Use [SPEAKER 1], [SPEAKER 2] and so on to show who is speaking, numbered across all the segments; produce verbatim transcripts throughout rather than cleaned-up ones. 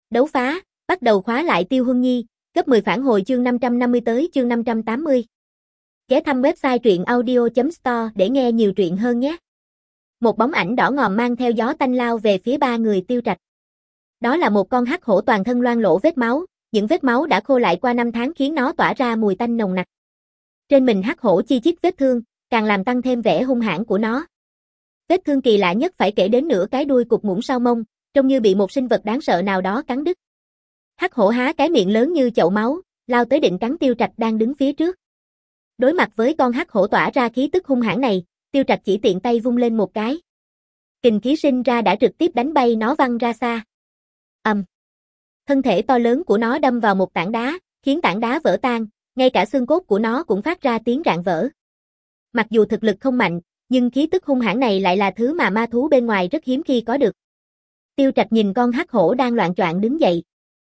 [SPEAKER 1] Đấu phá, bắt đầu khóa lại Tiêu Huân Nhi, gấp mười phản hồi chương năm trăm năm mươi tới chương năm trăm tám mươi. Ghé thăm website truyện audio chấm store để nghe nhiều truyện hơn nhé. Một bóng ảnh đỏ ngòm mang theo gió tanh lao về phía ba người Tiêu Trạch. Đó là một con hắc hổ toàn thân loang lổ vết máu, những vết máu đã khô lại qua năm tháng khiến nó tỏa ra mùi tanh nồng nặc. Trên mình hắc hổ chi chít vết thương, càng làm tăng thêm vẻ hung hãn của nó. Vết thương kỳ lạ nhất phải kể đến nửa cái đuôi cụt mũm sau mông, trông như bị một sinh vật đáng sợ nào đó cắn đứt. Hắc hổ há cái miệng lớn như chậu máu, lao tới định cắn Tiêu Trạch đang đứng phía trước. Đối mặt với con hắc hổ tỏa ra khí tức hung hãn này, Tiêu Trạch chỉ tiện tay vung lên một cái. Kình khí sinh ra đã trực tiếp đánh bay nó văng ra xa. Ầm. Um. Thân thể to lớn của nó đâm vào một tảng đá, khiến tảng đá vỡ tan, ngay cả xương cốt của nó cũng phát ra tiếng rạn vỡ. Mặc dù thực lực không mạnh, nhưng khí tức hung hãn này lại là thứ mà ma thú bên ngoài rất hiếm khi có được. Tiêu Trạch nhìn con hắc hổ đang loạng choạng đứng dậy.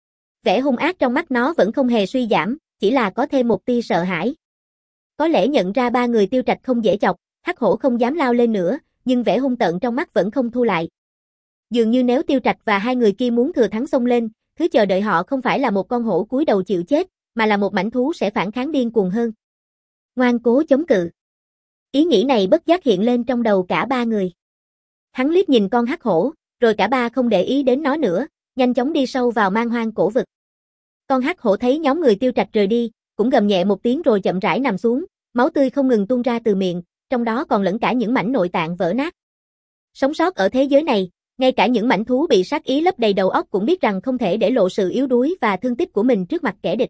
[SPEAKER 1] Vẻ hung ác trong mắt nó vẫn không hề suy giảm, chỉ là có thêm một tia sợ hãi. Có lẽ nhận ra ba người Tiêu Trạch không dễ chọc, hắc hổ không dám lao lên nữa, nhưng vẻ hung tợn trong mắt vẫn không thu lại. Dường như nếu Tiêu Trạch và hai người kia muốn thừa thắng xông lên, thứ chờ đợi họ không phải là một con hổ cúi đầu chịu chết, mà là một mãnh thú sẽ phản kháng điên cuồng hơn. Ngoan cố chống cự. Ý nghĩ này bất giác hiện lên trong đầu cả ba người. Hắn liếc nhìn con hắc hổ, rồi cả ba không để ý đến nó nữa, nhanh chóng đi sâu vào man hoang cổ vực. Con hắc hổ thấy nhóm người Tiêu Trạch rời đi, cũng gầm nhẹ một tiếng rồi chậm rãi nằm xuống, máu tươi không ngừng tuôn ra từ miệng, trong đó còn lẫn cả những mảnh nội tạng vỡ nát. Sống sót ở thế giới này, ngay cả những mãnh thú bị sát ý lấp đầy đầu óc cũng biết rằng không thể để lộ sự yếu đuối và thương tích của mình trước mặt kẻ địch.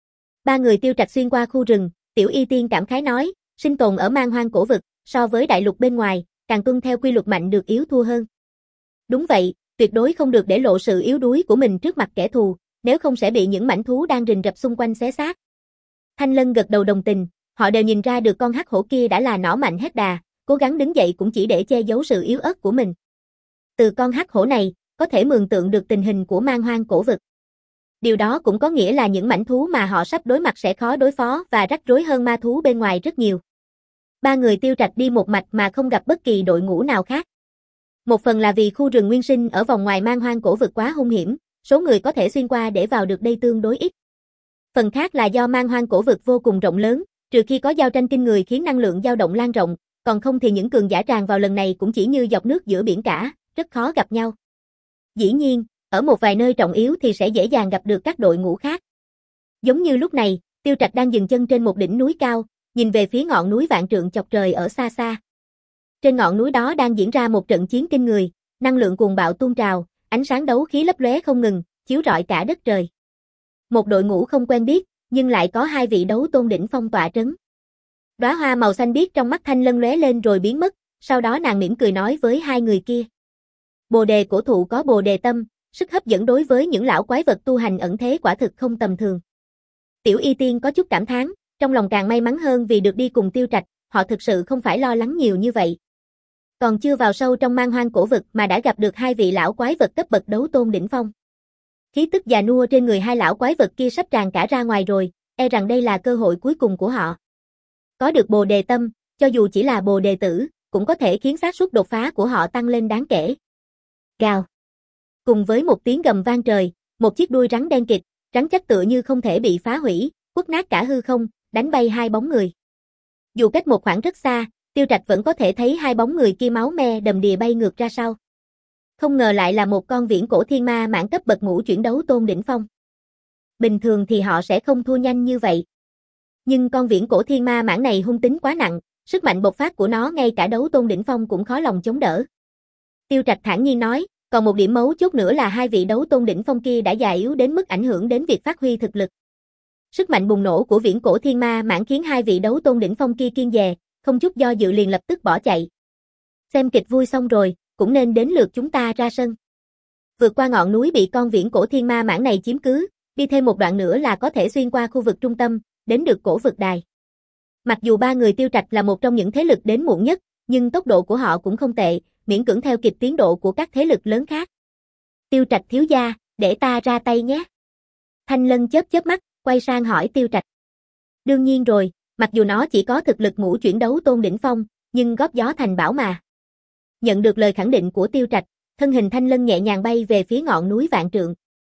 [SPEAKER 1] Ba người Tiêu Trạch xuyên qua khu rừng, Tiểu Y Tiên cảm khái nói, sinh tồn ở man hoang cổ vực, so với đại lục bên ngoài, càng tuân theo quy luật mạnh được yếu thua hơn. Đúng vậy, tuyệt đối không được để lộ sự yếu đuối của mình trước mặt kẻ thù, nếu không sẽ bị những mãnh thú đang rình rập xung quanh xé xác. Thanh Lân gật đầu đồng tình, họ đều nhìn ra được con hắc hổ kia đã là nỏ mạnh hết đà, cố gắng đứng dậy cũng chỉ để che giấu sự yếu ớt của mình. Từ con hắc hổ này, có thể mường tượng được tình hình của man hoang cổ vực. Điều đó cũng có nghĩa là những mãnh thú mà họ sắp đối mặt sẽ khó đối phó và rắc rối hơn ma thú bên ngoài rất nhiều. Ba người Tiêu Trạch đi một mạch mà không gặp bất kỳ đội ngũ nào khác. Một phần là vì khu rừng nguyên sinh ở vòng ngoài man hoang cổ vực quá hung hiểm, số người có thể xuyên qua để vào được đây tương đối ít. Phần khác là do man hoang cổ vực vô cùng rộng lớn, trừ khi có giao tranh kinh người khiến năng lượng dao động lan rộng, còn không thì những cường giả tràn vào lần này cũng chỉ như giọt nước giữa biển cả, rất khó gặp nhau. Dĩ nhiên, ở một vài nơi trọng yếu thì sẽ dễ dàng gặp được các đội ngũ khác. Giống như lúc này, Tiêu Trạch đang dừng chân trên một đỉnh núi cao, nhìn về phía ngọn núi vạn trượng chọc trời ở xa xa. Trên ngọn núi đó đang diễn ra một trận chiến kinh người, năng lượng cuồng bạo tuôn trào, ánh sáng đấu khí lấp lóe không ngừng, chiếu rọi cả đất trời. Một đội ngũ không quen biết, nhưng lại có hai vị đấu tôn đỉnh phong tọa trấn. Đóa hoa màu xanh biếc trong mắt Thanh Lân lóe lên rồi biến mất, sau đó nàng mỉm cười nói với hai người kia. Bồ đề cổ thụ có bồ đề tâm, sức hấp dẫn đối với những lão quái vật tu hành ẩn thế quả thực không tầm thường. Tiểu Y Tiên có chút cảm thán, trong lòng càng may mắn hơn vì được đi cùng Tiêu Trạch, họ thực sự không phải lo lắng nhiều như vậy. Còn chưa vào sâu trong man hoang cổ vực mà đã gặp được hai vị lão quái vật cấp bậc đấu tôn đỉnh phong. Khí tức già nua trên người hai lão quái vật kia sắp tràn cả ra ngoài rồi, e rằng đây là cơ hội cuối cùng của họ. Có được bồ đề tâm, cho dù chỉ là bồ đề tử, cũng có thể khiến xác suất đột phá của họ tăng lên đáng kể. Gào. Cùng với một tiếng gầm vang trời, một chiếc đuôi rắn đen kịt, rắn chắc tựa như không thể bị phá hủy, quất nát cả hư không, đánh bay hai bóng người. Dù cách một khoảng rất xa, Tiêu Trạch vẫn có thể thấy hai bóng người kia máu me đầm đìa bay ngược ra sau. Không ngờ lại là một con viễn cổ thiên ma mãn cấp bậc ngũ chuyển đấu tôn đỉnh phong. Bình thường thì họ sẽ không thua nhanh như vậy. Nhưng con viễn cổ thiên ma mãn này hung tính quá nặng, sức mạnh bộc phát của nó ngay cả đấu tôn đỉnh phong cũng khó lòng chống đỡ. Tiêu Trạch thản nhiên nói, còn một điểm mấu chốt nữa là hai vị đấu tôn đỉnh phong kia đã già yếu đến mức ảnh hưởng đến việc phát huy thực lực. Sức mạnh bùng nổ của viễn cổ thiên ma mãn khiến hai vị đấu tôn đỉnh phong kia kiêng dè, không chút do dự liền lập tức bỏ chạy. Xem kịch vui xong rồi, cũng nên đến lượt chúng ta ra sân. Vượt qua ngọn núi bị con viễn cổ thiên ma mãn này chiếm cứ, đi thêm một đoạn nữa là có thể xuyên qua khu vực trung tâm, đến được cổ vực đài. Mặc dù ba người Tiêu Trạch là một trong những thế lực đến muộn nhất, nhưng tốc độ của họ cũng không tệ, miễn cưỡng theo kịp tiến độ của các thế lực lớn khác. Tiêu Trạch thiếu gia, để ta ra tay nhé. Thanh Lân chớp chớp mắt, quay sang hỏi Tiêu Trạch. Đương nhiên rồi, mặc dù nó chỉ có thực lực ngũ chuyển đấu tôn đỉnh phong, nhưng góp gió thành bão mà. Nhận được lời khẳng định của Tiêu Trạch, thân hình Thanh Lân nhẹ nhàng bay về phía ngọn núi vạn trượng.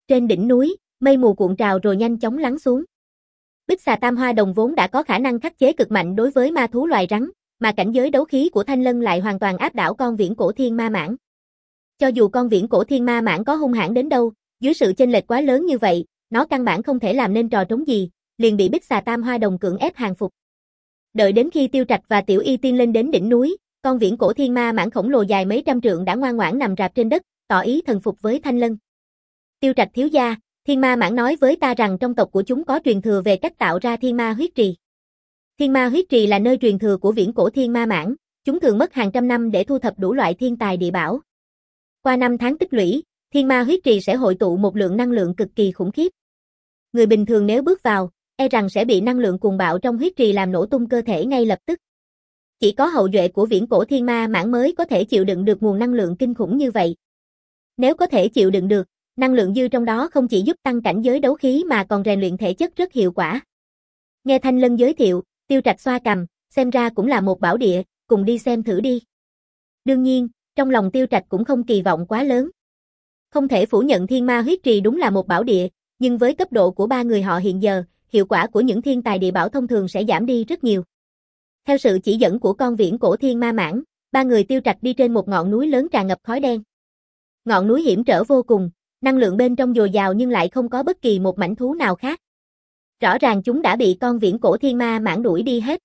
[SPEAKER 1] Trên đỉnh núi, mây mù cuộn trào rồi nhanh chóng lắng xuống. Bích xà tam hoa đồng vốn đã có khả năng khắc chế cực mạnh đối với ma thú loài rắn, mà cảnh giới đấu khí của Thanh Lân lại hoàn toàn áp đảo con viễn cổ thiên ma mãng. Cho dù con viễn cổ thiên ma mãng có hung hãn đến đâu, dưới sự chênh lệch quá lớn như vậy, nó căn bản không thể làm nên trò trống gì, liền bị Bích xà tam hoa đồng cưỡng ép hàng phục. Đợi đến khi Tiêu Trạch và Tiểu Y Tiên lên đến đỉnh núi, con viễn cổ thiên ma mãng khổng lồ dài mấy trăm trượng đã ngoan ngoãn nằm rạp trên đất, tỏ ý thần phục với Thanh Lân. Tiêu Trạch thiếu gia, thiên ma mãng nói với ta rằng trong tộc của chúng có truyền thừa về cách tạo ra thiên ma huyết trì. Thiên ma huyết trì là nơi truyền thừa của viễn cổ thiên ma mãng, chúng thường mất hàng trăm năm để thu thập đủ loại thiên tài địa bảo. Qua năm tháng tích lũy, thiên ma huyết trì sẽ hội tụ một lượng năng lượng cực kỳ khủng khiếp. Người bình thường nếu bước vào, e rằng sẽ bị năng lượng cuồng bạo trong huyết trì làm nổ tung cơ thể ngay lập tức. Chỉ có hậu duệ của viễn cổ thiên ma mãng mới có thể chịu đựng được nguồn năng lượng kinh khủng như vậy. Nếu có thể chịu đựng được, năng lượng dư trong đó không chỉ giúp tăng cảnh giới đấu khí mà còn rèn luyện thể chất rất hiệu quả. Nghe Thanh Lân giới thiệu, Tiêu Trạch xoa cằm, xem ra cũng là một bảo địa, cùng đi xem thử đi. Đương nhiên, trong lòng Tiêu Trạch cũng không kỳ vọng quá lớn. Không thể phủ nhận thiên ma huyết trì đúng là một bảo địa, nhưng với cấp độ của ba người họ hiện giờ, hiệu quả của những thiên tài địa bảo thông thường sẽ giảm đi rất nhiều. Theo sự chỉ dẫn của con viễn cổ thiên ma mãng, ba người Tiêu Trạch đi trên một ngọn núi lớn tràn ngập khói đen. Ngọn núi hiểm trở vô cùng, năng lượng bên trong dồi dào nhưng lại không có bất kỳ một mảnh thú nào khác. Rõ ràng chúng đã bị con viễn cổ thiên ma mãng đuổi đi hết.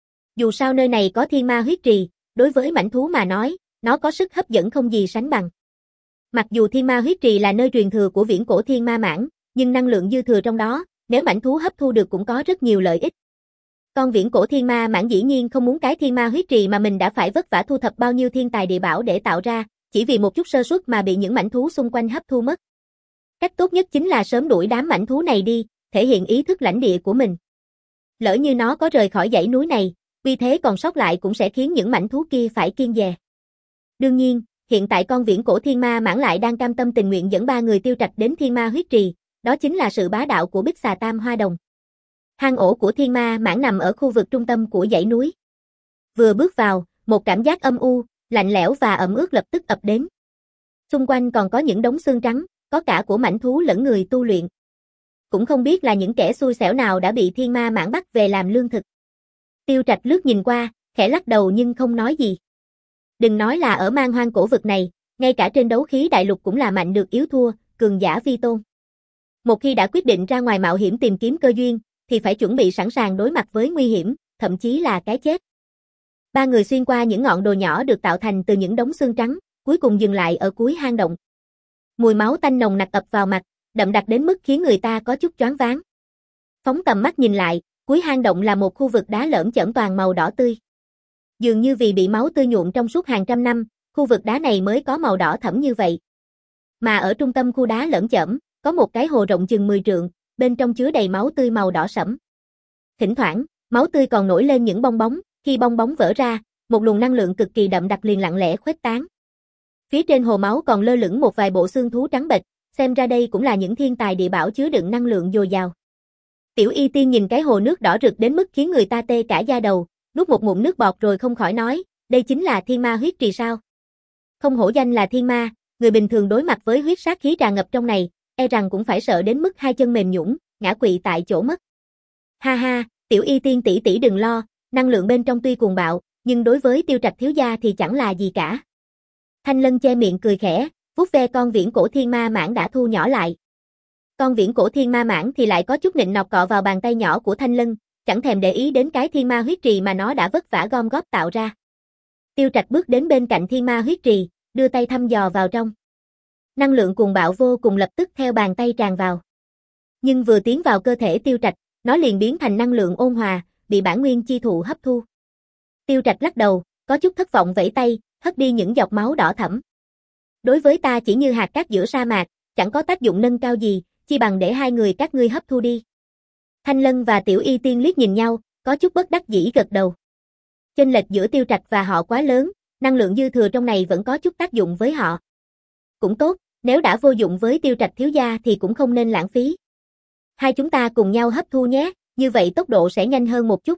[SPEAKER 1] Dù sao nơi này có thiên ma huyết trì, đối với mảnh thú mà nói, nó có sức hấp dẫn không gì sánh bằng. Mặc dù thiên ma huyết trì là nơi truyền thừa của viễn cổ thiên ma mãng, nhưng năng lượng dư thừa trong đó, nếu mảnh thú hấp thu được cũng có rất nhiều lợi ích. Con viễn cổ thiên ma mãng dĩ nhiên không muốn cái thiên ma huyết trì mà mình đã phải vất vả thu thập bao nhiêu thiên tài địa bảo để tạo ra, chỉ vì một chút sơ suất mà bị những mảnh thú xung quanh hấp thu mất. Cách tốt nhất chính là sớm đuổi đám mảnh thú này đi, thể hiện ý thức lãnh địa của mình. Lỡ như nó có rời khỏi dãy núi này, vì thế còn sót lại cũng sẽ khiến những mảnh thú kia phải kiêng dè. Đương nhiên, hiện tại con viễn cổ thiên ma mãng lại đang cam tâm tình nguyện dẫn ba người Tiêu Trạch đến thiên ma huyết trì, đó chính là sự bá đạo của Bích xà tam hoa đồng. Hang ổ của thiên ma mãng nằm ở khu vực trung tâm của dãy núi. Vừa bước vào, một cảm giác âm u, lạnh lẽo và ẩm ướt lập tức ập đến. Xung quanh còn có những đống xương trắng, có cả của mảnh thú lẫn người tu luyện. Cũng không biết là những kẻ xui xẻo nào đã bị thiên ma mãng bắt về làm lương thực. Tiêu Trạch lướt nhìn qua, khẽ lắc đầu nhưng không nói gì. Đừng nói là ở man hoang cổ vực này, ngay cả trên đấu khí đại lục cũng là mạnh được yếu thua, cường giả vi tôn. Một khi đã quyết định ra ngoài mạo hiểm tìm kiếm cơ duyên, thì phải chuẩn bị sẵn sàng đối mặt với nguy hiểm, thậm chí là cái chết. Ba người xuyên qua những ngọn đồi nhỏ được tạo thành từ những đống xương trắng, cuối cùng dừng lại ở cuối hang động. Mùi máu tanh nồng nặc ập vào mặt, đậm đặc đến mức khiến người ta có chút choáng váng. Phóng tầm mắt nhìn lại, cuối hang động là một khu vực đá lởm chởm toàn màu đỏ tươi. Dường như vì bị máu tươi nhuộm trong suốt hàng trăm năm, khu vực đá này mới có màu đỏ thẫm như vậy. Mà ở trung tâm khu đá lởm chởm, có một cái hồ rộng chừng mười trượng, bên trong chứa đầy máu tươi màu đỏ sẫm. Thỉnh thoảng, máu tươi còn nổi lên những bong bóng, khi bong bóng vỡ ra, một luồng năng lượng cực kỳ đậm đặc liền lặng lẽ khuếch tán. Phía trên hồ máu còn lơ lửng một vài bộ xương thú trắng bệch, xem ra đây cũng là những thiên tài địa bảo chứa đựng năng lượng dồi dào. Tiểu Y Tiên nhìn cái hồ nước đỏ rực đến mức khiến người ta tê cả da đầu, nuốt một ngụm nước bọt rồi không khỏi nói, đây chính là thiên ma huyết trì sao? Không hổ danh là thiên ma, người bình thường đối mặt với huyết sát khí tràn ngập trong này, e rằng cũng phải sợ đến mức hai chân mềm nhũn, ngã quỵ tại chỗ mất. Ha ha, Tiểu Y Tiên tỷ tỷ đừng lo, năng lượng bên trong tuy cuồng bạo, nhưng đối với Tiêu Trạch thiếu gia thì chẳng là gì cả. Thanh Lân che miệng cười khẽ, vuốt ve con viễn cổ thiên ma mãng đã thu nhỏ lại. Con viễn cổ thiên ma mãng thì lại có chút nịnh nọt cọ vào bàn tay nhỏ của Thanh Lân, chẳng thèm để ý đến cái thiên ma huyết trì mà nó đã vất vả gom góp tạo ra. Tiêu Trạch bước đến bên cạnh thiên ma huyết trì, đưa tay thăm dò vào trong. Năng lượng cuồng bạo vô cùng lập tức theo bàn tay tràn vào. Nhưng vừa tiến vào cơ thể Tiêu Trạch, nó liền biến thành năng lượng ôn hòa, bị bản nguyên chi thụ hấp thu. Tiêu Trạch lắc đầu, có chút thất vọng vẫy tay, hất đi những giọt máu đỏ thẫm. Đối với ta chỉ như hạt cát giữa sa mạc, chẳng có tác dụng nâng cao gì, chi bằng để hai người các ngươi hấp thu đi. Thanh Lân và Tiểu Y Tiên liếc nhìn nhau, có chút bất đắc dĩ gật đầu. Chênh lệch giữa Tiêu Trạch và họ quá lớn, năng lượng dư thừa trong này vẫn có chút tác dụng với họ. Cũng tốt, nếu đã vô dụng với Tiêu Trạch thiếu gia thì cũng không nên lãng phí. Hai chúng ta cùng nhau hấp thu nhé, như vậy tốc độ sẽ nhanh hơn một chút.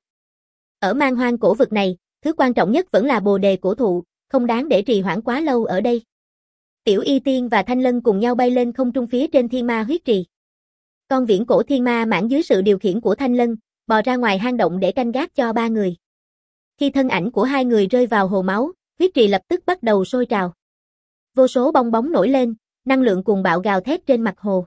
[SPEAKER 1] Ở man hoang cổ vực này, thứ quan trọng nhất vẫn là bồ đề cổ thụ, không đáng để trì hoãn quá lâu ở đây. Tiểu Y Tiên và Thanh Lân cùng nhau bay lên không trung phía trên thiên ma huyết trì. Con viễn cổ thiên ma mãng dưới sự điều khiển của Thanh Lân, bò ra ngoài hang động để canh gác cho ba người. Khi thân ảnh của hai người rơi vào hồ máu, huyết trì lập tức bắt đầu sôi trào. Vô số bong bóng nổi lên, năng lượng cuồng bạo gào thét trên mặt hồ.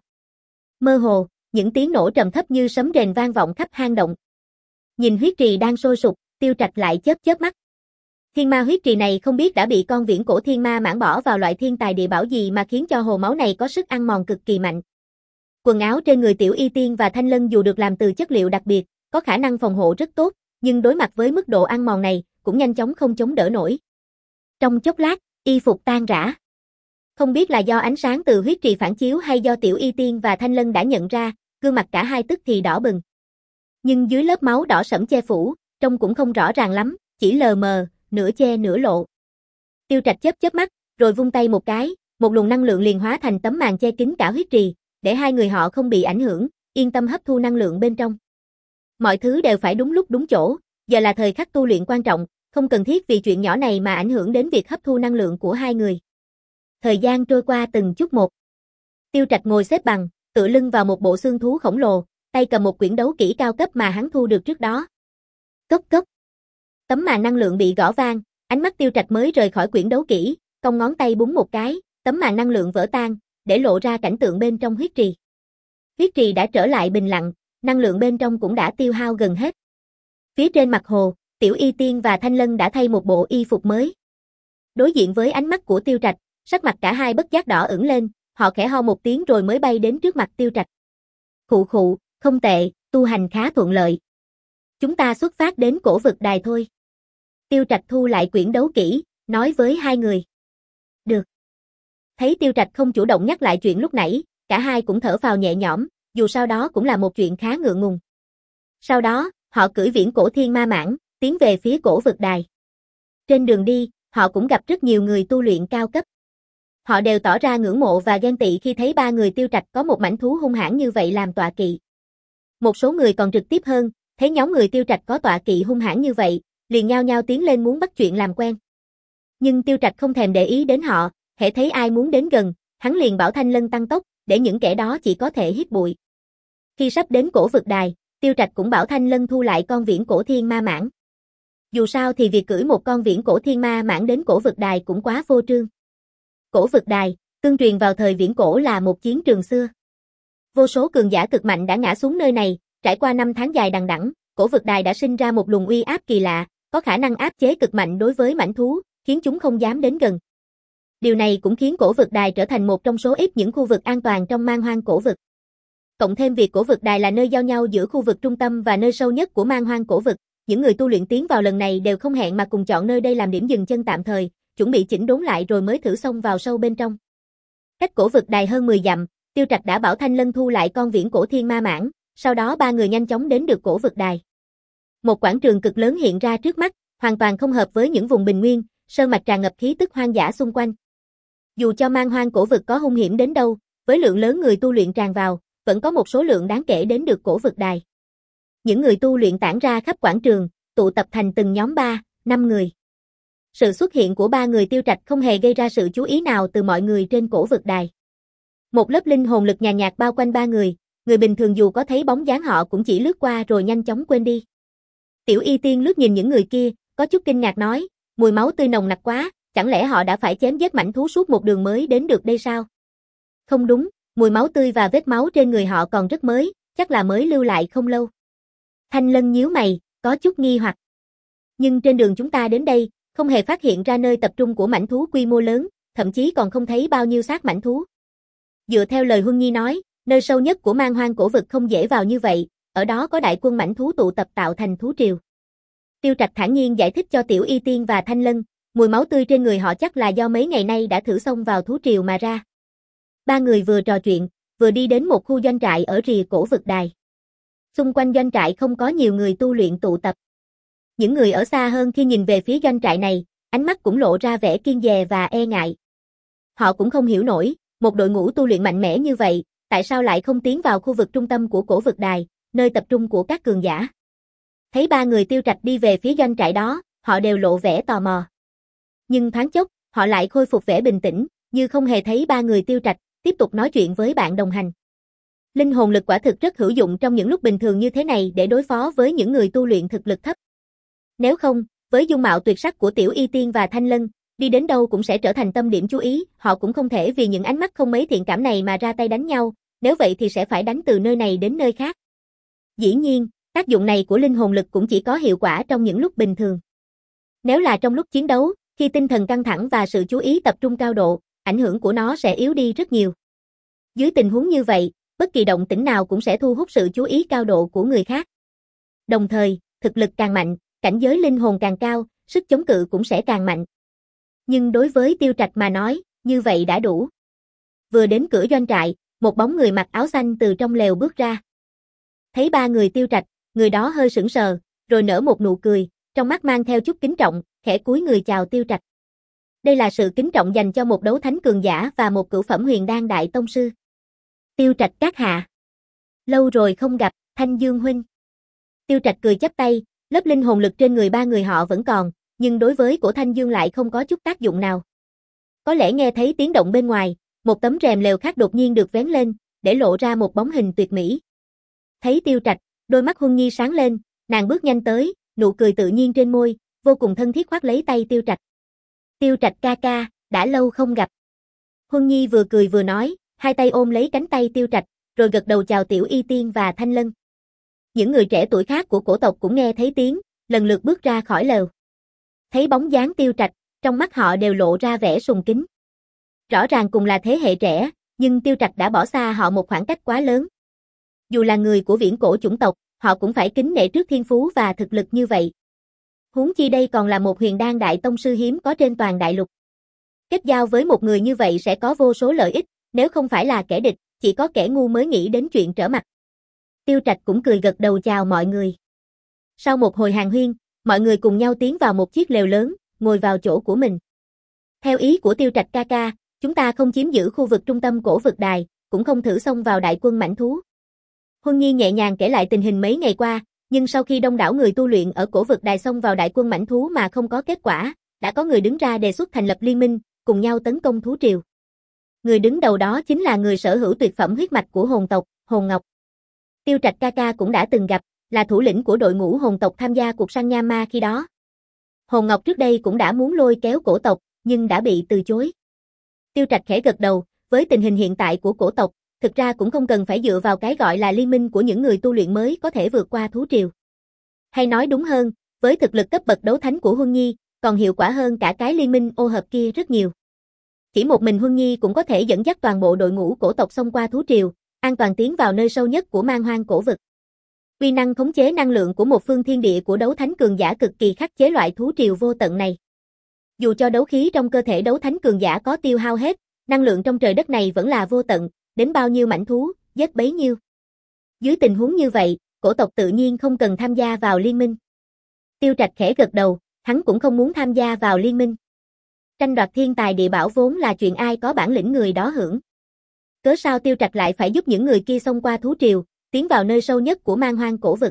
[SPEAKER 1] Mơ hồ, những tiếng nổ trầm thấp như sấm rền vang vọng khắp hang động. Nhìn huyết trì đang sôi sục, Tiêu Trạch lại chớp chớp mắt. Thiên ma huyết trì này không biết đã bị con viễn cổ thiên ma mãng bỏ vào loại thiên tài địa bảo gì mà khiến cho hồ máu này có sức ăn mòn cực kỳ mạnh. Quần áo trên người Tiểu Y Tiên và Thanh Lân dù được làm từ chất liệu đặc biệt, có khả năng phòng hộ rất tốt, nhưng đối mặt với mức độ ăn mòn này, cũng nhanh chóng không chống đỡ nổi. Trong chốc lát, y phục tan rã. Không biết là do ánh sáng từ huyết trì phản chiếu hay do Tiểu Y Tiên và Thanh Lân đã nhận ra, gương mặt cả hai tức thì đỏ bừng. Nhưng dưới lớp máu đỏ sẫm che phủ, trông cũng không rõ ràng lắm, chỉ lờ mờ, nửa che nửa lộ. Tiêu Trạch chớp chớp mắt, rồi vung tay một cái, một luồng năng lượng liền hóa thành tấm màn che kín cả huyết trì, để hai người họ không bị ảnh hưởng, yên tâm hấp thu năng lượng bên trong. Mọi thứ đều phải đúng lúc đúng chỗ, giờ là thời khắc tu luyện quan trọng, không cần thiết vì chuyện nhỏ này mà ảnh hưởng đến việc hấp thu năng lượng của hai người. Thời gian trôi qua từng chút một. Tiêu Trạch ngồi xếp bằng, tựa lưng vào một bộ xương thú khổng lồ, tay cầm một quyển đấu kỹ cao cấp mà hắn thu được trước đó. Cốc cốc. Tấm màn năng lượng bị gõ vang, ánh mắt Tiêu Trạch mới rời khỏi quyển đấu kỹ, cong ngón tay búng một cái, tấm màn năng lượng vỡ tan, để lộ ra cảnh tượng bên trong huyết trì. Huyết trì đã trở lại bình lặng, năng lượng bên trong cũng đã tiêu hao gần hết. Phía trên mặt hồ, Tiểu Y Tiên và Thanh Lân đã thay một bộ y phục mới. Đối diện với ánh mắt của Tiêu Trạch, sắc mặt cả hai bất giác đỏ ửng lên, họ khẽ ho một tiếng rồi mới bay đến trước mặt Tiêu Trạch. Khụ khụ, không tệ, tu hành khá thuận lợi. Chúng ta xuất phát đến cổ vực đài thôi. Tiêu Trạch thu lại quyển đấu kỹ, nói với hai người. Được. Thấy Tiêu Trạch không chủ động nhắc lại chuyện lúc nãy, cả hai cũng thở phào nhẹ nhõm, dù sau đó cũng là một chuyện khá ngượng ngùng. Sau đó, họ cưỡi viễn cổ thiên ma mãng, tiến về phía cổ vực đài. Trên đường đi, họ cũng gặp rất nhiều người tu luyện cao cấp. Họ đều tỏ ra ngưỡng mộ và ghen tị khi thấy ba người Tiêu Trạch có một mãnh thú hung hãn như vậy làm tọa kỵ. Một số người còn trực tiếp hơn, thấy nhóm người Tiêu Trạch có tọa kỵ hung hãn như vậy, liền nhao nhao tiến lên muốn bắt chuyện làm quen. Nhưng Tiêu Trạch không thèm để ý đến họ, hễ thấy ai muốn đến gần, hắn liền bảo Thanh Lân tăng tốc, để những kẻ đó chỉ có thể hít bụi. Khi sắp đến cổ vực đài, Tiêu Trạch cũng bảo Thanh Lân thu lại con viễn cổ thiên ma mãng. Dù sao thì việc cưỡi một con viễn cổ thiên ma mãng đến cổ vực đài cũng quá vô trương. Cổ vực đài, tương truyền vào thời viễn cổ là một chiến trường xưa. Vô số cường giả cực mạnh đã ngã xuống nơi này, trải qua năm tháng dài đằng đẵng, cổ vực đài đã sinh ra một luồng uy áp kỳ lạ, có khả năng áp chế cực mạnh đối với mãnh thú, khiến chúng không dám đến gần. Điều này cũng khiến cổ vực đài trở thành một trong số ít những khu vực an toàn trong man hoang cổ vực. Cộng thêm việc cổ vực đài là nơi giao nhau giữa khu vực trung tâm và nơi sâu nhất của man hoang cổ vực, những người tu luyện tiến vào lần này đều không hẹn mà cùng chọn nơi đây làm điểm dừng chân tạm thời, chuẩn bị chỉnh đốn lại rồi mới thử xông vào sâu bên trong. Cách cổ vực đài hơn mười dặm, Tiêu Trạch đã bảo Thanh Lân thu lại con viễn cổ thiên ma mãng, sau đó ba người nhanh chóng đến được cổ vực đài. Một quảng trường cực lớn hiện ra trước mắt, hoàn toàn không hợp với những vùng bình nguyên, sơn mạch tràn ngập khí tức hoang dã xung quanh. Dù cho man hoang cổ vực có hung hiểm đến đâu, với lượng lớn người tu luyện tràn vào, vẫn có một số lượng đáng kể đến được cổ vực đài. Những người tu luyện tản ra khắp quảng trường, tụ tập thành từng nhóm ba, năm người. Sự xuất hiện của ba người Tiêu Trạch không hề gây ra sự chú ý nào từ mọi người trên cổ vực đài. Một lớp linh hồn lực nhàn nhạt bao quanh ba người, người bình thường dù có thấy bóng dáng họ cũng chỉ lướt qua rồi nhanh chóng quên đi. Tiểu Y Tiên lướt nhìn những người kia, có chút kinh ngạc nói, mùi máu tươi nồng nặc quá, chẳng lẽ họ đã phải chém giết mãnh thú suốt một đường mới đến được đây sao? Không đúng, mùi máu tươi và vết máu trên người họ còn rất mới, chắc là mới lưu lại không lâu. Thanh Lân nhíu mày, có chút nghi hoặc. Nhưng trên đường chúng ta đến đây, không hề phát hiện ra nơi tập trung của mãnh thú quy mô lớn, thậm chí còn không thấy bao nhiêu xác mãnh thú. Dựa theo lời Huân Nhi nói, nơi sâu nhất của man hoang cổ vực không dễ vào như vậy, ở đó có đại quân mãnh thú tụ tập tạo thành thú triều. Tiêu Trạch thản nhiên giải thích cho Tiểu Y Tiên và Thanh Lân, mùi máu tươi trên người họ chắc là do mấy ngày nay đã thử xông vào thú triều mà ra. Ba người vừa trò chuyện, vừa đi đến một khu doanh trại ở rìa cổ vực đài. Xung quanh doanh trại không có nhiều người tu luyện tụ tập. Những người ở xa hơn khi nhìn về phía doanh trại này, ánh mắt cũng lộ ra vẻ kiêng dè và e ngại. Họ cũng không hiểu nổi, một đội ngũ tu luyện mạnh mẽ như vậy, tại sao lại không tiến vào khu vực trung tâm của cổ vực đài, nơi tập trung của các cường giả. Thấy ba người Tiêu Trạch đi về phía doanh trại đó, họ đều lộ vẻ tò mò. Nhưng thoáng chốc, họ lại khôi phục vẻ bình tĩnh, như không hề thấy ba người Tiêu Trạch, tiếp tục nói chuyện với bạn đồng hành. Linh hồn lực quả thực rất hữu dụng trong những lúc bình thường như thế này để đối phó với những người tu luyện thực lực thấp. Nếu không, với dung mạo tuyệt sắc của Tiểu Y Tiên và Thanh Lân, đi đến đâu cũng sẽ trở thành tâm điểm chú ý, họ cũng không thể vì những ánh mắt không mấy thiện cảm này mà ra tay đánh nhau, nếu vậy thì sẽ phải đánh từ nơi này đến nơi khác. Dĩ nhiên, tác dụng này của linh hồn lực cũng chỉ có hiệu quả trong những lúc bình thường. Nếu là trong lúc chiến đấu, khi tinh thần căng thẳng và sự chú ý tập trung cao độ, ảnh hưởng của nó sẽ yếu đi rất nhiều. Dưới tình huống như vậy, bất kỳ động tĩnh nào cũng sẽ thu hút sự chú ý cao độ của người khác. Đồng thời, thực lực càng mạnh, cảnh giới linh hồn càng cao, sức chống cự cũng sẽ càng mạnh. Nhưng đối với Tiêu Trạch mà nói, như vậy đã đủ. Vừa đến cửa doanh trại, một bóng người mặc áo xanh từ trong lều bước ra. Thấy ba người Tiêu Trạch, người đó hơi sững sờ, rồi nở một nụ cười, trong mắt mang theo chút kính trọng, khẽ cúi người chào Tiêu Trạch. Đây là sự kính trọng dành cho một đấu thánh cường giả và một cửu phẩm huyền đan đại tông sư. Tiêu Trạch các hạ. Lâu rồi không gặp, Thanh Dương huynh. Tiêu Trạch cười chắp tay, lớp linh hồn lực trên người ba người họ vẫn còn, nhưng đối với cổ Thanh Dương lại không có chút tác dụng nào. Có lẽ nghe thấy tiếng động bên ngoài, một tấm rèm lều khác đột nhiên được vén lên, để lộ ra một bóng hình tuyệt mỹ. Thấy Tiêu Trạch, đôi mắt Huân Nhi sáng lên, nàng bước nhanh tới, nụ cười tự nhiên trên môi, vô cùng thân thiết khoác lấy tay Tiêu Trạch. Tiêu Trạch ca ca, đã lâu không gặp. Huân Nhi vừa cười vừa nói, hai tay ôm lấy cánh tay Tiêu Trạch, rồi gật đầu chào Tiểu Y Tiên và Thanh Lân. Những người trẻ tuổi khác của cổ tộc cũng nghe thấy tiếng, lần lượt bước ra khỏi lều. Thấy bóng dáng Tiêu Trạch, trong mắt họ đều lộ ra vẻ sùng kính. Rõ ràng cùng là thế hệ trẻ, nhưng Tiêu Trạch đã bỏ xa họ một khoảng cách quá lớn. Dù là người của viễn cổ chủng tộc, họ cũng phải kính nể trước thiên phú và thực lực như vậy. Huống chi đây còn là một huyền đan đại tông sư hiếm có trên toàn đại lục. Kết giao với một người như vậy sẽ có vô số lợi ích, nếu không phải là kẻ địch, chỉ có kẻ ngu mới nghĩ đến chuyện trở mặt. Tiêu Trạch cũng cười gật đầu chào mọi người. Sau một hồi hàn huyên, mọi người cùng nhau tiến vào một chiếc lều lớn, ngồi vào chỗ của mình. Theo ý của Tiêu Trạch ca ca, chúng ta không chiếm giữ khu vực trung tâm cổ vực đài, cũng không thử xông vào đại quân mãnh thú. Huân Nhi nhẹ nhàng kể lại tình hình mấy ngày qua, nhưng sau khi đông đảo người tu luyện ở cổ vực đài xông vào đại quân mãnh thú mà không có kết quả, đã có người đứng ra đề xuất thành lập liên minh, cùng nhau tấn công thú triều. Người đứng đầu đó chính là người sở hữu tuyệt phẩm huyết mạch của hồn tộc, Hồn Ngọc. Tiêu Trạch ca ca cũng đã từng gặp, là thủ lĩnh của đội ngũ hồn tộc tham gia cuộc săn nha ma khi đó. Hồn Ngọc trước đây cũng đã muốn lôi kéo cổ tộc, nhưng đã bị từ chối. Tiêu Trạch khẽ gật đầu, với tình hình hiện tại của cổ tộc, thực ra cũng không cần phải dựa vào cái gọi là liên minh của những người tu luyện mới có thể vượt qua thú triều. Hay nói đúng hơn, với thực lực cấp bậc đấu thánh của Huân Nhi, còn hiệu quả hơn cả cái liên minh ô hợp kia rất nhiều. Chỉ một mình Huân Nhi cũng có thể dẫn dắt toàn bộ đội ngũ cổ tộc xông qua thú triều, an toàn tiến vào nơi sâu nhất của man hoang cổ vực. Uy năng khống chế năng lượng của một phương thiên địa của đấu thánh cường giả cực kỳ khắc chế loại thú triều vô tận này. Dù cho đấu khí trong cơ thể đấu thánh cường giả có tiêu hao hết, năng lượng trong trời đất này vẫn là vô tận, đến bao nhiêu mãnh thú, giết bấy nhiêu. Dưới tình huống như vậy, cổ tộc tự nhiên không cần tham gia vào liên minh. Tiêu Trạch khẽ gật đầu, hắn cũng không muốn tham gia vào liên minh. Tranh đoạt thiên tài địa bảo vốn là chuyện ai có bản lĩnh người đó hưởng. Cớ sao Tiêu Trạch lại phải giúp những người kia xông qua thú triều, tiến vào nơi sâu nhất của man hoang cổ vực.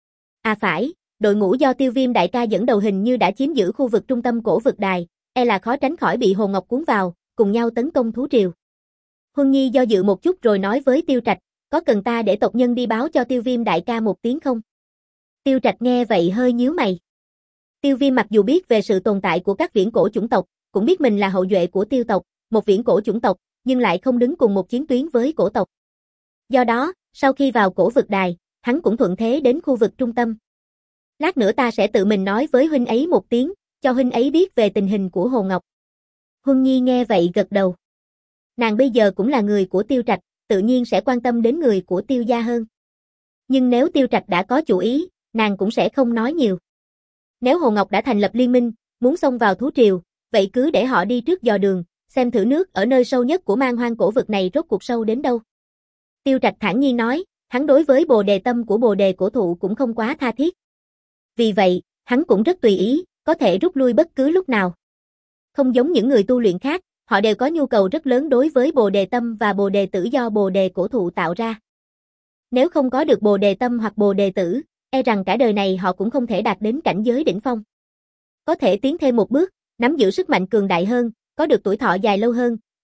[SPEAKER 1] À phải, đội ngũ do Tiêu Viêm đại ca dẫn đầu hình như đã chiếm giữ khu vực trung tâm cổ vực đài, e là khó tránh khỏi bị Hồn Ngọc cuốn vào, cùng nhau tấn công thú triều. Huân Nhi do dự một chút rồi nói với Tiêu Trạch, có cần ta để tộc nhân đi báo cho Tiêu Viêm đại ca một tiếng không? Tiêu Trạch nghe vậy hơi nhíu mày. Tiêu Viêm mặc dù biết về sự tồn tại của các viễn cổ chủng tộc, cũng biết mình là hậu duệ của Tiêu tộc, một viễn cổ chủng tộc, nhưng lại không đứng cùng một chiến tuyến với cổ tộc. Do đó, sau khi vào cổ vực đài, hắn cũng thuận thế đến khu vực trung tâm. Lát nữa ta sẽ tự mình nói với huynh ấy một tiếng, cho huynh ấy biết về tình hình của Hồn Ngọc. Huân Nhi nghe vậy gật đầu. Nàng bây giờ cũng là người của Tiêu Trạch, tự nhiên sẽ quan tâm đến người của Tiêu gia hơn. Nhưng nếu Tiêu Trạch đã có chủ ý, nàng cũng sẽ không nói nhiều. Nếu Hồn Ngọc đã thành lập liên minh, muốn xông vào thú triều, vậy cứ để họ đi trước dò đường, xem thử nước ở nơi sâu nhất của man hoang cổ vực này rốt cuộc sâu đến đâu. Tiêu Trạch thản nhiên nói, hắn đối với bồ đề tâm của bồ đề cổ thụ cũng không quá tha thiết. Vì vậy, hắn cũng rất tùy ý, có thể rút lui bất cứ lúc nào. Không giống những người tu luyện khác, họ đều có nhu cầu rất lớn đối với bồ đề tâm và bồ đề tử do bồ đề cổ thụ tạo ra. Nếu không có được bồ đề tâm hoặc bồ đề tử, e rằng cả đời này họ cũng không thể đạt đến cảnh giới đỉnh phong. Có thể tiến thêm một bước, nắm giữ sức mạnh cường đại hơn, có được tuổi thọ dài lâu hơn,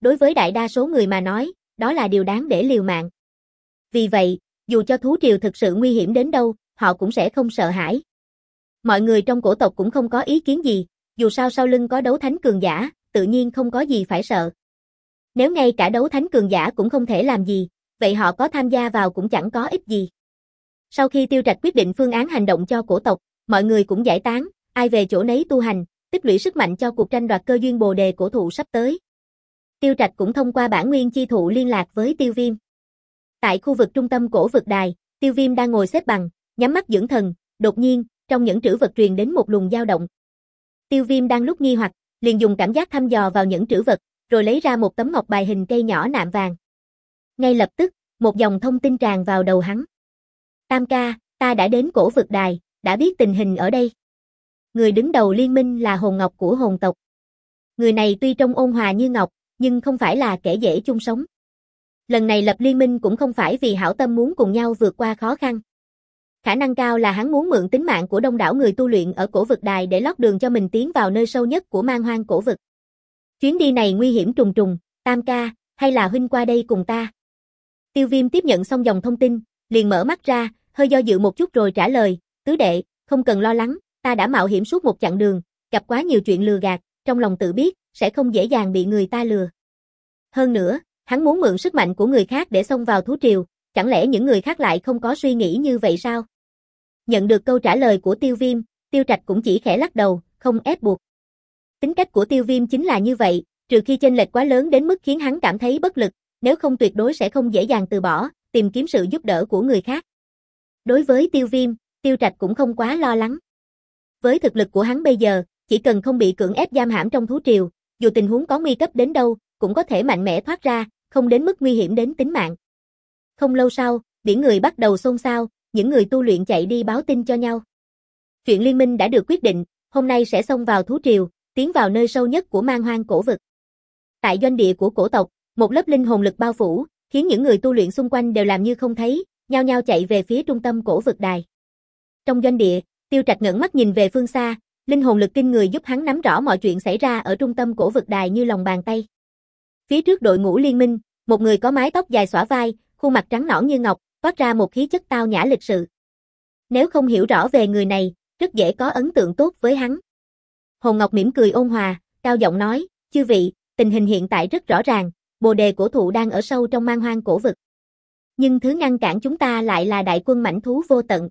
[SPEAKER 1] đối với đại đa số người mà nói, đó là điều đáng để liều mạng. Vì vậy, dù cho thú triều thực sự nguy hiểm đến đâu, họ cũng sẽ không sợ hãi. Mọi người trong cổ tộc cũng không có ý kiến gì, dù sao sau lưng có đấu thánh cường giả, tự nhiên không có gì phải sợ. Nếu ngay cả đấu thánh cường giả cũng không thể làm gì, vậy họ có tham gia vào cũng chẳng có ích gì. Sau khi Tiêu Trạch quyết định phương án hành động cho cổ tộc, mọi người cũng giải tán, ai về chỗ nấy tu hành, tích lũy sức mạnh cho cuộc tranh đoạt cơ duyên bồ đề cổ thụ sắp tới. Tiêu Trạch cũng thông qua bản nguyên chi thụ liên lạc với Tiêu Viêm. Tại khu vực trung tâm cổ vực đài, Tiêu Viêm đang ngồi xếp bằng, nhắm mắt dưỡng thần, đột nhiên, trong những trữ vật truyền đến một luồng dao động. Tiêu Viêm đang lúc nghi hoặc, liền dùng cảm giác thăm dò vào những trữ vật, rồi lấy ra một tấm ngọc bài hình cây nhỏ nạm vàng. Ngay lập tức, một dòng thông tin tràn vào đầu hắn. Tam ca, ta đã đến cổ vực đài, đã biết tình hình ở đây. Người đứng đầu liên minh là hồn ngọc của hồn tộc. Người này tuy trông ôn hòa như ngọc, nhưng không phải là kẻ dễ chung sống. Lần này lập liên minh cũng không phải vì hảo tâm muốn cùng nhau vượt qua khó khăn. Khả năng cao là hắn muốn mượn tính mạng của đông đảo người tu luyện ở cổ vực đài để lót đường cho mình tiến vào nơi sâu nhất của man hoang cổ vực. Chuyến đi này nguy hiểm trùng trùng, Tam ca, hay là huynh qua đây cùng ta? Tiêu Viêm tiếp nhận xong dòng thông tin, liền mở mắt ra, hơi do dự một chút rồi trả lời, tứ đệ, không cần lo lắng, ta đã mạo hiểm suốt một chặng đường, gặp quá nhiều chuyện lừa gạt, trong lòng tự biết, sẽ không dễ dàng bị người ta lừa. Hơn nữa, hắn muốn mượn sức mạnh của người khác để xông vào thú triều, chẳng lẽ những người khác lại không có suy nghĩ như vậy sao? Nhận được câu trả lời của Tiêu Viêm, Tiêu Trạch cũng chỉ khẽ lắc đầu, không ép buộc. Tính cách của Tiêu Viêm chính là như vậy, trừ khi chênh lệch quá lớn đến mức khiến hắn cảm thấy bất lực, nếu không tuyệt đối sẽ không dễ dàng từ bỏ, tìm kiếm sự giúp đỡ của người khác. Đối với Tiêu Viêm, Tiêu Trạch cũng không quá lo lắng. Với thực lực của hắn bây giờ, chỉ cần không bị cưỡng ép giam hãm trong thú triều, dù tình huống có nguy cấp đến đâu, cũng có thể mạnh mẽ thoát ra, không đến mức nguy hiểm đến tính mạng. Không lâu sau, biển người bắt đầu xôn xao, những người tu luyện chạy đi báo tin cho nhau. Chuyện liên minh đã được quyết định, hôm nay sẽ xông vào thú triều, tiến vào nơi sâu nhất của man hoang cổ vực. Tại doanh địa của cổ tộc, một lớp linh hồn lực bao phủ, khiến những người tu luyện xung quanh đều làm như không thấy, nhao nhao chạy về phía trung tâm cổ vực đài. Trong doanh địa, Tiêu Trạch ngẩng mắt nhìn về phương xa, linh hồn lực kinh người giúp hắn nắm rõ mọi chuyện xảy ra ở trung tâm cổ vực đài như lòng bàn tay. Phía trước đội ngũ liên minh, một người có mái tóc dài xõa vai, khuôn mặt trắng nõn như ngọc, toát ra một khí chất tao nhã lịch sự. Nếu không hiểu rõ về người này, rất dễ có ấn tượng tốt với hắn. Hồn Ngọc mỉm cười ôn hòa, cao giọng nói, chư vị, tình hình hiện tại rất rõ ràng, bồ đề cổ thụ đang ở sâu trong man hoang cổ vực. Nhưng thứ ngăn cản chúng ta lại là đại quân mãnh thú vô tận.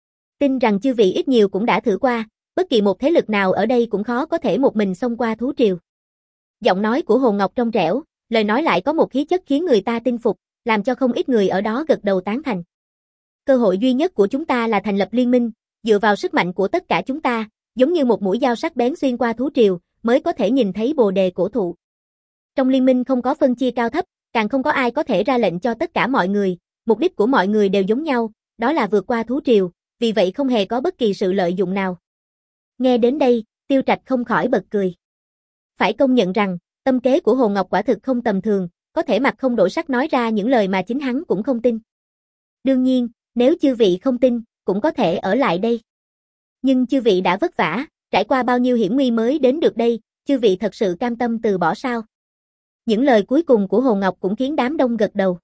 [SPEAKER 1] Tin rằng chư vị ít nhiều cũng đã thử qua, bất kỳ một thế lực nào ở đây cũng khó có thể một mình xông qua thú triều. Giọng nói của Hồn Ngọc trong trẻo, lời nói lại có một khí chất khiến người ta tin phục, làm cho không ít người ở đó gật đầu tán thành. Cơ hội duy nhất của chúng ta là thành lập liên minh, dựa vào sức mạnh của tất cả chúng ta, giống như một mũi dao sắc bén xuyên qua thú triều, mới có thể nhìn thấy bồ đề cổ thụ. Trong liên minh không có phân chia cao thấp, càng không có ai có thể ra lệnh cho tất cả mọi người, mục đích của mọi người đều giống nhau, đó là vượt qua thú triều, vì vậy không hề có bất kỳ sự lợi dụng nào. Nghe đến đây, Tiêu Trạch không khỏi bật cười. Phải công nhận rằng, tâm kế của Hồn Ngọc quả thực không tầm thường, có thể mặt không đổi sắc nói ra những lời mà chính hắn cũng không tin. Đương nhiên, nếu chư vị không tin, cũng có thể ở lại đây. Nhưng chư vị đã vất vả, trải qua bao nhiêu hiểm nguy mới đến được đây, chư vị thật sự cam tâm từ bỏ sao? Những lời cuối cùng của Hồn Ngọc cũng khiến đám đông gật đầu.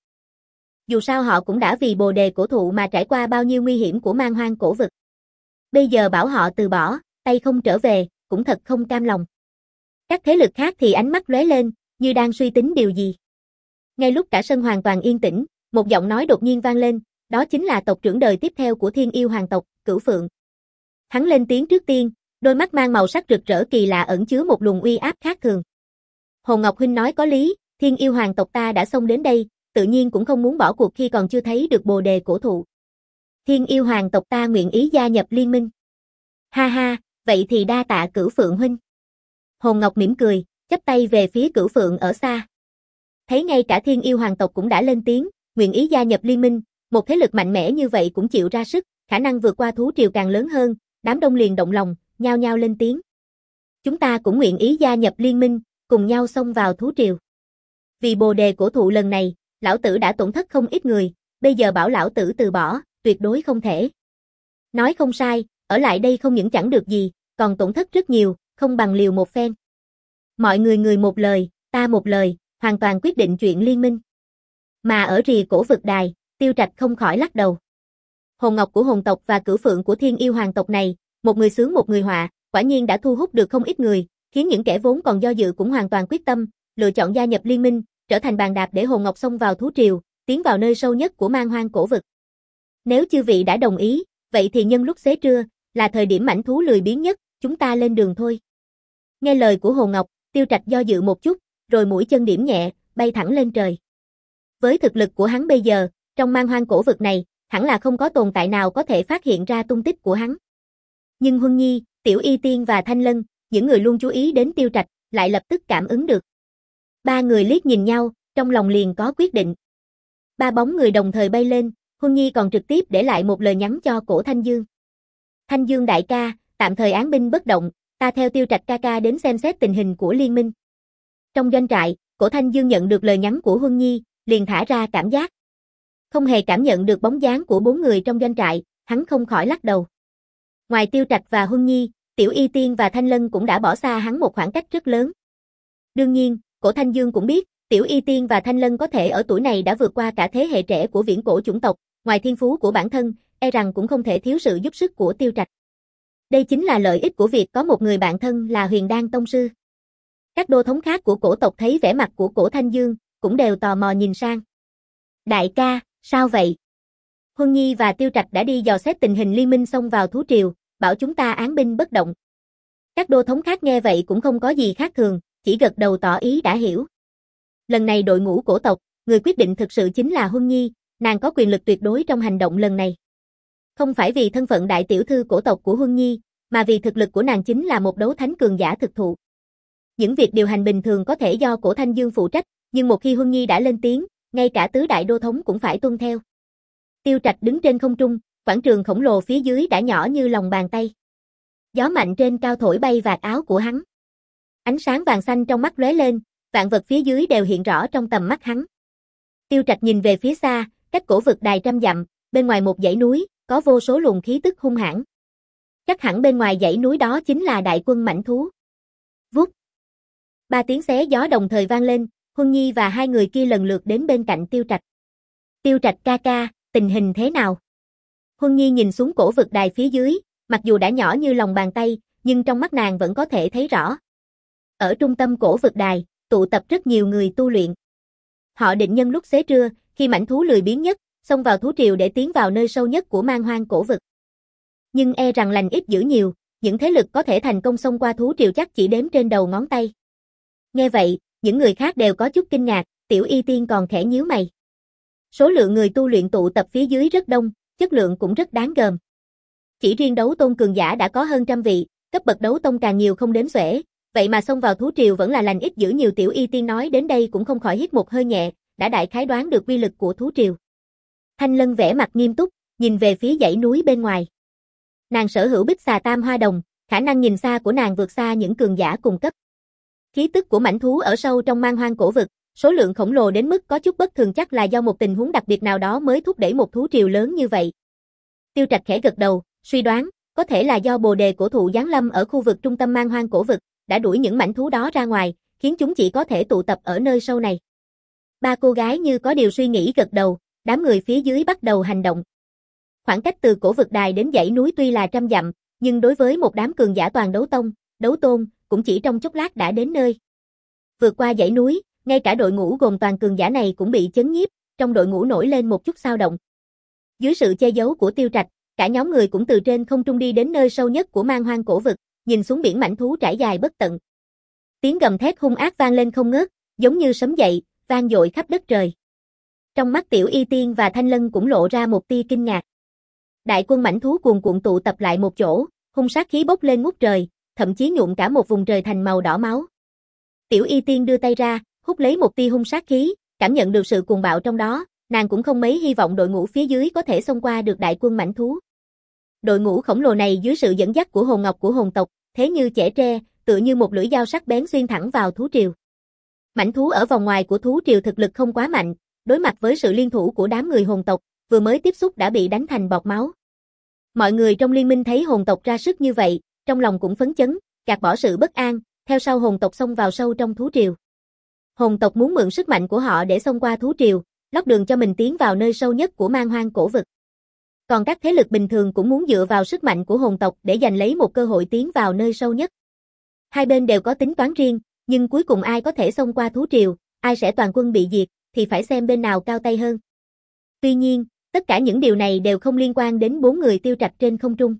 [SPEAKER 1] Dù sao họ cũng đã vì bồ đề cổ thụ mà trải qua bao nhiêu nguy hiểm của man hoang cổ vực. Bây giờ bảo họ từ bỏ, tay không trở về, cũng thật không cam lòng. Các thế lực khác thì ánh mắt lóe lên, như đang suy tính điều gì. Ngay lúc cả sân hoàn toàn yên tĩnh, một giọng nói đột nhiên vang lên, đó chính là tộc trưởng đời tiếp theo của Thiên Yêu Hoàng tộc, Cửu Phượng. Hắn lên tiếng trước tiên, đôi mắt mang màu sắc rực rỡ kỳ lạ ẩn chứa một luồng uy áp khác thường. Hồn Ngọc huynh nói có lý, Thiên Yêu Hoàng tộc ta đã xông đến đây, tự nhiên cũng không muốn bỏ cuộc khi còn chưa thấy được bồ đề cổ thụ. Thiên Yêu Hoàng tộc ta nguyện ý gia nhập liên minh. Ha ha, vậy thì đa tạ Cửu Phượng huynh. Hồn Ngọc mỉm cười, chắp tay về phía Cửu Phượng ở xa. Thấy ngay cả Thiên Yêu Hoàng tộc cũng đã lên tiếng, nguyện ý gia nhập liên minh, một thế lực mạnh mẽ như vậy cũng chịu ra sức, khả năng vượt qua thú triều càng lớn hơn, đám đông liền động lòng, nhao nhao lên tiếng. Chúng ta cũng nguyện ý gia nhập liên minh, cùng nhau xông vào thú triều. Vì bồ đề cổ thụ lần này, lão tử đã tổn thất không ít người, bây giờ bảo lão tử từ bỏ, tuyệt đối không thể. Nói không sai, ở lại đây không những chẳng được gì, còn tổn thất rất nhiều, không bằng liều một phen. Mọi người người một lời, ta một lời, hoàn toàn quyết định chuyện liên minh. Mà ở rìa cổ vực đài, Tiêu Trạch không khỏi lắc đầu. Hồn ngọc của hồn tộc và cửu phượng của thiên yêu hoàng tộc này, một người sướng một người họa, quả nhiên đã thu hút được không ít người, khiến những kẻ vốn còn do dự cũng hoàn toàn quyết tâm, lựa chọn gia nhập liên minh, trở thành bàn đạp để hồn ngọc xông vào thú triều, tiến vào nơi sâu nhất của man hoang cổ vực. Nếu chư vị đã đồng ý, vậy thì nhân lúc xế trưa, là thời điểm mãnh thú lười biếng nhất, chúng ta lên đường thôi. Nghe lời của hồn ngọc, Tiêu Trạch do dự một chút, rồi mũi chân điểm nhẹ, bay thẳng lên trời. Với thực lực của hắn bây giờ, trong man hoang cổ vực này, hẳn là không có tồn tại nào có thể phát hiện ra tung tích của hắn. Nhưng Huân Nhi, Tiểu Y Tiên và Thanh Lân, những người luôn chú ý đến Tiêu Trạch, lại lập tức cảm ứng được. Ba người liếc nhìn nhau, trong lòng liền có quyết định. Ba bóng người đồng thời bay lên, Huân Nhi còn trực tiếp để lại một lời nhắn cho Cổ Thanh Dương. Thanh Dương đại ca, tạm thời án binh bất động, ta theo Tiêu Trạch ca ca đến xem xét tình hình của liên minh. Trong doanh trại, Cổ Thanh Dương nhận được lời nhắn của Huân Nhi, liền thả ra cảm giác. Không hề cảm nhận được bóng dáng của bốn người trong doanh trại, hắn không khỏi lắc đầu. Ngoài Tiêu Trạch và Huân Nhi, Tiểu Y Tiên và Thanh Lân cũng đã bỏ xa hắn một khoảng cách rất lớn. Đương nhiên, Cổ Thanh Dương cũng biết, Tiểu Y Tiên và Thanh Lân có thể ở tuổi này đã vượt qua cả thế hệ trẻ của viễn cổ chủng tộc, ngoài thiên phú của bản thân, e rằng cũng không thể thiếu sự giúp sức của Tiêu Trạch. Đây chính là lợi ích của việc có một người bạn thân là Huyền Đan tông sư. Các đô thống khác của cổ tộc thấy vẻ mặt của Cổ Thanh Dương, cũng đều tò mò nhìn sang. Đại ca, sao vậy? Huân Nhi và Tiêu Trạch đã đi dò xét tình hình liên minh xông vào thú triều, bảo chúng ta án binh bất động. Các đô thống khác nghe vậy cũng không có gì khác thường, chỉ gật đầu tỏ ý đã hiểu. Lần này đội ngũ cổ tộc, người quyết định thực sự chính là Huân Nhi, nàng có quyền lực tuyệt đối trong hành động lần này. Không phải vì thân phận đại tiểu thư cổ tộc của Huân Nhi, mà vì thực lực của nàng chính là một đấu thánh cường giả thực thụ. Những việc điều hành bình thường có thể do Cổ Thanh Dương phụ trách, nhưng một khi Huân Nhi đã lên tiếng, ngay cả tứ đại đô thống cũng phải tuân theo. Tiêu Trạch đứng trên không trung, quảng trường khổng lồ phía dưới đã nhỏ như lòng bàn tay. Gió mạnh trên cao thổi bay vạt áo của hắn. Ánh sáng vàng xanh trong mắt lóe lên, vạn vật phía dưới đều hiện rõ trong tầm mắt hắn. Tiêu Trạch nhìn về phía xa, cách cổ vực đài trăm dặm, bên ngoài một dãy núi, có vô số luồng khí tức hung hãn. Chắc hẳn bên ngoài dãy núi đó chính là đại quân mãnh thú. Vút. Ba tiếng xé gió đồng thời vang lên, Huân Nhi và hai người kia lần lượt đến bên cạnh Tiêu Trạch. Tiêu Trạch ca ca, tình hình thế nào? Huân Nhi nhìn xuống cổ vực đài phía dưới, mặc dù đã nhỏ như lòng bàn tay, nhưng trong mắt nàng vẫn có thể thấy rõ. Ở trung tâm cổ vực đài, tụ tập rất nhiều người tu luyện. Họ định nhân lúc xế trưa, khi mãnh thú lười biếng nhất, xông vào thú triều để tiến vào nơi sâu nhất của man hoang cổ vực. Nhưng e rằng lành ít dữ nhiều, những thế lực có thể thành công xông qua thú triều chắc chỉ đếm trên đầu ngón tay. Nghe vậy, những người khác đều có chút kinh ngạc, Tiểu Y Tiên còn khẽ nhíu mày. Số lượng người tu luyện tụ tập phía dưới rất đông, chất lượng cũng rất đáng gờm. Chỉ riêng đấu tôn cường giả đã có hơn trăm vị, cấp bậc đấu tông càng nhiều không đếm xuể, vậy mà xông vào thú triều vẫn là lành ít dữ nhiều. Tiểu Y Tiên nói đến đây cũng không khỏi hít một hơi nhẹ, đã đại khái đoán được uy lực của thú triều. Thanh Lân vẻ mặt nghiêm túc, nhìn về phía dãy núi bên ngoài. Nàng sở hữu bích xà tam hoa đồng, khả năng nhìn xa của nàng vượt xa những cường giả cùng cấp. Khí tức của mãnh thú ở sâu trong man hoang cổ vực, số lượng khổng lồ đến mức có chút bất thường, chắc là do một tình huống đặc biệt nào đó mới thúc đẩy một thú triều lớn như vậy. Tiêu Trạch khẽ gật đầu, suy đoán, có thể là do bồ đề cổ thụ giáng lâm ở khu vực trung tâm man hoang cổ vực, đã đuổi những mãnh thú đó ra ngoài, khiến chúng chỉ có thể tụ tập ở nơi sâu này. Ba cô gái như có điều suy nghĩ gật đầu, đám người phía dưới bắt đầu hành động. Khoảng cách từ cổ vực đài đến dãy núi tuy là trăm dặm, nhưng đối với một đám cường giả toàn đấu tông, đấu tôn, cũng chỉ trong chốc lát đã đến nơi. Vượt qua dãy núi, ngay cả đội ngũ gồm toàn cường giả này cũng bị chấn nhiếp, trong đội ngũ nổi lên một chút xao động. Dưới sự che giấu của Tiêu Trạch, cả nhóm người cũng từ trên không trung đi đến nơi sâu nhất của man hoang cổ vực, nhìn xuống biển mãnh thú trải dài bất tận. Tiếng gầm thét hung ác vang lên không ngớt, giống như sấm dậy, vang dội khắp đất trời. Trong mắt Tiểu Y Tiên và Thanh Lân cũng lộ ra một tia kinh ngạc. Đại quân mãnh thú cuồn cuộn tụ tập lại một chỗ, hung sát khí bốc lên ngút trời, thậm chí nhuộm cả một vùng trời thành màu đỏ máu. Tiểu Y Tiên đưa tay ra, hút lấy một tia hung sát khí, cảm nhận được sự cuồng bạo trong đó, nàng cũng không mấy hy vọng đội ngũ phía dưới có thể xông qua được đại quân mãnh thú. Đội ngũ khổng lồ này dưới sự dẫn dắt của hồn ngọc của hồn tộc, thế như chẻ tre, tựa như một lưỡi dao sắc bén xuyên thẳng vào thú triều. Mãnh thú ở vòng ngoài của thú triều thực lực không quá mạnh, đối mặt với sự liên thủ của đám người hồn tộc, vừa mới tiếp xúc đã bị đánh thành bọt máu. Mọi người trong liên minh thấy hồn tộc ra sức như vậy, trong lòng cũng phấn chấn, gạt bỏ sự bất an, theo sau hồn tộc xông vào sâu trong thú triều. Hồn tộc muốn mượn sức mạnh của họ để xông qua thú triều, lót đường cho mình tiến vào nơi sâu nhất của man hoang cổ vực. Còn các thế lực bình thường cũng muốn dựa vào sức mạnh của hồn tộc để giành lấy một cơ hội tiến vào nơi sâu nhất. Hai bên đều có tính toán riêng, nhưng cuối cùng ai có thể xông qua thú triều, ai sẽ toàn quân bị diệt, thì phải xem bên nào cao tay hơn. Tuy nhiên, tất cả những điều này đều không liên quan đến bốn người Tiêu Trạch trên không trung.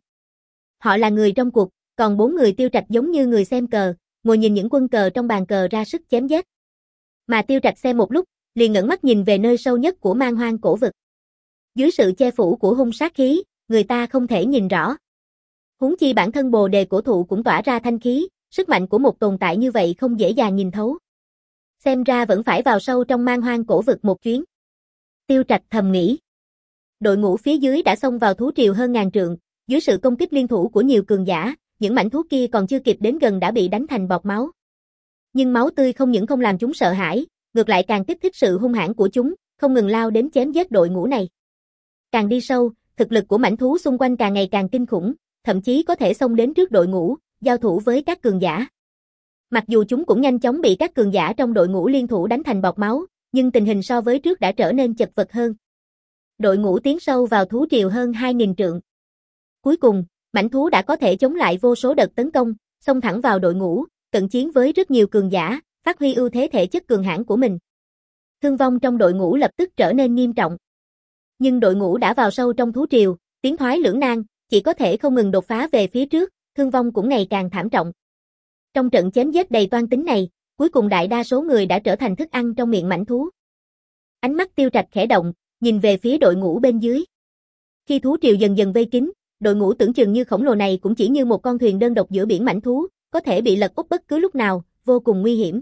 [SPEAKER 1] Họ là người trong cuộc, còn bốn người Tiêu Trạch giống như người xem cờ, ngồi nhìn những quân cờ trong bàn cờ ra sức chém giết. Mà Tiêu Trạch xem một lúc, liền ngẩng mắt nhìn về nơi sâu nhất của man hoang cổ vực. Dưới sự che phủ của hung sát khí, người ta không thể nhìn rõ. Huống chi bản thân bồ đề cổ thụ cũng tỏa ra thanh khí, sức mạnh của một tồn tại như vậy không dễ dàng nhìn thấu. Xem ra vẫn phải vào sâu trong man hoang cổ vực một chuyến. Tiêu Trạch thầm nghĩ. Đội ngũ phía dưới đã xông vào thú triều hơn ngàn trượng, dưới sự công kích liên thủ của nhiều cường giả, những mảnh thú kia còn chưa kịp đến gần đã bị đánh thành bọt máu. Nhưng máu tươi không những không làm chúng sợ hãi, ngược lại càng kích thích sự hung hãn của chúng, không ngừng lao đến chém giết đội ngũ này. Càng đi sâu, thực lực của mảnh thú xung quanh càng ngày càng kinh khủng, thậm chí có thể xông đến trước đội ngũ, giao thủ với các cường giả. Mặc dù chúng cũng nhanh chóng bị các cường giả trong đội ngũ liên thủ đánh thành bọt máu, nhưng tình hình so với trước đã trở nên chật vật hơn. Đội ngũ tiến sâu vào thú triều hơn hai nghìn trượng. Cuối cùng, mảnh thú đã có thể chống lại vô số đợt tấn công, xông thẳng vào đội ngũ, cận chiến với rất nhiều cường giả, phát huy ưu thế thể chất cường hãn của mình. Thương vong trong đội ngũ lập tức trở nên nghiêm trọng. Nhưng đội ngũ đã vào sâu trong thú triều, tiến thoái lưỡng nan, chỉ có thể không ngừng đột phá về phía trước, thương vong cũng ngày càng thảm trọng. Trong trận chém giết đầy toan tính này, cuối cùng đại đa số người đã trở thành thức ăn trong miệng mảnh thú. Ánh mắt Tiêu Trạch khẽ động, nhìn về phía đội ngũ bên dưới. Khi thú triều dần dần vây kín, đội ngũ tưởng chừng như khổng lồ này cũng chỉ như một con thuyền đơn độc giữa biển mảnh thú, có thể bị lật úp bất cứ lúc nào, vô cùng nguy hiểm.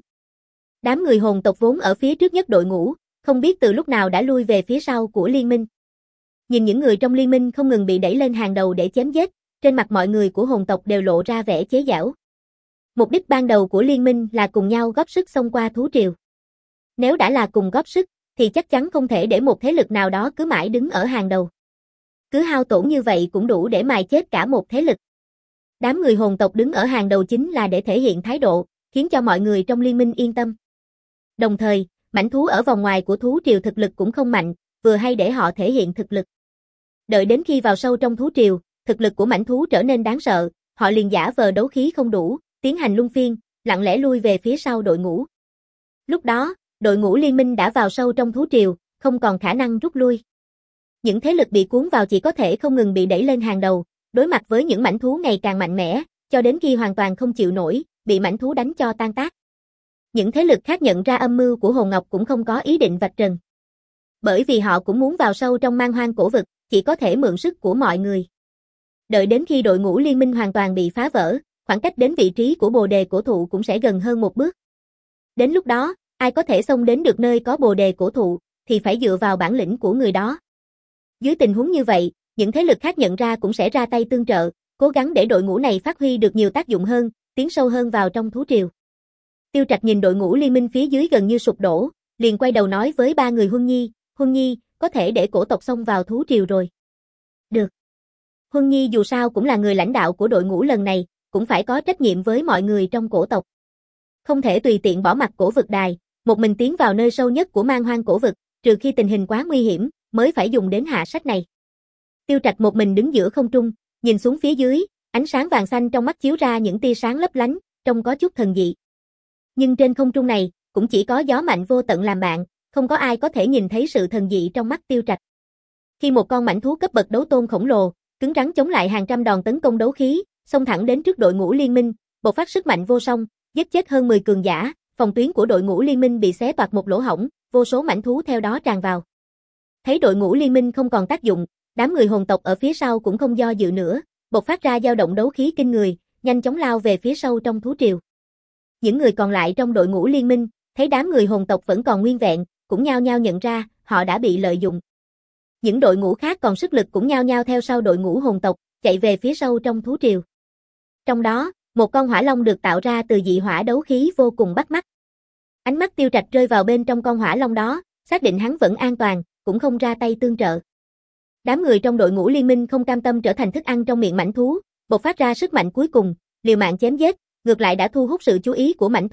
[SPEAKER 1] Đám người hồn tộc vốn ở phía trước nhất đội ngũ, không biết từ lúc nào đã lui về phía sau của liên minh. Nhìn những người trong liên minh không ngừng bị đẩy lên hàng đầu để chém giết, trên mặt mọi người của hồn tộc đều lộ ra vẻ chế giễu. Mục đích ban đầu của liên minh là cùng nhau góp sức xông qua thú triều. Nếu đã là cùng góp sức, thì chắc chắn không thể để một thế lực nào đó cứ mãi đứng ở hàng đầu. Cứ hao tổn như vậy cũng đủ để mài chết cả một thế lực. Đám người hồn tộc đứng ở hàng đầu chính là để thể hiện thái độ, khiến cho mọi người trong liên minh yên tâm. Đồng thời, mảnh thú ở vòng ngoài của thú triều thực lực cũng không mạnh, vừa hay để họ thể hiện thực lực. Đợi đến khi vào sâu trong thú triều, thực lực của mảnh thú trở nên đáng sợ, họ liền giả vờ đấu khí không đủ, tiến hành luân phiên, lặng lẽ lui về phía sau đội ngũ. Lúc đó, đội ngũ liên minh đã vào sâu trong thú triều, không còn khả năng rút lui. Những thế lực bị cuốn vào chỉ có thể không ngừng bị đẩy lên hàng đầu, đối mặt với những mảnh thú ngày càng mạnh mẽ, cho đến khi hoàn toàn không chịu nổi, bị mảnh thú đánh cho tan tác. Những thế lực khác nhận ra âm mưu của Hồn Ngọc cũng không có ý định vạch trần. Bởi vì họ cũng muốn vào sâu trong man hoang cổ vực, chỉ có thể mượn sức của mọi người. Đợi đến khi đội ngũ liên minh hoàn toàn bị phá vỡ, khoảng cách đến vị trí của bồ đề cổ thụ cũng sẽ gần hơn một bước. Đến lúc đó, ai có thể xông đến được nơi có bồ đề cổ thụ, thì phải dựa vào bản lĩnh của người đó. Dưới tình huống như vậy, những thế lực khác nhận ra cũng sẽ ra tay tương trợ, cố gắng để đội ngũ này phát huy được nhiều tác dụng hơn, tiến sâu hơn vào trong thú triều. Tiêu Trạch nhìn đội ngũ liên minh phía dưới gần như sụp đổ, liền quay đầu nói với ba người Huân Nhi, Huân Nhi, có thể để cổ tộc xông vào thú triều rồi. Được. Huân Nhi dù sao cũng là người lãnh đạo của đội ngũ lần này, cũng phải có trách nhiệm với mọi người trong cổ tộc. Không thể tùy tiện bỏ mặc cổ vực đài, một mình tiến vào nơi sâu nhất của man hoang cổ vực, trừ khi tình hình quá nguy hiểm, mới phải dùng đến hạ sách này. Tiêu Trạch một mình đứng giữa không trung, nhìn xuống phía dưới, ánh sáng vàng xanh trong mắt chiếu ra những tia sáng lấp lánh, trông có chút thần dị. Nhưng trên không trung này, cũng chỉ có gió mạnh vô tận làm bạn, không có ai có thể nhìn thấy sự thần dị trong mắt Tiêu Trạch. Khi một con mãnh thú cấp bậc đấu tôn khổng lồ, cứng rắn chống lại hàng trăm đòn tấn công đấu khí, xông thẳng đến trước đội ngũ liên minh, bộc phát sức mạnh vô song, giết chết hơn mười cường giả, phòng tuyến của đội ngũ liên minh bị xé toạc một lỗ hổng, vô số mãnh thú theo đó tràn vào. Thấy đội ngũ liên minh không còn tác dụng, đám người hồn tộc ở phía sau cũng không do dự nữa, bộc phát ra dao động đấu khí kinh người, nhanh chóng lao về phía sâu trong thú triều. Những người còn lại trong đội ngũ liên minh, thấy đám người hồn tộc vẫn còn nguyên vẹn, cũng nhao nhao nhận ra, họ đã bị lợi dụng. Những đội ngũ khác còn sức lực cũng nhao nhao theo sau đội ngũ hồn tộc, chạy về phía sâu trong thú triều. Trong đó, một con hỏa long được tạo ra từ dị hỏa đấu khí vô cùng bắt mắt. Ánh mắt Tiêu Trạch rơi vào bên trong con hỏa long đó, xác định hắn vẫn an toàn, cũng không ra tay tương trợ. Đám người trong đội ngũ liên minh không cam tâm trở thành thức ăn trong miệng mãnh thú, bộc phát ra sức mạnh cuối cùng, liều mạng chém giết, ngược lại đã thu hút sự chú ý của mãnh thú,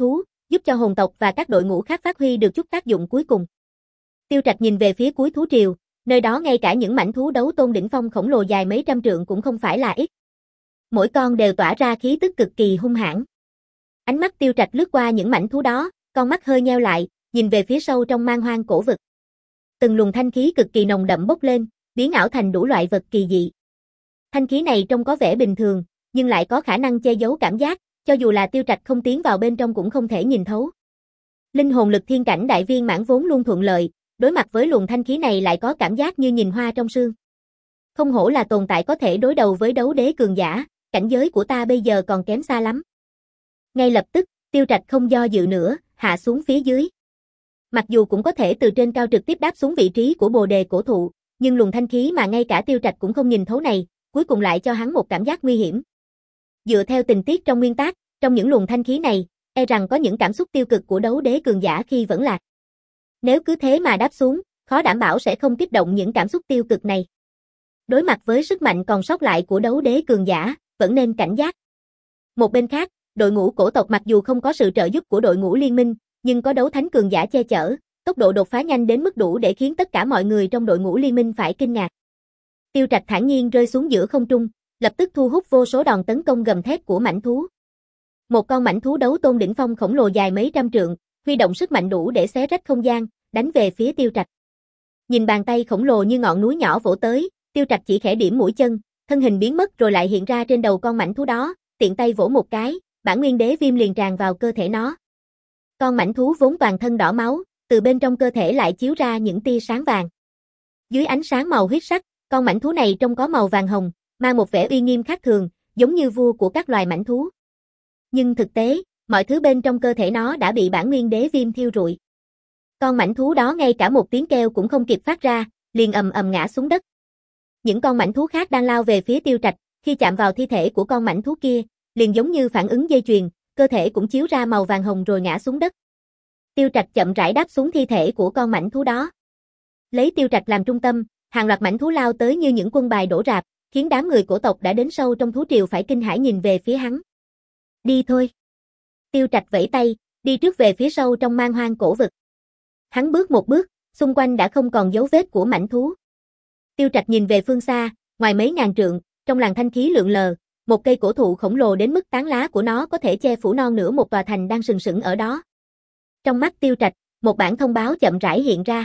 [SPEAKER 1] giúp cho hồn tộc và các đội ngũ khác phát huy được chút tác dụng cuối cùng. Tiêu Trạch nhìn về phía cuối thú triều, nơi đó ngay cả những mãnh thú đấu tôn đỉnh phong khổng lồ dài mấy trăm trượng cũng không phải là ít. Mỗi con đều tỏa ra khí tức cực kỳ hung hãn. Ánh mắt Tiêu Trạch lướt qua những mãnh thú đó, con mắt hơi nheo lại, nhìn về phía sâu trong man hoang cổ vực. Từng luồng thanh khí cực kỳ nồng đậm bốc lên, biến ảo thành đủ loại vật kỳ dị. Thanh khí này trông có vẻ bình thường, nhưng lại có khả năng che giấu cảm giác, cho dù là Tiêu Trạch không tiến vào bên trong cũng không thể nhìn thấu. Linh hồn lực thiên cảnh đại viên mãn vốn luôn thuận lợi, đối mặt với luồng thanh khí này lại có cảm giác như nhìn hoa trong sương. Không hổ là tồn tại có thể đối đầu với đấu đế cường giả, cảnh giới của ta bây giờ còn kém xa lắm. Ngay lập tức, Tiêu Trạch không do dự nữa, hạ xuống phía dưới. Mặc dù cũng có thể từ trên cao trực tiếp đáp xuống vị trí của bồ đề cổ thụ, nhưng luồng thanh khí mà ngay cả Tiêu Trạch cũng không nhìn thấu này, cuối cùng lại cho hắn một cảm giác nguy hiểm. Dựa theo tình tiết trong nguyên tác, trong những luồng thanh khí này, e rằng có những cảm xúc tiêu cực của đấu đế cường giả khi vẫn lạc. Nếu cứ thế mà đáp xuống, khó đảm bảo sẽ không kích động những cảm xúc tiêu cực này. Đối mặt với sức mạnh còn sót lại của đấu đế cường giả, vẫn nên cảnh giác. Một bên khác, đội ngũ cổ tộc mặc dù không có sự trợ giúp của đội ngũ liên minh, nhưng có đấu thánh cường giả che chở, tốc độ đột phá nhanh đến mức đủ để khiến tất cả mọi người trong đội ngũ liên minh phải kinh ngạc. Tiêu Trạch thản nhiên rơi xuống giữa không trung, lập tức thu hút vô số đòn tấn công gầm thét của mãnh thú. Một con mãnh thú đấu tôn đỉnh phong khổng lồ dài mấy trăm trượng, huy động sức mạnh đủ để xé rách không gian, đánh về phía Tiêu Trạch. Nhìn bàn tay khổng lồ như ngọn núi nhỏ vỗ tới, Tiêu Trạch chỉ khẽ điểm mũi chân, thân hình biến mất rồi lại hiện ra trên đầu con mãnh thú đó, tiện tay vỗ một cái, bản nguyên đế viêm liền tràn vào cơ thể nó. Con mãnh thú vốn toàn thân đỏ máu, từ bên trong cơ thể lại chiếu ra những tia sáng vàng. Dưới ánh sáng màu huyết sắc, con mãnh thú này trông có màu vàng hồng, mang một vẻ uy nghiêm khác thường, giống như vua của các loài mãnh thú. Nhưng thực tế, mọi thứ bên trong cơ thể nó đã bị bản nguyên đế viêm thiêu rụi. Con mãnh thú đó ngay cả một tiếng kêu cũng không kịp phát ra, liền ầm ầm ngã xuống đất. Những con mãnh thú khác đang lao về phía Tiêu Trạch, khi chạm vào thi thể của con mãnh thú kia, liền giống như phản ứng dây chuyền, cơ thể cũng chiếu ra màu vàng hồng rồi ngã xuống đất. Tiêu Trạch chậm rãi đáp xuống thi thể của con mãnh thú đó. Lấy Tiêu Trạch làm trung tâm, hàng loạt mãnh thú lao tới như những quân bài đổ rạp, khiến đám người cổ tộc đã đến sâu trong thú triều phải kinh hãi nhìn về phía hắn. Đi thôi. Tiêu Trạch vẫy tay, đi trước về phía sâu trong man hoang cổ vực. Hắn bước một bước, xung quanh đã không còn dấu vết của mãnh thú. Tiêu Trạch nhìn về phương xa, ngoài mấy ngàn trượng, trong làn thanh khí lượn lờ, một cây cổ thụ khổng lồ đến mức tán lá của nó có thể che phủ non nửa một tòa thành đang sừng sững ở đó. Trong mắt Tiêu Trạch, một bản thông báo chậm rãi hiện ra.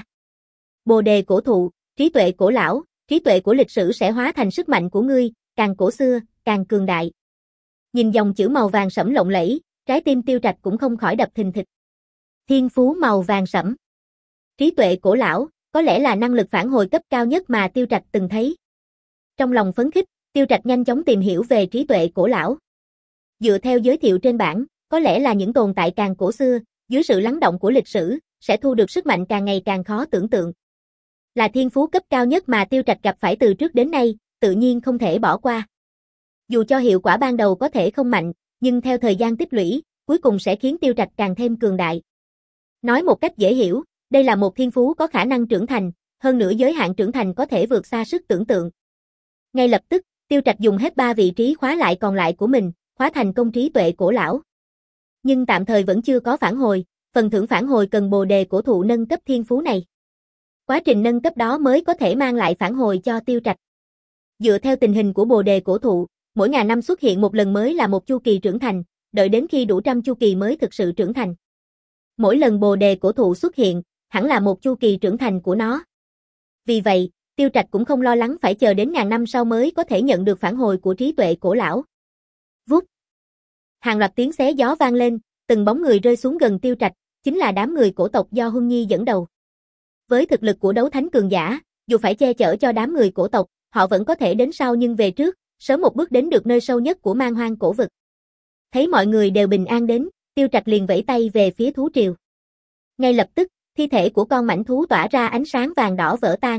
[SPEAKER 1] Bồ đề cổ thụ, trí tuệ cổ lão, trí tuệ của lịch sử sẽ hóa thành sức mạnh của ngươi, càng cổ xưa, càng cường đại. Nhìn dòng chữ màu vàng sẫm lộng lẫy, trái tim Tiêu Trạch cũng không khỏi đập thình thịch. Thiên phú màu vàng sẫm. Trí tuệ cổ lão, có lẽ là năng lực phản hồi cấp cao nhất mà Tiêu Trạch từng thấy. Trong lòng phấn khích, Tiêu Trạch nhanh chóng tìm hiểu về trí tuệ cổ lão. Dựa theo giới thiệu trên bảng, có lẽ là những tồn tại càng cổ xưa, dưới sự lắng động của lịch sử, sẽ thu được sức mạnh càng ngày càng khó tưởng tượng. Là thiên phú cấp cao nhất mà Tiêu Trạch gặp phải từ trước đến nay, tự nhiên không thể bỏ qua. Dù cho hiệu quả ban đầu có thể không mạnh, nhưng theo thời gian tích lũy, cuối cùng sẽ khiến Tiêu Trạch càng thêm cường đại. Nói một cách dễ hiểu, đây là một thiên phú có khả năng trưởng thành, hơn nữa giới hạn trưởng thành có thể vượt xa sức tưởng tượng. Ngay lập tức, Tiêu Trạch dùng hết ba vị trí khóa lại còn lại của mình, khóa thành công trí tuệ cổ lão. Nhưng tạm thời vẫn chưa có phản hồi, phần thưởng phản hồi cần bồ đề cổ thụ nâng cấp thiên phú này. Quá trình nâng cấp đó mới có thể mang lại phản hồi cho Tiêu Trạch. Dựa theo tình hình của bồ đề cổ thụ, mỗi ngàn năm xuất hiện một lần mới là một chu kỳ trưởng thành, đợi đến khi đủ trăm chu kỳ mới thực sự trưởng thành. Mỗi lần bồ đề cổ thụ xuất hiện, hẳn là một chu kỳ trưởng thành của nó. Vì vậy, Tiêu Trạch cũng không lo lắng phải chờ đến ngàn năm sau mới có thể nhận được phản hồi của trí tuệ cổ lão. Vút. Hàng loạt tiếng xé gió vang lên, từng bóng người rơi xuống gần Tiêu Trạch, chính là đám người cổ tộc do Huân Nhi dẫn đầu. Với thực lực của đấu thánh cường giả, dù phải che chở cho đám người cổ tộc, họ vẫn có thể đến sau nhưng về trước, sớm một bước đến được nơi sâu nhất của man hoang cổ vực. Thấy mọi người đều bình an đến, Tiêu Trạch liền vẫy tay về phía thú triều. Ngay lập tức, thi thể của con mãnh thú tỏa ra ánh sáng vàng đỏ vỡ tan.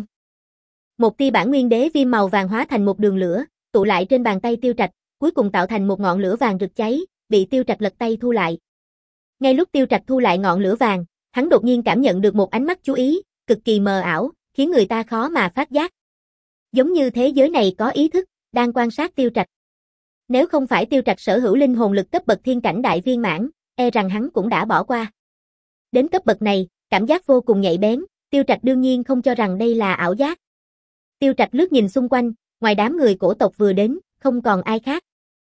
[SPEAKER 1] Một tia bản nguyên đế viêm màu vàng hóa thành một đường lửa, tụ lại trên bàn tay Tiêu Trạch, cuối cùng tạo thành một ngọn lửa vàng rực cháy, bị Tiêu Trạch lật tay thu lại. Ngay lúc Tiêu Trạch thu lại ngọn lửa vàng, hắn đột nhiên cảm nhận được một ánh mắt chú ý, cực kỳ mờ ảo, khiến người ta khó mà phát giác. Giống như thế giới này có ý thức, đang quan sát Tiêu Trạch. Nếu không phải Tiêu Trạch sở hữu linh hồn lực cấp bậc thiên cảnh đại viên mãn, e rằng hắn cũng đã bỏ qua. Đến cấp bậc này, cảm giác vô cùng nhạy bén, Tiêu Trạch đương nhiên không cho rằng đây là ảo giác. Tiêu Trạch lướt nhìn xung quanh, ngoài đám người cổ tộc vừa đến, không còn ai khác.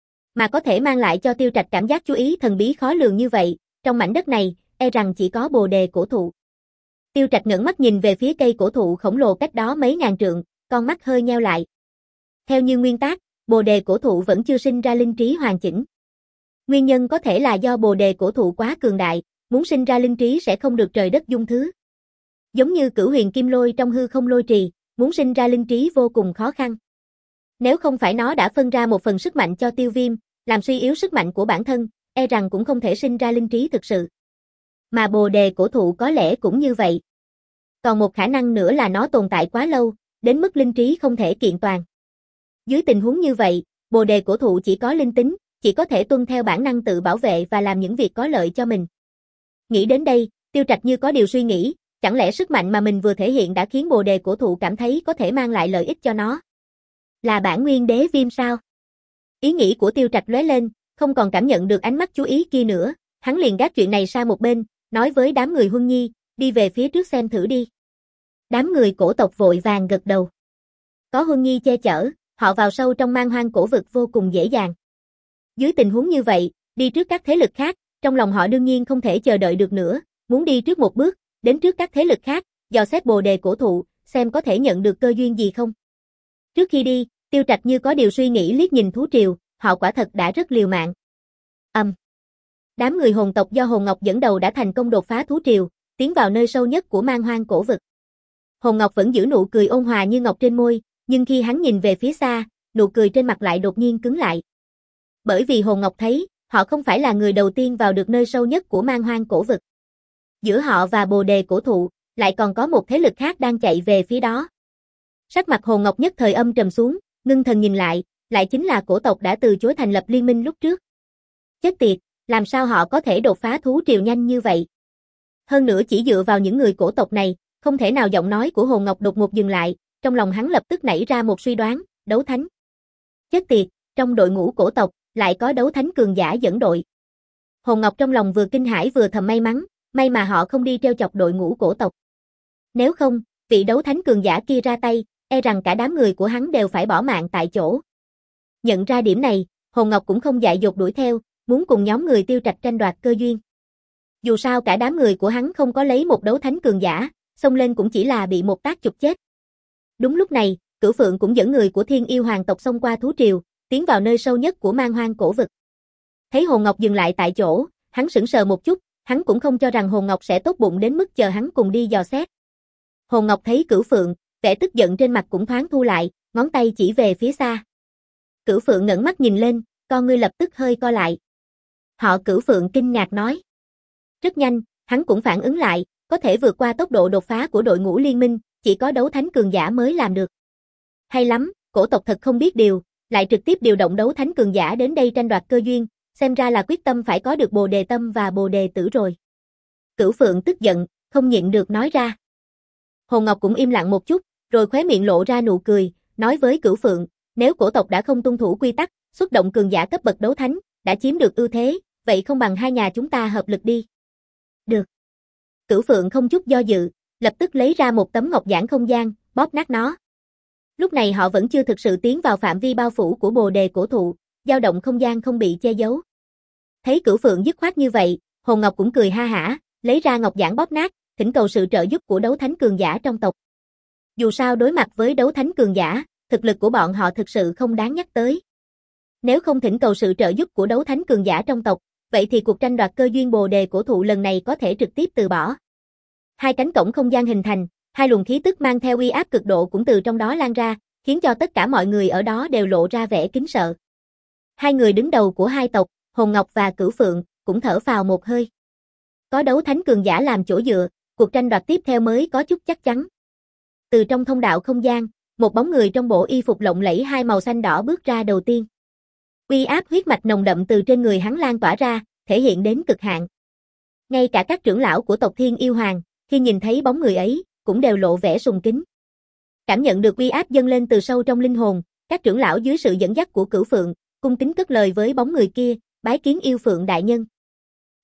[SPEAKER 1] Mà có thể mang lại cho Tiêu Trạch cảm giác chú ý thần bí khó lường như vậy, trong mảnh đất này, e rằng chỉ có bồ đề cổ thụ. Tiêu Trạch ngẩng mắt nhìn về phía cây cổ thụ khổng lồ cách đó mấy ngàn trượng, con mắt hơi nheo lại. Theo như nguyên tắc, bồ đề cổ thụ vẫn chưa sinh ra linh trí hoàn chỉnh. Nguyên nhân có thể là do bồ đề cổ thụ quá cường đại, muốn sinh ra linh trí sẽ không được trời đất dung thứ. Giống như Cửu Huyền Kim Lôi trong hư không lôi trì, muốn sinh ra linh trí vô cùng khó khăn. Nếu không phải nó đã phân ra một phần sức mạnh cho Tiêu Viêm, làm suy yếu sức mạnh của bản thân, e rằng cũng không thể sinh ra linh trí thực sự. Mà bồ đề cổ thụ có lẽ cũng như vậy. Còn một khả năng nữa là nó tồn tại quá lâu, đến mức linh trí không thể kiện toàn. Dưới tình huống như vậy, bồ đề cổ thụ chỉ có linh tính, chỉ có thể tuân theo bản năng tự bảo vệ và làm những việc có lợi cho mình. Nghĩ đến đây, Tiêu Trạch như có điều suy nghĩ, chẳng lẽ sức mạnh mà mình vừa thể hiện đã khiến bồ đề cổ thụ cảm thấy có thể mang lại lợi ích cho nó? Là bản nguyên đế viêm sao? Ý nghĩ của Tiêu Trạch lóe lên, không còn cảm nhận được ánh mắt chú ý kia nữa, hắn liền gác chuyện này sang một bên, nói với đám người Huân Nhi, đi về phía trước xem thử đi. Đám người cổ tộc vội vàng gật đầu. Có Huân Nhi che chở, họ vào sâu trong man hoang cổ vực vô cùng dễ dàng. Dưới tình huống như vậy, đi trước các thế lực khác, trong lòng họ đương nhiên không thể chờ đợi được nữa, muốn đi trước một bước, đến trước các thế lực khác, dò xét bồ đề cổ thụ, xem có thể nhận được cơ duyên gì không. Trước khi đi, Tiêu Trạch như có điều suy nghĩ liếc nhìn thú triều, họ quả thật đã rất liều mạng. Âm. Um. Đám người hồn tộc do Hồn Ngọc dẫn đầu đã thành công đột phá thú triều, tiến vào nơi sâu nhất của man hoang cổ vực. Hồn Ngọc vẫn giữ nụ cười ôn hòa như ngọc trên môi, nhưng khi hắn nhìn về phía xa, nụ cười trên mặt lại đột nhiên cứng lại. Bởi vì Hồn Ngọc thấy, họ không phải là người đầu tiên vào được nơi sâu nhất của man hoang cổ vực. Giữa họ và bồ đề cổ thụ, lại còn có một thế lực khác đang chạy về phía đó. Sắc mặt Hồn Ngọc nhất thời âm trầm xuống, ngưng thần nhìn lại, lại chính là cổ tộc đã từ chối thành lập liên minh lúc trước. Chết tiệt, làm sao họ có thể đột phá thú triều nhanh như vậy? Hơn nữa chỉ dựa vào những người cổ tộc này, không thể nào. Giọng nói của Hồn Ngọc đột ngột dừng lại, trong lòng hắn lập tức nảy ra một suy đoán, đấu thánh. Chết tiệt, trong đội ngũ cổ tộc, lại có đấu thánh cường giả dẫn đội. Hồn Ngọc trong lòng vừa kinh hãi vừa thầm may mắn, may mà họ không đi trêu chọc đội ngũ cổ tộc. Nếu không, vị đấu thánh cường giả kia ra tay, e rằng cả đám người của hắn đều phải bỏ mạng tại chỗ. Nhận ra điểm này, Hồn Ngọc cũng không dại dột đuổi theo, muốn cùng nhóm người Tiêu Trạch tranh đoạt cơ duyên. Dù sao cả đám người của hắn không có lấy một đấu thánh cường giả, xông lên cũng chỉ là bị một tác chụp chết. Đúng lúc này, Cửu Phượng cũng dẫn người của Thiên Yêu Hoàng tộc xông qua thú triều, tiến vào nơi sâu nhất của man hoang cổ vực. Thấy Hồn Ngọc dừng lại tại chỗ, hắn sững sờ một chút, hắn cũng không cho rằng Hồn Ngọc sẽ tốt bụng đến mức chờ hắn cùng đi dò xét. Hồn Ngọc thấy Cửu Phượng, vẻ tức giận trên mặt cũng thoáng thu lại, ngón tay chỉ về phía xa. Cửu Phượng ngẩng mắt nhìn lên, con ngươi lập tức hơi co lại. Họ Cửu Phượng kinh ngạc nói. Rất nhanh, hắn cũng phản ứng lại, có thể vượt qua tốc độ đột phá của đội ngũ liên minh, chỉ có đấu thánh cường giả mới làm được. Hay lắm, cổ tộc thật không biết điều, lại trực tiếp điều động đấu thánh cường giả đến đây tranh đoạt cơ duyên, xem ra là quyết tâm phải có được bồ đề tâm và bồ đề tử rồi. Cửu Phượng tức giận, không nhịn được nói ra. Hồn Ngọc cũng im lặng một chút, rồi khóe miệng lộ ra nụ cười, nói với Cửu Phượng, nếu cổ tộc đã không tuân thủ quy tắc, xuất động cường giả cấp bậc đấu thánh, đã chiếm được ưu thế, vậy không bằng hai nhà chúng ta hợp lực đi. Được. Cửu Phượng không chút do dự, lập tức lấy ra một tấm ngọc giản không gian, bóp nát nó. Lúc này họ vẫn chưa thực sự tiến vào phạm vi bao phủ của bồ đề cổ thụ, dao động không gian không bị che giấu. Thấy Cửu Phượng dứt khoát như vậy, Hồn Ngọc cũng cười ha hả, lấy ra ngọc giản bóp nát, thỉnh cầu sự trợ giúp của đấu thánh cường giả trong tộc. Dù sao đối mặt với đấu thánh cường giả, thực lực của bọn họ thực sự không đáng nhắc tới. Nếu không thỉnh cầu sự trợ giúp của đấu thánh cường giả trong tộc, vậy thì cuộc tranh đoạt cơ duyên bồ đề cổ thụ lần này có thể trực tiếp từ bỏ. Hai cánh cổng không gian hình thành, hai luồng khí tức mang theo uy áp cực độ cũng từ trong đó lan ra, khiến cho tất cả mọi người ở đó đều lộ ra vẻ kính sợ. Hai người đứng đầu của hai tộc, Hồn Ngọc và Cửu Phượng, cũng thở phào một hơi. Có đấu thánh cường giả làm chỗ dựa, cuộc tranh đoạt tiếp theo mới có chút chắc chắn. Từ trong thông đạo không gian, một bóng người trong bộ y phục lộng lẫy hai màu xanh đỏ bước ra đầu tiên. Uy áp huyết mạch nồng đậm từ trên người hắn lan tỏa ra, thể hiện đến cực hạn. Ngay cả các trưởng lão của tộc Thiên Yêu Hoàng, khi nhìn thấy bóng người ấy, cũng đều lộ vẻ sùng kính. Cảm nhận được uy áp dâng lên từ sâu trong linh hồn, các trưởng lão dưới sự dẫn dắt của Cửu Phượng, cung kính cất lời với bóng người kia, bái kiến Yêu Phượng đại nhân.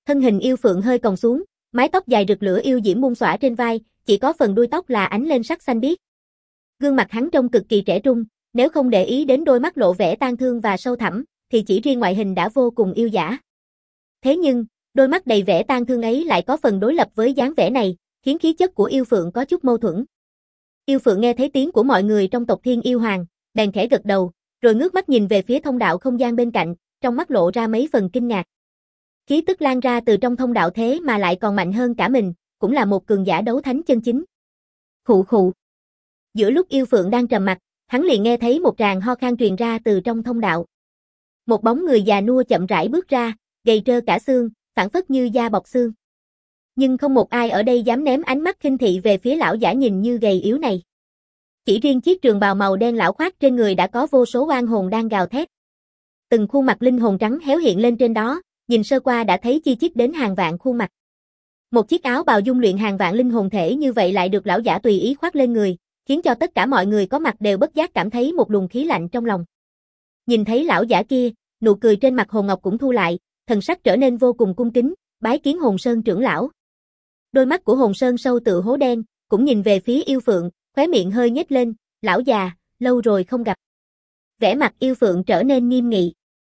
[SPEAKER 1] Thân hình yêu phượng hơi còng xuống, mái tóc dài rực lửa yêu diễm buông xõa trên vai, chỉ có phần đuôi tóc là ánh lên sắc xanh biếc. Gương mặt hắn trông cực kỳ trẻ trung, nếu không để ý đến đôi mắt lộ vẻ tang thương và sâu thẳm, thì chỉ riêng ngoại hình đã vô cùng yêu dã. Thế nhưng, đôi mắt đầy vẻ tang thương ấy lại có phần đối lập với dáng vẻ này, khiến khí chất của yêu phượng có chút mâu thuẫn. Yêu phượng nghe thấy tiếng của mọi người trong tộc Thiên Yêu Hoàng, bèn khẽ gật đầu, rồi ngước mắt nhìn về phía thông đạo không gian bên cạnh, trong mắt lộ ra mấy phần kinh ngạc. Khí tức lan ra từ trong thông đạo thế mà lại còn mạnh hơn cả mình, cũng là một cường giả đấu thánh chân chính. Khụ khụ. Giữa lúc yêu phượng đang trầm mặc, hắn liền nghe thấy một tràng ho khan truyền ra từ trong thông đạo. Một bóng người già nua chậm rãi bước ra, gầy trơ cả xương, phảng phất như da bọc xương. Nhưng không một ai ở đây dám ném ánh mắt khinh thị về phía lão giả nhìn như gầy yếu này. Chỉ riêng chiếc trường bào màu đen lão khoác trên người đã có vô số oan hồn đang gào thét. Từng khuôn mặt linh hồn trắng héo hiện lên trên đó, nhìn sơ qua đã thấy chi chít đến hàng vạn khuôn mặt. Một chiếc áo bào dung luyện hàng vạn linh hồn thể như vậy lại được lão giả tùy ý khoác lên người, khiến cho tất cả mọi người có mặt đều bất giác cảm thấy một luồng khí lạnh trong lòng. Nhìn thấy lão giả kia, nụ cười trên mặt Hồn Ngọc cũng thu lại, thần sắc trở nên vô cùng cung kính, bái kiến Hồn Sơn trưởng lão. Đôi mắt của Hồn Sơn sâu tựa hố đen, cũng nhìn về phía yêu phượng, khóe miệng hơi nhếch lên, lão già, lâu rồi không gặp. Vẻ mặt yêu phượng trở nên nghiêm nghị.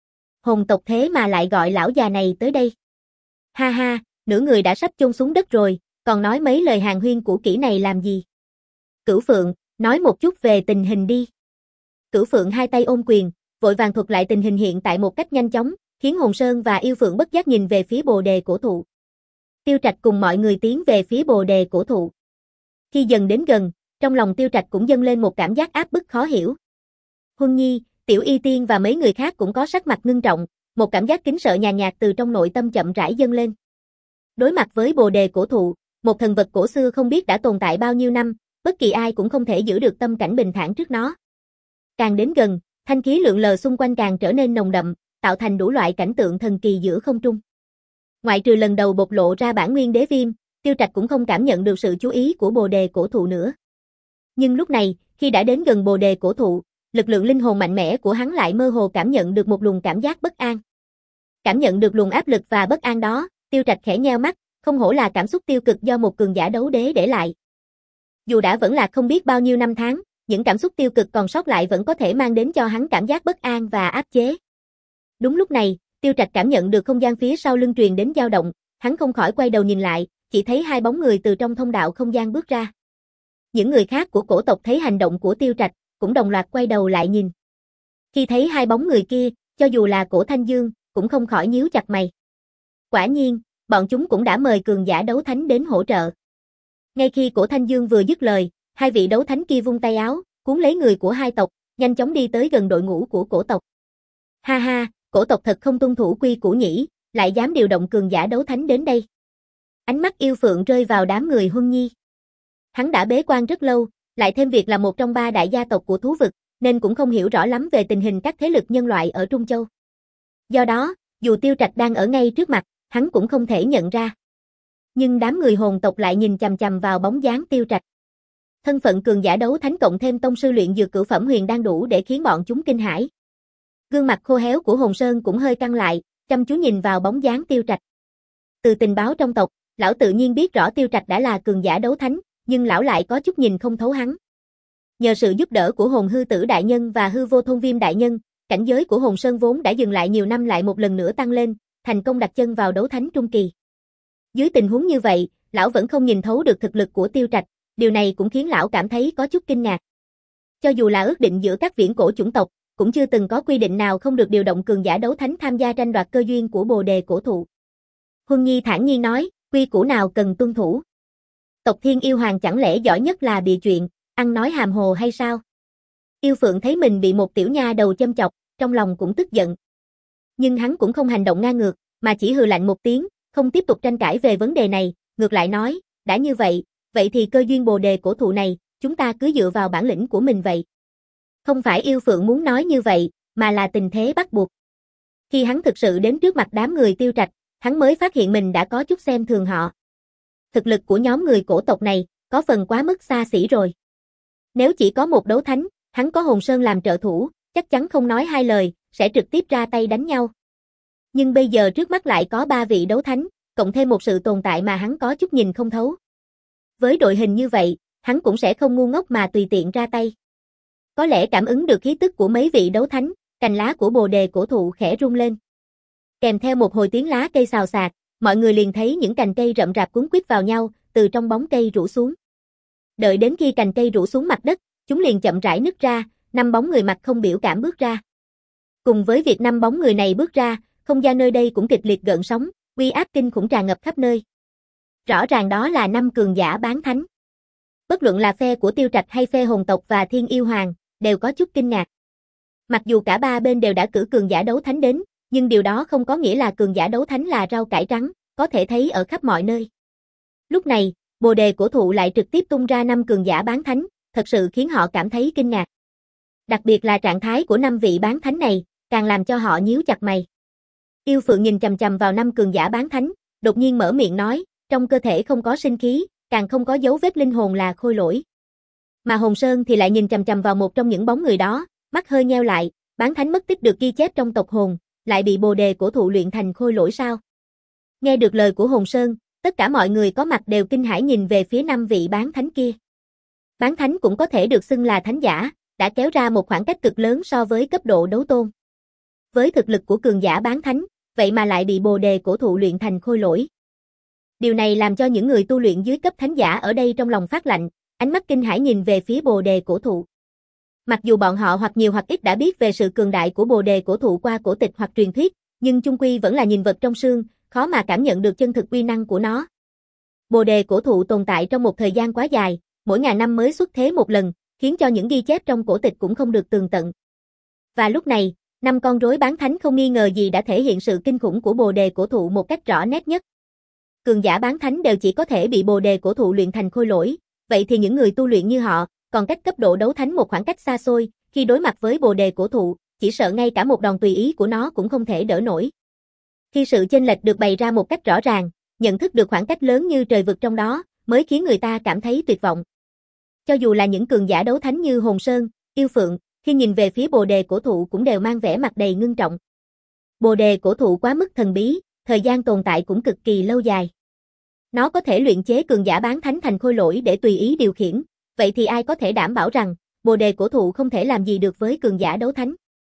[SPEAKER 1] Hồn tộc thế mà lại gọi lão già này tới đây. Ha ha, nửa người đã sắp chôn xuống đất rồi, còn nói mấy lời hàn huyên cũ kỹ này làm gì? Cửu Phượng, nói một chút về tình hình đi. Cửu Phượng hai tay ôm quyền, vội vàng thuật lại tình hình hiện tại một cách nhanh chóng, khiến Hồn Sơn và yêu phượng bất giác nhìn về phía bồ đề cổ thụ. Tiêu Trạch cùng mọi người tiến về phía bồ đề cổ thụ. Khi dần đến gần, trong lòng Tiêu Trạch cũng dâng lên một cảm giác áp bức khó hiểu. Huân Nhi, Tiểu Y Tiên và mấy người khác cũng có sắc mặt ngưng trọng, một cảm giác kính sợ nhàn nhạt từ trong nội tâm chậm rãi dâng lên. Đối mặt với bồ đề cổ thụ, một thần vật cổ xưa không biết đã tồn tại bao nhiêu năm, bất kỳ ai cũng không thể giữ được tâm cảnh bình thản trước nó. Càng đến gần, thanh khí lượn lờ xung quanh càng trở nên nồng đậm, tạo thành đủ loại cảnh tượng thần kỳ giữa không trung. Ngoại trừ lần đầu bộc lộ ra bản nguyên đế viêm, Tiêu Trạch cũng không cảm nhận được sự chú ý của bồ đề cổ thụ nữa. Nhưng lúc này, khi đã đến gần bồ đề cổ thụ, lực lượng linh hồn mạnh mẽ của hắn lại mơ hồ cảm nhận được một luồng cảm giác bất an. Cảm nhận được luồng áp lực và bất an đó, Tiêu Trạch khẽ nheo mắt, không hổ là cảm xúc tiêu cực do một cường giả đấu đế để lại. Dù đã vẫn là không biết bao nhiêu năm tháng, những cảm xúc tiêu cực còn sót lại vẫn có thể mang đến cho hắn cảm giác bất an và áp chế. Đúng lúc này, Tiêu Trạch cảm nhận được không gian phía sau lưng truyền đến dao động, hắn không khỏi quay đầu nhìn lại, chỉ thấy hai bóng người từ trong thông đạo không gian bước ra. Những người khác của cổ tộc thấy hành động của Tiêu Trạch, cũng đồng loạt quay đầu lại nhìn. Khi thấy hai bóng người kia, cho dù là Cổ Thanh Dương, cũng không khỏi nhíu chặt mày. Quả nhiên, bọn chúng cũng đã mời cường giả đấu thánh đến hỗ trợ. Ngay khi Cổ Thanh Dương vừa dứt lời, hai vị đấu thánh kia vung tay áo, cuốn lấy người của hai tộc, nhanh chóng đi tới gần đội ngũ của cổ tộc. Ha ha, cổ tộc thật không tuân thủ quy củ nhỉ, lại dám điều động cường giả đấu thánh đến đây. Ánh mắt yêu phượng rơi vào đám người Huân Nhi. Hắn đã bế quan rất lâu, lại thêm việc là một trong ba đại gia tộc của thú vực, nên cũng không hiểu rõ lắm về tình hình các thế lực nhân loại ở Trung Châu. Do đó, dù Tiêu Trạch đang ở ngay trước mặt, hắn cũng không thể nhận ra. Nhưng đám người hồn tộc lại nhìn chằm chằm vào bóng dáng Tiêu Trạch. Thân phận cường giả đấu thánh cộng thêm tông sư luyện dược cửu phẩm huyền đang đủ để khiến bọn chúng kinh hãi. Gương mặt khô héo của Hồn Sơn cũng hơi căng lại, chăm chú nhìn vào bóng dáng Tiêu Trạch. Từ tình báo trong tộc, lão tự nhiên biết rõ Tiêu Trạch đã là cường giả đấu thánh, nhưng lão lại có chút nhìn không thấu hắn. Nhờ sự giúp đỡ của Hồn Hư Tử đại nhân và Hư Vô Thôn Viêm đại nhân, cảnh giới của Hồn Sơn vốn đã dừng lại nhiều năm lại một lần nữa tăng lên, thành công đặt chân vào đấu thánh trung kỳ. Dưới tình huống như vậy, lão vẫn không nhìn thấu được thực lực của Tiêu Trạch, điều này cũng khiến lão cảm thấy có chút kinh ngạc. Cho dù là ước định giữa các viễn cổ chủng tộc, cũng chưa từng có quy định nào không được điều động cường giả đấu thánh tham gia tranh đoạt cơ duyên của Bồ Đề cổ thụ. Huân Nhi thản nhiên nói, quy củ nào cần tuân thủ? Tộc Thiên Yêu Hoàng chẳng lẽ giỏi nhất là bịa chuyện, ăn nói hàm hồ hay sao? Yêu Phượng thấy mình bị một tiểu nha đầu châm chọc, trong lòng cũng tức giận. Nhưng hắn cũng không hành động ngang ngược, mà chỉ hừ lạnh một tiếng, không tiếp tục tranh cãi về vấn đề này, ngược lại nói, đã như vậy, vậy thì cơ duyên Bồ Đề cổ thụ này, chúng ta cứ dựa vào bản lĩnh của mình vậy. Không phải Yêu Phượng muốn nói như vậy, mà là tình thế bắt buộc. Khi hắn thực sự đến trước mặt đám người Tiêu Trạch, hắn mới phát hiện mình đã có chút xem thường họ. Thực lực của nhóm người cổ tộc này, có phần quá mức xa xỉ rồi. Nếu chỉ có một đấu thánh, hắn có Hồn Sơn làm trợ thủ, chắc chắn không nói hai lời, sẽ trực tiếp ra tay đánh nhau. Nhưng bây giờ trước mắt lại có ba vị đấu thánh, cộng thêm một sự tồn tại mà hắn có chút nhìn không thấu. Với đội hình như vậy, hắn cũng sẽ không ngu ngốc mà tùy tiện ra tay. Có lẽ cảm ứng được khí tức của mấy vị đấu thánh, cành lá của bồ đề cổ thụ khẽ rung lên. Kèm theo một hồi tiếng lá cây xào xạc, mọi người liền thấy những cành cây rậm rạp cuốn quýt vào nhau, từ trong bóng cây rủ xuống. Đợi đến khi cành cây rủ xuống mặt đất, chúng liền chậm rãi nứt ra, năm bóng người mặt không biểu cảm bước ra. Cùng với việc năm bóng người này bước ra, không gian nơi đây cũng kịch liệt gợn sóng, uy áp kinh khủng tràn ngập khắp nơi. Rõ ràng đó là năm cường giả bán thánh. Bất luận là phe của Tiêu Trạch hay phe Hồn tộc và Thiên Yêu Hoàng, đều có chút kinh ngạc. Mặc dù cả ba bên đều đã cử cường giả đấu thánh đến, nhưng điều đó không có nghĩa là cường giả đấu thánh là rau cải trắng, có thể thấy ở khắp mọi nơi. Lúc này, bồ đề cổ thụ lại trực tiếp tung ra năm cường giả bán thánh, thật sự khiến họ cảm thấy kinh ngạc. Đặc biệt là trạng thái của năm vị bán thánh này, càng làm cho họ nhíu chặt mày. Yêu Phượng nhìn chằm chằm vào năm cường giả bán thánh, đột nhiên mở miệng nói, trong cơ thể không có sinh khí, càng không có dấu vết linh hồn là khôi lỗi. Mà Hồn Sơn thì lại nhìn chằm chằm vào một trong những bóng người đó, mắt hơi nheo lại, bán thánh mất tích được ghi chép trong tộc hồn, lại bị bồ đề cổ thụ luyện thành khôi lỗi sao? Nghe được lời của Hồn Sơn, tất cả mọi người có mặt đều kinh hãi nhìn về phía năm vị bán thánh kia. Bán thánh cũng có thể được xưng là thánh giả, đã kéo ra một khoảng cách cực lớn so với cấp độ đấu tôn. Với thực lực của cường giả bán thánh, vậy mà lại bị bồ đề cổ thụ luyện thành khôi lỗi. Điều này làm cho những người tu luyện dưới cấp thánh giả ở đây trong lòng phát lạnh, ánh mắt kinh hãi nhìn về phía bồ đề cổ thụ. Mặc dù bọn họ hoặc nhiều hoặc ít đã biết về sự cường đại của bồ đề cổ thụ qua cổ tịch hoặc truyền thuyết, nhưng chung quy vẫn là nhìn vật trong xương, khó mà cảm nhận được chân thực uy năng của nó. Bồ đề cổ thụ tồn tại trong một thời gian quá dài, mỗi ngàn năm mới xuất thế một lần, khiến cho những ghi chép trong cổ tịch cũng không được tường tận. Và lúc này, năm con rối bán thánh không nghi ngờ gì đã thể hiện sự kinh khủng của bồ đề cổ thụ một cách rõ nét nhất. Cường giả bán thánh đều chỉ có thể bị bồ đề cổ thụ luyện thành khôi lỗi, vậy thì những người tu luyện như họ, còn cách cấp độ đấu thánh một khoảng cách xa xôi, khi đối mặt với bồ đề cổ thụ, chỉ sợ ngay cả một đòn tùy ý của nó cũng không thể đỡ nổi. Khi sự chênh lệch được bày ra một cách rõ ràng, nhận thức được khoảng cách lớn như trời vực trong đó, mới khiến người ta cảm thấy tuyệt vọng. Cho dù là những cường giả đấu thánh như Hồn Sơn, Yêu Phượng, khi nhìn về phía bồ đề cổ thụ cũng đều mang vẻ mặt đầy ngưng trọng. Bồ đề cổ thụ quá mức thần bí, thời gian tồn tại cũng cực kỳ lâu dài. Nó có thể luyện chế cường giả bán thánh thành khôi lỗi để tùy ý điều khiển, vậy thì ai có thể đảm bảo rằng bồ đề cổ thụ không thể làm gì được với cường giả đấu thánh?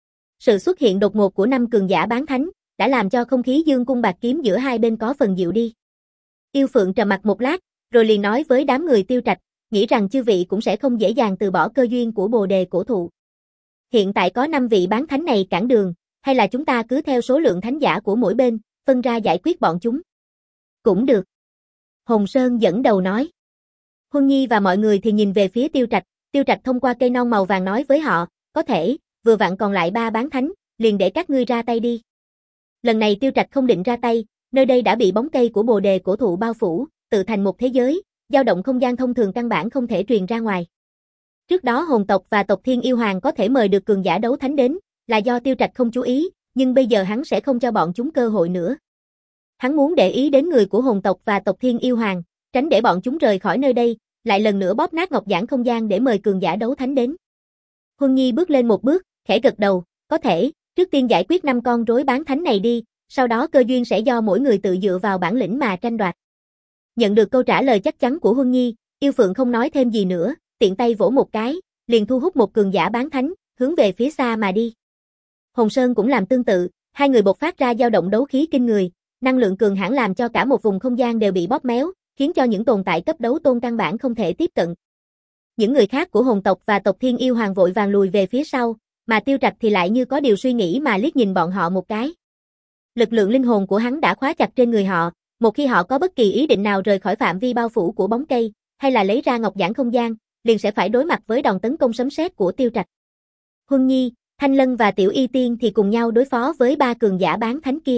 [SPEAKER 1] Sự xuất hiện đột ngột của năm cường giả bán thánh đã làm cho không khí dương cung bạc kiếm giữa hai bên có phần dịu đi. Yêu Phượng trầm mặc một lát, rồi liền nói với đám người Tiêu Trạch, nghĩ rằng chư vị cũng sẽ không dễ dàng từ bỏ cơ duyên của bồ đề cổ thụ. Hiện tại có năm vị bán thánh này cản đường, hay là chúng ta cứ theo số lượng thánh giả của mỗi bên, phân ra giải quyết bọn chúng? Cũng được. Hồn Sơn dẫn đầu nói. Huân Nhi và mọi người thì nhìn về phía Tiêu Trạch, Tiêu Trạch thông qua cây non màu vàng nói với họ, có thể, vừa vặn còn lại ba bán thánh, liền để các ngươi ra tay đi. Lần này Tiêu Trạch không định ra tay, nơi đây đã bị bóng cây của bồ đề cổ thụ bao phủ, tự thành một thế giới, dao động không gian thông thường căn bản không thể truyền ra ngoài. Trước đó Hồn tộc và tộc Thiên Yêu Hoàng có thể mời được cường giả đấu thánh đến, là do Tiêu Trạch không chú ý, nhưng bây giờ hắn sẽ không cho bọn chúng cơ hội nữa. Hắn muốn để ý đến người của Hồn tộc và tộc Thiên Yêu Hoàng, tránh để bọn chúng rời khỏi nơi đây, lại lần nữa bóp nát ngọc giản không gian để mời cường giả đấu thánh đến. Huân Nhi bước lên một bước, khẽ gật đầu, có thể, trước tiên giải quyết năm con rối bán thánh này đi, sau đó cơ duyên sẽ do mỗi người tự dựa vào bản lĩnh mà tranh đoạt. Nhận được câu trả lời chắc chắn của Huân Nhi, Yêu Phượng không nói thêm gì nữa, tiện tay vỗ một cái, liền thu hút một cường giả bán thánh, hướng về phía xa mà đi. Hồn Sơn cũng làm tương tự, hai người bộc phát ra dao động đấu khí kinh người, năng lượng cường hãn làm cho cả một vùng không gian đều bị bóp méo, khiến cho những tồn tại cấp đấu tôn căn bản không thể tiếp cận. Những người khác của Hồn tộc và tộc Thiên Yêu Hoàng vội vàng lùi về phía sau, mà Tiêu Trạch thì lại như có điều suy nghĩ mà liếc nhìn bọn họ một cái. Lực lượng linh hồn của hắn đã khóa chặt trên người họ, một khi họ có bất kỳ ý định nào rời khỏi phạm vi bao phủ của bóng cây, hay là lấy ra ngọc giản không gian, liền sẽ phải đối mặt với đòn tấn công sấm sét của Tiêu Trạch. Huân Nhi, Thanh Lân và Tiểu Y Tiên thì cùng nhau đối phó với ba cường giả bán thánh kia.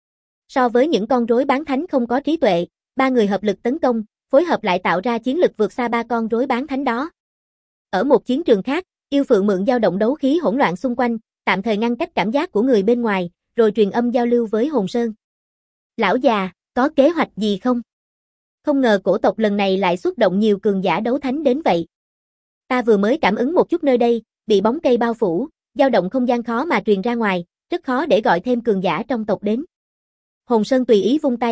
[SPEAKER 1] So với những con rối bán thánh không có trí tuệ, ba người hợp lực tấn công, phối hợp lại tạo ra chiến lực vượt xa ba con rối bán thánh đó. Ở một chiến trường khác, Yêu Phượng mượn dao động đấu khí hỗn loạn xung quanh, tạm thời ngăn cách cảm giác của người bên ngoài, rồi truyền âm giao lưu với Hồn Sơn. Lão già, có kế hoạch gì không? Không ngờ cổ tộc lần này lại xuất động nhiều cường giả đấu thánh đến vậy. Ta vừa mới cảm ứng một chút nơi đây, bị bóng cây bao phủ, dao động không gian khó mà truyền ra ngoài, rất khó để gọi thêm cường giả trong tộc đến. Hồn Sơn tùy ý vung tay,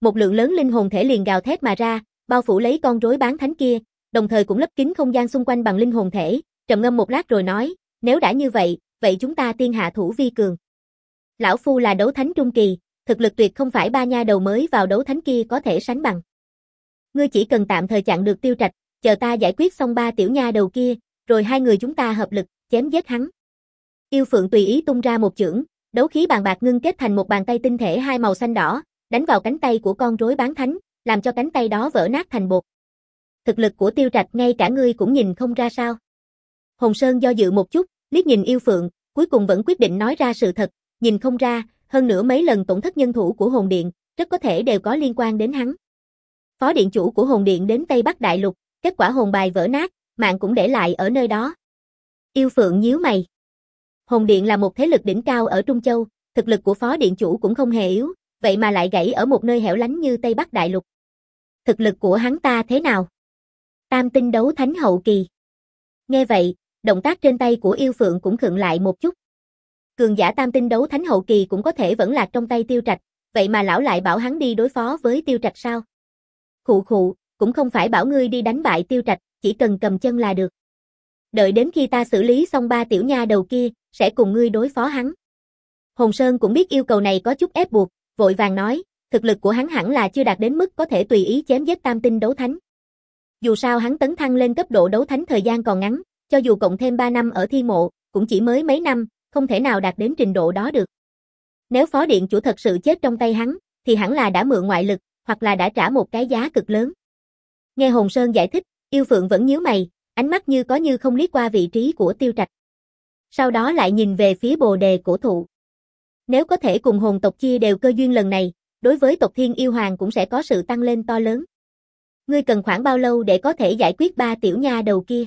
[SPEAKER 1] một lượng lớn linh hồn thể liền gào thét mà ra, bao phủ lấy con rối bán thánh kia, đồng thời cũng lấp kín không gian xung quanh bằng linh hồn thể, trầm ngâm một lát rồi nói, nếu đã như vậy, vậy chúng ta tiên hạ thủ vi cường. Lão phu là đấu thánh trung kỳ, thực lực tuyệt không phải ba nha đầu mới vào đấu thánh kia có thể sánh bằng. Ngươi chỉ cần tạm thời chặn được Tiêu Trạch, chờ ta giải quyết xong ba tiểu nha đầu kia, rồi hai người chúng ta hợp lực, chém giết hắn. Yêu Phượng tùy ý tung ra một chưởng, đấu khí bàn bạc ngưng kết thành một bàn tay tinh thể hai màu xanh đỏ, đánh vào cánh tay của con rối bán thánh, làm cho cánh tay đó vỡ nát thành bột. Thực lực của Tiêu Trạch ngay cả ngươi cũng nhìn không ra sao. Hồn Sơn do dự một chút, liếc nhìn Yêu Phượng, cuối cùng vẫn quyết định nói ra sự thật, nhìn không ra, hơn nữa mấy lần tổn thất nhân thủ của Hồn Điện, rất có thể đều có liên quan đến hắn. Phó điện chủ của Hồn Điện đến Tây Bắc Đại Lục, kết quả hồn bài vỡ nát, mạng cũng để lại ở nơi đó. Yêu Phượng nhíu mày. Hồn Điện là một thế lực đỉnh cao ở Trung Châu, thực lực của phó điện chủ cũng không hề yếu, vậy mà lại gãy ở một nơi hẻo lánh như Tây Bắc Đại Lục. Thực lực của hắn ta thế nào? Tam tinh đấu thánh hậu kỳ. Nghe vậy, động tác trên tay của Yêu Phượng cũng khựng lại một chút. Cường giả tam tinh đấu thánh hậu kỳ cũng có thể vẫn lạc trong tay Tiêu Trạch, vậy mà lão lại bảo hắn đi đối phó với Tiêu Trạch sao? Khụ khụ, cũng không phải bảo ngươi đi đánh bại Tiêu Trạch, chỉ cần cầm chân là được. Đợi đến khi ta xử lý xong ba tiểu nha đầu kia, sẽ cùng ngươi đối phó hắn. Hồn Sơn cũng biết yêu cầu này có chút ép buộc, vội vàng nói, thực lực của hắn hẳn là chưa đạt đến mức có thể tùy ý chém giết tam tinh đấu thánh. Dù sao hắn tấn thăng lên cấp độ đấu thánh thời gian còn ngắn, cho dù cộng thêm ba năm ở thiên mộ, cũng chỉ mới mấy năm, không thể nào đạt đến trình độ đó được. Nếu phó điện chủ thật sự chết trong tay hắn, thì hẳn là đã mượn ngoại lực, hoặc là đã trả một cái giá cực lớn. Nghe Hồn Sơn giải thích, Yêu Phượng vẫn nhíu mày, ánh mắt như có như không liếc qua vị trí của Tiêu Trạch. Sau đó lại nhìn về phía bồ đề cổ thụ. Nếu có thể cùng hồn tộc chia đều cơ duyên lần này, đối với tộc Thiên Yêu Hoàng cũng sẽ có sự tăng lên to lớn. Ngươi cần khoảng bao lâu để có thể giải quyết ba tiểu nha đầu kia?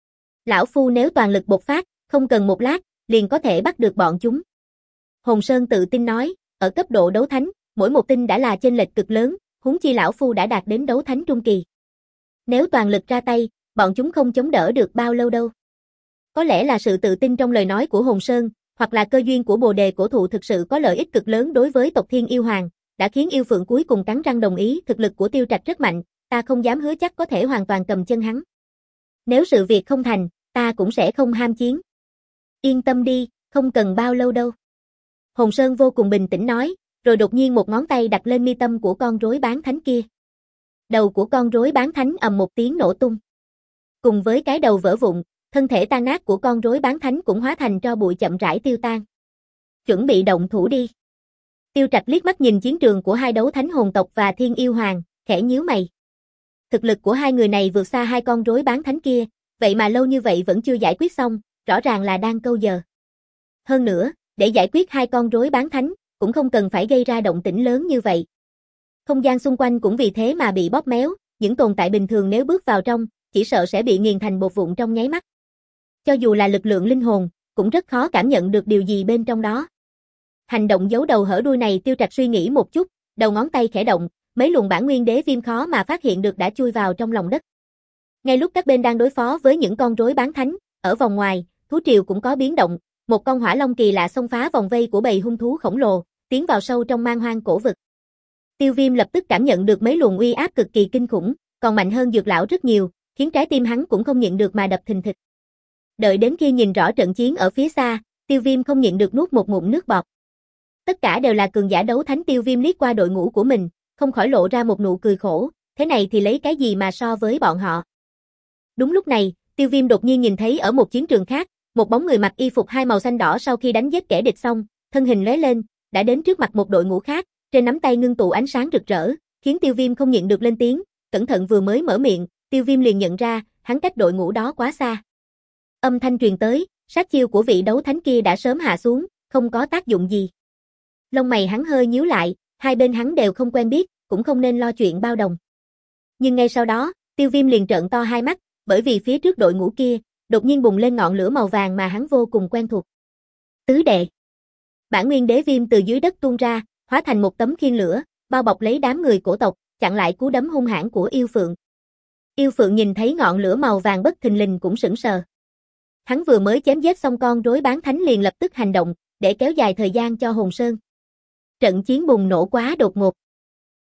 [SPEAKER 1] Lão phu nếu toàn lực bộc phát, không cần một lát, liền có thể bắt được bọn chúng. Hồn Sơn tự tin nói, ở cấp độ đấu thánh, mỗi một tinh đã là chênh lệch cực lớn, huống chi lão phu đã đạt đến đấu thánh trung kỳ. Nếu toàn lực ra tay, bọn chúng không chống đỡ được bao lâu đâu. Có lẽ là sự tự tin trong lời nói của Hồn Sơn, hoặc là cơ duyên của bồ đề cổ thụ thực sự có lợi ích cực lớn đối với tộc Thiên Yêu Hoàng, đã khiến Yêu Phượng cuối cùng cắn răng đồng ý, thực lực của Tiêu Trạch rất mạnh, ta không dám hứa chắc có thể hoàn toàn cầm chân hắn. Nếu sự việc không thành, ta cũng sẽ không ham chiến. Yên tâm đi, không cần bao lâu đâu. Hồn Sơn vô cùng bình tĩnh nói, rồi đột nhiên một ngón tay đặt lên mi tâm của con rối bán thánh kia. Đầu của con rối bán thánh ầm một tiếng nổ tung. Cùng với cái đầu vỡ vụn, thân thể tan nát của con rối bán thánh cũng hóa thành tro bụi chậm rãi tiêu tan. Chuẩn bị động thủ đi. Tiêu Trạch liếc mắt nhìn chiến trường của hai đấu thánh hồn tộc và Thiên Yêu Hoàng, khẽ nhíu mày. Thực lực của hai người này vượt xa hai con rối bán thánh kia, vậy mà lâu như vậy vẫn chưa giải quyết xong, rõ ràng là đang câu giờ. Hơn nữa, để giải quyết hai con rối bán thánh, cũng không cần phải gây ra động tĩnh lớn như vậy. Không gian xung quanh cũng vì thế mà bị bóp méo, những tồn tại bình thường nếu bước vào trong, chỉ sợ sẽ bị nghiền thành bột vụn trong nháy mắt. Cho dù là lực lượng linh hồn, cũng rất khó cảm nhận được điều gì bên trong đó. Hành động giấu đầu hở đuôi này Tiêu Trạch suy nghĩ một chút, đầu ngón tay khẽ động, mấy luồng bản nguyên đế viêm khó mà phát hiện được đã chui vào trong lòng đất. Ngay lúc các bên đang đối phó với những con rối bán thánh, ở vòng ngoài, thú triều cũng có biến động, một con hỏa long kỳ lạ xông phá vòng vây của bầy hung thú khổng lồ, tiến vào sâu trong man hoang cổ vực. Tiêu Viêm lập tức cảm nhận được mấy luồng uy áp cực kỳ kinh khủng, còn mạnh hơn Dược lão rất nhiều, khiến trái tim hắn cũng không nhịn được mà đập thình thịch. Đợi đến khi nhìn rõ trận chiến ở phía xa, Tiêu Viêm không nhịn được nuốt một ngụm nước bọt. Tất cả đều là cường giả đấu thánh. Tiêu Viêm liếc qua đội ngũ của mình, không khỏi lộ ra một nụ cười khổ, thế này thì lấy cái gì mà so với bọn họ. Đúng lúc này, Tiêu Viêm đột nhiên nhìn thấy ở một chiến trường khác, một bóng người mặc y phục hai màu xanh đỏ sau khi đánh giết kẻ địch xong, thân hình lóe lên, đã đến trước mặt một đội ngũ khác, trên nắm tay ngưng tụ ánh sáng rực rỡ, khiến Tiêu Viêm không nhịn được lên tiếng, cẩn thận vừa mới mở miệng, Tiêu Viêm liền nhận ra, hắn cách đội ngũ đó quá xa. Âm thanh truyền tới, sát chiêu của vị đấu thánh kia đã sớm hạ xuống, không có tác dụng gì. Lông mày hắn hơi nhíu lại, hai bên hắn đều không quen biết, cũng không nên lo chuyện bao đồng. Nhưng ngay sau đó, Tiêu Viêm liền trợn to hai mắt, bởi vì phía trước đội ngũ kia, đột nhiên bùng lên ngọn lửa màu vàng mà hắn vô cùng quen thuộc. Tứ đệ. Bản nguyên đế viêm từ dưới đất tuôn ra, hóa thành một tấm khiên lửa, bao bọc lấy đám người cổ tộc, chặn lại cú đấm hung hãn của Yêu Phượng. Yêu Phượng nhìn thấy ngọn lửa màu vàng bất thình lình cũng sững sờ. Hắn vừa mới chém giết xong con rối bán thánh liền lập tức hành động, để kéo dài thời gian cho Hồn Sơn. Trận chiến bùng nổ quá đột ngột.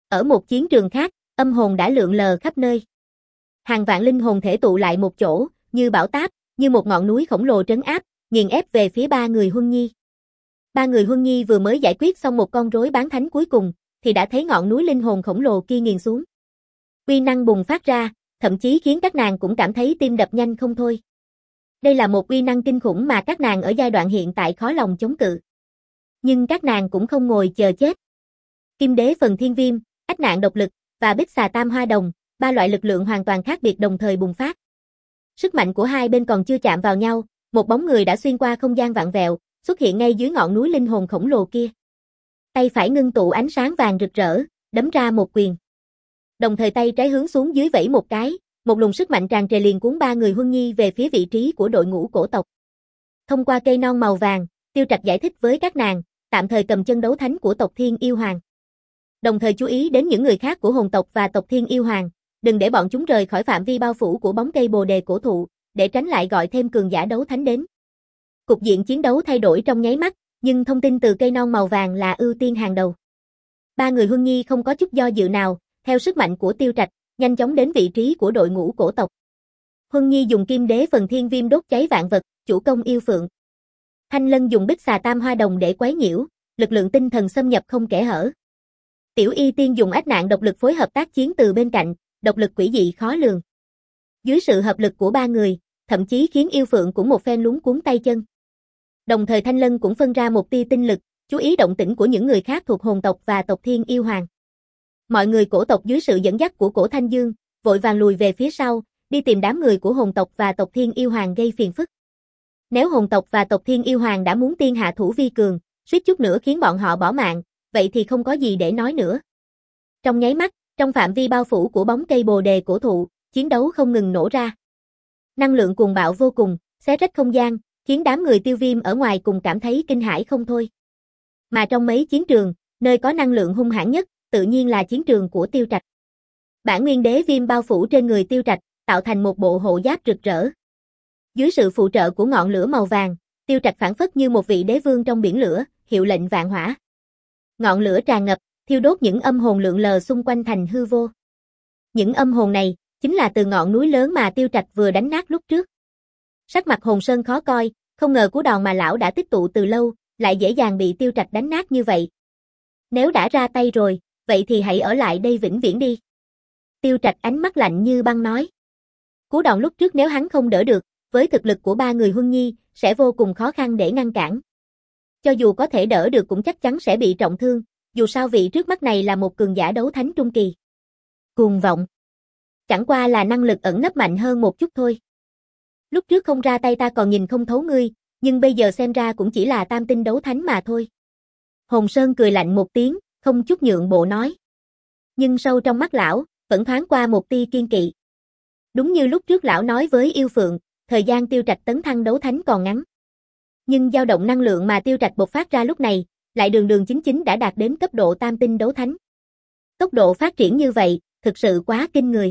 [SPEAKER 1] Ở một chiến trường khác, âm hồn đã lượn lờ khắp nơi. Hàng vạn linh hồn thể tụ lại một chỗ, như bão táp, như một ngọn núi khổng lồ trấn áp, nghiền ép về phía ba người Huân Nhi. Ba người Huân Nhi vừa mới giải quyết xong một con rối bán thánh cuối cùng, thì đã thấy ngọn núi linh hồn khổng lồ kia nghiền xuống. Uy năng bùng phát ra, thậm chí khiến các nàng cũng cảm thấy tim đập nhanh không thôi. Đây là một uy năng kinh khủng mà các nàng ở giai đoạn hiện tại khó lòng chống cự. Nhưng các nàng cũng không ngồi chờ chết. Kim đế phần thiên viêm, ách nạn độc lực, và bích xà tam hoa đồng, ba loại lực lượng hoàn toàn khác biệt đồng thời bùng phát. Sức mạnh của hai bên còn chưa chạm vào nhau, một bóng người đã xuyên qua không gian vạn vẹo, xuất hiện ngay dưới ngọn núi linh hồn khổng lồ kia. Tay phải ngưng tụ ánh sáng vàng rực rỡ, đấm ra một quyền. Đồng thời tay trái hướng xuống dưới vẫy một cái, một luồng sức mạnh tràn trề liền cuốn ba người Huân Nhi về phía vị trí của đội ngũ cổ tộc. Thông qua cây non màu vàng, Tiêu Trạch giải thích với các nàng, tạm thời cầm chân đấu thánh của tộc Thiên Yêu Hoàng. Đồng thời chú ý đến những người khác của hồn tộc và tộc Thiên Yêu Hoàng, đừng để bọn chúng rời khỏi phạm vi bao phủ của bóng cây bồ đề cổ thụ, để tránh lại gọi thêm cường giả đấu thánh đến. Cục diện chiến đấu thay đổi trong nháy mắt, nhưng thông tin từ cây non màu vàng là ưu tiên hàng đầu. Ba người Huân Nhi không có chút do dự nào, theo sức mạnh của Tiêu Trạch, nhanh chóng đến vị trí của đội ngũ cổ tộc. Huân Nhi dùng kim đế phần thiên viêm đốt cháy vạn vật, chủ công yêu phượng. Thanh Lân dùng bích xà tam hoa đồng để quấy nhiễu, lực lượng tinh thần xâm nhập không kẽ hở. Tiểu Y Tiên dùng ách nạn độc lực phối hợp tác chiến từ bên cạnh, độc lực quỷ dị khó lường. Dưới sự hợp lực của ba người, thậm chí khiến yêu phượng cũng một phen luống cuống tay chân. Đồng thời Thanh Lân cũng phân ra một tia tinh lực, chú ý động tĩnh của những người khác thuộc hồn tộc và tộc Thiên Yêu Hoàng. Mọi người cổ tộc dưới sự dẫn dắt của Cổ Thanh Dương, vội vàng lùi về phía sau, đi tìm đám người của hồn tộc và tộc Thiên Yêu Hoàng gây phiền phức. Nếu hồn tộc và tộc Thiên Yêu Hoàng đã muốn tiên hạ thủ vi cường, suýt chút nữa khiến bọn họ bỏ mạng, vậy thì không có gì để nói nữa. Trong nháy mắt, trong phạm vi bao phủ của bóng cây bồ đề cổ thụ, chiến đấu không ngừng nổ ra. Năng lượng cuồng bạo vô cùng, xé rách không gian, khiến đám người Tiêu Viêm ở ngoài cùng cảm thấy kinh hãi không thôi. Mà trong mấy chiến trường, nơi có năng lượng hung hãn nhất, tự nhiên là chiến trường của Tiêu Trạch. Bản nguyên đế viêm bao phủ trên người Tiêu Trạch, tạo thành một bộ hộ giáp rực rỡ. Dưới sự phụ trợ của ngọn lửa màu vàng, Tiêu Trạch phảng phất như một vị đế vương trong biển lửa, hiệu lệnh vạn hỏa. Ngọn lửa tràn ngập, thiêu đốt những âm hồn lượn lờ xung quanh thành hư vô. Những âm hồn này, chính là từ ngọn núi lớn mà Tiêu Trạch vừa đánh nát lúc trước. Sắc mặt Hồn Sơn khó coi, không ngờ cú đòn mà lão đã tích tụ từ lâu, lại dễ dàng bị Tiêu Trạch đánh nát như vậy. Nếu đã ra tay rồi, vậy thì hãy ở lại đây vĩnh viễn đi. Tiêu Trạch ánh mắt lạnh như băng nói. Cú đòn lúc trước nếu hắn không đỡ được, với thực lực của ba người Huân Nhi, sẽ vô cùng khó khăn để ngăn cản. Cho dù có thể đỡ được cũng chắc chắn sẽ bị trọng thương, dù sao vị trước mắt này là một cường giả đấu thánh trung kỳ. Cuồng vọng. Chẳng qua là năng lực ẩn nấp mạnh hơn một chút thôi. Lúc trước không ra tay ta còn nhìn không thấu ngươi, nhưng bây giờ xem ra cũng chỉ là tam tinh đấu thánh mà thôi. Hồn Sơn cười lạnh một tiếng, không chút nhượng bộ nói. Nhưng sâu trong mắt lão, vẫn thoáng qua một tia kiên kỵ. Đúng như lúc trước lão nói với yêu phượng, thời gian Tiêu Trạch tấn thăng đấu thánh còn ngắn. Nhưng dao động năng lượng mà Tiêu Trạch bộc phát ra lúc này, lại đường đường chính chính đã đạt đến cấp độ tam tinh đấu thánh. Tốc độ phát triển như vậy, thực sự quá kinh người.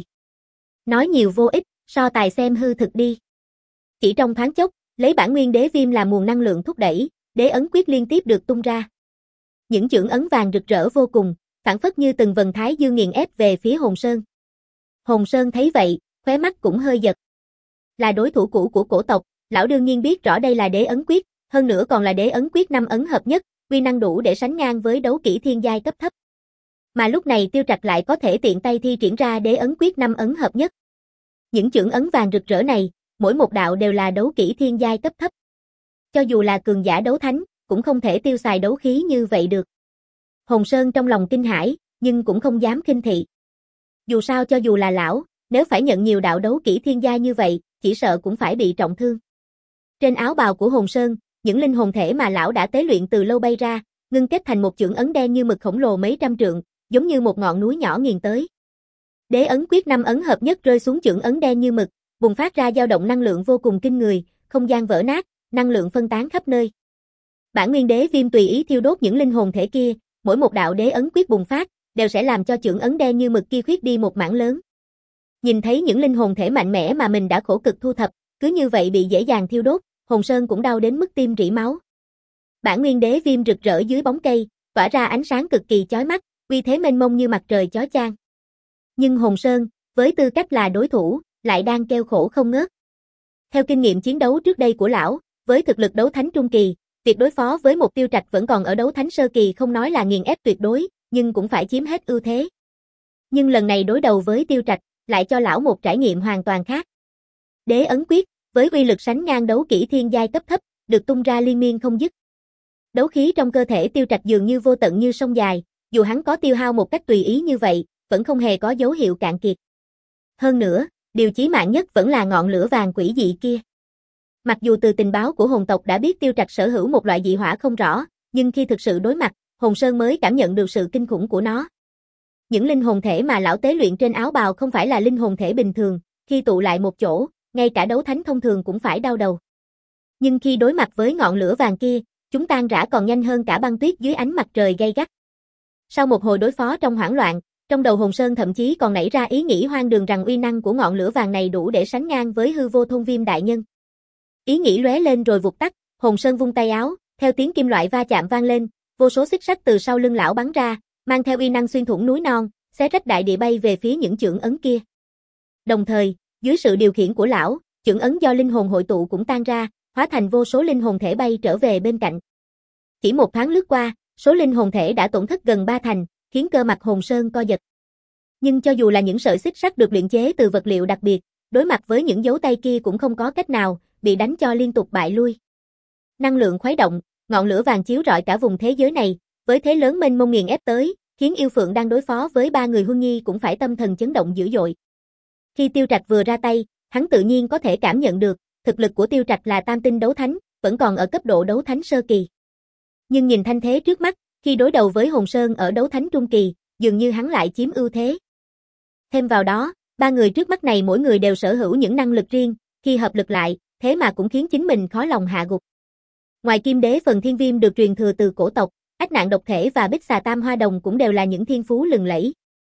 [SPEAKER 1] Nói nhiều vô ích, so tài xem hư thực đi. Chỉ trong thoáng chốc, lấy bản nguyên đế viêm làm nguồn năng lượng thúc đẩy, đế ấn quyết liên tiếp được tung ra. Những chưởng ấn vàng rực rỡ vô cùng, phảng phất như từng vần thái dương nghiền ép về phía Hồn Sơn. Hồn Sơn thấy vậy, khóe mắt cũng hơi giật. Là đối thủ cũ của cổ tộc, lão đương nhiên biết rõ đây là đế ấn quyết, hơn nữa còn là đế ấn quyết năm ấn hợp nhất, uy năng đủ để sánh ngang với đấu kỹ thiên giai cấp thấp. Mà lúc này Tiêu Trạch lại có thể tiện tay thi triển ra đế ấn quyết năm ấn hợp nhất. Những chưởng ấn vàng rực rỡ này, mỗi một đạo đều là đấu kỹ thiên giai cấp thấp. Cho dù là cường giả đấu thánh, cũng không thể tiêu xài đấu khí như vậy được. Hồn Sơn trong lòng kinh hãi, nhưng cũng không dám khinh thị. Dù sao cho dù là lão, nếu phải nhận nhiều đạo đấu kỹ thiên giai như vậy, chỉ sợ cũng phải bị trọng thương. Trên áo bào của Hồn Sơn, những linh hồn thể mà lão đã tế luyện từ lâu bay ra, ngưng kết thành một chưởng ấn đen như mực khổng lồ mấy trăm trượng, giống như một ngọn núi nhỏ nghiền tới. Đế ấn quyết năm ấn hợp nhất rơi xuống chưởng ấn đen như mực, bùng phát ra dao động năng lượng vô cùng kinh người, không gian vỡ nát, năng lượng phân tán khắp nơi. Bản nguyên đế viêm tùy ý thiêu đốt những linh hồn thể kia, mỗi một đạo đế ấn quyết bùng phát, đều sẽ làm cho chưởng ấn đen như mực kia khuyết đi một mảng lớn. Nhìn thấy những linh hồn thể mạnh mẽ mà mình đã khổ cực thu thập, cứ như vậy bị dễ dàng thiêu đốt, Hồn Sơn cũng đau đến mức tim rỉ máu. Bản nguyên đế viêm rực rỡ dưới bóng cây, tỏa ra ánh sáng cực kỳ chói mắt, uy thế mênh mông như mặt trời chói chang. Nhưng Hồn Sơn, với tư cách là đối thủ, lại đang kêu khổ không ngớt. Theo kinh nghiệm chiến đấu trước đây của lão, với thực lực đấu thánh trung kỳ, việc đối phó với một Tiêu Trạch vẫn còn ở đấu thánh sơ kỳ không nói là nghiền ép tuyệt đối, nhưng cũng phải chiếm hết ưu thế. Nhưng lần này đối đầu với Tiêu Trạch, lại cho lão một trải nghiệm hoàn toàn khác. Đế ấn quyết, với uy lực sánh ngang đấu kỹ thiên giai cấp thấp, được tung ra liên miên không dứt. Đấu khí trong cơ thể Tiêu Trạch dường như vô tận như sông dài, dù hắn có tiêu hao một cách tùy ý như vậy, vẫn không hề có dấu hiệu cạn kiệt. Hơn nữa, điều chí mạng nhất vẫn là ngọn lửa vàng quỷ dị kia. Mặc dù từ tình báo của hồn tộc đã biết Tiêu Trạch sở hữu một loại dị hỏa không rõ, nhưng khi thực sự đối mặt, Hồn Sơn mới cảm nhận được sự kinh khủng của nó. Những linh hồn thể mà lão tế luyện trên áo bào không phải là linh hồn thể bình thường, khi tụ lại một chỗ, ngay cả đấu thánh thông thường cũng phải đau đầu. Nhưng khi đối mặt với ngọn lửa vàng kia, chúng tan rã còn nhanh hơn cả băng tuyết dưới ánh mặt trời gay gắt. Sau một hồi đối phó trong hoảng loạn, trong đầu Hồn Sơn thậm chí còn nảy ra ý nghĩ hoang đường rằng uy năng của ngọn lửa vàng này đủ để sánh ngang với hư vô thôn viêm đại nhân. Ý nghĩ lóe lên rồi vụt tắt, Hồn Sơn vung tay áo, theo tiếng kim loại va chạm vang lên, vô số xích sắt từ sau lưng lão bắn ra, mang theo uy năng xuyên thủng núi non, xé rách đại địa bay về phía những chưởng ấn kia. Đồng thời, dưới sự điều khiển của lão, chưởng ấn do linh hồn hội tụ cũng tan ra, hóa thành vô số linh hồn thể bay trở về bên cạnh. Chỉ một thoáng lướt qua, số linh hồn thể đã tổn thất gần ba thành, khiến cơ mặt Hồn Sơn co giật. Nhưng cho dù là những sợi xích sắt được luyện chế từ vật liệu đặc biệt, đối mặt với những dấu tay kia cũng không có cách nào, bị đánh cho liên tục bại lui. Năng lượng khuấy động, ngọn lửa vàng chiếu rọi cả vùng thế giới này, với thế lớn mênh mông nghiền ép tới, khiến yêu phượng đang đối phó với ba người Huân Nhi cũng phải tâm thần chấn động dữ dội. Khi Tiêu Trạch vừa ra tay, hắn tự nhiên có thể cảm nhận được, thực lực của Tiêu Trạch là tam tinh đấu thánh, vẫn còn ở cấp độ đấu thánh sơ kỳ. Nhưng nhìn thanh thế trước mắt, khi đối đầu với Hồn Sơn ở đấu thánh trung kỳ, dường như hắn lại chiếm ưu thế. Thêm vào đó, ba người trước mắt này mỗi người đều sở hữu những năng lực riêng, khi hợp lực lại, thế mà cũng khiến chính mình khó lòng hạ gục. Ngoài Kim Đế phần thiên viêm được truyền thừa từ cổ tộc, Ách Nạn độc thể và Bích Xà Tam Hoa Đồng cũng đều là những thiên phú lừng lẫy.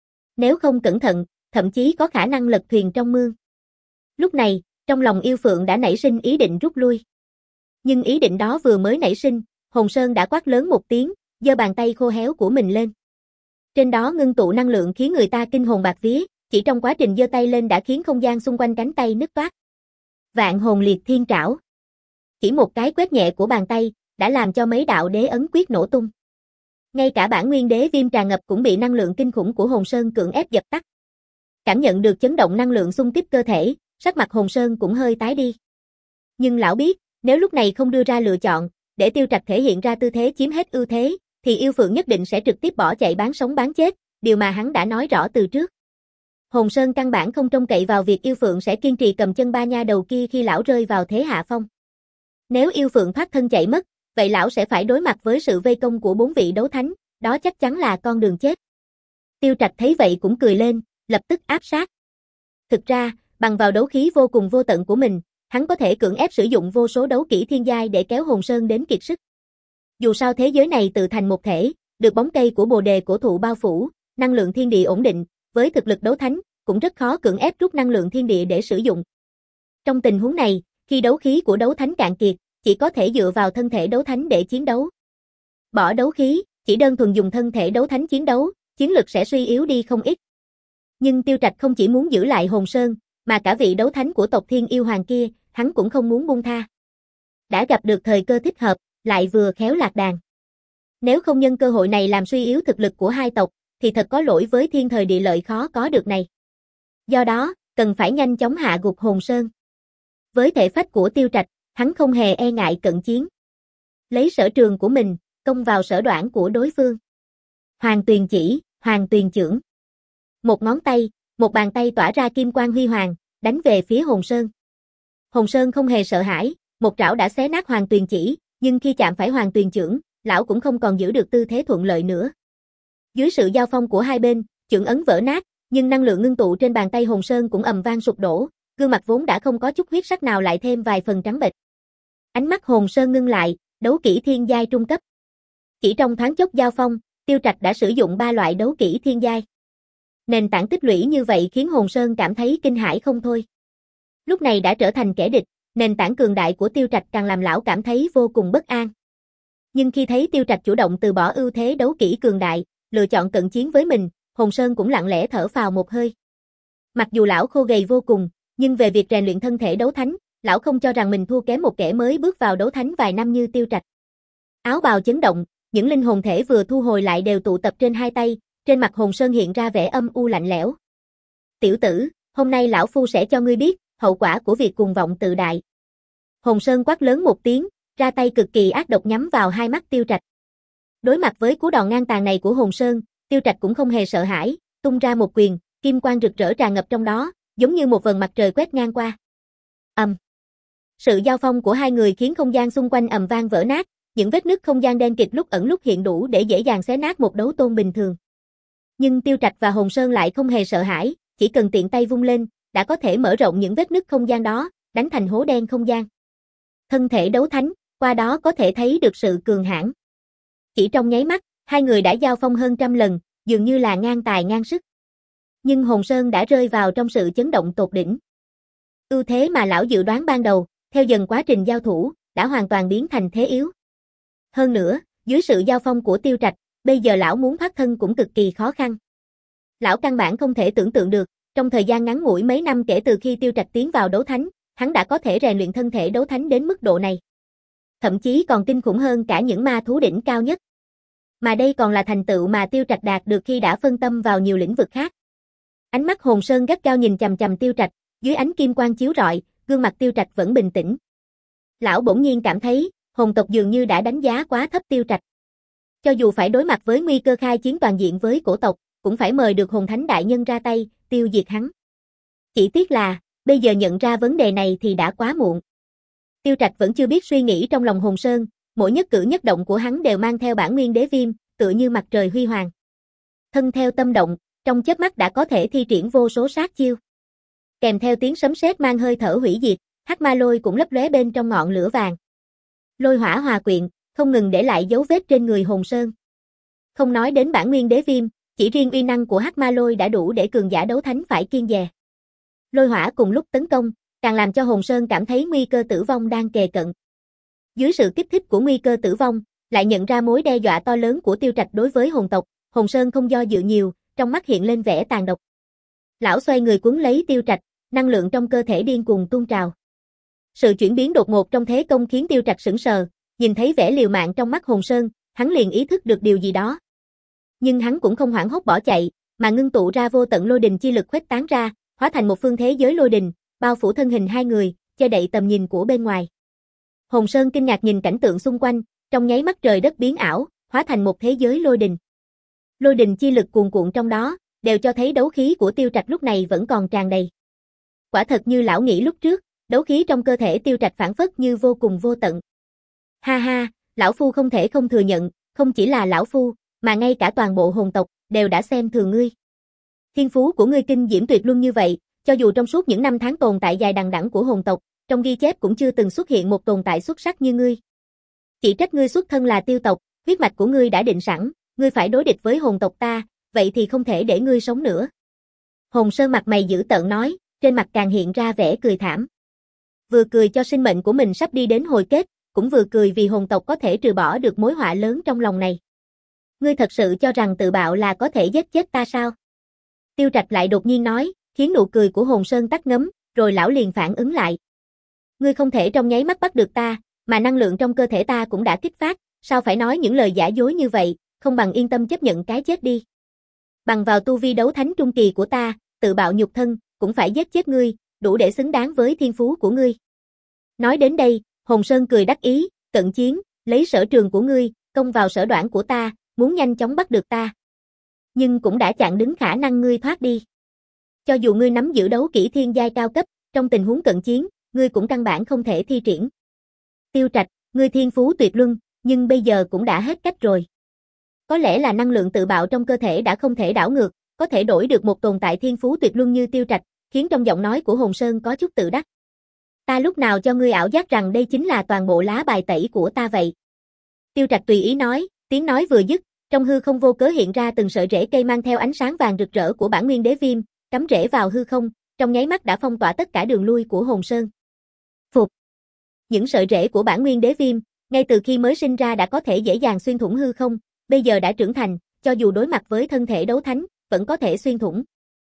[SPEAKER 1] Nếu không cẩn thận, thậm chí có khả năng lật thuyền trong mương. Lúc này, trong lòng yêu phượng đã nảy sinh ý định rút lui. Nhưng ý định đó vừa mới nảy sinh, Hồn Sơn đã quát lớn một tiếng, giơ bàn tay khô héo của mình lên. Trên đó ngưng tụ năng lượng khiến người ta kinh hồn bạt vía, chỉ trong quá trình giơ tay lên đã khiến không gian xung quanh cánh tay nứt toác. Vạn hồn liệt thiên trảo. Chỉ một cái quét nhẹ của bàn tay, đã làm cho mấy đạo đế ấn quyết nổ tung. Ngay cả bản nguyên đế viêm tràn ngập cũng bị năng lượng kinh khủng của Hồn Sơn cưỡng ép dập tắt. Cảm nhận được chấn động năng lượng xung kích cơ thể, sắc mặt Hồn Sơn cũng hơi tái đi. Nhưng lão biết, nếu lúc này không đưa ra lựa chọn, để Tiêu Trạch thể hiện ra tư thế chiếm hết ưu thế, thì yêu phượng nhất định sẽ trực tiếp bỏ chạy bán sống bán chết, điều mà hắn đã nói rõ từ trước. Hồn Sơn căn bản không trông cậy vào việc yêu phượng sẽ kiên trì cầm chân ba nha đầu kia khi lão rơi vào thế hạ phong. Nếu yêu phượng thoát thân chạy mất, vậy lão sẽ phải đối mặt với sự vây công của bốn vị đấu thánh, đó chắc chắn là con đường chết. Tiêu Trạch thấy vậy cũng cười lên, lập tức áp sát. Thực ra, bằng vào đấu khí vô cùng vô tận của mình, hắn có thể cưỡng ép sử dụng vô số đấu kỹ thiên giai để kéo Hồn Sơn đến kiệt sức. Dù sao thế giới này tự thành một thể, được bóng cây của Bồ Đề cổ thụ bao phủ, năng lượng thiên địa ổn định, với thực lực đấu thánh, cũng rất khó cưỡng ép rút năng lượng thiên địa để sử dụng. Trong tình huống này, khi đấu khí của đấu thánh cạn kiệt, chỉ có thể dựa vào thân thể đấu thánh để chiến đấu. Bỏ đấu khí, chỉ đơn thuần dùng thân thể đấu thánh chiến đấu, chiến lực sẽ suy yếu đi không ít. Nhưng Tiêu Trạch không chỉ muốn giữ lại Hồn Sơn, mà cả vị đấu thánh của tộc Thiên Yêu Hoàng kia, hắn cũng không muốn buông tha. Đã gặp được thời cơ thích hợp, lại vừa khéo lạc đàn. Nếu không nhân cơ hội này làm suy yếu thực lực của hai tộc, thì thật có lỗi với thiên thời địa lợi khó có được này. Do đó, cần phải nhanh chóng hạ gục Hồn Sơn. Với thể phách của Tiêu Trạch, hắn không hề e ngại cận chiến. Lấy sở trường của mình, công vào sở đoản của đối phương. Hoàng Tuyền chỉ, Hoàng Tuyền chưởng. Một ngón tay, một bàn tay tỏa ra kim quang huy hoàng, đánh về phía Hồn Sơn. Hồn Sơn không hề sợ hãi, một trảo đã xé nát Hoàng Tuyền chỉ, nhưng khi chạm phải Hoàng Tuyền chưởng, lão cũng không còn giữ được tư thế thuận lợi nữa. Dưới sự giao phong của hai bên, chưởng ấn vỡ nát, nhưng năng lượng ngưng tụ trên bàn tay Hồn Sơn cũng ầm vang sụp đổ, gương mặt vốn đã không có chút huyết sắc nào lại thêm vài phần trắng bệch. Ánh mắt Hồn Sơn ngưng lại, đấu kỹ thiên giai trung cấp. Chỉ trong thoáng chốc giao phong, Tiêu Trạch đã sử dụng ba loại đấu kỹ thiên giai. Nền tảng tích lũy như vậy khiến Hồn Sơn cảm thấy kinh hãi không thôi. Lúc này đã trở thành kẻ địch, nền tảng cường đại của Tiêu Trạch càng làm lão cảm thấy vô cùng bất an. Nhưng khi thấy Tiêu Trạch chủ động từ bỏ ưu thế đấu kỹ cường đại, lựa chọn cận chiến với mình, Hồn Sơn cũng lặng lẽ thở phào một hơi. Mặc dù lão khô gầy vô cùng, nhưng về việc rèn luyện thân thể đấu thánh, lão không cho rằng mình thua kém một kẻ mới bước vào đấu thánh vài năm như Tiêu Trạch. Áo bào chấn động, những linh hồn thể vừa thu hồi lại đều tụ tập trên hai tay, trên mặt Hồn Sơn hiện ra vẻ âm u lạnh lẽo. Tiểu tử, hôm nay lão phu sẽ cho ngươi biết hậu quả của việc cuồng vọng tự đại. Hồn Sơn quát lớn một tiếng, ra tay cực kỳ ác độc nhắm vào hai mắt Tiêu Trạch. Đối mặt với cú đòn ngang tàn này của Hồn Sơn, Tiêu Trạch cũng không hề sợ hãi, tung ra một quyền, kim quang rực rỡ tràn ngập trong đó, giống như một vầng mặt trời quét ngang qua. Ầm. Um. Sự giao phong của hai người khiến không gian xung quanh ầm vang vỡ nát, những vết nứt không gian đen kịt lúc ẩn lúc hiện đủ để dễ dàng xé nát một đấu tôn bình thường. Nhưng Tiêu Trạch và Hồn Sơn lại không hề sợ hãi, chỉ cần tiện tay vung lên, đã có thể mở rộng những vết nứt không gian đó, đánh thành hố đen không gian. Thân thể đấu thánh, qua đó có thể thấy được sự cường hãn. Chỉ trong nháy mắt, hai người đã giao phong hơn trăm lần, dường như là ngang tài ngang sức. Nhưng Hồn Sơn đã rơi vào trong sự chấn động tột đỉnh. Ưu thế mà lão dự đoán ban đầu, theo dần quá trình giao thủ, đã hoàn toàn biến thành thế yếu. Hơn nữa, dưới sự giao phong của Tiêu Trạch, bây giờ lão muốn thoát thân cũng cực kỳ khó khăn. Lão căn bản không thể tưởng tượng được, trong thời gian ngắn ngủi mấy năm kể từ khi Tiêu Trạch tiến vào đấu thánh, hắn đã có thể rèn luyện thân thể đấu thánh đến mức độ này. Thậm chí còn kinh khủng hơn cả những ma thú đỉnh cao nhất. Mà đây còn là thành tựu mà Tiêu Trạch đạt được khi đã phân tâm vào nhiều lĩnh vực khác. Ánh mắt Hồn Sơn gắt gao nhìn chằm chằm Tiêu Trạch, dưới ánh kim quang chiếu rọi, gương mặt Tiêu Trạch vẫn bình tĩnh. Lão bỗng nhiên cảm thấy, hồn tộc dường như đã đánh giá quá thấp Tiêu Trạch. Cho dù phải đối mặt với nguy cơ khai chiến toàn diện với cổ tộc, cũng phải mời được hồn thánh đại nhân ra tay, tiêu diệt hắn. Chỉ tiếc là, bây giờ nhận ra vấn đề này thì đã quá muộn. Tiêu Trạch vẫn chưa biết suy nghĩ trong lòng Hồn Sơn, mỗi nhất cử nhất động của hắn đều mang theo bản nguyên đế viêm, tựa như mặt trời huy hoàng. Thân theo tâm động, trong chớp mắt đã có thể thi triển vô số sát chiêu. Kèm theo tiếng sấm sét mang hơi thở hủy diệt, hắc ma lôi cũng lấp lóe bên trong ngọn lửa vàng. Lôi hỏa hòa quyện, không ngừng để lại dấu vết trên người Hồn Sơn. Không nói đến bản nguyên đế viêm, chỉ riêng uy năng của hắc ma lôi đã đủ để cường giả đấu thánh phải kiêng dè. Lôi hỏa cùng lúc tấn công, càng làm cho Hồn Sơn cảm thấy nguy cơ tử vong đang kề cận. Dưới sự kích thích của nguy cơ tử vong, lại nhận ra mối đe dọa to lớn của Tiêu Trạch đối với hồn tộc, Hồn Sơn không do dự nhiều, trong mắt hiện lên vẻ tàn độc. Lão xoay người cuốn lấy Tiêu Trạch, năng lượng trong cơ thể điên cuồng tuôn trào. Sự chuyển biến đột ngột trong thế công khiến Tiêu Trạch sững sờ, nhìn thấy vẻ liều mạng trong mắt Hồn Sơn, hắn liền ý thức được điều gì đó. Nhưng hắn cũng không hoảng hốt bỏ chạy, mà ngưng tụ ra vô tận lôi đình chi lực khuếch tán ra, hóa thành một phương thế giới lôi đình, bao phủ thân hình hai người, che đậy tầm nhìn của bên ngoài. Hồn Sơn kinh ngạc nhìn cảnh tượng xung quanh, trong nháy mắt trời đất biến ảo, hóa thành một thế giới lôi đình. Lôi đình chi lực cuồn cuộn trong đó, đều cho thấy đấu khí của Tiêu Trạch lúc này vẫn còn tràn đầy. Quả thật như lão nghĩ lúc trước, đấu khí trong cơ thể Tiêu Trạch phản phất như vô cùng vô tận. Ha ha, lão phu không thể không thừa nhận, không chỉ là lão phu, mà ngay cả toàn bộ hồn tộc, đều đã xem thường ngươi. Thiên phú của ngươi kinh diễm tuyệt luân như vậy, cho dù trong suốt những năm tháng tồn tại dài đằng đẵng của hồn tộc, trong ghi chép cũng chưa từng xuất hiện một tồn tại xuất sắc như ngươi. Chỉ trách ngươi xuất thân là Tiêu tộc, huyết mạch của ngươi đã định sẵn, ngươi phải đối địch với hồn tộc ta, vậy thì không thể để ngươi sống nữa. Hồn Sơn mặt mày dữ tợn nói, trên mặt càng hiện ra vẻ cười thảm. Vừa cười cho sinh mệnh của mình sắp đi đến hồi kết, cũng vừa cười vì hồn tộc có thể trừ bỏ được mối họa lớn trong lòng này. Ngươi thật sự cho rằng tự bạo là có thể giết chết ta sao? Tiêu Trạch lại đột nhiên nói, khiến nụ cười của Hồn Sơn tắt ngấm, rồi lão liền phản ứng lại. Ngươi không thể trong nháy mắt bắt được ta, mà năng lượng trong cơ thể ta cũng đã kích phát, sao phải nói những lời giả dối như vậy, không bằng yên tâm chấp nhận cái chết đi. Bằng vào tu vi đấu thánh trung kỳ của ta, tự bạo nhục thân, cũng phải giết chết ngươi, đủ để xứng đáng với thiên phú của ngươi. Nói đến đây, Hồn Sơn cười đắc ý, cận chiến, lấy sở trường của ngươi, công vào sở đoản của ta, muốn nhanh chóng bắt được ta. Nhưng cũng đã chặn đứng khả năng ngươi thoát đi. Cho dù ngươi nắm giữ đấu kỹ thiên giai cao cấp, trong tình huống cận chiến, ngươi cũng căn bản không thể thi triển. Tiêu Trạch, ngươi thiên phú tuyệt luân, nhưng bây giờ cũng đã hết cách rồi. Có lẽ là năng lượng tự bạo trong cơ thể đã không thể đảo ngược, có thể đổi được một tồn tại thiên phú tuyệt luân như Tiêu Trạch, khiến trong giọng nói của Hồn Sơn có chút tự đắc. Ta lúc nào cho ngươi ảo giác rằng đây chính là toàn bộ lá bài tẩy của ta vậy? Tiêu Trạch tùy ý nói, tiếng nói vừa dứt, trong hư không vô cớ hiện ra từng sợi rễ cây mang theo ánh sáng vàng rực rỡ của bản nguyên đế viêm, cắm rễ vào hư không, trong nháy mắt đã phong tỏa tất cả đường lui của Hồn Sơn. Phục. Những sợi rễ của bản nguyên đế viêm, ngay từ khi mới sinh ra đã có thể dễ dàng xuyên thủng hư không, bây giờ đã trưởng thành, cho dù đối mặt với thân thể đấu thánh, vẫn có thể xuyên thủng.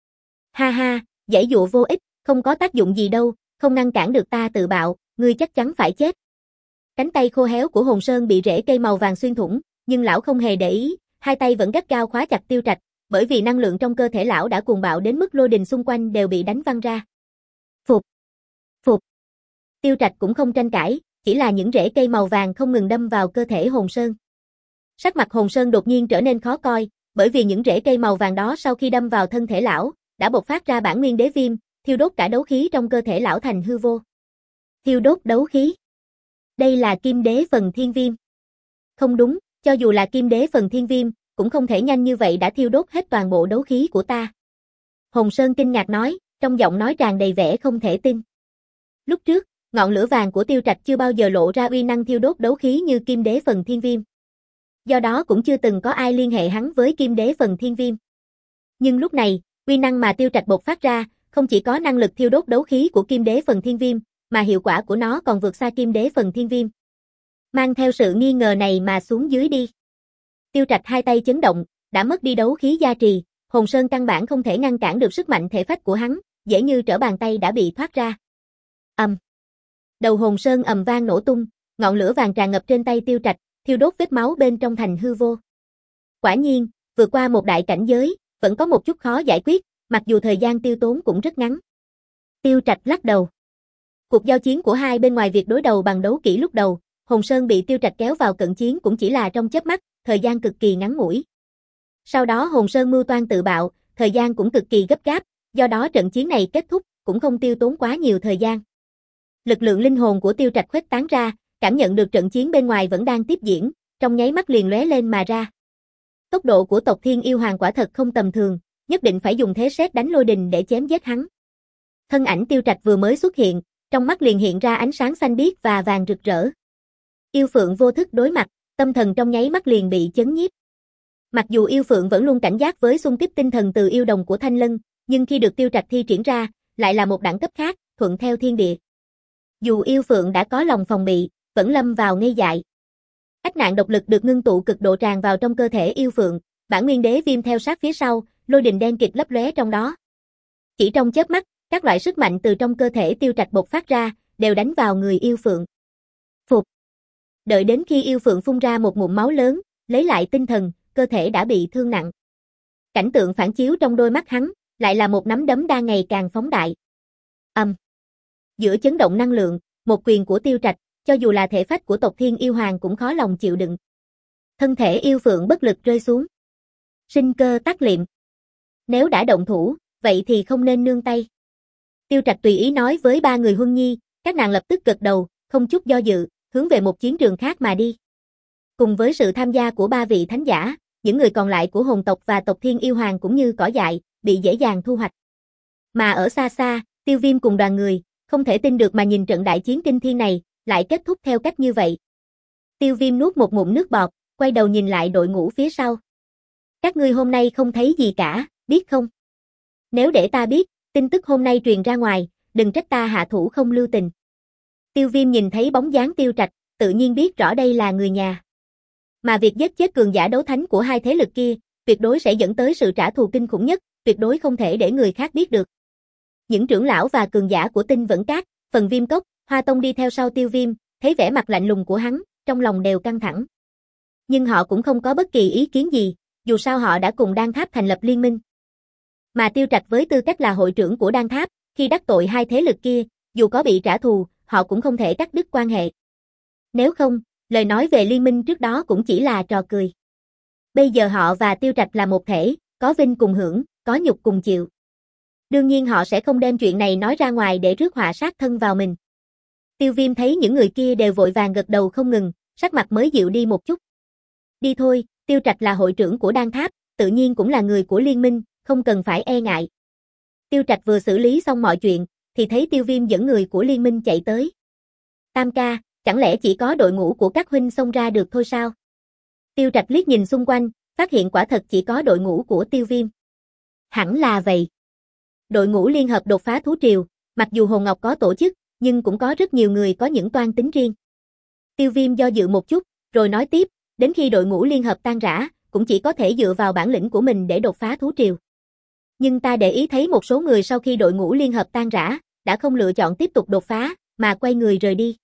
[SPEAKER 1] Ha ha, giãy dụa vô ích, không có tác dụng gì đâu, không ngăn cản được ta tự bạo, ngươi chắc chắn phải chết. Cánh tay khô héo của Hồn Sơn bị rễ cây màu vàng xuyên thủng, nhưng lão không hề để ý, hai tay vẫn gắt gao khóa chặt Tiêu Trạch, bởi vì năng lượng trong cơ thể lão đã cuồng bạo đến mức lôi đình xung quanh đều bị đánh văng ra. Phục, phục. Tiêu Trạch cũng không tranh cãi, chỉ là những rễ cây màu vàng không ngừng đâm vào cơ thể Hồn Sơn. Sắc mặt Hồn Sơn đột nhiên trở nên khó coi, bởi vì những rễ cây màu vàng đó sau khi đâm vào thân thể lão, đã bộc phát ra bản nguyên đế viêm, thiêu đốt cả đấu khí trong cơ thể lão thành hư vô. Thiêu đốt đấu khí. Đây là kim đế phần thiên viêm. Không đúng, cho dù là kim đế phần thiên viêm, cũng không thể nhanh như vậy đã thiêu đốt hết toàn bộ đấu khí của ta. Hồn Sơn kinh ngạc nói, trong giọng nói tràn đầy vẻ không thể tin. Lúc trước, ngọn lửa vàng của Tiêu Trạch chưa bao giờ lộ ra uy năng thiêu đốt đấu khí như kim đế phần thiên viêm. Do đó cũng chưa từng có ai liên hệ hắn với kim đế phần thiên viêm. Nhưng lúc này, uy năng mà Tiêu Trạch bộc phát ra, không chỉ có năng lực thiêu đốt đấu khí của kim đế phần thiên viêm, mà hiệu quả của nó còn vượt xa kim đế phần thiên viêm. Mang theo sự nghi ngờ này mà xuống dưới đi. Tiêu Trạch hai tay chấn động, đã mất đi đấu khí gia trì, Hồn Sơn căn bản không thể ngăn cản được sức mạnh thể phách của hắn, dễ như trở bàn tay đã bị thoát ra. Ầm. Um. Đầu Hồn Sơn ầm vang nổ tung, ngọn lửa vàng tràn ngập trên tay Tiêu Trạch, thiêu đốt vết máu bên trong thành hư vô. Quả nhiên, vượt qua một đại cảnh giới, vẫn có một chút khó giải quyết, mặc dù thời gian tiêu tốn cũng rất ngắn. Tiêu Trạch lắc đầu. Cuộc giao chiến của hai bên ngoài việc đối đầu bằng đấu kỹ lúc đầu, Hồn Sơn bị Tiêu Trạch kéo vào cận chiến cũng chỉ là trong chớp mắt, thời gian cực kỳ ngắn ngủi. Sau đó Hồn Sơn mưu toan tự bạo, thời gian cũng cực kỳ gấp gáp, do đó trận chiến này kết thúc, cũng không tiêu tốn quá nhiều thời gian. Lực lượng linh hồn của Tiêu Trạch khuếch tán ra, cảm nhận được trận chiến bên ngoài vẫn đang tiếp diễn, trong nháy mắt liền lóe lên mà ra. Tốc độ của tộc Thiên Yêu Hoàng quả thật không tầm thường, nhất định phải dùng thế sét đánh lôi đình để chém giết hắn. Thân ảnh Tiêu Trạch vừa mới xuất hiện, trong mắt liền hiện ra ánh sáng xanh biếc và vàng rực rỡ. Yêu Phượng vô thức đối mặt, tâm thần trong nháy mắt liền bị chấn nhiếp. Mặc dù Yêu Phượng vẫn luôn cảnh giác với xung kích tinh thần từ yêu đồng của Thanh Lân, nhưng khi được Tiêu Trạch thi triển ra, lại là một đẳng cấp khác, thuận theo thiên địa. Dù Yêu Phượng đã có lòng phòng bị, vẫn lâm vào ngây dại. Ách nạn độc lực được ngưng tụ cực độ tràn vào trong cơ thể Yêu Phượng, bản nguyên đế viêm theo sát phía sau, lôi đình đen kịt lấp lóe trong đó. Chỉ trong chớp mắt, các loại sức mạnh từ trong cơ thể Tiêu Trạch bộc phát ra, đều đánh vào người Yêu Phượng. Phục. Đợi đến khi Yêu Phượng phun ra một ngụm máu lớn, lấy lại tinh thần, cơ thể đã bị thương nặng. Cảnh tượng phản chiếu trong đôi mắt hắn, lại là một nắm đấm đang ngày càng phóng đại. Ầm. Um. Giữa chấn động năng lượng, một quyền của Tiêu Trạch, cho dù là thể phách của tộc Thiên Yêu Hoàng cũng khó lòng chịu đựng. Thân thể Yêu Phượng bất lực rơi xuống. Sinh cơ tắc liệm. Nếu đã động thủ, vậy thì không nên nương tay. Tiêu Trạch tùy ý nói với ba người Huân Nhi, các nàng lập tức gật đầu, không chút do dự, hướng về một chiến trường khác mà đi. Cùng với sự tham gia của ba vị thánh giả, những người còn lại của hồn tộc và tộc Thiên Yêu Hoàng cũng như cỏ dại, bị dễ dàng thu hoạch. Mà ở xa xa, Tiêu Viêm cùng đoàn người, không thể tin được mà nhìn trận đại chiến kinh thiên này, lại kết thúc theo cách như vậy. Tiêu Viêm nuốt một ngụm nước bọt, quay đầu nhìn lại đội ngũ phía sau. Các ngươi hôm nay không thấy gì cả, biết không? Nếu để ta biết, tin tức hôm nay truyền ra ngoài, đừng trách ta hạ thủ không lưu tình. Tiêu Viêm nhìn thấy bóng dáng Tiêu Trạch, tự nhiên biết rõ đây là người nhà. Mà việc giết chết cường giả đấu thánh của hai thế lực kia, tuyệt đối sẽ dẫn tới sự trả thù kinh khủng nhất, tuyệt đối không thể để người khác biết được. Những trưởng lão và cường giả của Tinh Vẫn Các, Phần Viêm Cốc, Hoa Tông đi theo sau Tiêu Viêm, thấy vẻ mặt lạnh lùng của hắn, trong lòng đều căng thẳng. Nhưng họ cũng không có bất kỳ ý kiến gì, dù sao họ đã cùng Đan Tháp thành lập liên minh. Mà Tiêu Trạch với tư cách là hội trưởng của Đan Tháp, khi đắc tội hai thế lực kia, dù có bị trả thù, họ cũng không thể cắt đứt quan hệ. Nếu không, lời nói về liên minh trước đó cũng chỉ là trò cười. Bây giờ họ và Tiêu Trạch là một thể, có vinh cùng hưởng, có nhục cùng chịu. Đương nhiên họ sẽ không đem chuyện này nói ra ngoài để rước họa sát thân vào mình. Tiêu Viêm thấy những người kia đều vội vàng gật đầu không ngừng, sắc mặt mới dịu đi một chút. Đi thôi, Tiêu Trạch là hội trưởng của Đan Tháp, tự nhiên cũng là người của liên minh, không cần phải e ngại. Tiêu Trạch vừa xử lý xong mọi chuyện, thì thấy Tiêu Viêm dẫn người của liên minh chạy tới. Tam ca, chẳng lẽ chỉ có đội ngũ của các huynh xông ra được thôi sao? Tiêu Trạch liếc nhìn xung quanh, phát hiện quả thật chỉ có đội ngũ của Tiêu Viêm. Hẳn là vậy. Đội ngũ liên hợp đột phá thú triều, mặc dù Hồn Ngọc có tổ chức, nhưng cũng có rất nhiều người có những toan tính riêng. Tiêu Viêm do dự một chút, rồi nói tiếp, đến khi đội ngũ liên hợp tan rã, cũng chỉ có thể dựa vào bản lĩnh của mình để đột phá thú triều. Nhưng ta để ý thấy một số người sau khi đội ngũ liên hợp tan rã, đã không lựa chọn tiếp tục đột phá, mà quay người rời đi.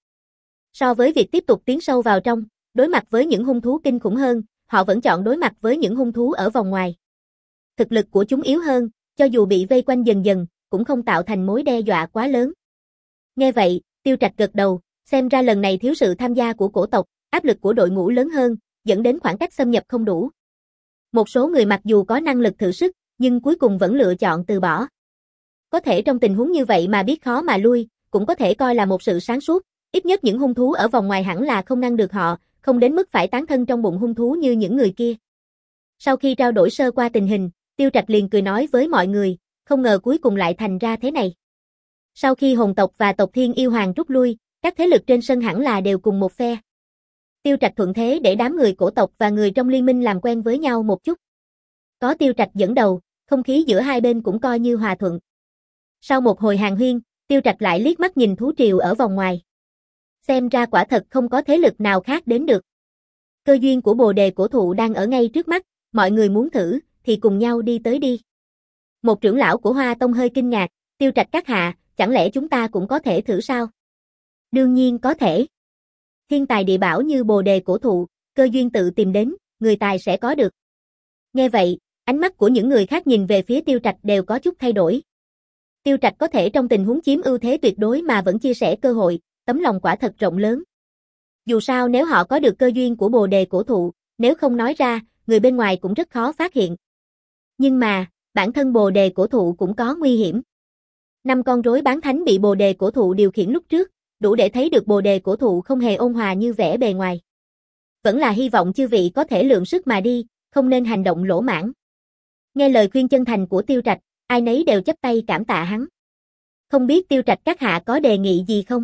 [SPEAKER 1] So với việc tiếp tục tiến sâu vào trong, đối mặt với những hung thú kinh khủng hơn, họ vẫn chọn đối mặt với những hung thú ở vòng ngoài. Thực lực của chúng yếu hơn, cho dù bị vây quanh dần dần, cũng không tạo thành mối đe dọa quá lớn. Nghe vậy, Tiêu Trạch gật đầu, xem ra lần này thiếu sự tham gia của cổ tộc, áp lực của đội ngũ lớn hơn, dẫn đến khoảng cách xâm nhập không đủ. Một số người mặc dù có năng lực thử sức, nhưng cuối cùng vẫn lựa chọn từ bỏ. Có thể trong tình huống như vậy mà biết khó mà lui, cũng có thể coi là một sự sáng suốt, ít nhất những hung thú ở vòng ngoài hẳn là không ngăn được họ, không đến mức phải tán thân trong bụng hung thú như những người kia. Sau khi trao đổi sơ qua tình hình, Tiêu Trạch liền cười nói với mọi người, không ngờ cuối cùng lại thành ra thế này. Sau khi hồn tộc và tộc Thiên Yêu Hoàng rút lui, các thế lực trên sân hẳn là đều cùng một phe. Tiêu Trạch thuận thế để đám người cổ tộc và người trong liên minh làm quen với nhau một chút. Có Tiêu Trạch dẫn đầu, không khí giữa hai bên cũng coi như hòa thuận. Sau một hồi hàn huyên, Tiêu Trạch lại liếc mắt nhìn thú triều ở vòng ngoài. Xem ra quả thật không có thế lực nào khác đến được. Cơ duyên của Bồ Đề Cổ Thụ đang ở ngay trước mắt, mọi người muốn thử, thì cùng nhau đi tới đi. Một trưởng lão của Hoa Tông hơi kinh ngạc, Tiêu Trạch các hạ, chẳng lẽ chúng ta cũng có thể thử sao? Đương nhiên có thể. Thiên tài địa bảo như Bồ Đề Cổ Thụ, cơ duyên tự tìm đến, người tài sẽ có được. Nghe vậy, ánh mắt của những người khác nhìn về phía Tiêu Trạch đều có chút thay đổi. Tiêu Trạch có thể trong tình huống chiếm ưu thế tuyệt đối mà vẫn chia sẻ cơ hội, tấm lòng quả thật rộng lớn. Dù sao nếu họ có được cơ duyên của Bồ Đề Cổ Thụ, nếu không nói ra, người bên ngoài cũng rất khó phát hiện. Nhưng mà, bản thân Bồ Đề Cổ Thụ cũng có nguy hiểm. Năm con rối bán thánh bị Bồ Đề Cổ Thụ điều khiển lúc trước, đủ để thấy được Bồ Đề Cổ Thụ không hề ôn hòa như vẻ bề ngoài. Vẫn là hy vọng chư vị có thể lượng sức mà đi, không nên hành động lỗ mãng. Nghe lời khuyên chân thành của Tiêu Trạch, ai nấy đều chắp tay cảm tạ hắn. Không biết Tiêu Trạch các hạ có đề nghị gì không?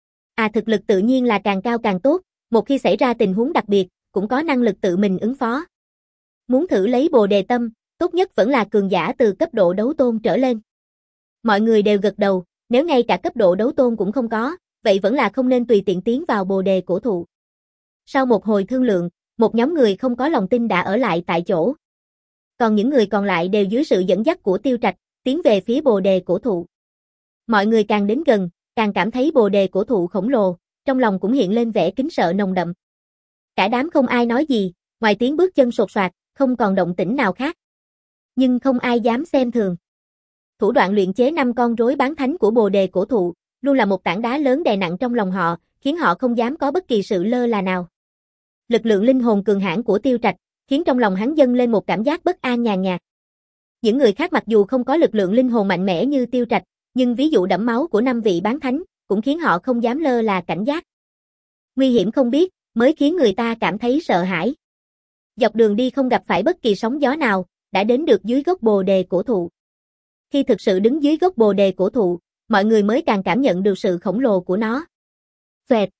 [SPEAKER 1] À, thực lực tự nhiên là càng cao càng tốt, một khi xảy ra tình huống đặc biệt, cũng có năng lực tự mình ứng phó. Muốn thử lấy Bồ Đề Tâm, tốt nhất vẫn là cường giả từ cấp độ đấu tôn trở lên. Mọi người đều gật đầu, nếu ngay cả cấp độ đấu tôn cũng không có, vậy vẫn là không nên tùy tiện tiến vào Bồ Đề Cổ Thụ. Sau một hồi thương lượng, một nhóm người không có lòng tin đã ở lại tại chỗ. Còn những người còn lại đều dưới sự dẫn dắt của Tiêu Trạch, tiến về phía Bồ Đề Cổ Thụ. Mọi người càng đến gần, càng cảm thấy Bồ Đề Cổ Thụ khổng lồ, trong lòng cũng hiện lên vẻ kính sợ nồng đậm. Cả đám không ai nói gì, ngoài tiếng bước chân sột soạt, không còn động tĩnh nào khác. Nhưng không ai dám xem thường. Thủ đoạn luyện chế năm con rối bán thánh của Bồ Đề Cổ Thụ, luôn là một tảng đá lớn đè nặng trong lòng họ, khiến họ không dám có bất kỳ sự lơ là nào. Lực lượng linh hồn cường hãn của Tiêu Trạch, khiến trong lòng hắn dâng lên một cảm giác bất an nhàn nhạt. Những người khác mặc dù không có lực lượng linh hồn mạnh mẽ như Tiêu Trạch, nhưng ví dụ đẫm máu của năm vị bán thánh, cũng khiến họ không dám lơ là cảnh giác. Nguy hiểm không biết, mới khiến người ta cảm thấy sợ hãi. Dọc đường đi không gặp phải bất kỳ sóng gió nào, đã đến được dưới gốc Bồ Đề Cổ Thụ. Khi thực sự đứng dưới gốc Bồ Đề Cổ Thụ, mọi người mới càng cảm nhận được sự khổng lồ của nó. Phệt.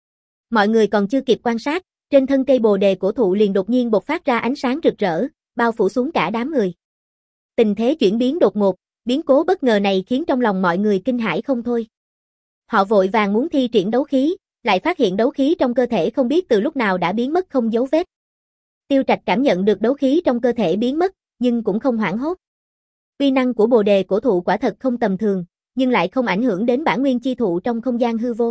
[SPEAKER 1] Mọi người còn chưa kịp quan sát, trên thân cây Bồ Đề Cổ Thụ liền đột nhiên bộc phát ra ánh sáng rực rỡ, bao phủ xuống cả đám người. Tình thế chuyển biến đột ngột, biến cố bất ngờ này khiến trong lòng mọi người kinh hãi không thôi. Họ vội vàng muốn thi triển đấu khí, lại phát hiện đấu khí trong cơ thể không biết từ lúc nào đã biến mất không dấu vết. Tiêu Trạch cảm nhận được đấu khí trong cơ thể biến mất, nhưng cũng không hoảng hốt. Uy năng của Bồ Đề Cổ Thụ quả thật không tầm thường, nhưng lại không ảnh hưởng đến bản nguyên chi thụ trong không gian hư vô.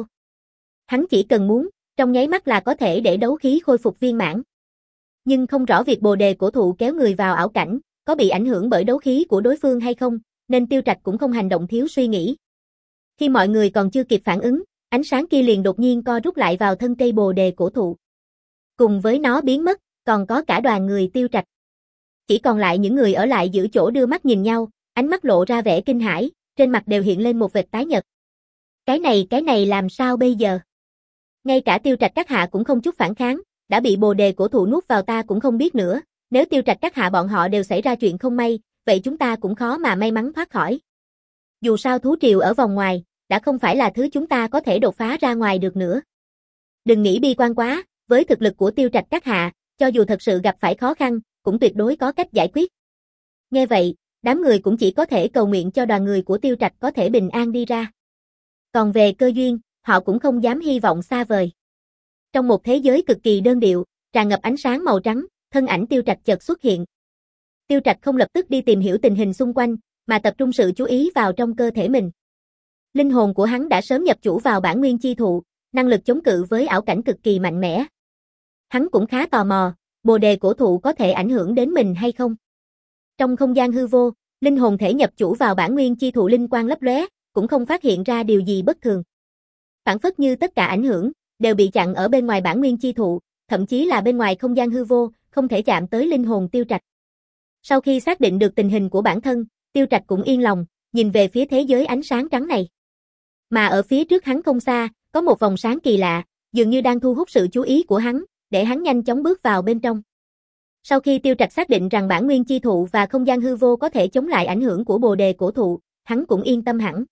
[SPEAKER 1] Hắn chỉ cần muốn, trong nháy mắt là có thể để đấu khí khôi phục viên mãn. Nhưng không rõ việc Bồ Đề Cổ Thụ kéo người vào ảo cảnh, có bị ảnh hưởng bởi đấu khí của đối phương hay không, nên Tiêu Trạch cũng không hành động thiếu suy nghĩ. Khi mọi người còn chưa kịp phản ứng, ánh sáng kia liền đột nhiên co rút lại vào thân cây Bồ Đề Cổ Thụ. Cùng với nó biến mất, còn có cả đoàn người Tiêu Trạch. Chỉ còn lại những người ở lại giữ chỗ đưa mắt nhìn nhau, ánh mắt lộ ra vẻ kinh hãi, trên mặt đều hiện lên một vệt tái nhợt. Cái này, cái này làm sao bây giờ? Ngay cả Tiêu Trạch các hạ cũng không chút phản kháng, đã bị Bồ Đề Cổ Thụ nuốt vào ta cũng không biết nữa, nếu Tiêu Trạch các hạ bọn họ đều xảy ra chuyện không may, vậy chúng ta cũng khó mà may mắn thoát khỏi. Dù sao thú triều ở vòng ngoài, đã không phải là thứ chúng ta có thể đột phá ra ngoài được nữa. Đừng nghĩ bi quan quá, với thực lực của Tiêu Trạch các hạ, cho dù thật sự gặp phải khó khăn, cũng tuyệt đối có cách giải quyết. Nghe vậy, đám người cũng chỉ có thể cầu nguyện cho đoàn người của Tiêu Trạch có thể bình an đi ra. Còn về cơ duyên, họ cũng không dám hy vọng xa vời. Trong một thế giới cực kỳ đơn điệu, tràn ngập ánh sáng màu trắng, thân ảnh Tiêu Trạch chợt xuất hiện. Tiêu Trạch không lập tức đi tìm hiểu tình hình xung quanh, mà tập trung sự chú ý vào trong cơ thể mình. Linh hồn của hắn đã sớm nhập chủ vào bản nguyên chi thụ, năng lực chống cự với ảo cảnh cực kỳ mạnh mẽ. Hắn cũng khá tò mò, bồ đề cổ thụ có thể ảnh hưởng đến mình hay không. Trong không gian hư vô, linh hồn thể nhập chủ vào bản nguyên chi thụ linh quang lấp lóe, cũng không phát hiện ra điều gì bất thường. Phản phất như tất cả ảnh hưởng đều bị chặn ở bên ngoài bản nguyên chi thụ, thậm chí là bên ngoài không gian hư vô, không thể chạm tới linh hồn Tiêu Trạch. Sau khi xác định được tình hình của bản thân, Tiêu Trạch cũng yên lòng, nhìn về phía thế giới ánh sáng trắng này. Mà ở phía trước hắn không xa, có một vòng sáng kỳ lạ, dường như đang thu hút sự chú ý của hắn, để hắn nhanh chóng bước vào bên trong. Sau khi Tiêu Trạch xác định rằng bản nguyên chi thụ và không gian hư vô có thể chống lại ảnh hưởng của bồ đề cổ thụ, hắn cũng yên tâm hẳn.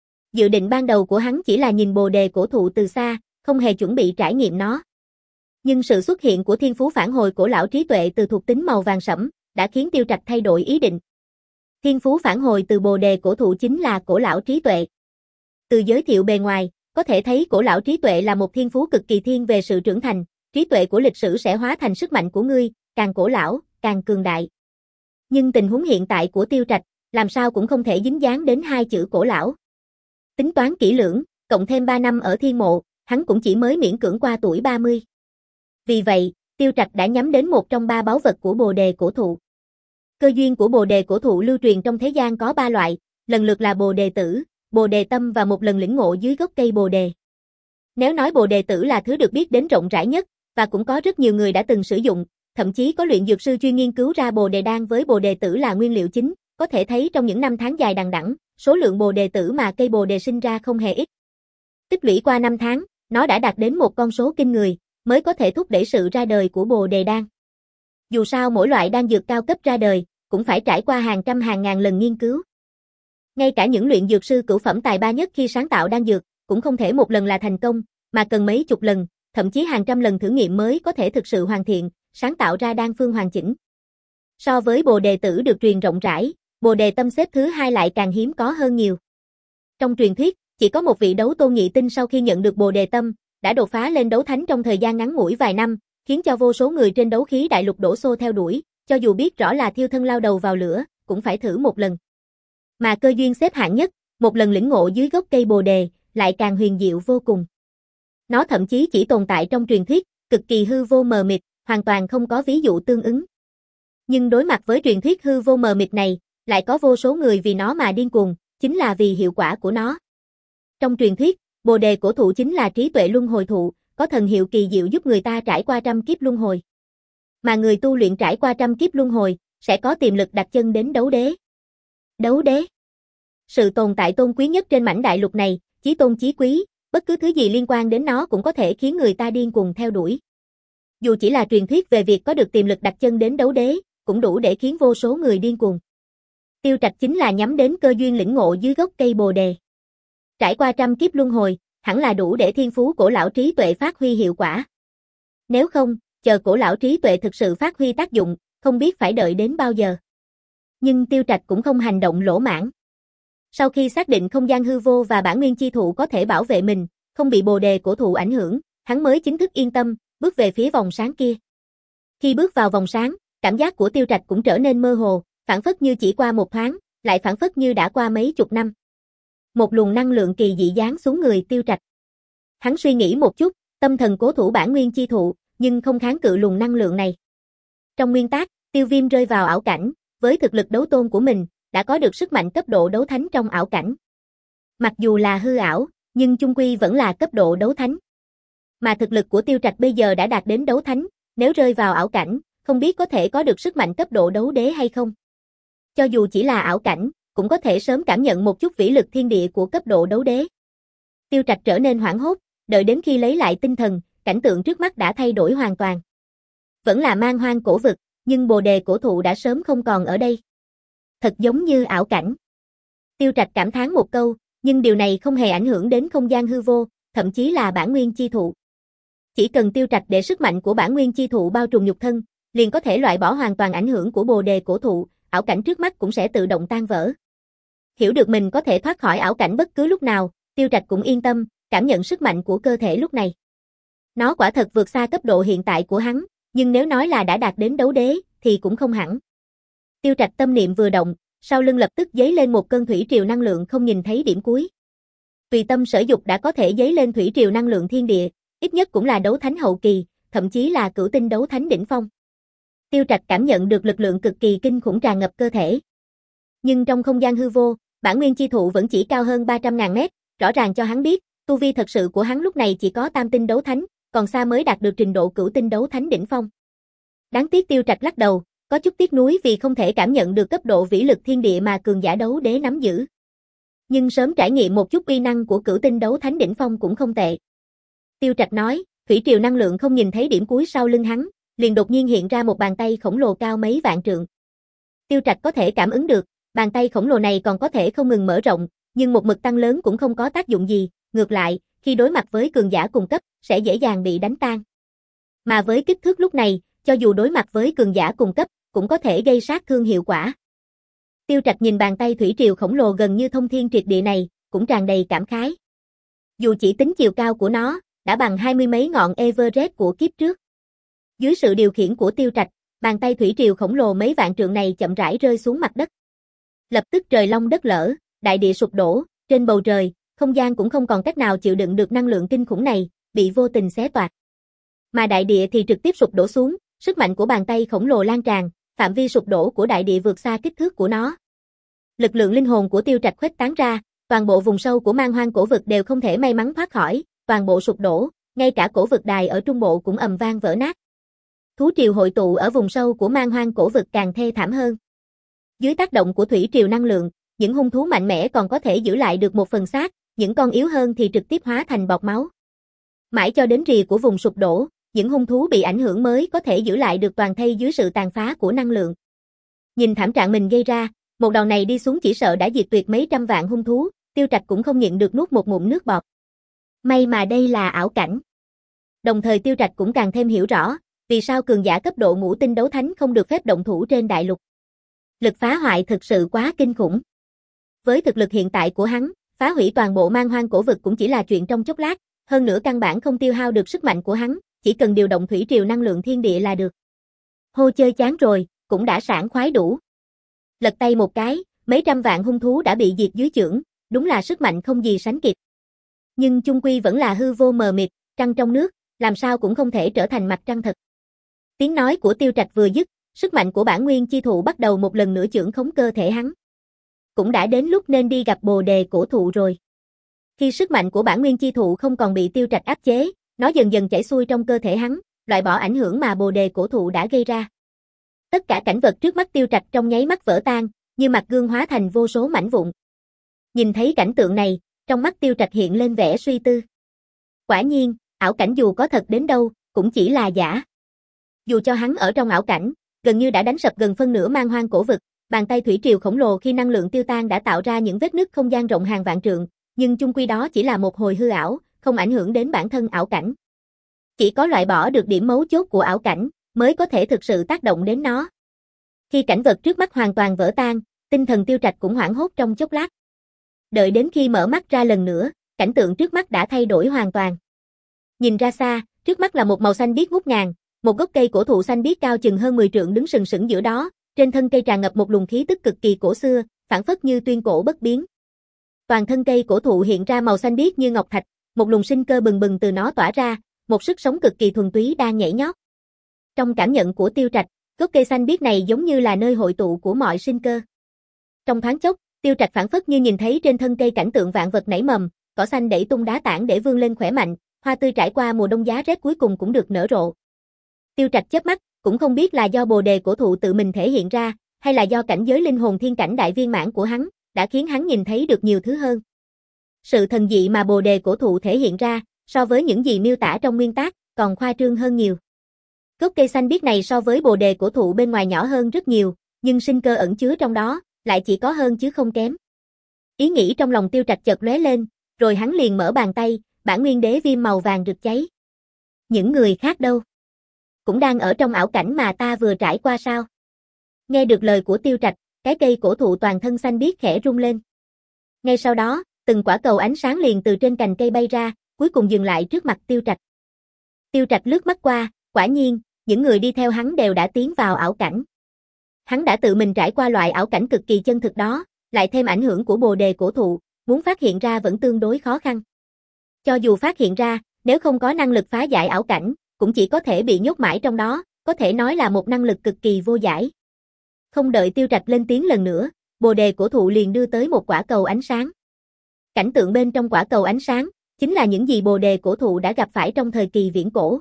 [SPEAKER 1] Dự định ban đầu của hắn chỉ là nhìn bồ đề cổ thụ từ xa, không hề chuẩn bị trải nghiệm nó. Nhưng sự xuất hiện của thiên phú phản hồi cổ lão trí tuệ từ thuộc tính màu vàng sẫm, đã khiến Tiêu Trạch thay đổi ý định. Thiên phú phản hồi từ bồ đề cổ thụ chính là cổ lão trí tuệ. Từ giới thiệu bề ngoài, có thể thấy cổ lão trí tuệ là một thiên phú cực kỳ thiên về sự trưởng thành, trí tuệ của lịch sử sẽ hóa thành sức mạnh của ngươi, càng cổ lão, càng cường đại. Nhưng tình huống hiện tại của Tiêu Trạch, làm sao cũng không thể dính dáng đến hai chữ cổ lão. Tính toán kỹ lưỡng, cộng thêm ba năm ở thiên mộ, hắn cũng chỉ mới miễn cưỡng qua tuổi ba mươi. Vì vậy, Tiêu Trạch đã nhắm đến một trong ba báu vật của bồ đề cổ thụ. Cơ duyên của bồ đề cổ thụ lưu truyền trong thế gian có ba loại, lần lượt là bồ đề tử, bồ đề tâm và một lần lĩnh ngộ dưới gốc cây bồ đề. Nếu nói bồ đề tử là thứ được biết đến rộng rãi nhất, và cũng có rất nhiều người đã từng sử dụng, thậm chí có luyện dược sư chuyên nghiên cứu ra bồ đề đan với bồ đề tử là nguyên liệu chính, có thể thấy trong những năm tháng dài đằng đẵng, số lượng bồ đề tử mà cây bồ đề sinh ra không hề ít. Tích lũy qua năm tháng, nó đã đạt đến một con số kinh người, mới có thể thúc đẩy sự ra đời của bồ đề đan. Dù sao mỗi loại đan dược cao cấp ra đời, cũng phải trải qua hàng trăm hàng ngàn lần nghiên cứu. Ngay cả những luyện dược sư cửu phẩm tài ba nhất khi sáng tạo đan dược, cũng không thể một lần là thành công, mà cần mấy chục lần, thậm chí hàng trăm lần thử nghiệm mới có thể thực sự hoàn thiện, sáng tạo ra đan phương hoàn chỉnh. So với bồ đề tử được truyền rộng rãi, bồ đề tâm xếp thứ hai lại càng hiếm có hơn nhiều. Trong truyền thuyết, chỉ có một vị đấu tôn nhị tinh sau khi nhận được bồ đề tâm, đã đột phá lên đấu thánh trong thời gian ngắn ngủi vài năm, khiến cho vô số người trên đấu khí đại lục đổ xô theo đuổi, cho dù biết rõ là thiêu thân lao đầu vào lửa, cũng phải thử một lần. Mà cơ duyên xếp hạng nhất, một lần lĩnh ngộ dưới gốc cây bồ đề, lại càng huyền diệu vô cùng. Nó thậm chí chỉ tồn tại trong truyền thuyết, cực kỳ hư vô mờ mịt, hoàn toàn không có ví dụ tương ứng. Nhưng đối mặt với truyền thuyết hư vô mờ mịt này, lại có vô số người vì nó mà điên cuồng, chính là vì hiệu quả của nó. Trong truyền thuyết, bồ đề cổ thụ chính là trí tuệ luân hồi thụ, có thần hiệu kỳ diệu giúp người ta trải qua trăm kiếp luân hồi. Mà người tu luyện trải qua trăm kiếp luân hồi, sẽ có tiềm lực đặt chân đến đấu đế. Đấu đế. Sự tồn tại tôn quý nhất trên mảnh đại lục này, chí tôn chí quý, bất cứ thứ gì liên quan đến nó cũng có thể khiến người ta điên cuồng theo đuổi. Dù chỉ là truyền thuyết về việc có được tiềm lực đặt chân đến đấu đế, cũng đủ để khiến vô số người điên cuồng. Tiêu Trạch chính là nhắm đến cơ duyên lĩnh ngộ dưới gốc cây bồ đề. Trải qua trăm kiếp luân hồi, hẳn là đủ để thiên phú cổ lão trí tuệ phát huy hiệu quả. Nếu không, chờ cổ lão trí tuệ thực sự phát huy tác dụng, không biết phải đợi đến bao giờ. Nhưng Tiêu Trạch cũng không hành động lỗ mãng. Sau khi xác định không gian hư vô và bản nguyên chi thụ có thể bảo vệ mình, không bị bồ đề cổ thụ ảnh hưởng, hắn mới chính thức yên tâm, bước về phía vòng sáng kia. Khi bước vào vòng sáng, cảm giác của Tiêu Trạch cũng trở nên mơ hồ, phảng phất như chỉ qua một thoáng, lại phảng phất như đã qua mấy chục năm. Một luồng năng lượng kỳ dị giáng xuống người Tiêu Trạch. Hắn suy nghĩ một chút, tâm thần cố thủ bản nguyên chi thụ, nhưng không kháng cự luồng năng lượng này. Trong nguyên tắc, Tiêu Viêm rơi vào ảo cảnh, với thực lực đấu tôn của mình, đã có được sức mạnh cấp độ đấu thánh trong ảo cảnh. Mặc dù là hư ảo, nhưng chung quy vẫn là cấp độ đấu thánh. Mà thực lực của Tiêu Trạch bây giờ đã đạt đến đấu thánh, nếu rơi vào ảo cảnh, không biết có thể có được sức mạnh cấp độ đấu đế hay không. Cho dù chỉ là ảo cảnh, cũng có thể sớm cảm nhận một chút vĩ lực thiên địa của cấp độ đấu đế. Tiêu Trạch trở nên hoảng hốt, đợi đến khi lấy lại tinh thần, cảnh tượng trước mắt đã thay đổi hoàn toàn. Vẫn là man hoang cổ vực, nhưng bồ đề cổ thụ đã sớm không còn ở đây. Thật giống như ảo cảnh. Tiêu Trạch cảm thán một câu, nhưng điều này không hề ảnh hưởng đến không gian hư vô, thậm chí là bản nguyên chi thụ. Chỉ cần Tiêu Trạch để sức mạnh của bản nguyên chi thụ bao trùm nhục thân, liền có thể loại bỏ hoàn toàn ảnh hưởng của bồ đề cổ thụ, ảo cảnh trước mắt cũng sẽ tự động tan vỡ. Hiểu được mình có thể thoát khỏi ảo cảnh bất cứ lúc nào, Tiêu Trạch cũng yên tâm, cảm nhận sức mạnh của cơ thể lúc này. Nó quả thật vượt xa cấp độ hiện tại của hắn, Nhưng nếu nói là đã đạt đến đấu đế, thì cũng không hẳn. Tiêu Trạch tâm niệm vừa động, sau lưng lập tức dấy lên một cơn thủy triều năng lượng không nhìn thấy điểm cuối. Tùy tâm sở dục đã có thể dấy lên thủy triều năng lượng thiên địa, ít nhất cũng là đấu thánh hậu kỳ, thậm chí là cửu tinh đấu thánh đỉnh phong. Tiêu Trạch cảm nhận được lực lượng cực kỳ kinh khủng tràn ngập cơ thể. Nhưng trong không gian hư vô, bản nguyên chi thụ vẫn chỉ cao hơn ba trăm ngàn mét, rõ ràng cho hắn biết, tu vi thật sự của hắn lúc này chỉ có tam tinh đấu thánh, còn xa mới đạt được trình độ cửu tinh đấu thánh đỉnh phong. Đáng tiếc Tiêu Trạch lắc đầu, có chút tiếc nuối vì không thể cảm nhận được cấp độ vĩ lực thiên địa mà cường giả đấu đế nắm giữ. Nhưng sớm trải nghiệm một chút uy năng của cửu tinh đấu thánh đỉnh phong cũng không tệ. Tiêu Trạch nói, thủy triều năng lượng không nhìn thấy điểm cuối sau lưng hắn, liền đột nhiên hiện ra một bàn tay khổng lồ cao mấy vạn trượng. Tiêu Trạch có thể cảm ứng được, bàn tay khổng lồ này còn có thể không ngừng mở rộng, nhưng một mực tăng lớn cũng không có tác dụng gì, ngược lại, khi đối mặt với cường giả cùng cấp, sẽ dễ dàng bị đánh tan. Mà với kích thước lúc này, cho dù đối mặt với cường giả cùng cấp, cũng có thể gây sát thương hiệu quả. Tiêu Trạch nhìn bàn tay thủy triều khổng lồ gần như thông thiên triệt địa này, cũng tràn đầy cảm khái. Dù chỉ tính chiều cao của nó, đã bằng hai mươi mấy ngọn Everest của kiếp trước. Dưới sự điều khiển của Tiêu Trạch, bàn tay thủy triều khổng lồ mấy vạn trượng này chậm rãi rơi xuống mặt đất. Lập tức trời long đất lở, đại địa sụp đổ, trên bầu trời, không gian cũng không còn cách nào chịu đựng được năng lượng kinh khủng này, bị vô tình xé toạc. Mà đại địa thì trực tiếp sụp đổ xuống, sức mạnh của bàn tay khổng lồ lan tràn, phạm vi sụp đổ của đại địa vượt xa kích thước của nó. Lực lượng linh hồn của Tiêu Trạch khuếch tán ra, toàn bộ vùng sâu của Man Hoang cổ vực đều không thể may mắn thoát khỏi, toàn bộ sụp đổ, ngay cả cổ vực đài ở trung bộ cũng ầm vang vỡ nát. Thú triều hội tụ ở vùng sâu của Man Hoang cổ vực càng thê thảm hơn. Dưới tác động của thủy triều năng lượng, những hung thú mạnh mẽ còn có thể giữ lại được một phần xác, những con yếu hơn thì trực tiếp hóa thành bọt máu. Mãi cho đến rìa của vùng sụp đổ, những hung thú bị ảnh hưởng mới có thể giữ lại được toàn thây dưới sự tàn phá của năng lượng. Nhìn thảm trạng mình gây ra, một đòn này đi xuống chỉ sợ đã diệt tuyệt mấy trăm vạn hung thú, Tiêu Trạch cũng không nhịn được nuốt một ngụm nước bọt. May mà đây là ảo cảnh. Đồng thời Tiêu Trạch cũng càng thêm hiểu rõ, vì sao cường giả cấp độ ngũ tinh đấu thánh không được phép động thủ trên đại lục. Lực phá hoại thực sự quá kinh khủng. Với thực lực hiện tại của hắn, phá hủy toàn bộ Man Hoang cổ vực cũng chỉ là chuyện trong chốc lát, hơn nữa căn bản không tiêu hao được sức mạnh của hắn, chỉ cần điều động thủy triều năng lượng thiên địa là được. Hô chơi chán rồi, cũng đã sảng khoái đủ. Lật tay một cái, mấy trăm vạn hung thú đã bị diệt dưới chưởng, đúng là sức mạnh không gì sánh kịp. Nhưng chung quy vẫn là hư vô mờ mịt, trăng trong nước, làm sao cũng không thể trở thành mặt trăng thật. Tiếng nói của Tiêu Trạch vừa dứt, sức mạnh của bản nguyên chi thụ bắt đầu một lần nữa chưởng khống cơ thể hắn. Cũng đã đến lúc nên đi gặp Bồ đề cổ thụ rồi. Khi sức mạnh của bản nguyên chi thụ không còn bị Tiêu Trạch áp chế, nó dần dần chảy xuôi trong cơ thể hắn, loại bỏ ảnh hưởng mà Bồ đề cổ thụ đã gây ra. Tất cả cảnh vật trước mắt Tiêu Trạch trong nháy mắt vỡ tan, như mặt gương hóa thành vô số mảnh vụn. Nhìn thấy cảnh tượng này, trong mắt Tiêu Trạch hiện lên vẻ suy tư. Quả nhiên, ảo cảnh dù có thật đến đâu, cũng chỉ là giả. Dù cho hắn ở trong ảo cảnh, gần như đã đánh sập gần phân nửa Man Hoang cổ vực, bàn tay thủy triều khổng lồ khi năng lượng tiêu tan đã tạo ra những vết nứt không gian rộng hàng vạn trượng, nhưng chung quy đó chỉ là một hồi hư ảo, không ảnh hưởng đến bản thân ảo cảnh. Chỉ có loại bỏ được điểm mấu chốt của ảo cảnh, mới có thể thực sự tác động đến nó. Khi cảnh vật trước mắt hoàn toàn vỡ tan, tinh thần Tiêu Trạch cũng hoảng hốt trong chốc lát. Đợi đến khi mở mắt ra lần nữa, cảnh tượng trước mắt đã thay đổi hoàn toàn. Nhìn ra xa, trước mắt là một màu xanh biếc ngút ngàn, một gốc cây cổ thụ xanh biếc cao chừng hơn mười trượng đứng sừng sững giữa đó, trên thân cây tràn ngập một luồng khí tức cực kỳ cổ xưa, phảng phất như tuyên cổ bất biến. Toàn thân cây cổ thụ hiện ra màu xanh biếc như ngọc thạch, một luồng sinh cơ bừng bừng từ nó tỏa ra, một sức sống cực kỳ thuần túy đang nhảy nhót. Trong cảm nhận của Tiêu Trạch, gốc cây xanh biếc này giống như là nơi hội tụ của mọi sinh cơ. Trong thoáng chốc, Tiêu Trạch phảng phất như nhìn thấy trên thân cây cảnh tượng vạn vật nảy mầm, cỏ xanh đẩy tung đá tảng để vươn lên khỏe mạnh, hoa tươi trải qua mùa đông giá rét cuối cùng cũng được nở rộ. Tiêu Trạch chớp mắt, cũng không biết là do Bồ đề cổ thụ tự mình thể hiện ra, hay là do cảnh giới linh hồn thiên cảnh đại viên mãn của hắn, đã khiến hắn nhìn thấy được nhiều thứ hơn. Sự thần dị mà Bồ đề cổ thụ thể hiện ra, so với những gì miêu tả trong nguyên tác, còn khoa trương hơn nhiều. Gốc cây xanh biếc này so với Bồ đề cổ thụ bên ngoài nhỏ hơn rất nhiều, nhưng sinh cơ ẩn chứa trong đó, lại chỉ có hơn chứ không kém. Ý nghĩ trong lòng Tiêu Trạch chợt lóe lên, rồi hắn liền mở bàn tay, bản nguyên đế viêm màu vàng rực cháy. Những người khác đâu? Cũng đang ở trong ảo cảnh mà ta vừa trải qua sao? Nghe được lời của Tiêu Trạch, cái cây cổ thụ toàn thân xanh biếc khẽ rung lên. Ngay sau đó, từng quả cầu ánh sáng liền từ trên cành cây bay ra, cuối cùng dừng lại trước mặt Tiêu Trạch. Tiêu Trạch lướt mắt qua, quả nhiên, những người đi theo hắn đều đã tiến vào ảo cảnh. Hắn đã tự mình trải qua loại ảo cảnh cực kỳ chân thực đó, lại thêm ảnh hưởng của bồ đề cổ thụ, muốn phát hiện ra vẫn tương đối khó khăn. Cho dù phát hiện ra, nếu không có năng lực phá giải ảo cảnh, cũng chỉ có thể bị nhốt mãi trong đó, có thể nói là một năng lực cực kỳ vô giải. Không đợi Tiêu Trạch lên tiếng lần nữa, bồ đề cổ thụ liền đưa tới một quả cầu ánh sáng. Cảnh tượng bên trong quả cầu ánh sáng, chính là những gì bồ đề cổ thụ đã gặp phải trong thời kỳ viễn cổ.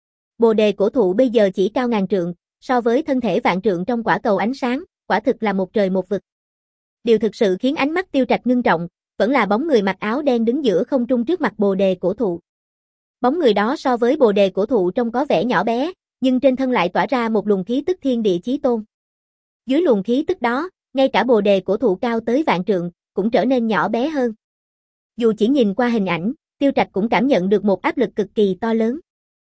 [SPEAKER 1] Bồ đề cổ thụ bây giờ chỉ cao ngàn trượng, so với thân thể vạn trượng trong quả cầu ánh sáng, quả thực là một trời một vực. Điều thực sự khiến ánh mắt Tiêu Trạch ngưng trọng, vẫn là bóng người mặc áo đen đứng giữa không trung trước mặt bồ đề cổ thụ. Bóng người đó so với bồ đề cổ thụ trông có vẻ nhỏ bé, nhưng trên thân lại tỏa ra một luồng khí tức thiên địa chí tôn. Dưới luồng khí tức đó, ngay cả bồ đề cổ thụ cao tới vạn trượng, cũng trở nên nhỏ bé hơn. Dù chỉ nhìn qua hình ảnh, Tiêu Trạch cũng cảm nhận được một áp lực cực kỳ to lớn.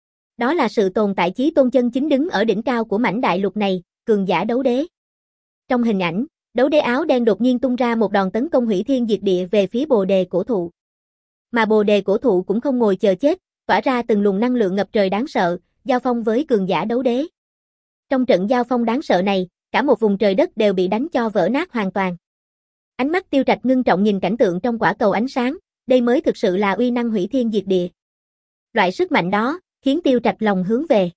[SPEAKER 1] Đó là sự tồn tại chí tôn chân chính đứng ở đỉnh cao của mảnh đại lục này, cường giả đấu đế. Trong hình ảnh, đấu đế áo đen đột nhiên tung ra một đòn tấn công hủy thiên diệt địa về phía bồ đề cổ thụ. Mà bồ đề cổ thụ cũng không ngồi chờ chết, tỏa ra từng luồng năng lượng ngập trời đáng sợ, giao phong với cường giả đấu đế. Trong trận giao phong đáng sợ này, cả một vùng trời đất đều bị đánh cho vỡ nát hoàn toàn. Ánh mắt Tiêu Trạch ngưng trọng nhìn cảnh tượng trong quả cầu ánh sáng, đây mới thực sự là uy năng hủy thiên diệt địa. Loại sức mạnh đó, khiến Tiêu Trạch lòng hướng về.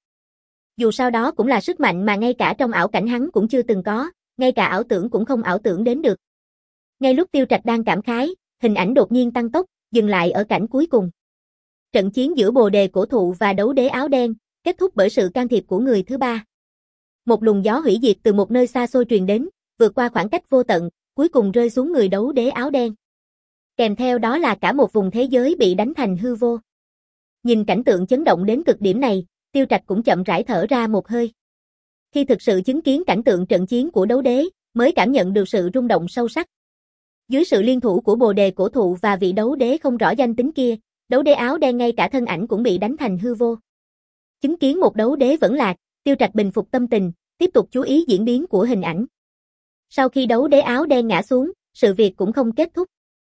[SPEAKER 1] Dù sao đó cũng là sức mạnh mà ngay cả trong ảo cảnh hắn cũng chưa từng có, ngay cả ảo tưởng cũng không ảo tưởng đến được. Ngay lúc Tiêu Trạch đang cảm khái, hình ảnh đột nhiên tăng tốc, dừng lại ở cảnh cuối cùng. Trận chiến giữa bồ đề cổ thụ và đấu đế áo đen, kết thúc bởi sự can thiệp của người thứ ba. Một luồng gió hủy diệt từ một nơi xa xôi truyền đến, vượt qua khoảng cách vô tận, cuối cùng rơi xuống người đấu đế áo đen. Kèm theo đó là cả một vùng thế giới bị đánh thành hư vô. Nhìn cảnh tượng chấn động đến cực điểm này, Tiêu Trạch cũng chậm rãi thở ra một hơi. Khi thực sự chứng kiến cảnh tượng trận chiến của đấu đế, mới cảm nhận được sự rung động sâu sắc. Dưới sự liên thủ của bồ đề cổ thụ và vị đấu đế không rõ danh tính kia, đấu đế áo đen ngay cả thân ảnh cũng bị đánh thành hư vô. Chứng kiến một đấu đế vẫn lạc, Tiêu Trạch bình phục tâm tình, tiếp tục chú ý diễn biến của hình ảnh. Sau khi đấu đế áo đen ngã xuống, sự việc cũng không kết thúc.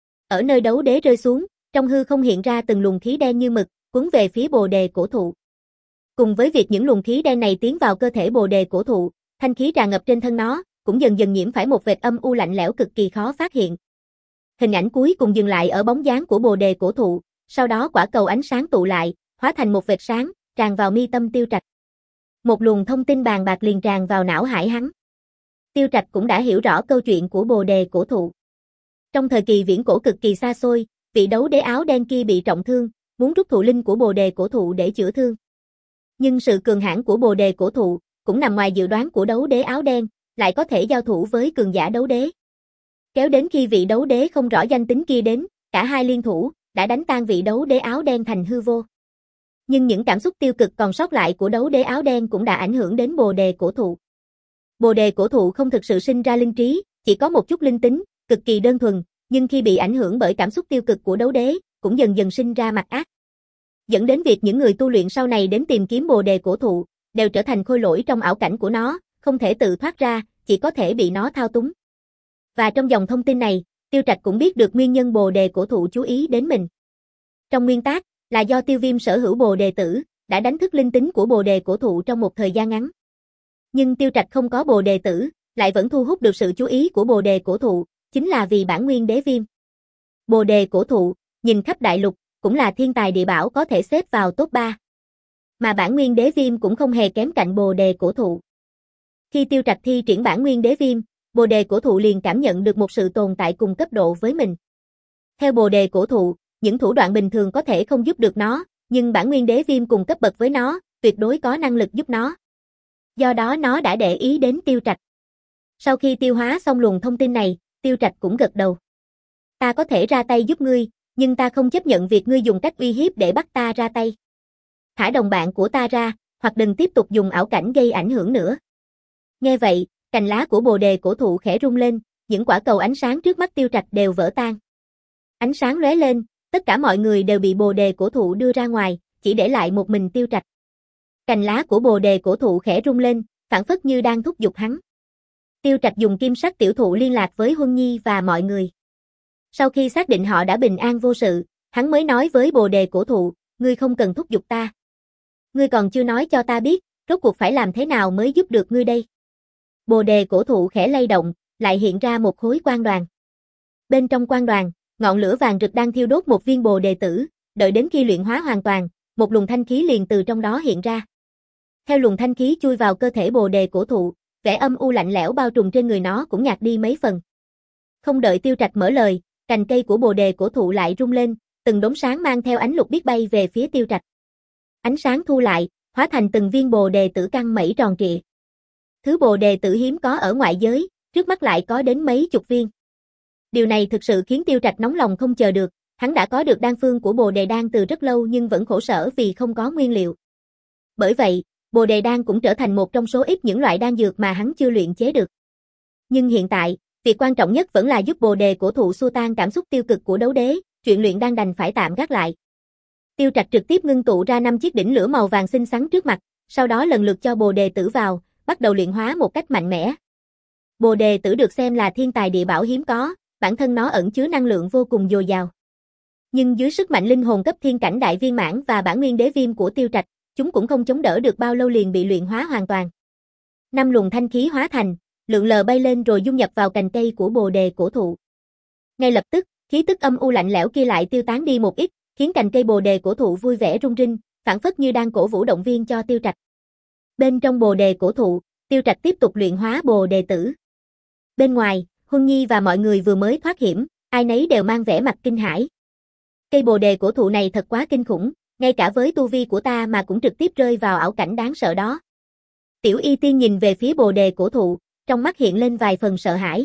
[SPEAKER 1] Ở nơi đấu đế rơi xuống, trong hư không hiện ra từng luồng khí đen như mực, cuốn về phía bồ đề cổ thụ. Cùng với việc những luồng khí đen này tiến vào cơ thể bồ đề cổ thụ, thanh khí tràn ngập trên thân nó, cũng dần dần nhiễm phải một vệt âm u lạnh lẽo cực kỳ khó phát hiện. Hình ảnh cuối cùng dừng lại ở bóng dáng của bồ đề cổ thụ, sau đó quả cầu ánh sáng tụ lại, hóa thành một vệt sáng, tràn vào mi tâm Tiêu Trạch. Một luồng thông tin bàn bạc liền tràn vào não hải hắn. Tiêu Trạch cũng đã hiểu rõ câu chuyện của bồ đề cổ thụ. Trong thời kỳ viễn cổ cực kỳ xa xôi, vị đấu đế áo đen kia bị trọng thương, muốn rút thụ linh của bồ đề cổ thụ để chữa thương. Nhưng sự cường hãn của bồ đề cổ thụ cũng nằm ngoài dự đoán của đấu đế áo đen, lại có thể giao thủ với cường giả đấu đế. Kéo đến khi vị đấu đế không rõ danh tính kia đến, cả hai liên thủ, đã đánh tan vị đấu đế áo đen thành hư vô. Nhưng những cảm xúc tiêu cực còn sót lại của đấu đế áo đen cũng đã ảnh hưởng đến bồ đề cổ thụ. Bồ đề cổ thụ không thực sự sinh ra linh trí, chỉ có một chút linh tính, cực kỳ đơn thuần, nhưng khi bị ảnh hưởng bởi cảm xúc tiêu cực của đấu đế, cũng dần dần sinh ra mặt ác. Dẫn đến việc những người tu luyện sau này đến tìm kiếm bồ đề cổ thụ, đều trở thành khôi lỗi trong ảo cảnh của nó, không thể tự thoát ra, chỉ có thể bị nó thao túng. Và trong dòng thông tin này, Tiêu Trạch cũng biết được nguyên nhân bồ đề cổ thụ chú ý đến mình. Trong nguyên tắc, là do Tiêu Viêm sở hữu bồ đề tử, đã đánh thức linh tính của bồ đề cổ thụ trong một thời gian ngắn. Nhưng Tiêu Trạch không có bồ đề tử, lại vẫn thu hút được sự chú ý của bồ đề cổ thụ, chính là vì bản nguyên đế viêm. Bồ đề cổ thụ, nhìn khắp đại lục, cũng là thiên tài địa bảo có thể xếp vào top ba. Mà bản nguyên đế viêm cũng không hề kém cạnh bồ đề cổ thụ. Khi Tiêu Trạch thi triển bản nguyên đế viêm, bồ đề cổ thụ liền cảm nhận được một sự tồn tại cùng cấp độ với mình. Theo bồ đề cổ thụ, những thủ đoạn bình thường có thể không giúp được nó, nhưng bản nguyên đế viêm cùng cấp bậc với nó, tuyệt đối có năng lực giúp nó. Do đó nó đã để ý đến Tiêu Trạch. Sau khi tiêu hóa xong luồng thông tin này, Tiêu Trạch cũng gật đầu. Ta có thể ra tay giúp ngươi, nhưng ta không chấp nhận việc ngươi dùng cách uy hiếp để bắt ta ra tay. Thả đồng bạn của ta ra, hoặc đừng tiếp tục dùng ảo cảnh gây ảnh hưởng nữa. Nghe vậy, cành lá của bồ đề cổ thụ khẽ rung lên, những quả cầu ánh sáng trước mắt Tiêu Trạch đều vỡ tan. Ánh sáng lóe lên, tất cả mọi người đều bị bồ đề cổ thụ đưa ra ngoài, chỉ để lại một mình Tiêu Trạch. Cành lá của bồ đề cổ thụ khẽ rung lên, phảng phất như đang thúc giục hắn. Tiêu Trạch dùng kim sắc tiểu thụ liên lạc với Huân Nhi và mọi người. Sau khi xác định họ đã bình an vô sự, hắn mới nói với bồ đề cổ thụ, ngươi không cần thúc giục ta. Ngươi còn chưa nói cho ta biết, rốt cuộc phải làm thế nào mới giúp được ngươi đây? Bồ đề cổ thụ khẽ lay động, lại hiện ra một khối quan đoàn. Bên trong quan đoàn, ngọn lửa vàng rực đang thiêu đốt một viên bồ đề tử, đợi đến khi luyện hóa hoàn toàn, một luồng thanh khí liền từ trong đó hiện ra. Theo luồng thanh khí chui vào cơ thể bồ đề cổ thụ, vẻ âm u lạnh lẽo bao trùm trên người nó cũng nhạt đi mấy phần. Không đợi Tiêu Trạch mở lời, cành cây của bồ đề cổ thụ lại rung lên, từng đốm sáng mang theo ánh lục biết bay về phía Tiêu Trạch. Ánh sáng thu lại, hóa thành từng viên bồ đề tử căng mẩy tròn trịa. Thứ bồ đề tử hiếm có ở ngoại giới, trước mắt lại có đến mấy chục viên. Điều này thực sự khiến Tiêu Trạch nóng lòng không chờ được, hắn đã có được đan phương của bồ đề đan từ rất lâu nhưng vẫn khổ sở vì không có nguyên liệu. Bởi vậy, bồ đề đan cũng trở thành một trong số ít những loại đan dược mà hắn chưa luyện chế được. Nhưng hiện tại, việc quan trọng nhất vẫn là giúp bồ đề cổ thụ xua tan cảm xúc tiêu cực của đấu đế, chuyện luyện đan đành phải tạm gác lại. Tiêu Trạch trực tiếp ngưng tụ ra năm chiếc đỉnh lửa màu vàng xinh xắn trước mặt, sau đó lần lượt cho bồ đề tử vào, bắt đầu luyện hóa một cách mạnh mẽ. Bồ đề tử được xem là thiên tài địa bảo hiếm có, bản thân nó ẩn chứa năng lượng vô cùng dồi dào. Nhưng dưới sức mạnh linh hồn cấp thiên cảnh đại viên mãn và bản nguyên đế viêm của Tiêu Trạch, chúng cũng không chống đỡ được bao lâu liền bị luyện hóa hoàn toàn. Năm luồng thanh khí hóa thành, lượn lờ bay lên rồi dung nhập vào cành cây của bồ đề cổ thụ. Ngay lập tức, khí tức âm u lạnh lẽo kia lại tiêu tán đi một ít, khiến cành cây bồ đề cổ thụ vui vẻ rung rinh, phảng phất như đang cổ vũ động viên cho Tiêu Trạch. Bên trong bồ đề cổ thụ, Tiêu Trạch tiếp tục luyện hóa bồ đề tử. Bên ngoài, Huân Nhi và mọi người vừa mới thoát hiểm, ai nấy đều mang vẻ mặt kinh hãi. Cây bồ đề cổ thụ này thật quá kinh khủng, ngay cả với tu vi của ta mà cũng trực tiếp rơi vào ảo cảnh đáng sợ đó. Tiểu Y Tiên nhìn về phía bồ đề cổ thụ, trong mắt hiện lên vài phần sợ hãi.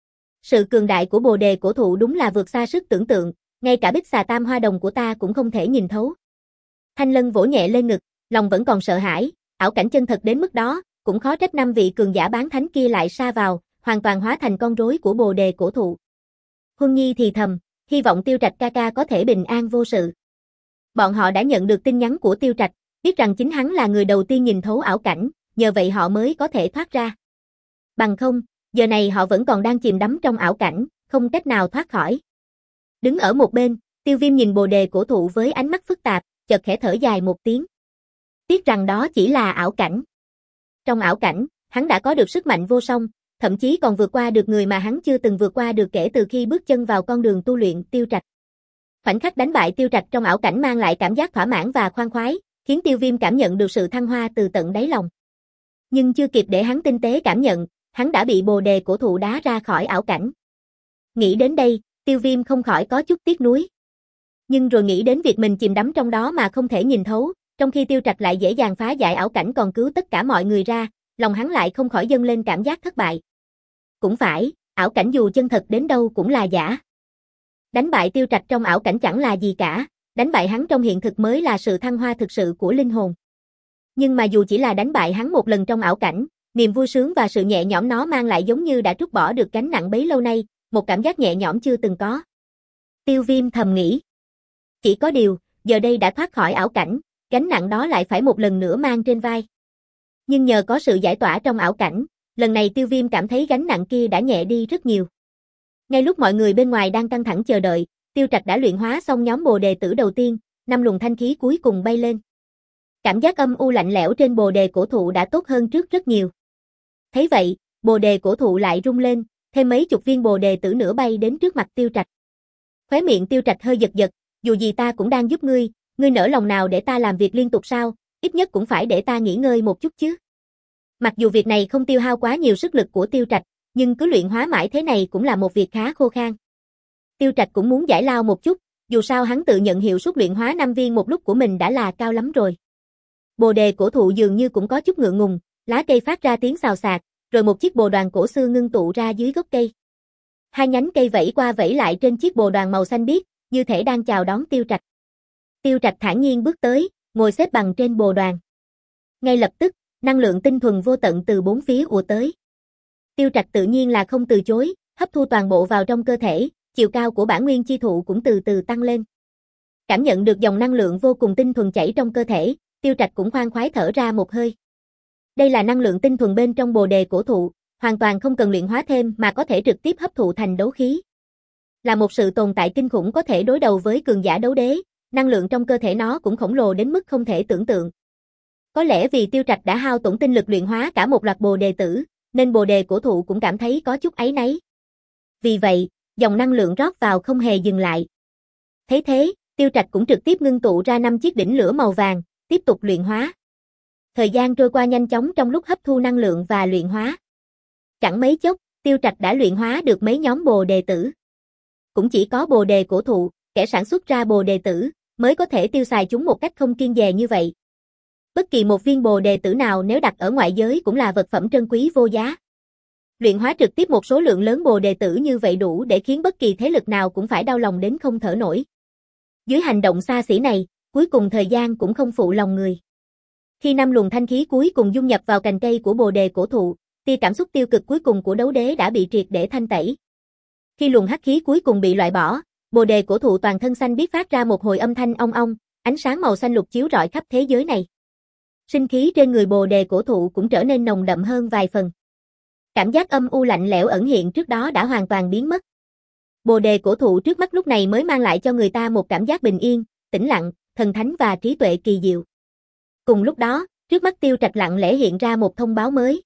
[SPEAKER 1] Sự cường đại của bồ đề cổ thụ đúng là vượt xa sức tưởng tượng, ngay cả bích xà tam hoa đồng của ta cũng không thể nhìn thấu. Thanh Lân vỗ nhẹ lên ngực, lòng vẫn còn sợ hãi, ảo cảnh chân thật đến mức đó, cũng khó trách năm vị cường giả bán thánh kia lại sa vào, hoàn toàn hóa thành con rối của bồ đề cổ thụ. Huân Nhi thì thầm, hy vọng Tiêu Trạch ca ca có thể bình an vô sự. Bọn họ đã nhận được tin nhắn của Tiêu Trạch, biết rằng chính hắn là người đầu tiên nhìn thấu ảo cảnh, nhờ vậy họ mới có thể thoát ra. Bằng không, giờ này họ vẫn còn đang chìm đắm trong ảo cảnh, không cách nào thoát khỏi. Đứng ở một bên, Tiêu Viêm nhìn bồ đề cổ thụ với ánh mắt phức tạp, chợt khẽ thở dài một tiếng. Tiếc rằng đó chỉ là ảo cảnh. Trong ảo cảnh, hắn đã có được sức mạnh vô song, thậm chí còn vượt qua được người mà hắn chưa từng vượt qua được kể từ khi bước chân vào con đường tu luyện Tiêu Trạch. Khoảnh khắc đánh bại Tiêu Trạch trong ảo cảnh mang lại cảm giác thỏa mãn và khoan khoái, khiến Tiêu Viêm cảm nhận được sự thăng hoa từ tận đáy lòng. Nhưng chưa kịp để hắn tinh tế cảm nhận, hắn đã bị bồ đề cổ thụ đá ra khỏi ảo cảnh. Nghĩ đến đây, Tiêu Viêm không khỏi có chút tiếc nuối. Nhưng rồi nghĩ đến việc mình chìm đắm trong đó mà không thể nhìn thấu, trong khi Tiêu Trạch lại dễ dàng phá giải ảo cảnh còn cứu tất cả mọi người ra, lòng hắn lại không khỏi dâng lên cảm giác thất bại. Cũng phải, ảo cảnh dù chân thật đến đâu cũng là giả. Đánh bại Tiêu Trạch trong ảo cảnh chẳng là gì cả, đánh bại hắn trong hiện thực mới là sự thăng hoa thực sự của linh hồn. Nhưng mà dù chỉ là đánh bại hắn một lần trong ảo cảnh, niềm vui sướng và sự nhẹ nhõm nó mang lại giống như đã trút bỏ được gánh nặng bấy lâu nay, một cảm giác nhẹ nhõm chưa từng có. Tiêu Viêm thầm nghĩ. Chỉ có điều, giờ đây đã thoát khỏi ảo cảnh, gánh nặng đó lại phải một lần nữa mang trên vai. Nhưng nhờ có sự giải tỏa trong ảo cảnh, lần này Tiêu Viêm cảm thấy gánh nặng kia đã nhẹ đi rất nhiều. Ngay lúc mọi người bên ngoài đang căng thẳng chờ đợi, Tiêu Trạch đã luyện hóa xong nhóm bồ đề tử đầu tiên, năm luồng thanh khí cuối cùng bay lên. Cảm giác âm u lạnh lẽo trên bồ đề cổ thụ đã tốt hơn trước rất nhiều. Thấy vậy, bồ đề cổ thụ lại rung lên, thêm mấy chục viên bồ đề tử nữa bay đến trước mặt Tiêu Trạch. Khóe miệng Tiêu Trạch hơi giật giật, dù gì ta cũng đang giúp ngươi, ngươi nỡ lòng nào để ta làm việc liên tục sao, ít nhất cũng phải để ta nghỉ ngơi một chút chứ. Mặc dù việc này không tiêu hao quá nhiều sức lực của Tiêu Trạch, nhưng cứ luyện hóa mãi thế này cũng là một việc khá khô khan. Tiêu Trạch cũng muốn giải lao một chút, dù sao hắn tự nhận hiệu suất luyện hóa năm viên một lúc của mình đã là cao lắm rồi. Bồ đề cổ thụ dường như cũng có chút ngượng ngùng, lá cây phát ra tiếng xào xạc, rồi một chiếc bồ đoàn cổ xưa ngưng tụ ra dưới gốc cây. Hai nhánh cây vẫy qua vẫy lại trên chiếc bồ đoàn màu xanh biếc, như thể đang chào đón Tiêu Trạch. Tiêu Trạch thản nhiên bước tới, ngồi xếp bằng trên bồ đoàn. Ngay lập tức, năng lượng tinh thuần vô tận từ bốn phía ùa tới. Tiêu Trạch tự nhiên là không từ chối, hấp thu toàn bộ vào trong cơ thể, chiều cao của bản nguyên chi thụ cũng từ từ tăng lên. Cảm nhận được dòng năng lượng vô cùng tinh thuần chảy trong cơ thể, Tiêu Trạch cũng khoan khoái thở ra một hơi. Đây là năng lượng tinh thuần bên trong bồ đề cổ thụ, hoàn toàn không cần luyện hóa thêm mà có thể trực tiếp hấp thụ thành đấu khí. Là một sự tồn tại kinh khủng có thể đối đầu với cường giả đấu đế, năng lượng trong cơ thể nó cũng khổng lồ đến mức không thể tưởng tượng. Có lẽ vì Tiêu Trạch đã hao tổn tinh lực luyện hóa cả một loạt bồ đề tử, nên bồ đề cổ thụ cũng cảm thấy có chút áy náy. Vì vậy, dòng năng lượng rót vào không hề dừng lại. Thấy thế, Tiêu Trạch cũng trực tiếp ngưng tụ ra năm chiếc đỉnh lửa màu vàng, tiếp tục luyện hóa. Thời gian trôi qua nhanh chóng trong lúc hấp thu năng lượng và luyện hóa. Chẳng mấy chốc, Tiêu Trạch đã luyện hóa được mấy nhóm bồ đề tử. Cũng chỉ có bồ đề cổ thụ, kẻ sản xuất ra bồ đề tử, mới có thể tiêu xài chúng một cách không kiêng dè như vậy. Bất kỳ một viên bồ đề tử nào nếu đặt ở ngoại giới cũng là vật phẩm trân quý vô giá. Luyện hóa trực tiếp một số lượng lớn bồ đề tử như vậy đủ để khiến bất kỳ thế lực nào cũng phải đau lòng đến không thở nổi. Dưới hành động xa xỉ này, cuối cùng thời gian cũng không phụ lòng người. Khi năm luồng thanh khí cuối cùng dung nhập vào cành cây của bồ đề cổ thụ, tia cảm xúc tiêu cực cuối cùng của đấu đế đã bị triệt để thanh tẩy. Khi luồng hắc khí cuối cùng bị loại bỏ, bồ đề cổ thụ toàn thân xanh biếc phát ra một hồi âm thanh ong ong, ánh sáng màu xanh lục chiếu rọi khắp thế giới này. Sinh khí trên người bồ đề cổ thụ cũng trở nên nồng đậm hơn vài phần. Cảm giác âm u lạnh lẽo ẩn hiện trước đó đã hoàn toàn biến mất. Bồ đề cổ thụ trước mắt lúc này mới mang lại cho người ta một cảm giác bình yên, tĩnh lặng, thần thánh và trí tuệ kỳ diệu. Cùng lúc đó, trước mắt Tiêu Trạch lặng lẽ hiện ra một thông báo mới.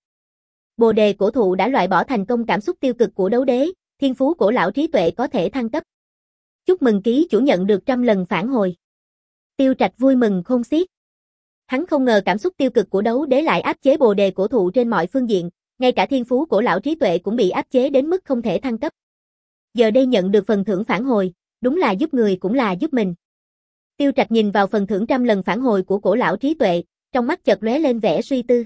[SPEAKER 1] Bồ đề cổ thụ đã loại bỏ thành công cảm xúc tiêu cực của đấu đế, thiên phú cổ lão trí tuệ có thể thăng cấp. Chúc mừng ký chủ nhận được trăm lần phản hồi. Tiêu Trạch vui mừng khôn xiết. Hắn không ngờ cảm xúc tiêu cực của đấu đế lại áp chế bồ đề cổ thụ trên mọi phương diện, ngay cả thiên phú cổ lão trí tuệ cũng bị áp chế đến mức không thể thăng cấp. Giờ đây nhận được phần thưởng phản hồi, đúng là giúp người cũng là giúp mình. Tiêu Trạch nhìn vào phần thưởng trăm lần phản hồi của cổ lão trí tuệ, trong mắt chợt lóe lên vẻ suy tư.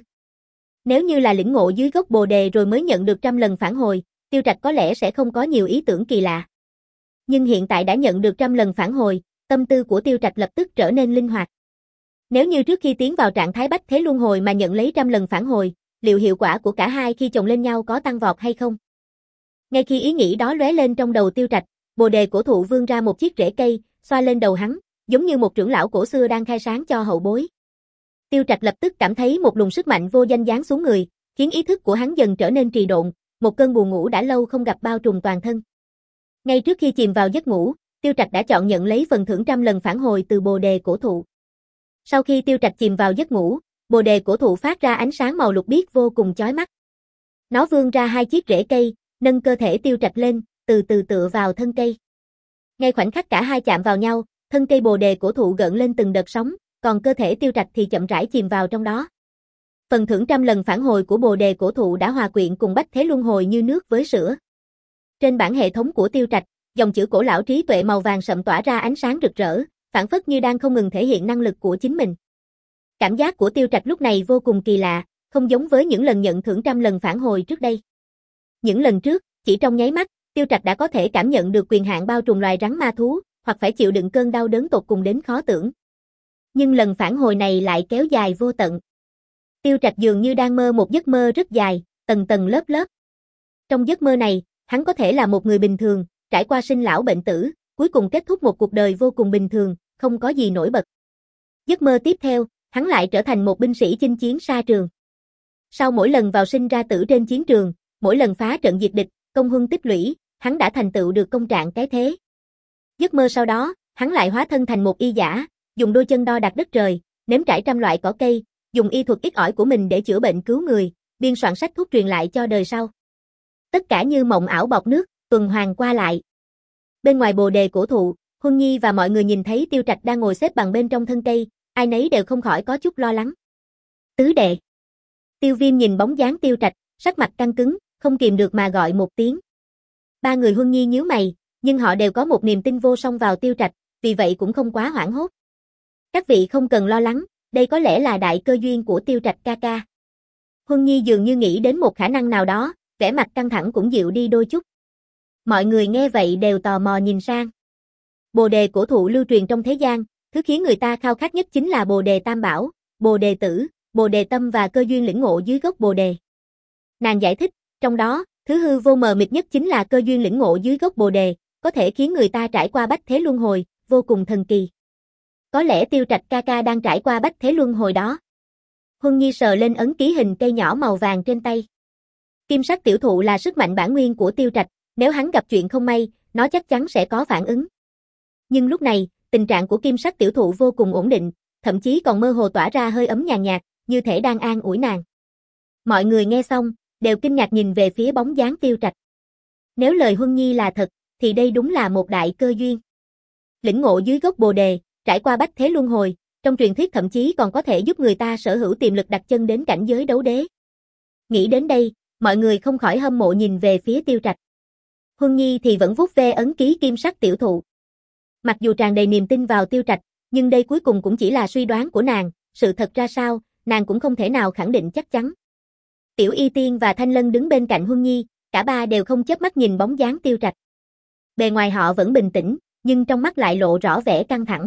[SPEAKER 1] Nếu như là lĩnh ngộ dưới gốc bồ đề rồi mới nhận được trăm lần phản hồi, Tiêu Trạch có lẽ sẽ không có nhiều ý tưởng kỳ lạ. Nhưng hiện tại đã nhận được trăm lần phản hồi, tâm tư của Tiêu Trạch lập tức trở nên linh hoạt. Nếu như trước khi tiến vào trạng thái bách thế luân hồi mà nhận lấy trăm lần phản hồi, liệu hiệu quả của cả hai khi chồng lên nhau có tăng vọt hay không? Ngay khi ý nghĩ đó lóe lên trong đầu Tiêu Trạch, bồ đề cổ thụ vươn ra một chiếc rễ cây, xoa lên đầu hắn, giống như một trưởng lão cổ xưa đang khai sáng cho hậu bối. Tiêu Trạch lập tức cảm thấy một luồng sức mạnh vô danh giáng xuống người, khiến ý thức của hắn dần trở nên trì độn, một cơn buồn ngủ đã lâu không gặp bao trùm toàn thân. Ngay trước khi chìm vào giấc ngủ, Tiêu Trạch đã chọn nhận lấy phần thưởng trăm lần phản hồi từ bồ đề cổ thụ. Sau khi Tiêu Trạch chìm vào giấc ngủ, bồ đề cổ thụ phát ra ánh sáng màu lục biếc vô cùng chói mắt. Nó vươn ra hai chiếc rễ cây, nâng cơ thể Tiêu Trạch lên, từ từ tựa vào thân cây. Ngay khoảnh khắc cả hai chạm vào nhau, thân cây bồ đề cổ thụ gợn lên từng đợt sóng, còn cơ thể Tiêu Trạch thì chậm rãi chìm vào trong đó. Phần thưởng trăm lần phản hồi của bồ đề cổ thụ đã hòa quyện cùng bách thế luân hồi như nước với sữa. Trên bảng hệ thống của Tiêu Trạch, dòng chữ cổ lão trí tuệ màu vàng sậm tỏa ra ánh sáng rực rỡ, phảng phất như đang không ngừng thể hiện năng lực của chính mình. Cảm giác của Tiêu Trạch lúc này vô cùng kỳ lạ, không giống với những lần nhận thưởng trăm lần phản hồi trước đây. Những lần trước, chỉ trong nháy mắt, Tiêu Trạch đã có thể cảm nhận được quyền hạn bao trùm loài rắn ma thú, hoặc phải chịu đựng cơn đau đớn tột cùng đến khó tưởng. Nhưng lần phản hồi này lại kéo dài vô tận. Tiêu Trạch dường như đang mơ một giấc mơ rất dài, tầng tầng lớp lớp. Trong giấc mơ này, hắn có thể là một người bình thường, trải qua sinh lão bệnh tử, cuối cùng kết thúc một cuộc đời vô cùng bình thường, không có gì nổi bật. Giấc mơ tiếp theo, hắn lại trở thành một binh sĩ chinh chiến xa trường. Sau mỗi lần vào sinh ra tử trên chiến trường, mỗi lần phá trận diệt địch, công huân tích lũy, hắn đã thành tựu được công trạng cái thế. Giấc mơ sau đó, hắn lại hóa thân thành một y giả, dùng đôi chân đo đạc đất trời, nếm trải trăm loại cỏ cây, dùng y thuật ít ỏi của mình để chữa bệnh cứu người, biên soạn sách thuốc truyền lại cho đời sau. Tất cả như mộng ảo bọt nước, tuần hoàn qua lại. Bên ngoài bồ đề cổ thụ, Huân Nhi và mọi người nhìn thấy Tiêu Trạch đang ngồi xếp bằng bên trong thân cây, ai nấy đều không khỏi có chút lo lắng. Tứ đệ. Tiêu Viêm nhìn bóng dáng Tiêu Trạch, sắc mặt căng cứng, không kìm được mà gọi một tiếng. Ba người Huân Nhi nhíu mày, nhưng họ đều có một niềm tin vô song vào Tiêu Trạch, vì vậy cũng không quá hoảng hốt. Các vị không cần lo lắng, đây có lẽ là đại cơ duyên của Tiêu Trạch ca ca. Huân Nhi dường như nghĩ đến một khả năng nào đó, vẻ mặt căng thẳng cũng dịu đi đôi chút. Mọi người nghe vậy đều tò mò nhìn sang. Bồ đề cổ thụ lưu truyền trong thế gian, thứ khiến người ta khao khát nhất chính là bồ đề tam bảo, bồ đề tử, bồ đề tâm và cơ duyên lĩnh ngộ dưới gốc bồ đề. Nàng giải thích, trong đó, thứ hư vô mờ mịt nhất chính là cơ duyên lĩnh ngộ dưới gốc bồ đề, có thể khiến người ta trải qua bách thế luân hồi, vô cùng thần kỳ. Có lẽ Tiêu Trạch ca ca đang trải qua bách thế luân hồi đó. Huân Nhi sờ lên ấn ký hình cây nhỏ màu vàng trên tay. Kim sắc tiểu thụ là sức mạnh bản nguyên của Tiêu Trạch, nếu hắn gặp chuyện không may, nó chắc chắn sẽ có phản ứng. Nhưng lúc này, tình trạng của kim sắc tiểu thụ vô cùng ổn định, thậm chí còn mơ hồ tỏa ra hơi ấm nhàn nhạt, như thể đang an ủi nàng. Mọi người nghe xong, đều kinh ngạc nhìn về phía bóng dáng Tiêu Trạch. Nếu lời Huân Nhi là thật, thì đây đúng là một đại cơ duyên. Lĩnh ngộ dưới gốc Bồ đề, trải qua bách thế luân hồi, trong truyền thuyết thậm chí còn có thể giúp người ta sở hữu tiềm lực đặt chân đến cảnh giới đấu đế. Nghĩ đến đây, mọi người không khỏi hâm mộ nhìn về phía Tiêu Trạch. Huân Nhi thì vẫn vuốt ve ấn ký kim sắc tiểu thụ. Mặc dù tràn đầy niềm tin vào Tiêu Trạch, nhưng đây cuối cùng cũng chỉ là suy đoán của nàng, sự thật ra sao, nàng cũng không thể nào khẳng định chắc chắn. Tiểu Y Tiên và Thanh Lân đứng bên cạnh Huân Nhi, cả ba đều không chớp mắt nhìn bóng dáng Tiêu Trạch. Bề ngoài họ vẫn bình tĩnh, nhưng trong mắt lại lộ rõ vẻ căng thẳng.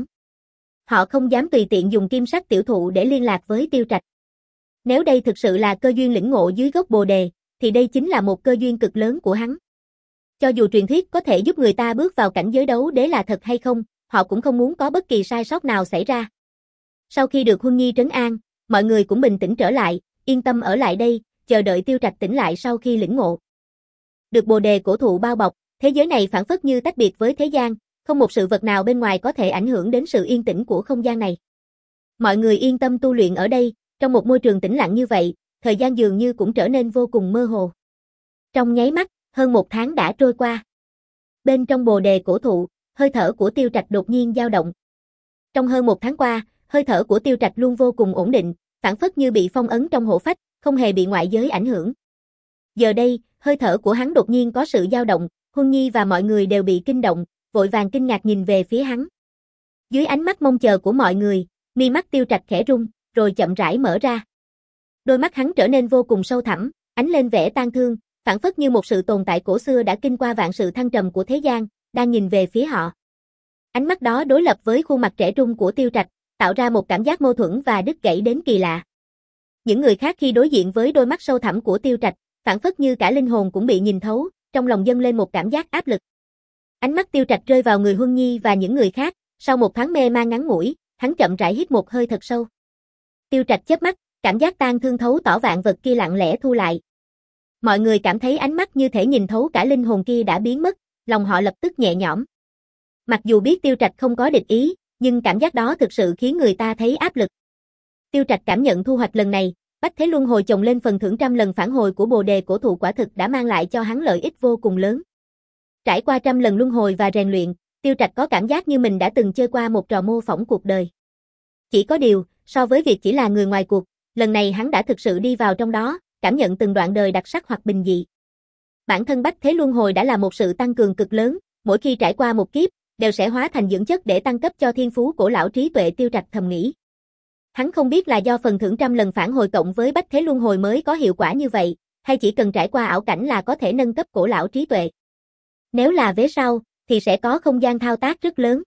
[SPEAKER 1] Họ không dám tùy tiện dùng kim sắc tiểu thụ để liên lạc với Tiêu Trạch. Nếu đây thực sự là cơ duyên lĩnh ngộ dưới gốc Bồ đề, thì đây chính là một cơ duyên cực lớn của hắn. Cho dù truyền thuyết có thể giúp người ta bước vào cảnh giới đấu đế là thật hay không, họ cũng không muốn có bất kỳ sai sót nào xảy ra. Sau khi được Huân Nhi trấn an, mọi người cũng bình tĩnh trở lại, yên tâm ở lại đây, chờ đợi Tiêu Trạch tỉnh lại sau khi lĩnh ngộ. Được Bồ đề cổ thụ bao bọc, thế giới này phảng phất như tách biệt với thế gian, không một sự vật nào bên ngoài có thể ảnh hưởng đến sự yên tĩnh của không gian này. Mọi người yên tâm tu luyện ở đây, trong một môi trường tĩnh lặng như vậy, thời gian dường như cũng trở nên vô cùng mơ hồ. Trong nháy mắt, hơn một tháng đã trôi qua. Bên trong Bồ đề cổ thụ, hơi thở của Tiêu Trạch đột nhiên dao động. Trong hơn một tháng qua, hơi thở của Tiêu Trạch luôn vô cùng ổn định, phảng phất như bị phong ấn trong hổ phách, không hề bị ngoại giới ảnh hưởng. Giờ đây, hơi thở của hắn đột nhiên có sự dao động, Huân Nhi và mọi người đều bị kinh động, vội vàng kinh ngạc nhìn về phía hắn. Dưới ánh mắt mong chờ của mọi người, mi mắt Tiêu Trạch khẽ rung, rồi chậm rãi mở ra. Đôi mắt hắn trở nên vô cùng sâu thẳm, ánh lên vẻ tang thương, phảng phất như một sự tồn tại cổ xưa đã kinh qua vạn sự thăng trầm của thế gian, đang nhìn về phía họ. Ánh mắt đó đối lập với khuôn mặt trẻ trung của Tiêu Trạch, tạo ra một cảm giác mâu thuẫn và đứt gãy đến kỳ lạ. Những người khác khi đối diện với đôi mắt sâu thẳm của Tiêu Trạch, phảng phất như cả linh hồn cũng bị nhìn thấu, trong lòng dâng lên một cảm giác áp lực. Ánh mắt Tiêu Trạch rơi vào người Huân Nhi và những người khác, sau một tháng mê man ngắn ngủi, hắn chậm rãi hít một hơi thật sâu. Tiêu Trạch chớp mắt, cảm giác tang thương thấu tỏ vạn vật kia lặng lẽ thu lại. Mọi người cảm thấy ánh mắt như thể nhìn thấu cả linh hồn kia đã biến mất, lòng họ lập tức nhẹ nhõm. Mặc dù biết Tiêu Trạch không có địch ý, nhưng cảm giác đó thực sự khiến người ta thấy áp lực. Tiêu Trạch cảm nhận thu hoạch lần này, bách thế luân hồi chồng lên phần thưởng trăm lần phản hồi của Bồ đề cổ thụ quả thực đã mang lại cho hắn lợi ích vô cùng lớn. Trải qua trăm lần luân hồi và rèn luyện, Tiêu Trạch có cảm giác như mình đã từng chơi qua một trò mô phỏng cuộc đời. Chỉ có điều, so với việc chỉ là người ngoài cuộc, lần này hắn đã thực sự đi vào trong đó, cảm nhận từng đoạn đời đặc sắc hoặc bình dị. Bản thân bách thế luân hồi đã là một sự tăng cường cực lớn, mỗi khi trải qua một kiếp, đều sẽ hóa thành dưỡng chất để tăng cấp cho thiên phú của lão trí tuệ. Tiêu Trạch thầm nghĩ. Hắn không biết là do phần thưởng trăm lần phản hồi cộng với bách thế luân hồi mới có hiệu quả như vậy, hay chỉ cần trải qua ảo cảnh là có thể nâng cấp cổ lão trí tuệ. Nếu là vế sau, thì sẽ có không gian thao tác rất lớn.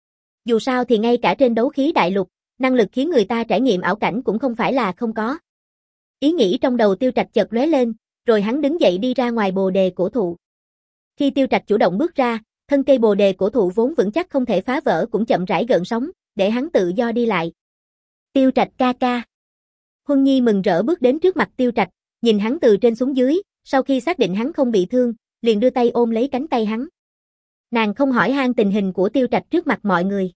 [SPEAKER 1] Dù sao thì ngay cả trên đấu khí đại lục, năng lực khiến người ta trải nghiệm ảo cảnh cũng không phải là không có. Ý nghĩ trong đầu Tiêu Trạch chợt lóe lên, rồi hắn đứng dậy đi ra ngoài Bồ đề cổ thụ. Khi Tiêu Trạch chủ động bước ra, thân cây Bồ đề cổ thụ vốn vững chắc không thể phá vỡ cũng chậm rãi gợn sóng, để hắn tự do đi lại. Tiêu Trạch ca ca. Huân Nhi mừng rỡ bước đến trước mặt Tiêu Trạch, nhìn hắn từ trên xuống dưới, sau khi xác định hắn không bị thương, liền đưa tay ôm lấy cánh tay hắn. Nàng không hỏi han tình hình của Tiêu Trạch trước mặt mọi người.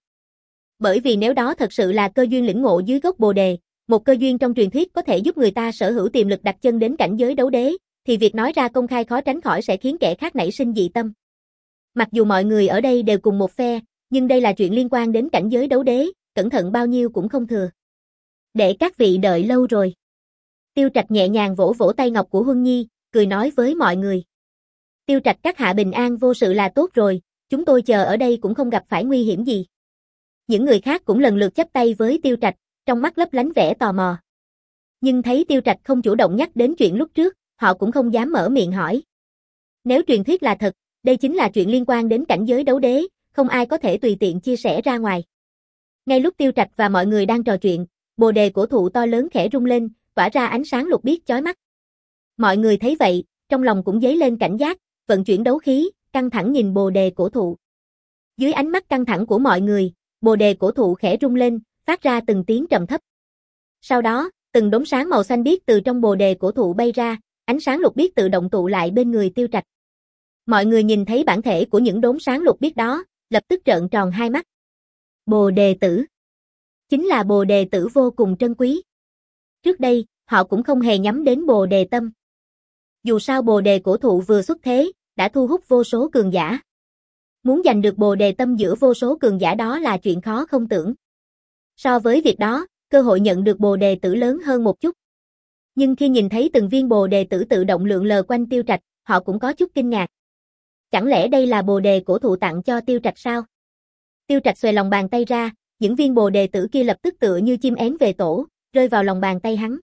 [SPEAKER 1] Bởi vì nếu đó thật sự là cơ duyên lĩnh ngộ dưới gốc Bồ đề, một cơ duyên trong truyền thuyết có thể giúp người ta sở hữu tiềm lực đặt chân đến cảnh giới đấu đế, thì việc nói ra công khai khó tránh khỏi sẽ khiến kẻ khác nảy sinh dị tâm. Mặc dù mọi người ở đây đều cùng một phe, nhưng đây là chuyện liên quan đến cảnh giới đấu đế, cẩn thận bao nhiêu cũng không thừa. Để các vị đợi lâu rồi. Tiêu Trạch nhẹ nhàng vỗ vỗ tay ngọc của Huân Nhi, cười nói với mọi người. Tiêu Trạch các hạ bình an vô sự là tốt rồi, chúng tôi chờ ở đây cũng không gặp phải nguy hiểm gì. Những người khác cũng lần lượt chắp tay với Tiêu Trạch, trong mắt lấp lánh vẻ tò mò. Nhưng thấy Tiêu Trạch không chủ động nhắc đến chuyện lúc trước, họ cũng không dám mở miệng hỏi. Nếu truyền thuyết là thật, đây chính là chuyện liên quan đến cảnh giới đấu đế, không ai có thể tùy tiện chia sẻ ra ngoài. Ngay lúc Tiêu Trạch và mọi người đang trò chuyện, Bồ đề cổ thụ to lớn khẽ rung lên, tỏa ra ánh sáng lục biếc chói mắt. Mọi người thấy vậy, trong lòng cũng dấy lên cảnh giác, vận chuyển đấu khí, căng thẳng nhìn Bồ đề cổ thụ. Dưới ánh mắt căng thẳng của mọi người, Bồ đề cổ thụ khẽ rung lên, phát ra từng tiếng trầm thấp. Sau đó, từng đốm sáng màu xanh biếc từ trong Bồ đề cổ thụ bay ra, ánh sáng lục biếc tự động tụ lại bên người Tiêu Trạch. Mọi người nhìn thấy bản thể của những đốm sáng lục biếc đó, lập tức trợn tròn hai mắt. Bồ đề tử. Chính là Bồ đề tử vô cùng trân quý. Trước đây, họ cũng không hề nhắm đến Bồ Đề Tâm. Dù sao Bồ Đề cổ thụ vừa xuất thế, đã thu hút vô số cường giả. Muốn giành được Bồ Đề Tâm giữa vô số cường giả đó là chuyện khó không tưởng. So với việc đó, cơ hội nhận được Bồ Đề tử lớn hơn một chút. Nhưng khi nhìn thấy từng viên Bồ Đề tử tự động lượn lờ quanh Tiêu Trạch, họ cũng có chút kinh ngạc. Chẳng lẽ đây là Bồ Đề cổ thụ tặng cho Tiêu Trạch sao? Tiêu Trạch xuề lòng bàn tay ra, những viên Bồ Đề tử kia lập tức tựa như chim én về tổ, rơi vào lòng bàn tay hắn.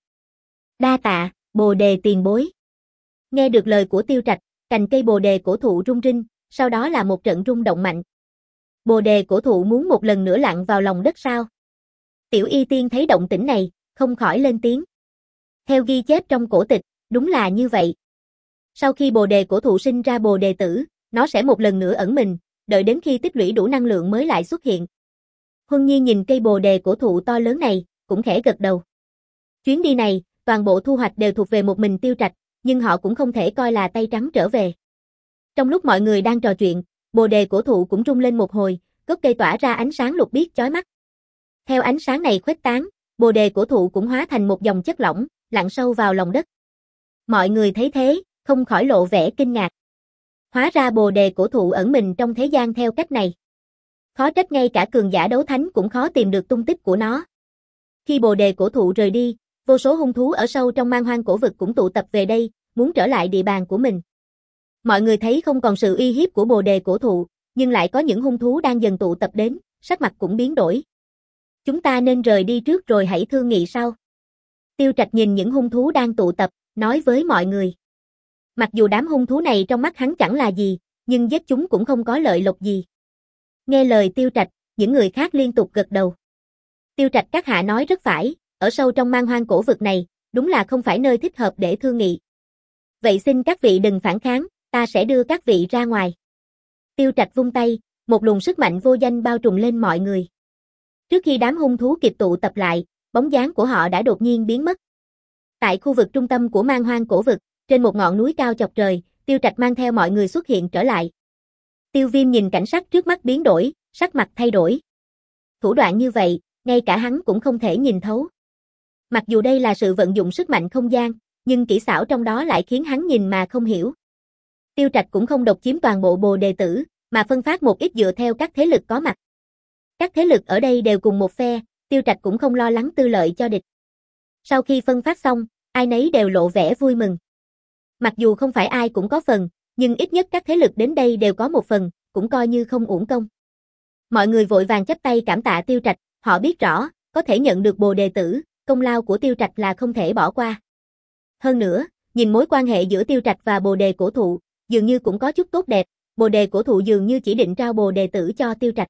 [SPEAKER 1] Đa tạ, Bồ Đề tiền bối. Nghe được lời của Tiêu Trạch, cành cây Bồ Đề cổ thụ rung rinh, sau đó là một trận rung động mạnh. Bồ Đề cổ thụ muốn một lần nữa lặn vào lòng đất sao? Tiểu Y Tiên thấy động tĩnh này, không khỏi lên tiếng. Theo ghi chép trong cổ tịch, đúng là như vậy. Sau khi Bồ Đề cổ thụ sinh ra Bồ Đề tử, nó sẽ một lần nữa ẩn mình, đợi đến khi tích lũy đủ năng lượng mới lại xuất hiện. Huân Nhi nhìn cây Bồ Đề cổ thụ to lớn này, cũng khẽ gật đầu. Chuyến đi này, toàn bộ thu hoạch đều thuộc về một mình Tiêu Trạch, nhưng họ cũng không thể coi là tay trắng trở về. Trong lúc mọi người đang trò chuyện, Bồ Đề cổ thụ cũng rung lên một hồi, gốc cây tỏa ra ánh sáng lục biếc chói mắt. Theo ánh sáng này khuếch tán, Bồ Đề cổ thụ cũng hóa thành một dòng chất lỏng, lặn sâu vào lòng đất. Mọi người thấy thế, không khỏi lộ vẻ kinh ngạc. Hóa ra Bồ Đề cổ thụ ẩn mình trong thế gian theo cách này. Khó trách ngay cả cường giả đấu thánh cũng khó tìm được tung tích của nó. Khi Bồ Đề cổ thụ rời đi, vô số hung thú ở sâu trong man hoang cổ vực cũng tụ tập về đây, muốn trở lại địa bàn của mình. Mọi người thấy không còn sự uy hiếp của Bồ Đề cổ thụ, nhưng lại có những hung thú đang dần tụ tập đến, sắc mặt cũng biến đổi. Chúng ta nên rời đi trước rồi hãy thương nghị sau. Tiêu Trạch nhìn những hung thú đang tụ tập, nói với mọi người. Mặc dù đám hung thú này trong mắt hắn chẳng là gì, nhưng giết chúng cũng không có lợi lộc gì. Nghe lời Tiêu Trạch, những người khác liên tục gật đầu. Tiêu Trạch các hạ nói rất phải, ở sâu trong man hoang cổ vực này, đúng là không phải nơi thích hợp để thương nghị. Vậy xin các vị đừng phản kháng, ta sẽ đưa các vị ra ngoài. Tiêu Trạch vung tay, một luồng sức mạnh vô danh bao trùm lên mọi người. Trước khi đám hung thú kịp tụ tập lại, bóng dáng của họ đã đột nhiên biến mất. Tại khu vực trung tâm của man hoang cổ vực, trên một ngọn núi cao chọc trời, Tiêu Trạch mang theo mọi người xuất hiện trở lại. Tiêu Viêm nhìn cảnh sắc trước mắt biến đổi, sắc mặt thay đổi. Thủ đoạn như vậy, ngay cả hắn cũng không thể nhìn thấu. Mặc dù đây là sự vận dụng sức mạnh không gian, nhưng kỹ xảo trong đó lại khiến hắn nhìn mà không hiểu. Tiêu Trạch cũng không độc chiếm toàn bộ Bồ Đề tử, mà phân phát một ít dựa theo các thế lực có mặt. Các thế lực ở đây đều cùng một phe, Tiêu Trạch cũng không lo lắng tư lợi cho địch. Sau khi phân phát xong, ai nấy đều lộ vẻ vui mừng. Mặc dù không phải ai cũng có phần, nhưng ít nhất các thế lực đến đây đều có một phần, cũng coi như không uổng công. Mọi người vội vàng chắp tay cảm tạ Tiêu Trạch, họ biết rõ, có thể nhận được Bồ Đề tử, công lao của Tiêu Trạch là không thể bỏ qua. Hơn nữa, nhìn mối quan hệ giữa Tiêu Trạch và Bồ Đề cổ thụ, dường như cũng có chút tốt đẹp, Bồ Đề cổ thụ dường như chỉ định trao Bồ Đề tử cho Tiêu Trạch.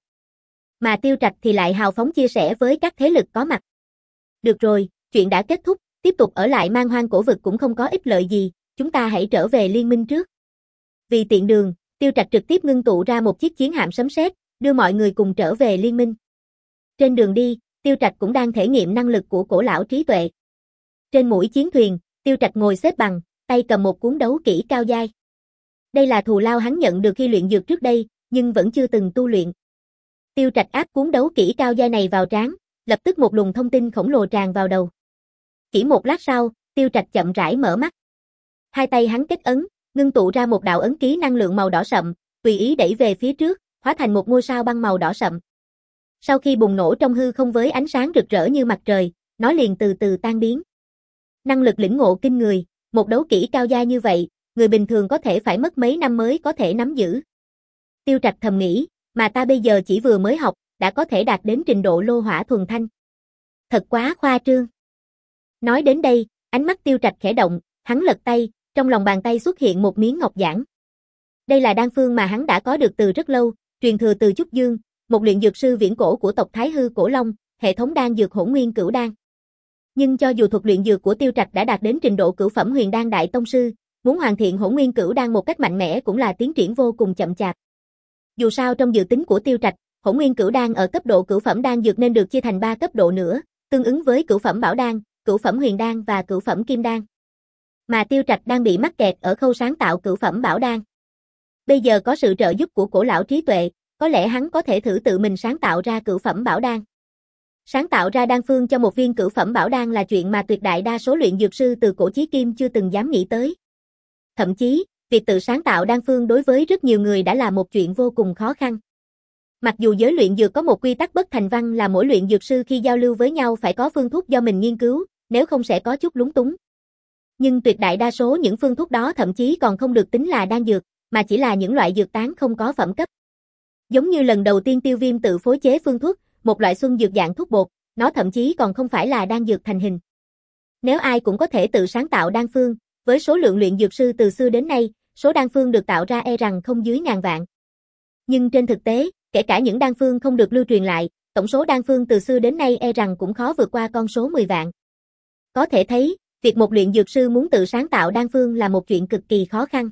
[SPEAKER 1] Mà Tiêu Trạch thì lại hào phóng chia sẻ với các thế lực có mặt. Được rồi, chuyện đã kết thúc, tiếp tục ở lại man hoang cổ vực cũng không có ích lợi gì, chúng ta hãy trở về liên minh trước. Vì tiện đường, Tiêu Trạch trực tiếp ngưng tụ ra một chiếc chiến hạm sấm sét, đưa mọi người cùng trở về liên minh. Trên đường đi, Tiêu Trạch cũng đang thể nghiệm năng lực của cổ lão trí tuệ. Trên mũi chiến thuyền, Tiêu Trạch ngồi xếp bằng, tay cầm một cuốn đấu kỹ cao giai. Đây là thù lao hắn nhận được khi luyện dược trước đây, nhưng vẫn chưa từng tu luyện. Tiêu Trạch áp cuốn đấu kỹ cao giai này vào trán, lập tức một luồng thông tin khổng lồ tràn vào đầu. Chỉ một lát sau, Tiêu Trạch chậm rãi mở mắt. Hai tay hắn kết ấn, ngưng tụ ra một đạo ấn ký năng lượng màu đỏ sậm, tùy ý đẩy về phía trước, hóa thành một ngôi sao băng màu đỏ sậm. Sau khi bùng nổ trong hư không với ánh sáng rực rỡ như mặt trời, nó liền từ từ tan biến. Năng lực lĩnh ngộ kinh người, một đấu kỹ cao giai như vậy, người bình thường có thể phải mất mấy năm mới có thể nắm giữ. Tiêu Trạch thầm nghĩ, mà ta bây giờ chỉ vừa mới học, đã có thể đạt đến trình độ lô hỏa thuần thanh. Thật quá khoa trương. Nói đến đây, ánh mắt Tiêu Trạch khẽ động, hắn lật tay, trong lòng bàn tay xuất hiện một miếng ngọc giản. Đây là đan phương mà hắn đã có được từ rất lâu, truyền thừa từ Trúc Dương, một luyện dược sư viễn cổ của tộc Thái Hư Cổ Long, hệ thống đan dược Hỗn Nguyên Cửu Đan. Nhưng cho dù thuật luyện dược của Tiêu Trạch đã đạt đến trình độ cửu phẩm huyền đan đại tông sư, muốn hoàn thiện Hỗn Nguyên Cửu Đan một cách mạnh mẽ cũng là tiến triển vô cùng chậm chạp. Dù sao trong dự tính của Tiêu Trạch, Hỗn Nguyên Cửu Đan ở cấp độ cửu phẩm đan dược nên được chia thành ba cấp độ nữa, tương ứng với cửu phẩm bảo đan, cửu phẩm huyền đan và cửu phẩm kim đan. Mà Tiêu Trạch đang bị mắc kẹt ở khâu sáng tạo cửu phẩm bảo đan. Bây giờ có sự trợ giúp của cổ lão trí tuệ, có lẽ hắn có thể thử tự mình sáng tạo ra cửu phẩm bảo đan. Sáng tạo ra đan phương cho một viên cửu phẩm bảo đan là chuyện mà tuyệt đại đa số luyện dược sư từ cổ chí kim chưa từng dám nghĩ tới. Thậm chí, việc tự sáng tạo đan phương đối với rất nhiều người đã là một chuyện vô cùng khó khăn. Mặc dù giới luyện dược có một quy tắc bất thành văn là mỗi luyện dược sư khi giao lưu với nhau phải có phương thuốc do mình nghiên cứu, nếu không sẽ có chút lúng túng. Nhưng tuyệt đại đa số những phương thuốc đó thậm chí còn không được tính là đan dược, mà chỉ là những loại dược tán không có phẩm cấp. Giống như lần đầu tiên Tiêu Viêm tự phối chế phương thuốc, một loại xuân dược dạng thuốc bột, nó thậm chí còn không phải là đan dược thành hình. Nếu ai cũng có thể tự sáng tạo đan phương, với số lượng luyện dược sư từ xưa đến nay, số đan phương được tạo ra e rằng không dưới ngàn vạn. Nhưng trên thực tế, kể cả những đan phương không được lưu truyền lại, tổng số đan phương từ xưa đến nay e rằng cũng khó vượt qua con số mười vạn. Có thể thấy, việc một luyện dược sư muốn tự sáng tạo đan phương là một chuyện cực kỳ khó khăn.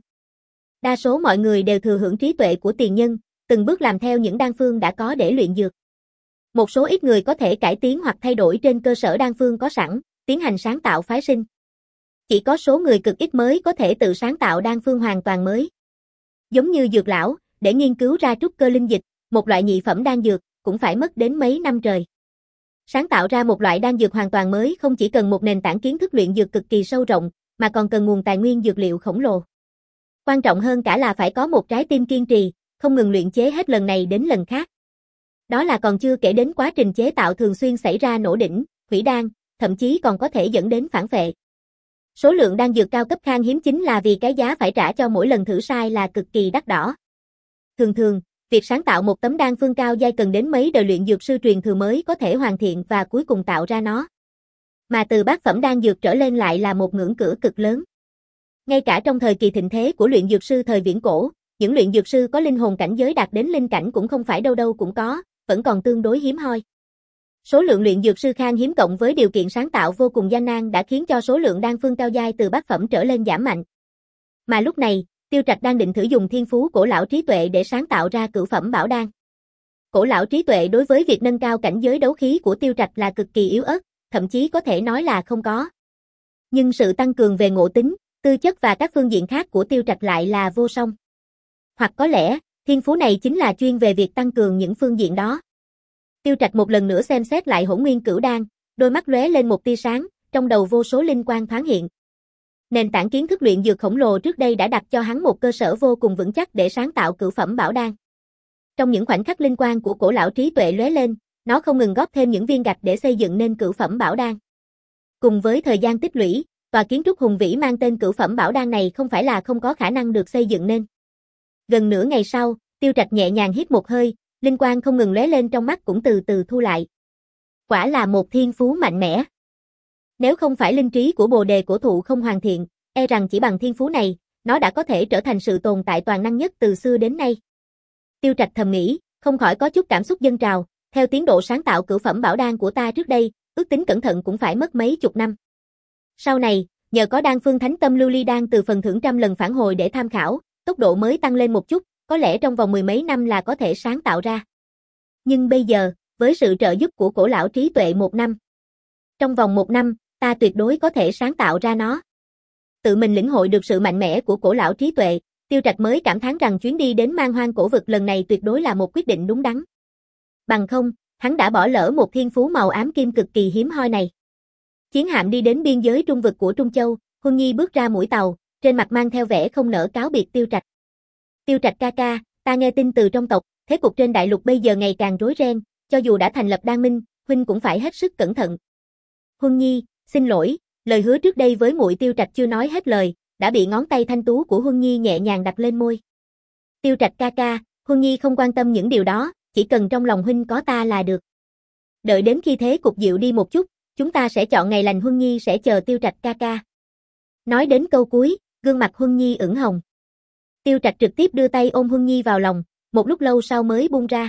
[SPEAKER 1] Đa số mọi người đều thừa hưởng trí tuệ của tiền nhân, từng bước làm theo những đan phương đã có để luyện dược. Một số ít người có thể cải tiến hoặc thay đổi trên cơ sở đan phương có sẵn, tiến hành sáng tạo phái sinh. Chỉ có số người cực ít mới có thể tự sáng tạo đan phương hoàn toàn mới. Giống như dược lão, để nghiên cứu ra trúc cơ linh dịch, một loại nhị phẩm đan dược, cũng phải mất đến mấy năm trời. Sáng tạo ra một loại đan dược hoàn toàn mới không chỉ cần một nền tảng kiến thức luyện dược cực kỳ sâu rộng, mà còn cần nguồn tài nguyên dược liệu khổng lồ. Quan trọng hơn cả là phải có một trái tim kiên trì, không ngừng luyện chế hết lần này đến lần khác. Đó là còn chưa kể đến quá trình chế tạo thường xuyên xảy ra nổ đỉnh, hủy đan, thậm chí còn có thể dẫn đến phản phệ. Số lượng đan dược cao cấp khan hiếm chính là vì cái giá phải trả cho mỗi lần thử sai là cực kỳ đắt đỏ. Thường thường, việc sáng tạo một tấm đan phương cao giai cần đến mấy đời luyện dược sư truyền thừa mới có thể hoàn thiện và cuối cùng tạo ra nó. Mà từ bát phẩm đan dược trở lên lại là một ngưỡng cửa cực lớn. Ngay cả trong thời kỳ thịnh thế của luyện dược sư thời viễn cổ, những luyện dược sư có linh hồn cảnh giới đạt đến linh cảnh cũng không phải đâu đâu cũng có, vẫn còn tương đối hiếm hoi. Số lượng luyện dược sư khan hiếm cộng với điều kiện sáng tạo vô cùng gian nan đã khiến cho số lượng đan phương cao giai từ bát phẩm trở lên giảm mạnh. Mà lúc này, Tiêu Trạch đang định thử dùng thiên phú cổ lão trí tuệ để sáng tạo ra cửu phẩm bảo đan. Cổ lão trí tuệ đối với việc nâng cao cảnh giới đấu khí của Tiêu Trạch là cực kỳ yếu ớt, thậm chí có thể nói là không có. Nhưng sự tăng cường về ngộ tính, tư chất và các phương diện khác của Tiêu Trạch lại là vô song. Hoặc có lẽ, thiên phú này chính là chuyên về việc tăng cường những phương diện đó. Tiêu Trạch một lần nữa xem xét lại Hỗn Nguyên Cửu Đan, đôi mắt lóe lên một tia sáng, trong đầu vô số linh quang thoáng hiện. Nền tảng kiến thức luyện dược khổng lồ trước đây đã đặt cho hắn một cơ sở vô cùng vững chắc để sáng tạo cửu phẩm bảo đan. Trong những khoảnh khắc linh quang của cổ lão trí tuệ lóe lên, nó không ngừng góp thêm những viên gạch để xây dựng nên cửu phẩm bảo đan. Cùng với thời gian tích lũy, tòa kiến trúc hùng vĩ mang tên cửu phẩm bảo đan này không phải là không có khả năng được xây dựng nên. Gần nửa ngày sau, Tiêu Trạch nhẹ nhàng hít một hơi, linh quang không ngừng lóe lên trong mắt cũng từ từ thu lại. Quả là một thiên phú mạnh mẽ. Nếu không phải linh trí của Bồ Đề cổ thụ không hoàn thiện, e rằng chỉ bằng thiên phú này, nó đã có thể trở thành sự tồn tại toàn năng nhất từ xưa đến nay. Tiêu Trạch thầm nghĩ, không khỏi có chút cảm xúc dâng trào, theo tiến độ sáng tạo cửu phẩm bảo đan của ta trước đây, ước tính cẩn thận cũng phải mất mấy chục năm. Sau này, nhờ có đan phương Thánh Tâm Lưu Ly đan từ phần thưởng trăm lần phản hồi để tham khảo, tốc độ mới tăng lên một chút, có lẽ trong vòng mười mấy năm là có thể sáng tạo ra. Nhưng bây giờ, với sự trợ giúp của cổ lão trí tuệ một năm, trong vòng một năm, ta tuyệt đối có thể sáng tạo ra nó. Tự mình lĩnh hội được sự mạnh mẽ của cổ lão trí tuệ, Tiêu Trạch mới cảm thán rằng chuyến đi đến Man Hoang cổ vực lần này tuyệt đối là một quyết định đúng đắn. Bằng không, hắn đã bỏ lỡ một thiên phú màu ám kim cực kỳ hiếm hoi này. Chiến hạm đi đến biên giới trung vực của Trung Châu, Huân Nhi bước ra mũi tàu, trên mặt mang theo vẻ không nỡ cáo biệt Tiêu Trạch. Tiêu Trạch ca ca, ta nghe tin từ trong tộc, thế cục trên đại lục bây giờ ngày càng rối ren, cho dù đã thành lập đan minh, huynh cũng phải hết sức cẩn thận. Huân Nhi, xin lỗi, lời hứa trước đây với muội. Tiêu Trạch chưa nói hết lời, đã bị ngón tay thanh tú của Huân Nhi nhẹ nhàng đặt lên môi. Tiêu Trạch ca ca, Huân Nhi không quan tâm những điều đó, chỉ cần trong lòng huynh có ta là được. Đợi đến khi thế cục dịu đi một chút, chúng ta sẽ chọn ngày lành. Huân Nhi sẽ chờ Tiêu Trạch ca ca. Nói đến câu cuối, gương mặt Huân Nhi ửng hồng. Tiêu Trạch trực tiếp đưa tay ôm Huân Nhi vào lòng, một lúc lâu sau mới buông ra.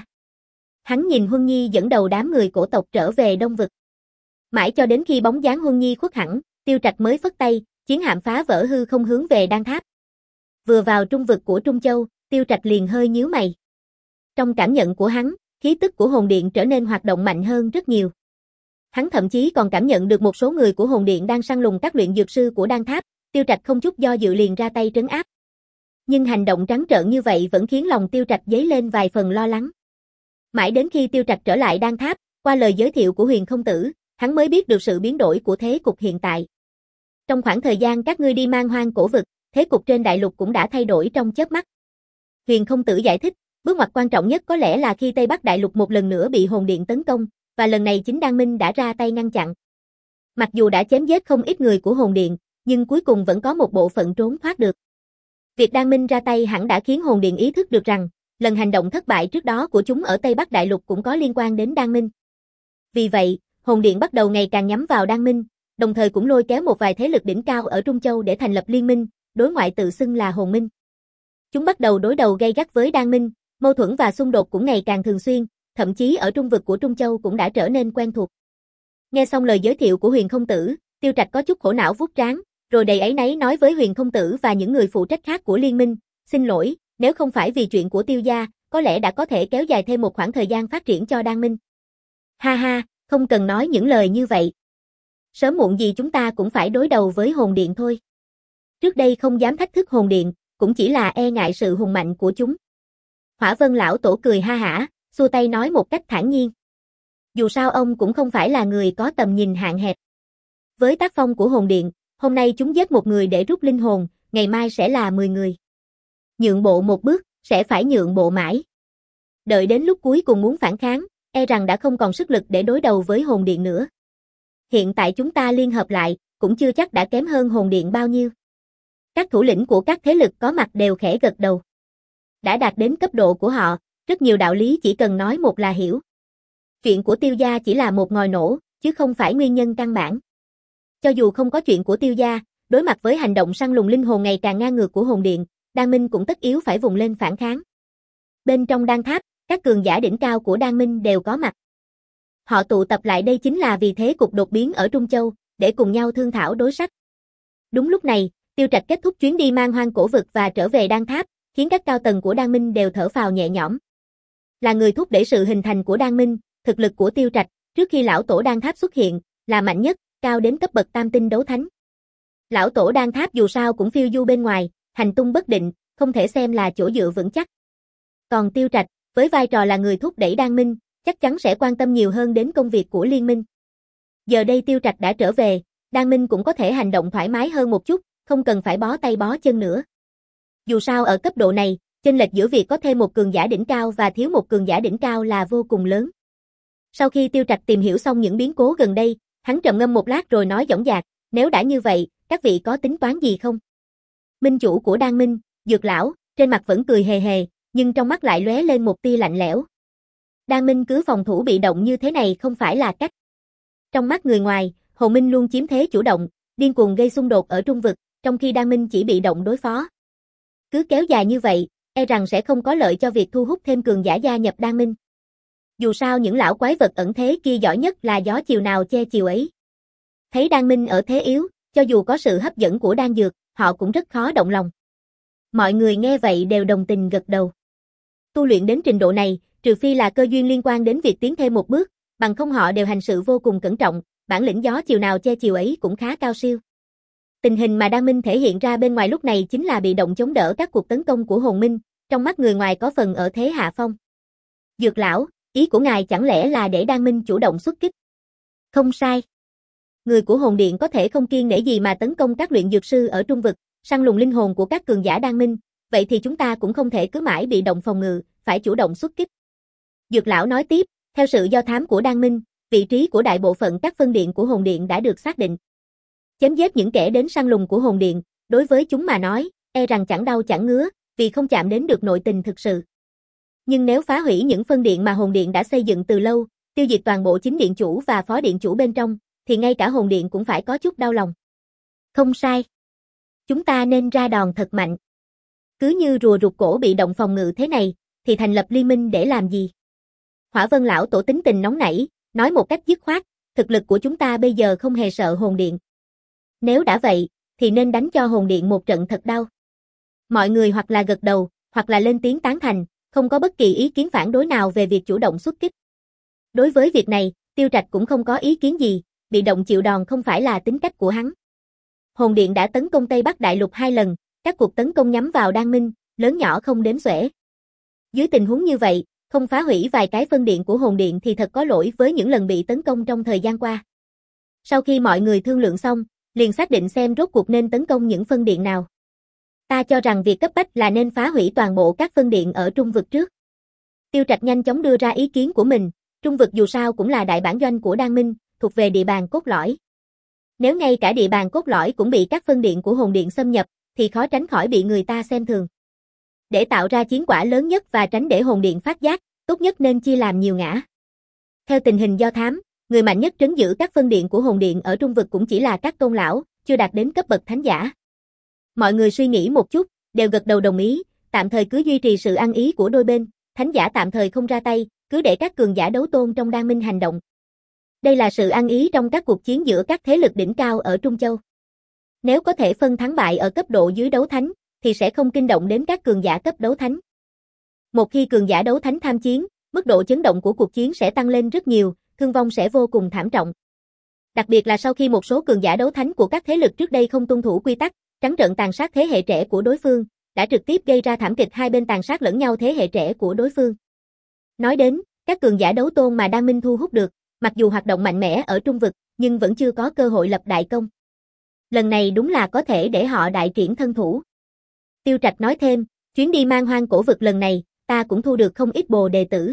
[SPEAKER 1] Hắn nhìn Huân Nhi dẫn đầu đám người cổ tộc trở về Đông Vực. Mãi cho đến khi bóng dáng Huân Nhi khuất hẳn, Tiêu Trạch mới phất tay, chiến hạm phá vỡ hư không hướng về Đan Tháp. Vừa vào trung vực của Trung Châu, Tiêu Trạch liền hơi nhíu mày. Trong cảm nhận của hắn, khí tức của hồn điện trở nên hoạt động mạnh hơn rất nhiều. Hắn thậm chí còn cảm nhận được một số người của hồn điện đang săn lùng các luyện dược sư của Đan Tháp, Tiêu Trạch không chút do dự liền ra tay trấn áp. Nhưng hành động trắng trợn như vậy vẫn khiến lòng Tiêu Trạch dấy lên vài phần lo lắng. Mãi đến khi Tiêu Trạch trở lại Đan Tháp, Qua lời giới thiệu của Huyền Không Tử, hắn mới biết được sự biến đổi của thế cục hiện tại. Trong khoảng thời gian các ngươi đi man hoang cổ vực, thế cục trên đại lục cũng đã thay đổi trong chớp mắt. Huyền Không Tử giải thích, bước ngoặt quan trọng nhất có lẽ là khi Tây Bắc đại lục một lần nữa bị hồn điện tấn công, và lần này chính Đan Minh đã ra tay ngăn chặn. Mặc dù đã chém giết không ít người của hồn điện, nhưng cuối cùng vẫn có một bộ phận trốn thoát được. Việc Đan Minh ra tay hẳn đã khiến hồn điện ý thức được rằng, lần hành động thất bại trước đó của chúng ở Tây Bắc đại lục cũng có liên quan đến Đan Minh. Vì vậy, hồn điện bắt đầu ngày càng nhắm vào Đan Minh, đồng thời cũng lôi kéo một vài thế lực đỉnh cao ở Trung Châu để thành lập liên minh, đối ngoại tự xưng là Hồn Minh. Chúng bắt đầu đối đầu gay gắt với Đan Minh, mâu thuẫn và xung đột cũng ngày càng thường xuyên, thậm chí ở trung vực của Trung Châu cũng đã trở nên quen thuộc. Nghe xong lời giới thiệu của Huyền Không Tử, Tiêu Trạch có chút khổ não vuốt trán, rồi đầy áy náy nói với Huyền Không Tử và những người phụ trách khác của liên minh, xin lỗi, nếu không phải vì chuyện của Tiêu gia, có lẽ đã có thể kéo dài thêm một khoảng thời gian phát triển cho Đan Minh. Ha ha, không cần nói những lời như vậy. Sớm muộn gì chúng ta cũng phải đối đầu với hồn điện thôi. Trước đây không dám thách thức hồn điện, cũng chỉ là e ngại sự hùng mạnh của chúng. Hỏa Vân lão tổ cười ha hả, xua tay nói một cách thản nhiên. Dù sao ông cũng không phải là người có tầm nhìn hạn hẹp. Với tác phong của hồn điện, hôm nay chúng giết một người để rút linh hồn, ngày mai sẽ là mười người. Nhượng bộ một bước, sẽ phải nhượng bộ mãi. Đợi đến lúc cuối cùng muốn phản kháng, e rằng đã không còn sức lực để đối đầu với hồn điện nữa. Hiện tại chúng ta liên hợp lại, cũng chưa chắc đã kém hơn hồn điện bao nhiêu. Các thủ lĩnh của các thế lực có mặt đều khẽ gật đầu. Đã đạt đến cấp độ của họ, rất nhiều đạo lý chỉ cần nói một là hiểu. Chuyện của Tiêu gia chỉ là một ngòi nổ, chứ không phải nguyên nhân căn bản. Cho dù không có chuyện của Tiêu gia, đối mặt với hành động săn lùng linh hồn ngày càng ngang ngược của hồn điện, Đan Minh cũng tất yếu phải vùng lên phản kháng. Bên trong đan tháp, các cường giả đỉnh cao của Đan Minh đều có mặt. Họ tụ tập lại đây chính là vì thế cục đột biến ở Trung Châu, để cùng nhau thương thảo đối sách. Đúng lúc này, Tiêu Trạch kết thúc chuyến đi man hoang cổ vực và trở về đan tháp, khiến các cao tầng của Đan Minh đều thở phào nhẹ nhõm. Là người thúc đẩy sự hình thành của Đan Minh, thực lực của Tiêu Trạch, trước khi lão tổ đan tháp xuất hiện, là mạnh nhất, cao đến cấp bậc tam tinh đấu thánh. Lão tổ đan tháp dù sao cũng phiêu du bên ngoài, hành tung bất định, không thể xem là chỗ dựa vững chắc. Còn Tiêu Trạch, với vai trò là người thúc đẩy Đan Minh, chắc chắn sẽ quan tâm nhiều hơn đến công việc của liên minh. Giờ đây Tiêu Trạch đã trở về, Đan Minh cũng có thể hành động thoải mái hơn một chút, không cần phải bó tay bó chân nữa. Dù sao ở cấp độ này, chênh lệch giữa việc có thêm một cường giả đỉnh cao và thiếu một cường giả đỉnh cao là vô cùng lớn. Sau khi Tiêu Trạch tìm hiểu xong những biến cố gần đây, hắn trầm ngâm một lát rồi nói dõng dạc, nếu đã như vậy, các vị có tính toán gì không? Minh chủ của Đan Minh, Dược lão, trên mặt vẫn cười hề hề, nhưng trong mắt lại lóe lên một tia lạnh lẽo. Đan Minh cứ phòng thủ bị động như thế này không phải là cách. Trong mắt người ngoài, Hồn Minh luôn chiếm thế chủ động, điên cuồng gây xung đột ở trung vực, trong khi Đan Minh chỉ bị động đối phó. Cứ kéo dài như vậy, e rằng sẽ không có lợi cho việc thu hút thêm cường giả gia nhập Đan Minh. Dù sao những lão quái vật ẩn thế kia giỏi nhất là gió chiều nào che chiều ấy. Thấy Đan Minh ở thế yếu, cho dù có sự hấp dẫn của đan dược, họ cũng rất khó động lòng. Mọi người nghe vậy đều đồng tình gật đầu. Tu luyện đến trình độ này, trừ phi là cơ duyên liên quan đến việc tiến thêm một bước, bằng không họ đều hành sự vô cùng cẩn trọng, bản lĩnh gió chiều nào che chiều ấy cũng khá cao siêu. Tình hình mà Đan Minh thể hiện ra bên ngoài lúc này chính là bị động chống đỡ các cuộc tấn công của Hồn Minh, trong mắt người ngoài có phần ở thế hạ phong. Dược lão, ý của ngài chẳng lẽ là để Đan Minh chủ động xuất kích? Không sai. Người của hồn điện có thể không kiêng nể gì mà tấn công các luyện dược sư ở trung vực, săn lùng linh hồn của các cường giả Đan Minh, vậy thì chúng ta cũng không thể cứ mãi bị động phòng ngự, phải chủ động xuất kích. Dược lão nói tiếp, theo sự do thám của Đan Minh, vị trí của đại bộ phận các phân điện của hồn điện đã được xác định. Chém giết những kẻ đến săn lùng của hồn điện, đối với chúng mà nói, e rằng chẳng đau chẳng ngứa, vì không chạm đến được nội tình thực sự. Nhưng nếu phá hủy những phân điện mà hồn điện đã xây dựng từ lâu, tiêu diệt toàn bộ chính điện chủ và phó điện chủ bên trong, thì ngay cả hồn điện cũng phải có chút đau lòng. Không sai. Chúng ta nên ra đòn thật mạnh. Cứ như rùa rụt cổ bị động phòng ngự thế này, thì thành lập liên minh để làm gì? Hỏa Vân lão tổ tính tình nóng nảy, nói một cách dứt khoát, thực lực của chúng ta bây giờ không hề sợ hồn điện. Nếu đã vậy, thì nên đánh cho hồn điện một trận thật đau. Mọi người hoặc là gật đầu, hoặc là lên tiếng tán thành, không có bất kỳ ý kiến phản đối nào về việc chủ động xuất kích. Đối với việc này, Tiêu Trạch cũng không có ý kiến gì, bị động chịu đòn không phải là tính cách của hắn. Hồn điện đã tấn công Tây Bắc Đại Lục hai lần, các cuộc tấn công nhắm vào Đan Minh, lớn nhỏ không đếm xuể. Dưới tình huống như vậy, không phá hủy vài cái phân điện của hồn điện thì thật có lỗi với những lần bị tấn công trong thời gian qua. Sau khi mọi người thương lượng xong, liền xác định xem rốt cuộc nên tấn công những phân điện nào. Ta cho rằng việc cấp bách là nên phá hủy toàn bộ các phân điện ở trung vực trước. Tiêu Trạch nhanh chóng đưa ra ý kiến của mình, trung vực dù sao cũng là đại bản doanh của Đan Minh, thuộc về địa bàn cốt lõi. Nếu ngay cả địa bàn cốt lõi cũng bị các phân điện của hồn điện xâm nhập, thì khó tránh khỏi bị người ta xem thường. Để tạo ra chiến quả lớn nhất và tránh để hồn điện phát giác, tốt nhất nên chia làm nhiều ngã. Theo tình hình do thám, người mạnh nhất trấn giữ các phân điện của hồn điện ở trung vực cũng chỉ là các tôn lão, chưa đạt đến cấp bậc thánh giả. Mọi người suy nghĩ một chút, đều gật đầu đồng ý, tạm thời cứ duy trì sự ăn ý của đôi bên, thánh giả tạm thời không ra tay, cứ để các cường giả đấu tôn trong Đan Minh hành động. Đây là sự ăn ý trong các cuộc chiến giữa các thế lực đỉnh cao ở Trung Châu. Nếu có thể phân thắng bại ở cấp độ dưới đấu thánh, thì sẽ không kinh động đến các cường giả cấp đấu thánh. Một khi cường giả đấu thánh tham chiến, mức độ chấn động của cuộc chiến sẽ tăng lên rất nhiều, thương vong sẽ vô cùng thảm trọng. Đặc biệt là sau khi một số cường giả đấu thánh của các thế lực trước đây không tuân thủ quy tắc, trắng trợn tàn sát thế hệ trẻ của đối phương, đã trực tiếp gây ra thảm kịch hai bên tàn sát lẫn nhau thế hệ trẻ của đối phương. Nói đến, các cường giả đấu tôn mà Đan Minh thu hút được, mặc dù hoạt động mạnh mẽ ở trung vực, nhưng vẫn chưa có cơ hội lập đại công. Lần này đúng là có thể để họ đại triển thân thủ. Tiêu Trạch nói thêm, chuyến đi man hoang cổ vực lần này, ta cũng thu được không ít bồ đề tử.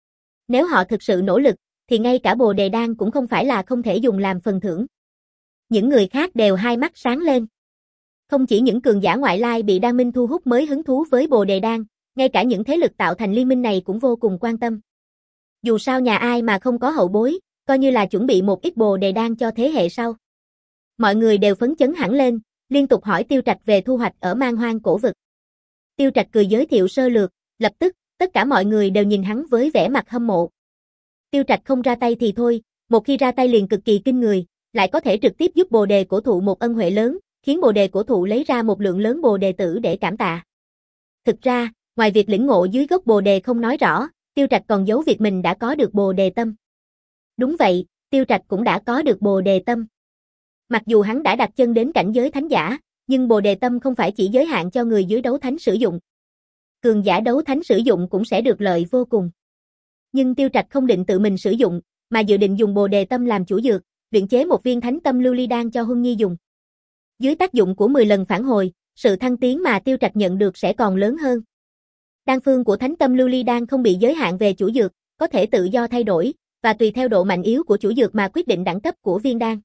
[SPEAKER 1] Nếu họ thực sự nỗ lực, thì ngay cả bồ đề đan cũng không phải là không thể dùng làm phần thưởng. Những người khác đều hai mắt sáng lên. Không chỉ những cường giả ngoại lai bị Đan Minh thu hút mới hứng thú với bồ đề đan, ngay cả những thế lực tạo thành liên minh này cũng vô cùng quan tâm. Dù sao nhà ai mà không có hậu bối, coi như là chuẩn bị một ít bồ đề đan cho thế hệ sau. Mọi người đều phấn chấn hẳn lên, liên tục hỏi Tiêu Trạch về thu hoạch ở man hoang cổ vực. Tiêu Trạch cười giới thiệu sơ lược, lập tức, tất cả mọi người đều nhìn hắn với vẻ mặt hâm mộ. Tiêu Trạch không ra tay thì thôi, một khi ra tay liền cực kỳ kinh người, lại có thể trực tiếp giúp bồ đề cổ thụ một ân huệ lớn, khiến bồ đề cổ thụ lấy ra một lượng lớn bồ đề tử để cảm tạ. Thực ra, ngoài việc lĩnh ngộ dưới gốc bồ đề không nói rõ, Tiêu Trạch còn giấu việc mình đã có được bồ đề tâm. Đúng vậy, Tiêu Trạch cũng đã có được bồ đề tâm. Mặc dù hắn đã đặt chân đến cảnh giới thánh giả, nhưng bồ đề tâm không phải chỉ giới hạn cho người dưới đấu thánh sử dụng. Cường giả đấu thánh sử dụng cũng sẽ được lợi vô cùng. Nhưng Tiêu Trạch không định tự mình sử dụng, mà dự định dùng bồ đề tâm làm chủ dược, luyện chế một viên thánh tâm lưu ly đan cho Huân Nhi dùng. Dưới tác dụng của mười lần phản hồi, sự thăng tiến mà Tiêu Trạch nhận được sẽ còn lớn hơn. Đan phương của thánh tâm lưu ly đan không bị giới hạn về chủ dược, có thể tự do thay đổi, và tùy theo độ mạnh yếu của chủ dược mà quyết định đẳng cấp của viên đan.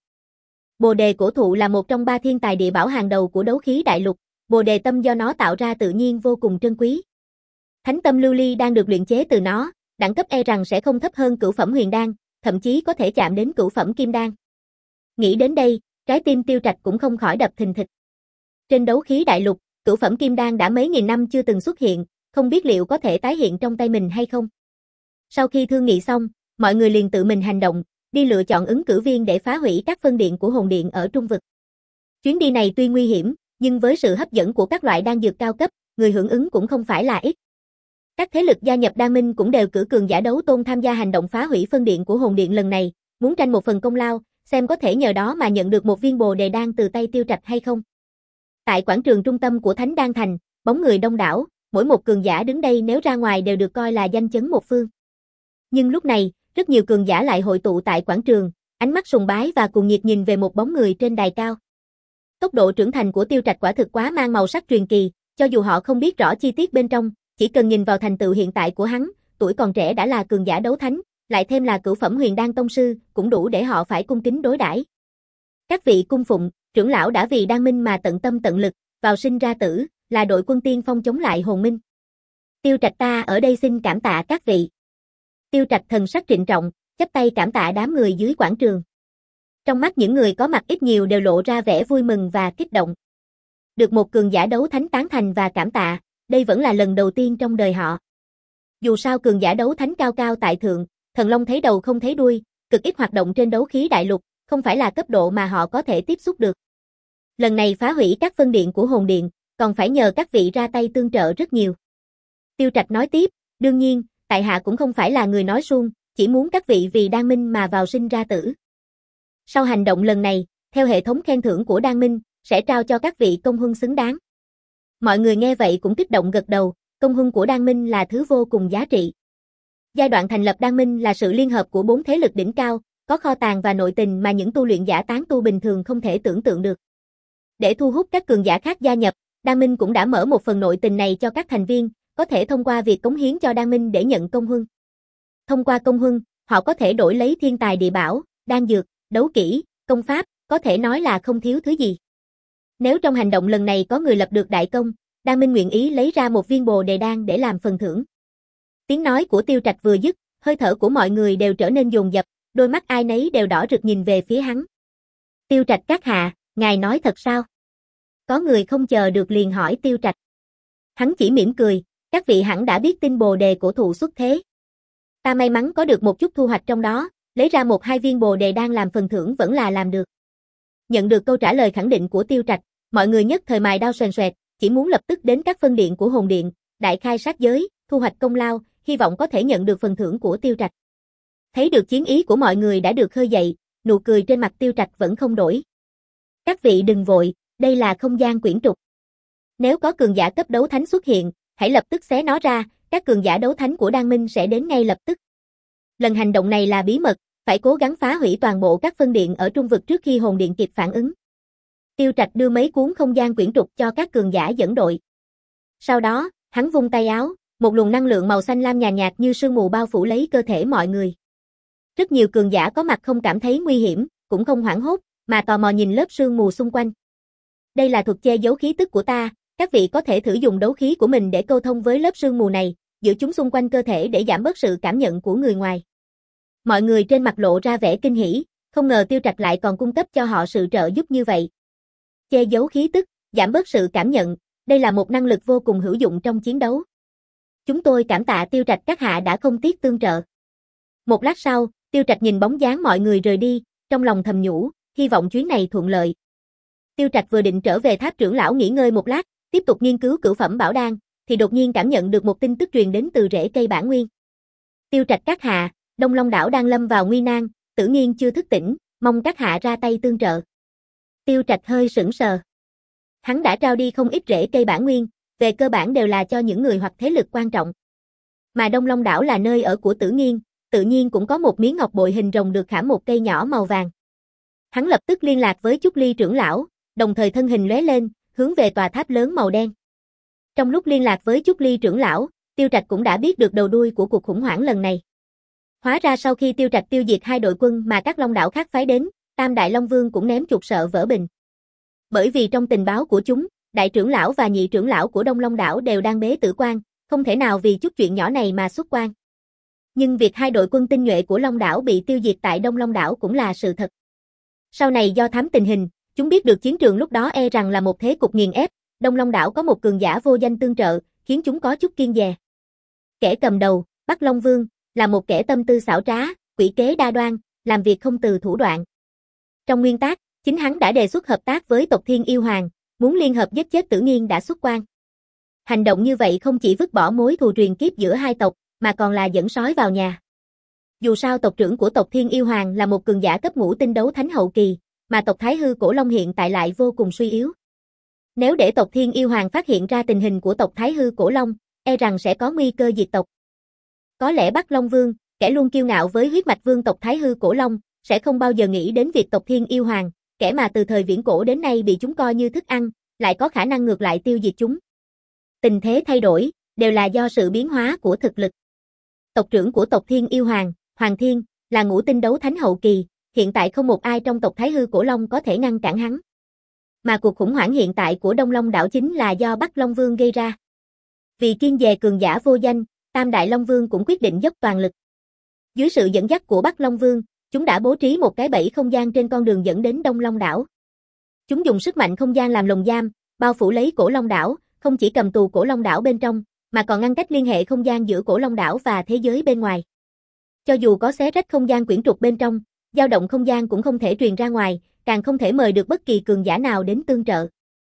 [SPEAKER 1] Bồ đề cổ thụ là một trong ba thiên tài địa bảo hàng đầu của đấu khí đại lục, bồ đề tâm do nó tạo ra tự nhiên vô cùng trân quý. Thánh tâm lưu ly đang được luyện chế từ nó, đẳng cấp e rằng sẽ không thấp hơn cửu phẩm huyền đan, thậm chí có thể chạm đến cửu phẩm kim đan. Nghĩ đến đây, trái tim Tiêu Trạch cũng không khỏi đập thình thịch. Trên đấu khí đại lục, cửu phẩm kim đan đã mấy nghìn năm chưa từng xuất hiện, không biết liệu có thể tái hiện trong tay mình hay không. Sau khi thương nghị xong, mọi người liền tự mình hành động, đi lựa chọn ứng cử viên để phá hủy các phân điện của hồn điện ở trung vực. Chuyến đi này tuy nguy hiểm, nhưng với sự hấp dẫn của các loại đan dược cao cấp, người hưởng ứng cũng không phải là ít. Các thế lực gia nhập Đan Minh cũng đều cử cường giả đấu tôn tham gia hành động phá hủy phân điện của hồn điện lần này, muốn tranh một phần công lao, xem có thể nhờ đó mà nhận được một viên bồ đề đan từ tay Tiêu Trạch hay không. Tại quảng trường trung tâm của Thánh Đan Thành, bóng người đông đảo, mỗi một cường giả đứng đây nếu ra ngoài đều được coi là danh chấn một phương. Nhưng lúc này, rất nhiều cường giả lại hội tụ tại quảng trường, ánh mắt sùng bái và cuồng nhiệt nhìn về một bóng người trên đài cao. Tốc độ trưởng thành của Tiêu Trạch quả thực quá mang màu sắc truyền kỳ, cho dù họ không biết rõ chi tiết bên trong, chỉ cần nhìn vào thành tựu hiện tại của hắn, tuổi còn trẻ đã là cường giả đấu thánh, lại thêm là cửu phẩm huyền đan tông sư, cũng đủ để họ phải cung kính đối đãi. Các vị cung phụng, trưởng lão đã vì Đan Minh mà tận tâm tận lực, vào sinh ra tử, là đội quân tiên phong chống lại hồn minh. Tiêu Trạch ta ở đây xin cảm tạ các vị. Tiêu Trạch thần sắc trịnh trọng, chắp tay cảm tạ đám người dưới quảng trường. Trong mắt những người có mặt ít nhiều đều lộ ra vẻ vui mừng và kích động. Được một cường giả đấu thánh tán thành và cảm tạ, đây vẫn là lần đầu tiên trong đời họ. Dù sao cường giả đấu thánh cao cao tại thượng, thần long thấy đầu không thấy đuôi, cực ít hoạt động trên đấu khí đại lục, không phải là cấp độ mà họ có thể tiếp xúc được. Lần này phá hủy các phân điện của hồn điện, còn phải nhờ các vị ra tay tương trợ rất nhiều. Tiêu Trạch nói tiếp, đương nhiên, tại hạ cũng không phải là người nói suông, chỉ muốn các vị vì Đan Minh mà vào sinh ra tử. Sau hành động lần này, theo hệ thống khen thưởng của Đan Minh, sẽ trao cho các vị công huân xứng đáng. Mọi người nghe vậy cũng kích động gật đầu, công huân của Đan Minh là thứ vô cùng giá trị. Giai đoạn thành lập Đan Minh là sự liên hợp của bốn thế lực đỉnh cao, có kho tàng và nội tình mà những tu luyện giả tán tu bình thường không thể tưởng tượng được. Để thu hút các cường giả khác gia nhập, Đan Minh cũng đã mở một phần nội tình này cho các thành viên, có thể thông qua việc cống hiến cho Đan Minh để nhận công huân. Thông qua công huân, họ có thể đổi lấy thiên tài địa bảo, đan dược, đấu kỹ, công pháp, có thể nói là không thiếu thứ gì. Nếu trong hành động lần này có người lập được đại công, Đan Minh nguyện ý lấy ra một viên bồ đề đan để làm phần thưởng. Tiếng nói của Tiêu Trạch vừa dứt, hơi thở của mọi người đều trở nên dồn dập, đôi mắt ai nấy đều đỏ rực nhìn về phía hắn. Tiêu Trạch các hạ, ngài nói thật sao? Có người không chờ được liền hỏi Tiêu Trạch. Hắn chỉ mỉm cười, các vị hẳn đã biết tin bồ đề cổ thụ xuất thế. Ta may mắn có được một chút thu hoạch trong đó, lấy ra một hai viên bồ đề đan làm phần thưởng vẫn là làm được. Nhận được câu trả lời khẳng định của Tiêu Trạch, mọi người nhất thời mài đao xoèn xoẹt, chỉ muốn lập tức đến các phân điện của hồn điện, đại khai sát giới, thu hoạch công lao, hy vọng có thể nhận được phần thưởng của Tiêu Trạch. Thấy được chiến ý của mọi người đã được khơi dậy, nụ cười trên mặt Tiêu Trạch vẫn không đổi. Các vị đừng vội, đây là không gian quyển trục. Nếu có cường giả cấp đấu thánh xuất hiện, hãy lập tức xé nó ra, các cường giả đấu thánh của Đan Minh sẽ đến ngay lập tức. Lần hành động này là bí mật, phải cố gắng phá hủy toàn bộ các phân điện ở trung vực trước khi hồn điện kịp phản ứng. Tiêu Trạch đưa mấy cuốn không gian quyển trục cho các cường giả dẫn đội. Sau đó, hắn vung tay áo, một luồng năng lượng màu xanh lam nhàn nhạt như sương mù bao phủ lấy cơ thể mọi người. Rất nhiều cường giả có mặt không cảm thấy nguy hiểm, cũng không hoảng hốt, mà tò mò nhìn lớp sương mù xung quanh. Đây là thuật che giấu khí tức của ta, các vị có thể thử dùng đấu khí của mình để câu thông với lớp sương mù này, giữ chúng xung quanh cơ thể để giảm bớt sự cảm nhận của người ngoài. Mọi người trên mặt lộ ra vẻ kinh hỉ, không ngờ Tiêu Trạch lại còn cung cấp cho họ sự trợ giúp như vậy. Che giấu khí tức, giảm bớt sự cảm nhận, đây là một năng lực vô cùng hữu dụng trong chiến đấu. Chúng tôi cảm tạ Tiêu Trạch các hạ đã không tiếc tương trợ. Một lát sau, Tiêu Trạch nhìn bóng dáng mọi người rời đi, trong lòng thầm nhủ, hy vọng chuyến này thuận lợi. Tiêu Trạch vừa định trở về tháp trưởng lão nghỉ ngơi một lát, tiếp tục nghiên cứu cửu phẩm bảo đan, thì đột nhiên cảm nhận được một tin tức truyền đến từ rễ cây bản nguyên. Tiêu Trạch các hạ, Đông Long đảo đang lâm vào nguy nan, Tử Nghiên chưa thức tỉnh, mong các hạ ra tay tương trợ. Tiêu Trạch hơi sững sờ. Hắn đã trao đi không ít rễ cây bản nguyên, về cơ bản đều là cho những người hoặc thế lực quan trọng. Mà Đông Long đảo là nơi ở của Tử Nghiên, tự nhiên cũng có một miếng ngọc bội hình rồng được khảm một cây nhỏ màu vàng. Hắn lập tức liên lạc với Chúc Ly trưởng lão, đồng thời thân hình lóe lên, hướng về tòa tháp lớn màu đen. Trong lúc liên lạc với Chúc Ly trưởng lão, Tiêu Trạch cũng đã biết được đầu đuôi của cuộc khủng hoảng lần này. Hóa ra sau khi Tiêu Trạch tiêu diệt hai đội quân mà các long đảo khác phái đến, Tam Đại Long Vương cũng ném chuột sợ vỡ bình. Bởi vì trong tình báo của chúng, đại trưởng lão và nhị trưởng lão của Đông Long đảo đều đang bế tử quan, không thể nào vì chút chuyện nhỏ này mà xuất quan. Nhưng việc hai đội quân tinh nhuệ của Long đảo bị tiêu diệt tại Đông Long đảo cũng là sự thật. Sau này do thám tình hình, chúng biết được chiến trường lúc đó e rằng là một thế cục nghiền ép, Đông Long đảo có một cường giả vô danh tương trợ, khiến chúng có chút kiêng dè. Kẻ cầm đầu, Bắc Long Vương, là một kẻ tâm tư xảo trá, quỷ kế đa đoan, làm việc không từ thủ đoạn. Trong nguyên tắc, chính hắn đã đề xuất hợp tác với tộc Thiên Yêu Hoàng, muốn liên hợp giết chết Tử Nghiên đã xuất quan. Hành động như vậy không chỉ vứt bỏ mối thù truyền kiếp giữa hai tộc, mà còn là dẫn sói vào nhà. Dù sao tộc trưởng của tộc Thiên Yêu Hoàng là một cường giả cấp ngũ tinh đấu thánh hậu kỳ, mà tộc Thái Hư Cổ Long hiện tại lại vô cùng suy yếu. Nếu để tộc Thiên Yêu Hoàng phát hiện ra tình hình của tộc Thái Hư Cổ Long, e rằng sẽ có nguy cơ diệt tộc. Có lẽ Bắc Long Vương, kẻ luôn kiêu ngạo với huyết mạch vương tộc Thái Hư Cổ Long, sẽ không bao giờ nghĩ đến việc tộc Thiên Yêu Hoàng, kẻ mà từ thời viễn cổ đến nay bị chúng coi như thức ăn, lại có khả năng ngược lại tiêu diệt chúng. Tình thế thay đổi, đều là do sự biến hóa của thực lực. Tộc trưởng của tộc Thiên Yêu Hoàng, Hoàng Thiên, là ngũ tinh đấu thánh hậu kỳ, hiện tại không một ai trong tộc Thái Hư Cổ Long có thể ngăn cản hắn. Mà cuộc khủng hoảng hiện tại của Đông Long đảo chính là do Bắc Long Vương gây ra. Vì kiêng dè cường giả vô danh, Tam Đại Long Vương cũng quyết định dốc toàn lực. Dưới sự dẫn dắt của Bắc Long Vương, chúng đã bố trí một cái bẫy không gian trên con đường dẫn đến Đông Long đảo. Chúng dùng sức mạnh không gian làm lồng giam, bao phủ lấy Cổ Long đảo, không chỉ cầm tù Cổ Long đảo bên trong, mà còn ngăn cách liên hệ không gian giữa Cổ Long đảo và thế giới bên ngoài. Cho dù có xé rách không gian quyển trục bên trong, dao động không gian cũng không thể truyền ra ngoài, càng không thể mời được bất kỳ cường giả nào đến tương trợ.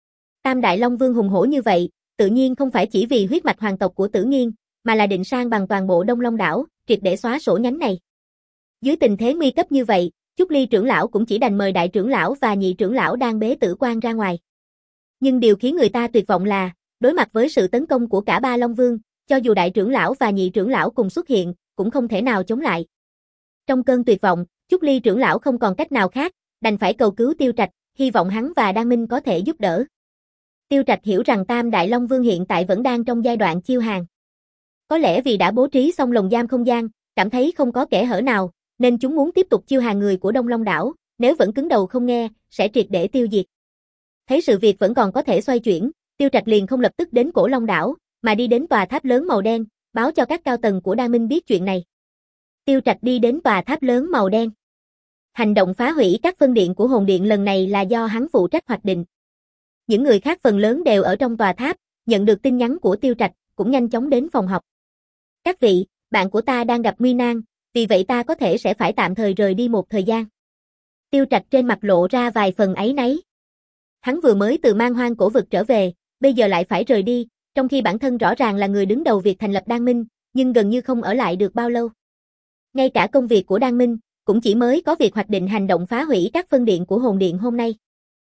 [SPEAKER 1] Tam Đại Long Vương hùng hổ như vậy, tự nhiên không phải chỉ vì huyết mạch hoàng tộc của Tử Nghiên, mà là định sang bằng toàn bộ Đông Long đảo, triệt để xóa sổ nhánh này. Dưới tình thế nguy cấp như vậy, Chúc Ly trưởng lão cũng chỉ đành mời đại trưởng lão và nhị trưởng lão đang bế tử quan ra ngoài. Nhưng điều khiến người ta tuyệt vọng là, đối mặt với sự tấn công của cả ba Long Vương, cho dù đại trưởng lão và nhị trưởng lão cùng xuất hiện, cũng không thể nào chống lại. Trong cơn tuyệt vọng, Chúc Ly trưởng lão không còn cách nào khác, đành phải cầu cứu Tiêu Trạch, hy vọng hắn và Đan Minh có thể giúp đỡ. Tiêu Trạch hiểu rằng Tam Đại Long Vương hiện tại vẫn đang trong giai đoạn chiêu hàng. Có lẽ vì đã bố trí xong lồng giam không gian, cảm thấy không có kẽ hở nào, nên chúng muốn tiếp tục chiêu hàng người của Đông Long đảo, nếu vẫn cứng đầu không nghe, sẽ triệt để tiêu diệt. Thấy sự việc vẫn còn có thể xoay chuyển, Tiêu Trạch liền không lập tức đến Cổ Long đảo, mà đi đến tòa tháp lớn màu đen, báo cho các cao tầng của Đan Minh biết chuyện này. Tiêu Trạch đi đến tòa tháp lớn màu đen. Hành động phá hủy các phân điện của hồn điện lần này là do hắn phụ trách hoạch định. Những người khác phần lớn đều ở trong tòa tháp, nhận được tin nhắn của Tiêu Trạch, cũng nhanh chóng đến phòng họp. Các vị, bạn của ta đang gặp nguy nan, vì vậy ta có thể sẽ phải tạm thời rời đi một thời gian. Tiêu Trạch trên mặt lộ ra vài phần áy náy. Hắn vừa mới từ Man Hoang cổ vực trở về, bây giờ lại phải rời đi, trong khi bản thân rõ ràng là người đứng đầu việc thành lập Đan Minh, nhưng gần như không ở lại được bao lâu. Ngay cả công việc của Đan Minh, cũng chỉ mới có việc hoạch định hành động phá hủy các phân điện của hồn điện hôm nay.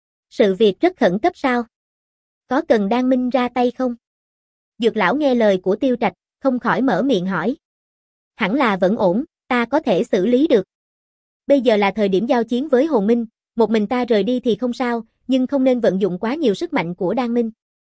[SPEAKER 1] Sự việc rất khẩn cấp sao? Có cần Đan Minh ra tay không? Dược lão nghe lời của Tiêu Trạch, không khỏi mở miệng hỏi. Hẳn là vẫn ổn, ta có thể xử lý được. Bây giờ là thời điểm giao chiến với hồn minh, một mình ta rời đi thì không sao, nhưng không nên vận dụng quá nhiều sức mạnh của Đan Minh.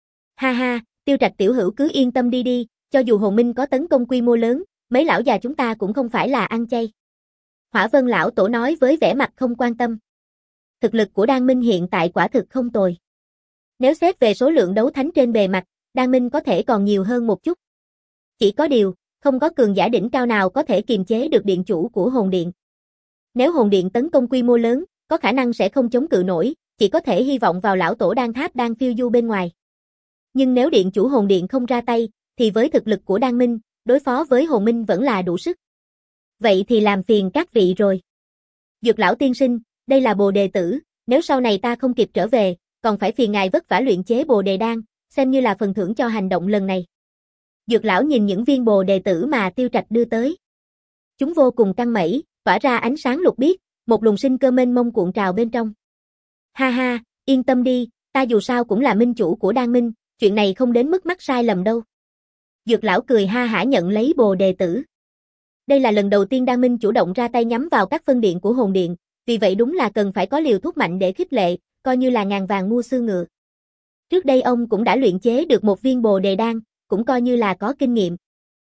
[SPEAKER 1] Ha ha, Tiêu Trạch tiểu hữu cứ yên tâm đi đi, cho dù hồn minh có tấn công quy mô lớn, mấy lão già chúng ta cũng không phải là ăn chay. Hỏa Vân lão tổ nói với vẻ mặt không quan tâm. Thực lực của Đan Minh hiện tại quả thực không tồi. Nếu xét về số lượng đấu thánh trên bề mặt, Đan Minh có thể còn nhiều hơn một chút. Chỉ có điều, không có cường giả đỉnh cao nào có thể kiềm chế được điện chủ của hồn điện. Nếu hồn điện tấn công quy mô lớn, có khả năng sẽ không chống cự nổi, chỉ có thể hy vọng vào lão tổ đan tháp đang phiêu du bên ngoài. Nhưng nếu điện chủ hồn điện không ra tay, thì với thực lực của Đan Minh, đối phó với hồn minh vẫn là đủ sức. Vậy thì làm phiền các vị rồi. Dược lão tiên sinh, đây là bồ đề tử, nếu sau này ta không kịp trở về, còn phải phiền ngài vất vả luyện chế bồ đề đan, xem như là phần thưởng cho hành động lần này. Dược lão nhìn những viên bồ đề tử mà Tiêu Trạch đưa tới. Chúng vô cùng căng mẩy, tỏa ra ánh sáng lục biếc, một luồng sinh cơ mênh mông cuộn trào bên trong. Ha ha, yên tâm đi, ta dù sao cũng là minh chủ của Đan Minh, chuyện này không đến mức mắc sai lầm đâu. Dược lão cười ha hả nhận lấy bồ đề tử. Đây là lần đầu tiên Đan Minh chủ động ra tay nhắm vào các phân điện của hồn điện, vì vậy đúng là cần phải có liều thuốc mạnh để khích lệ, coi như là ngàn vàng mua xương ngựa. Trước đây ông cũng đã luyện chế được một viên bồ đề đan, cũng coi như là có kinh nghiệm.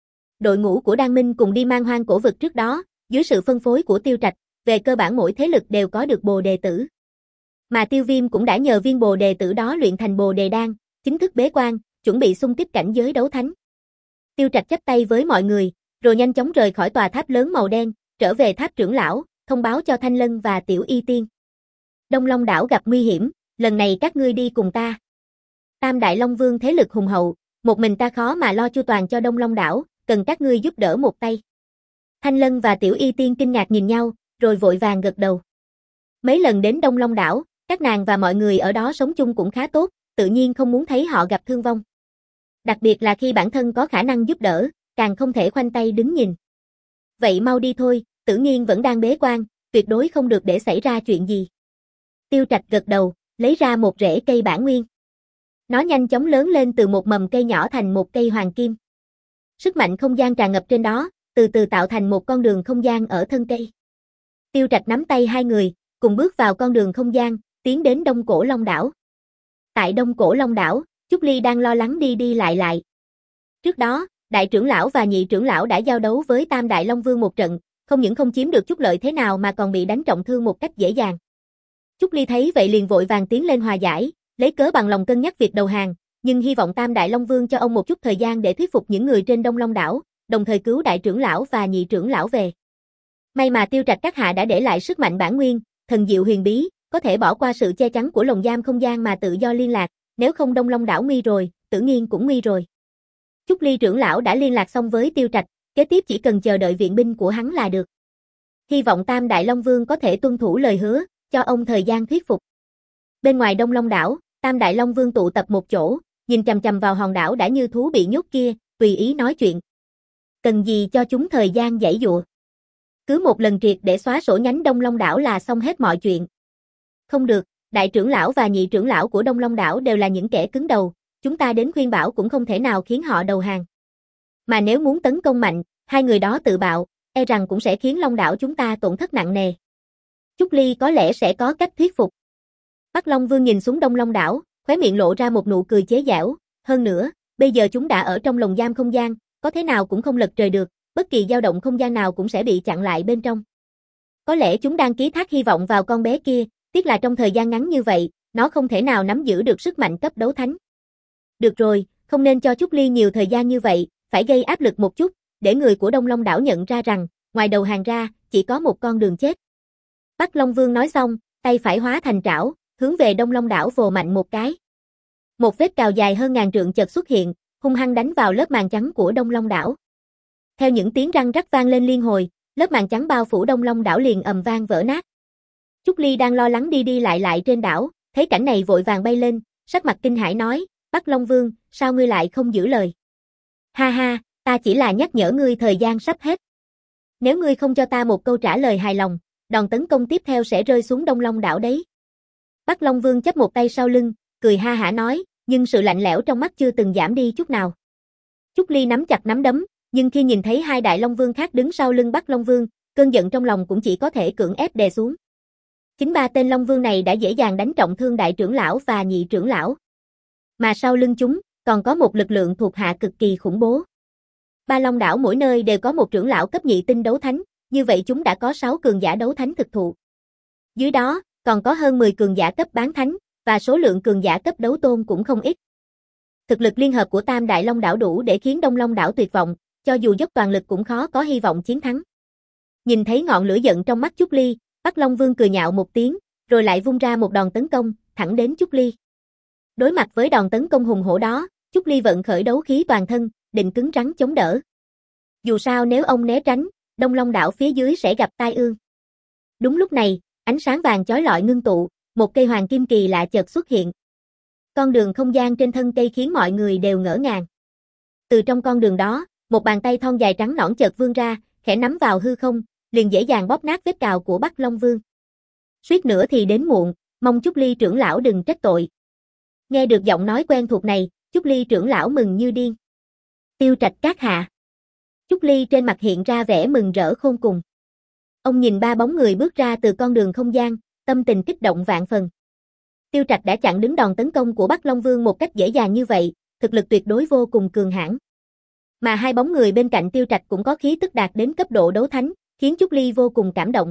[SPEAKER 1] Đội ngũ của Đan Minh cùng đi Man Hoang cổ vực trước đó, dưới sự phân phối của Tiêu Trạch, về cơ bản mỗi thế lực đều có được bồ đề tử. Mà Tiêu Viêm cũng đã nhờ viên bồ đề tử đó luyện thành bồ đề đan, chính thức bế quan, chuẩn bị xung kích cảnh giới đấu thánh. Tiêu Trạch chắp tay với mọi người, rồi nhanh chóng rời khỏi tòa tháp lớn màu đen, trở về tháp trưởng lão, thông báo cho Thanh Lân và Tiểu Y Tiên. Đông Long đảo gặp nguy hiểm, lần này các ngươi đi cùng ta. Tam Đại Long Vương thế lực hùng hậu, một mình ta khó mà lo chu toàn cho Đông Long đảo, cần các ngươi giúp đỡ một tay. Thanh Lân và Tiểu Y Tiên kinh ngạc nhìn nhau, rồi vội vàng gật đầu. Mấy lần đến Đông Long đảo, các nàng và mọi người ở đó sống chung cũng khá tốt, tự nhiên không muốn thấy họ gặp thương vong. Đặc biệt là khi bản thân có khả năng giúp đỡ, càng không thể khoanh tay đứng nhìn. Vậy mau đi thôi, Tử Nghiên vẫn đang bế quan, tuyệt đối không được để xảy ra chuyện gì. Tiêu Trạch gật đầu, lấy ra một rễ cây bản nguyên. Nó nhanh chóng lớn lên từ một mầm cây nhỏ thành một cây hoàng kim. Sức mạnh không gian tràn ngập trên đó, từ từ tạo thành một con đường không gian ở thân cây. Tiêu Trạch nắm tay hai người, cùng bước vào con đường không gian, tiến đến Đông Cổ Long đảo. Tại Đông Cổ Long đảo, Chúc Ly đang lo lắng đi đi lại lại. Trước đó, đại trưởng lão và nhị trưởng lão đã giao đấu với Tam Đại Long Vương một trận, không những không chiếm được chút lợi thế nào mà còn bị đánh trọng thương một cách dễ dàng. Chúc Ly thấy vậy liền vội vàng tiến lên hòa giải, lấy cớ bằng lòng cân nhắc việc đầu hàng, nhưng hy vọng Tam Đại Long Vương cho ông một chút thời gian để thuyết phục những người trên Đông Long đảo, đồng thời cứu đại trưởng lão và nhị trưởng lão về. May mà Tiêu Trạch các hạ đã để lại sức mạnh bản nguyên, thần diệu huyền bí, có thể bỏ qua sự che chắn của lồng giam không gian mà tự do liên lạc, nếu không Đông Long đảo nguy rồi, Tử Nghiên cũng nguy rồi. Chúc Ly trưởng lão đã liên lạc xong với Tiêu Trạch, kế tiếp chỉ cần chờ đợi viện binh của hắn là được. Hy vọng Tam Đại Long Vương có thể tuân thủ lời hứa, cho ông thời gian thuyết phục. Bên ngoài Đông Long đảo, Tam Đại Long Vương tụ tập một chỗ, nhìn chằm chằm vào hòn đảo đã như thú bị nhốt kia, tùy ý nói chuyện. Cần gì cho chúng thời gian giãy giụa. Cứ một lần triệt để xóa sổ nhánh Đông Long đảo là xong hết mọi chuyện. Không được, đại trưởng lão và nhị trưởng lão của Đông Long đảo đều là những kẻ cứng đầu, chúng ta đến khuyên bảo cũng không thể nào khiến họ đầu hàng. Mà nếu muốn tấn công mạnh, Hai người đó tự bạo, e rằng cũng sẽ khiến Long đảo chúng ta tổn thất nặng nề. Trúc Ly có lẽ sẽ có cách thuyết phục. Bắc Long Vương nhìn xuống Đông Long đảo, khóe miệng lộ ra một nụ cười chế giễu, hơn nữa, bây giờ chúng đã ở trong lồng giam không gian, có thế nào cũng không lật trời được, bất kỳ dao động không gian nào cũng sẽ bị chặn lại bên trong. Có lẽ chúng đang ký thác hy vọng vào con bé kia, tiếc là trong thời gian ngắn như vậy, nó không thể nào nắm giữ được sức mạnh cấp đấu thánh. Được rồi, không nên cho Trúc Ly nhiều thời gian như vậy, phải gây áp lực một chút, để người của Đông Long đảo nhận ra rằng, ngoài đầu hàng ra, chỉ có một con đường chết. Bắc Long Vương nói xong, tay phải hóa thành trảo, hướng về Đông Long đảo vồ mạnh một cái. Một vết cào dài hơn ngàn trượng chợt xuất hiện, hung hăng đánh vào lớp màng trắng của Đông Long đảo. Theo những tiếng răng rắc vang lên liên hồi, lớp màng trắng bao phủ Đông Long đảo liền ầm vang vỡ nát. Trúc Ly đang lo lắng đi đi lại lại trên đảo, thấy cảnh này vội vàng bay lên, sắc mặt kinh hãi nói, Bắc Long Vương, sao ngươi lại không giữ lời? Ha ha, ta chỉ là nhắc nhở ngươi thời gian sắp hết. Nếu ngươi không cho ta một câu trả lời hài lòng, đòn tấn công tiếp theo sẽ rơi xuống Đông Long đảo đấy. Bắc Long Vương chắp một tay sau lưng, cười ha hả nói, nhưng sự lạnh lẽo trong mắt chưa từng giảm đi chút nào. Trúc Ly nắm chặt nắm đấm, nhưng khi nhìn thấy hai đại Long Vương khác đứng sau lưng Bắc Long Vương, cơn giận trong lòng cũng chỉ có thể cưỡng ép đè xuống. Chính ba tên Long Vương này đã dễ dàng đánh trọng thương đại trưởng lão và nhị trưởng lão. Mà sau lưng chúng, còn có một lực lượng thuộc hạ cực kỳ khủng bố. Ba Long đảo mỗi nơi đều có một trưởng lão cấp nhị tinh đấu thánh, như vậy chúng đã có sáu cường giả đấu thánh thực thụ. Dưới đó, còn có hơn mười cường giả cấp bán thánh, và số lượng cường giả cấp đấu tôn cũng không ít. Thực lực liên hợp của Tam Đại Long đảo đủ để khiến Đông Long đảo tuyệt vọng, cho dù dốc toàn lực cũng khó có hy vọng chiến thắng. Nhìn thấy ngọn lửa giận trong mắt Trúc Ly, Bắc Long Vương cười nhạo một tiếng, rồi lại vung ra một đòn tấn công, thẳng đến Trúc Ly. Đối mặt với đòn tấn công hùng hổ đó, Trúc Ly vận khởi đấu khí toàn thân, định cứng rắn chống đỡ. Dù sao nếu ông né tránh, Đông Long đảo phía dưới sẽ gặp tai ương. Đúng lúc này, ánh sáng vàng chói lọi ngưng tụ, một cây hoàng kim kỳ lạ chợt xuất hiện. Con đường không gian trên thân cây khiến mọi người đều ngỡ ngàng. Từ trong con đường đó, một bàn tay thon dài trắng nõn chợt vươn ra, khẽ nắm vào hư không, liền dễ dàng bóp nát vết cào của Bắc Long Vương. Suýt nữa thì đến muộn, mong Trúc Ly trưởng lão đừng trách tội. Nghe được giọng nói quen thuộc này, Trúc Ly trưởng lão mừng như điên. Tiêu Trạch các hạ. Trúc Ly trên mặt hiện ra vẻ mừng rỡ khôn cùng. Ông nhìn ba bóng người bước ra từ con đường không gian, tâm tình kích động vạn phần. Tiêu Trạch đã chặn đứng đòn tấn công của Bắc Long Vương một cách dễ dàng như vậy, thực lực tuyệt đối vô cùng cường hãn. Mà hai bóng người bên cạnh Tiêu Trạch cũng có khí tức đạt đến cấp độ đấu thánh, khiến Trúc Ly vô cùng cảm động.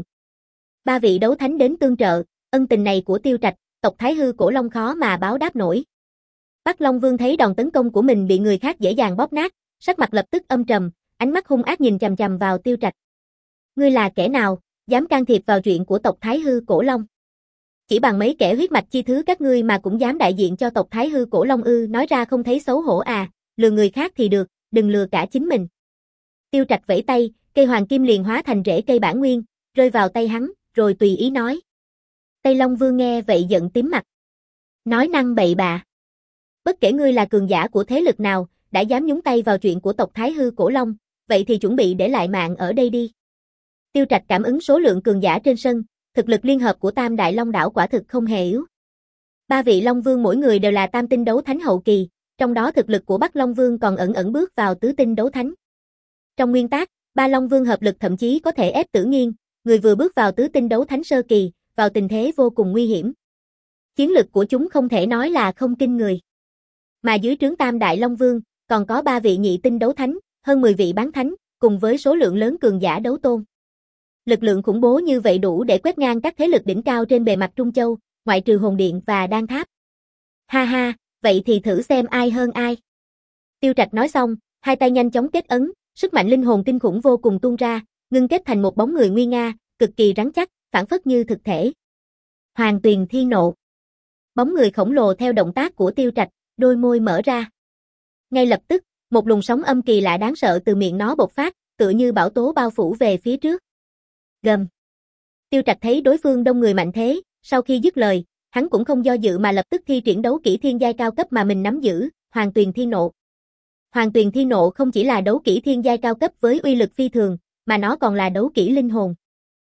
[SPEAKER 1] Ba vị đấu thánh đến tương trợ, ân tình này của Tiêu Trạch, tộc Thái Hư Cổ Long khó mà báo đáp nổi. Bắc Long Vương thấy đòn tấn công của mình bị người khác dễ dàng bóp nát, sắc mặt lập tức âm trầm, ánh mắt hung ác nhìn chằm chằm vào Tiêu Trạch. Ngươi là kẻ nào, dám can thiệp vào chuyện của tộc Thái Hư Cổ Long? Chỉ bằng mấy kẻ huyết mạch chi thứ các ngươi mà cũng dám đại diện cho tộc Thái Hư Cổ Long ư? Nói ra không thấy xấu hổ à, lừa người khác thì được, đừng lừa cả chính mình. Tiêu Trạch vẫy tay, cây hoàng kim liền hóa thành rễ cây bản nguyên, rơi vào tay hắn, rồi tùy ý nói. Tây Long Vương nghe vậy giận tím mặt. Nói năng bậy bạ. Bất kể ngươi là cường giả của thế lực nào, đã dám nhúng tay vào chuyện của tộc Thái Hư Cổ Long, vậy thì chuẩn bị để lại mạng ở đây đi. Tiêu Trạch cảm ứng số lượng cường giả trên sân, thực lực liên hợp của Tam Đại Long đảo quả thực không hề yếu. Ba vị Long Vương mỗi người đều là tam tinh đấu thánh hậu kỳ, trong đó thực lực của Bắc Long Vương còn ẩn ẩn bước vào tứ tinh đấu thánh. Trong nguyên tắc, ba Long Vương hợp lực thậm chí có thể ép Tử Nghiên, người vừa bước vào tứ tinh đấu thánh sơ kỳ, vào tình thế vô cùng nguy hiểm. Chiến lực của chúng không thể nói là không kinh người. Mà dưới trướng Tam Đại Long Vương, còn có ba vị nhị tinh đấu thánh, hơn mười vị bán thánh, cùng với số lượng lớn cường giả đấu tôn. Lực lượng khủng bố như vậy đủ để quét ngang các thế lực đỉnh cao trên bề mặt Trung Châu, ngoại trừ Hồn Điện và Đan Tháp. Ha ha, vậy thì thử xem ai hơn ai. Tiêu Trạch nói xong, hai tay nhanh chóng kết ấn, sức mạnh linh hồn kinh khủng vô cùng tuôn ra, ngưng kết thành một bóng người nguy nga, cực kỳ rắn chắc, phản phất như thực thể. Hoàng Tuyền Thiên Nộ. Bóng người khổng lồ theo động tác của Tiêu Trạch, đôi môi mở ra. Ngay lập tức, một luồng sóng âm kỳ lạ đáng sợ từ miệng nó bộc phát, tựa như bão tố bao phủ về phía trước. Gầm. Tiêu Trạch thấy đối phương đông người mạnh thế, sau khi dứt lời, hắn cũng không do dự mà lập tức thi triển đấu kỹ thiên giai cao cấp mà mình nắm giữ, Hoàng Tuyền Thiên Nộ. Hoàng Tuyền Thiên Nộ không chỉ là đấu kỹ thiên giai cao cấp với uy lực phi thường, mà nó còn là đấu kỹ linh hồn.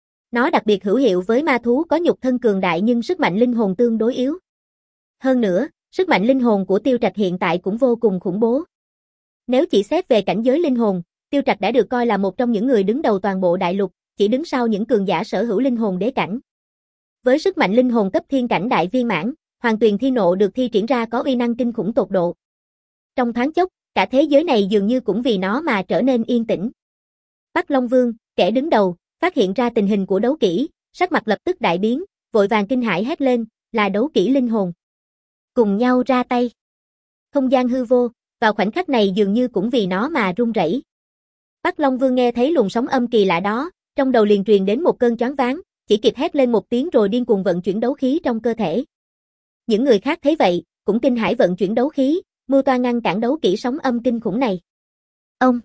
[SPEAKER 1] Nó đặc biệt hữu hiệu với ma thú có nhục thân cường đại nhưng sức mạnh linh hồn tương đối yếu. Hơn nữa, sức mạnh linh hồn của Tiêu Trạch hiện tại cũng vô cùng khủng bố. Nếu chỉ xét về cảnh giới linh hồn, Tiêu Trạch đã được coi là một trong những người đứng đầu toàn bộ đại lục, chỉ đứng sau những cường giả sở hữu linh hồn đế cảnh. Với sức mạnh linh hồn cấp thiên cảnh đại viên mãn, Hoàng Tuyền Thi Nộ được thi triển ra có uy năng kinh khủng tột độ. Trong thoáng chốc, cả thế giới này dường như cũng vì nó mà trở nên yên tĩnh. Bắc Long Vương, kẻ đứng đầu, phát hiện ra tình hình của đấu kỹ, sắc mặt lập tức đại biến, vội vàng kinh hãi hét lên, là đấu kỹ linh hồn. Cùng nhau ra tay. Không gian hư vô, vào khoảnh khắc này dường như cũng vì nó mà rung rẩy. Bắc Long Vương nghe thấy luồng sóng âm kỳ lạ đó, trong đầu liền truyền đến một cơn choáng váng, chỉ kịp hét lên một tiếng rồi điên cuồng vận chuyển đấu khí trong cơ thể. Những người khác thấy vậy, cũng kinh hãi vận chuyển đấu khí, mưu toan ngăn cản đấu kỹ sóng âm kinh khủng này. Ông!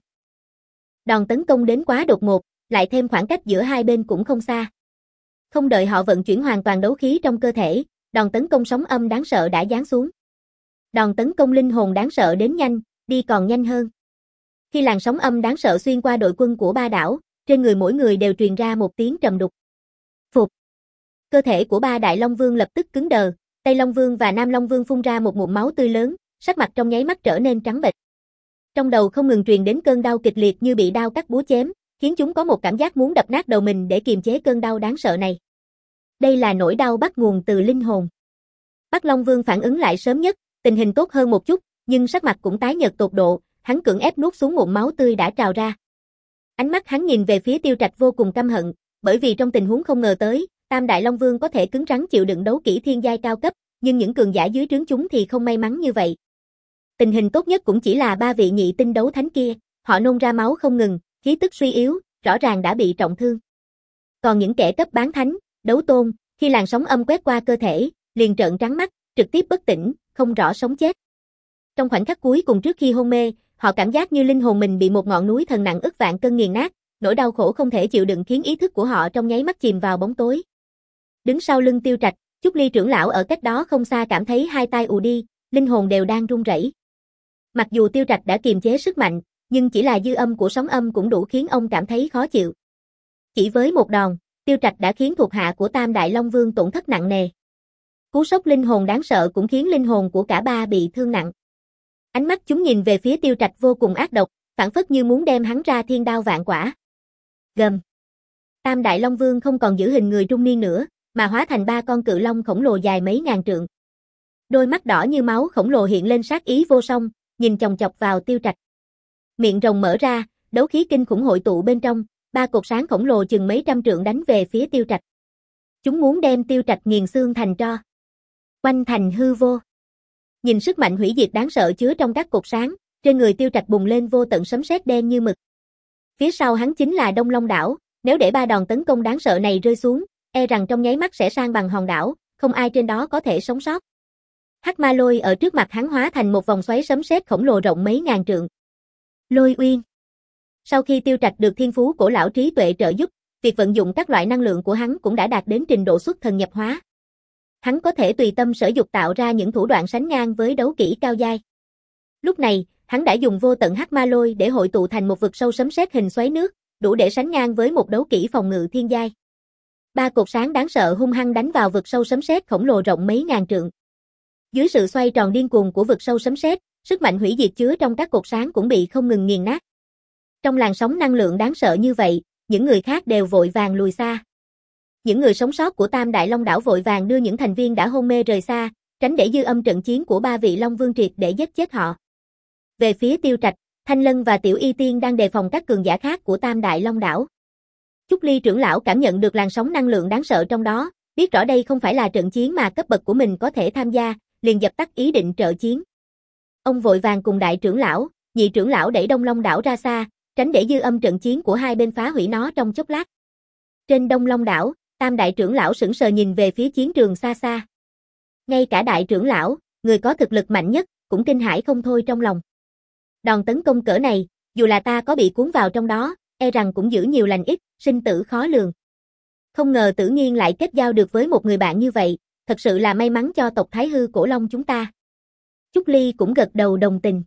[SPEAKER 1] Đòn tấn công đến quá đột ngột, lại thêm khoảng cách giữa hai bên cũng không xa. Không đợi họ vận chuyển hoàn toàn đấu khí trong cơ thể, đòn tấn công sóng âm đáng sợ đã giáng xuống. Đòn tấn công linh hồn đáng sợ đến nhanh, đi còn nhanh hơn. Khi làn sóng âm đáng sợ xuyên qua đội quân của ba đảo, trên người mỗi người đều truyền ra một tiếng trầm đục. Phục. Cơ thể của ba đại Long Vương lập tức cứng đờ, Tây Long Vương và Nam Long Vương phun ra một ngụm máu tươi lớn, sắc mặt trong nháy mắt trở nên trắng bệch. Trong đầu không ngừng truyền đến cơn đau kịch liệt như bị đao cắt búa chém, khiến chúng có một cảm giác muốn đập nát đầu mình để kiềm chế cơn đau đáng sợ này. Đây là nỗi đau bắt nguồn từ linh hồn. Bắc Long Vương phản ứng lại sớm nhất, tình hình tốt hơn một chút, nhưng sắc mặt cũng tái nhợt tột độ, hắn cưỡng ép nuốt xuống ngụm máu tươi đã trào ra. Ánh mắt hắn nhìn về phía Tiêu Trạch vô cùng căm hận, bởi vì trong tình huống không ngờ tới, Tam Đại Long Vương có thể cứng rắn chịu đựng đấu kỹ thiên giai cao cấp, nhưng những cường giả dưới trướng chúng thì không may mắn như vậy. Tình hình tốt nhất cũng chỉ là ba vị nhị tinh đấu thánh kia, họ nôn ra máu không ngừng, khí tức suy yếu, rõ ràng đã bị trọng thương. Còn những kẻ cấp bán thánh, đấu tôn, khi làn sóng âm quét qua cơ thể, liền trợn trắng mắt, trực tiếp bất tỉnh, không rõ sống chết. Trong khoảnh khắc cuối cùng trước khi hôn mê, họ cảm giác như linh hồn mình bị một ngọn núi thần nặng ức vạn cân nghiền nát, nỗi đau khổ không thể chịu đựng khiến ý thức của họ trong nháy mắt chìm vào bóng tối. Đứng sau lưng Tiêu Trạch, Chúc Ly trưởng lão ở cách đó không xa cảm thấy hai tai ù đi, linh hồn đều đang run rẩy. Mặc dù Tiêu Trạch đã kiềm chế sức mạnh, nhưng chỉ là dư âm của sóng âm cũng đủ khiến ông cảm thấy khó chịu. Chỉ với một đòn, Tiêu Trạch đã khiến thuộc hạ của Tam Đại Long Vương tổn thất nặng nề. Cú sốc linh hồn đáng sợ cũng khiến linh hồn của cả ba bị thương nặng. Ánh mắt chúng nhìn về phía Tiêu Trạch vô cùng ác độc, phảng phất như muốn đem hắn ra thiên đao vạn quả. Gầm. Tam Đại Long Vương không còn giữ hình người trung niên nữa, mà hóa thành ba con cự long khổng lồ dài mấy ngàn trượng. Đôi mắt đỏ như máu khổng lồ hiện lên sát ý vô song, nhìn chòng chọc vào Tiêu Trạch. Miệng rồng mở ra, đấu khí kinh khủng hội tụ bên trong, ba cột sáng khổng lồ chừng mấy trăm trượng đánh về phía Tiêu Trạch. Chúng muốn đem Tiêu Trạch nghiền xương thành tro. Quanh thành hư vô. Nhìn sức mạnh hủy diệt đáng sợ chứa trong các cột sáng, trên người Tiêu Trạch bùng lên vô tận sấm sét đen như mực. Phía sau hắn chính là Đông Long đảo, nếu để ba đòn tấn công đáng sợ này rơi xuống, e rằng trong nháy mắt sẽ san bằng hòn đảo, không ai trên đó có thể sống sót. Hắc Ma Lôi ở trước mặt hắn hóa thành một vòng xoáy sấm sét khổng lồ rộng mấy ngàn trượng. Lôi Uyên. Sau khi Tiêu Trạch được thiên phú cổ lão trí tuệ trợ giúp, việc vận dụng các loại năng lượng của hắn cũng đã đạt đến trình độ xuất thần nhập hóa. Hắn có thể tùy tâm sở dục tạo ra những thủ đoạn sánh ngang với đấu kỹ cao giai. Lúc này, hắn đã dùng vô tận Hắc Ma Lôi để hội tụ thành một vực sâu sấm sét hình xoáy nước, đủ để sánh ngang với một đấu kỹ phòng ngự thiên giai. Ba cột sáng đáng sợ hung hăng đánh vào vực sâu sấm sét khổng lồ rộng mấy ngàn trượng. Dưới sự xoay tròn điên cuồng của vực sâu sấm sét, sức mạnh hủy diệt chứa trong các cột sáng cũng bị không ngừng nghiền nát. Trong làn sóng năng lượng đáng sợ như vậy, những người khác đều vội vàng lùi xa. Những người sống sót của Tam Đại Long đảo vội vàng đưa những thành viên đã hôn mê rời xa, tránh để dư âm trận chiến của ba vị Long Vương triệt để giết chết họ. Về phía Tiêu Trạch, Thanh Lân và Tiểu Y Tiên đang đề phòng các cường giả khác của Tam Đại Long đảo. Chúc Ly trưởng lão cảm nhận được làn sóng năng lượng đáng sợ trong đó, biết rõ đây không phải là trận chiến mà cấp bậc của mình có thể tham gia, liền dập tắt ý định trợ chiến. Ông vội vàng cùng đại trưởng lão, nhị trưởng lão đẩy Đông Long đảo ra xa, tránh để dư âm trận chiến của hai bên phá hủy nó trong chốc lát. Trên Đông Long đảo, Tam đại trưởng lão sững sờ nhìn về phía chiến trường xa xa. Ngay cả đại trưởng lão, người có thực lực mạnh nhất, cũng kinh hãi không thôi trong lòng. Đòn tấn công cỡ này, dù là ta có bị cuốn vào trong đó, e rằng cũng giữ nhiều lành ít, sinh tử khó lường. Không ngờ Tử Nghiên lại kết giao được với một người bạn như vậy, thật sự là may mắn cho tộc Thái Hư Cổ Long chúng ta. Chúc Ly cũng gật đầu đồng tình.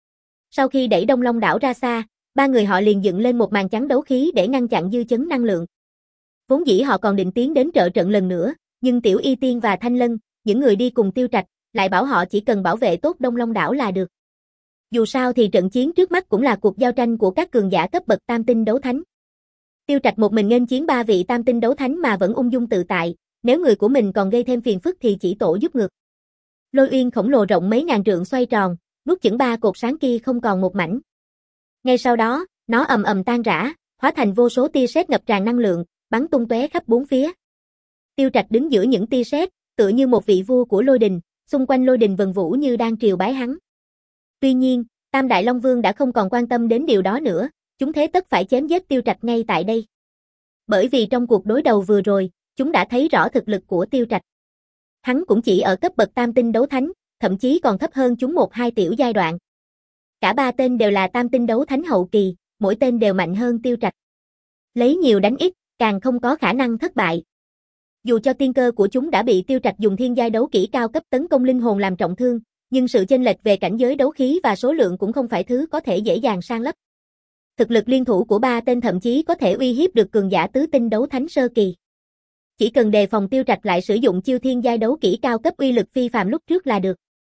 [SPEAKER 1] Sau khi đẩy Đông Long đảo ra xa, ba người họ liền dựng lên một màn chắn đấu khí để ngăn chặn dư chấn năng lượng. Vốn dĩ họ còn định tiến đến trợ trận lần nữa, nhưng Tiểu Y Tiên và Thanh Lân, những người đi cùng Tiêu Trạch, lại bảo họ chỉ cần bảo vệ tốt Đông Long đảo là được. Dù sao thì trận chiến trước mắt cũng là cuộc giao tranh của các cường giả cấp bậc tam tinh đấu thánh. Tiêu Trạch một mình nghênh chiến ba vị tam tinh đấu thánh mà vẫn ung dung tự tại, nếu người của mình còn gây thêm phiền phức thì chỉ tổ giúp ngược. Lôi uyên khổng lồ rộng mấy ngàn trượng xoay tròn, nuốt chửng ba cột sáng kia không còn một mảnh. Ngay sau đó, nó ầm ầm tan rã, hóa thành vô số tia sét ngập tràn năng lượng, bắn tung tóe khắp bốn phía. Tiêu Trạch đứng giữa những tia sét, tựa như một vị vua của lôi đình, xung quanh lôi đình vần vũ như đang triều bái hắn. Tuy nhiên, Tam Đại Long Vương đã không còn quan tâm đến điều đó nữa, chúng thế tất phải chém giết Tiêu Trạch ngay tại đây. Bởi vì trong cuộc đối đầu vừa rồi, chúng đã thấy rõ thực lực của Tiêu Trạch. Hắn cũng chỉ ở cấp bậc tam tinh đấu thánh, thậm chí còn thấp hơn chúng một hai tiểu giai đoạn. Cả ba tên đều là tam tinh đấu thánh hậu kỳ, mỗi tên đều mạnh hơn Tiêu Trạch. Lấy nhiều đánh ít, càng không có khả năng thất bại. Dù cho tiên cơ của chúng đã bị Tiêu Trạch dùng thiên giai đấu kỹ cao cấp tấn công linh hồn làm trọng thương, nhưng sự chênh lệch về cảnh giới đấu khí và số lượng cũng không phải thứ có thể dễ dàng san lấp. Thực lực liên thủ của ba tên thậm chí có thể uy hiếp được cường giả tứ tinh đấu thánh sơ kỳ. Chỉ cần đề phòng Tiêu Trạch lại sử dụng chiêu thiên giai đấu kỹ cao cấp uy lực phi phàm lúc trước là được.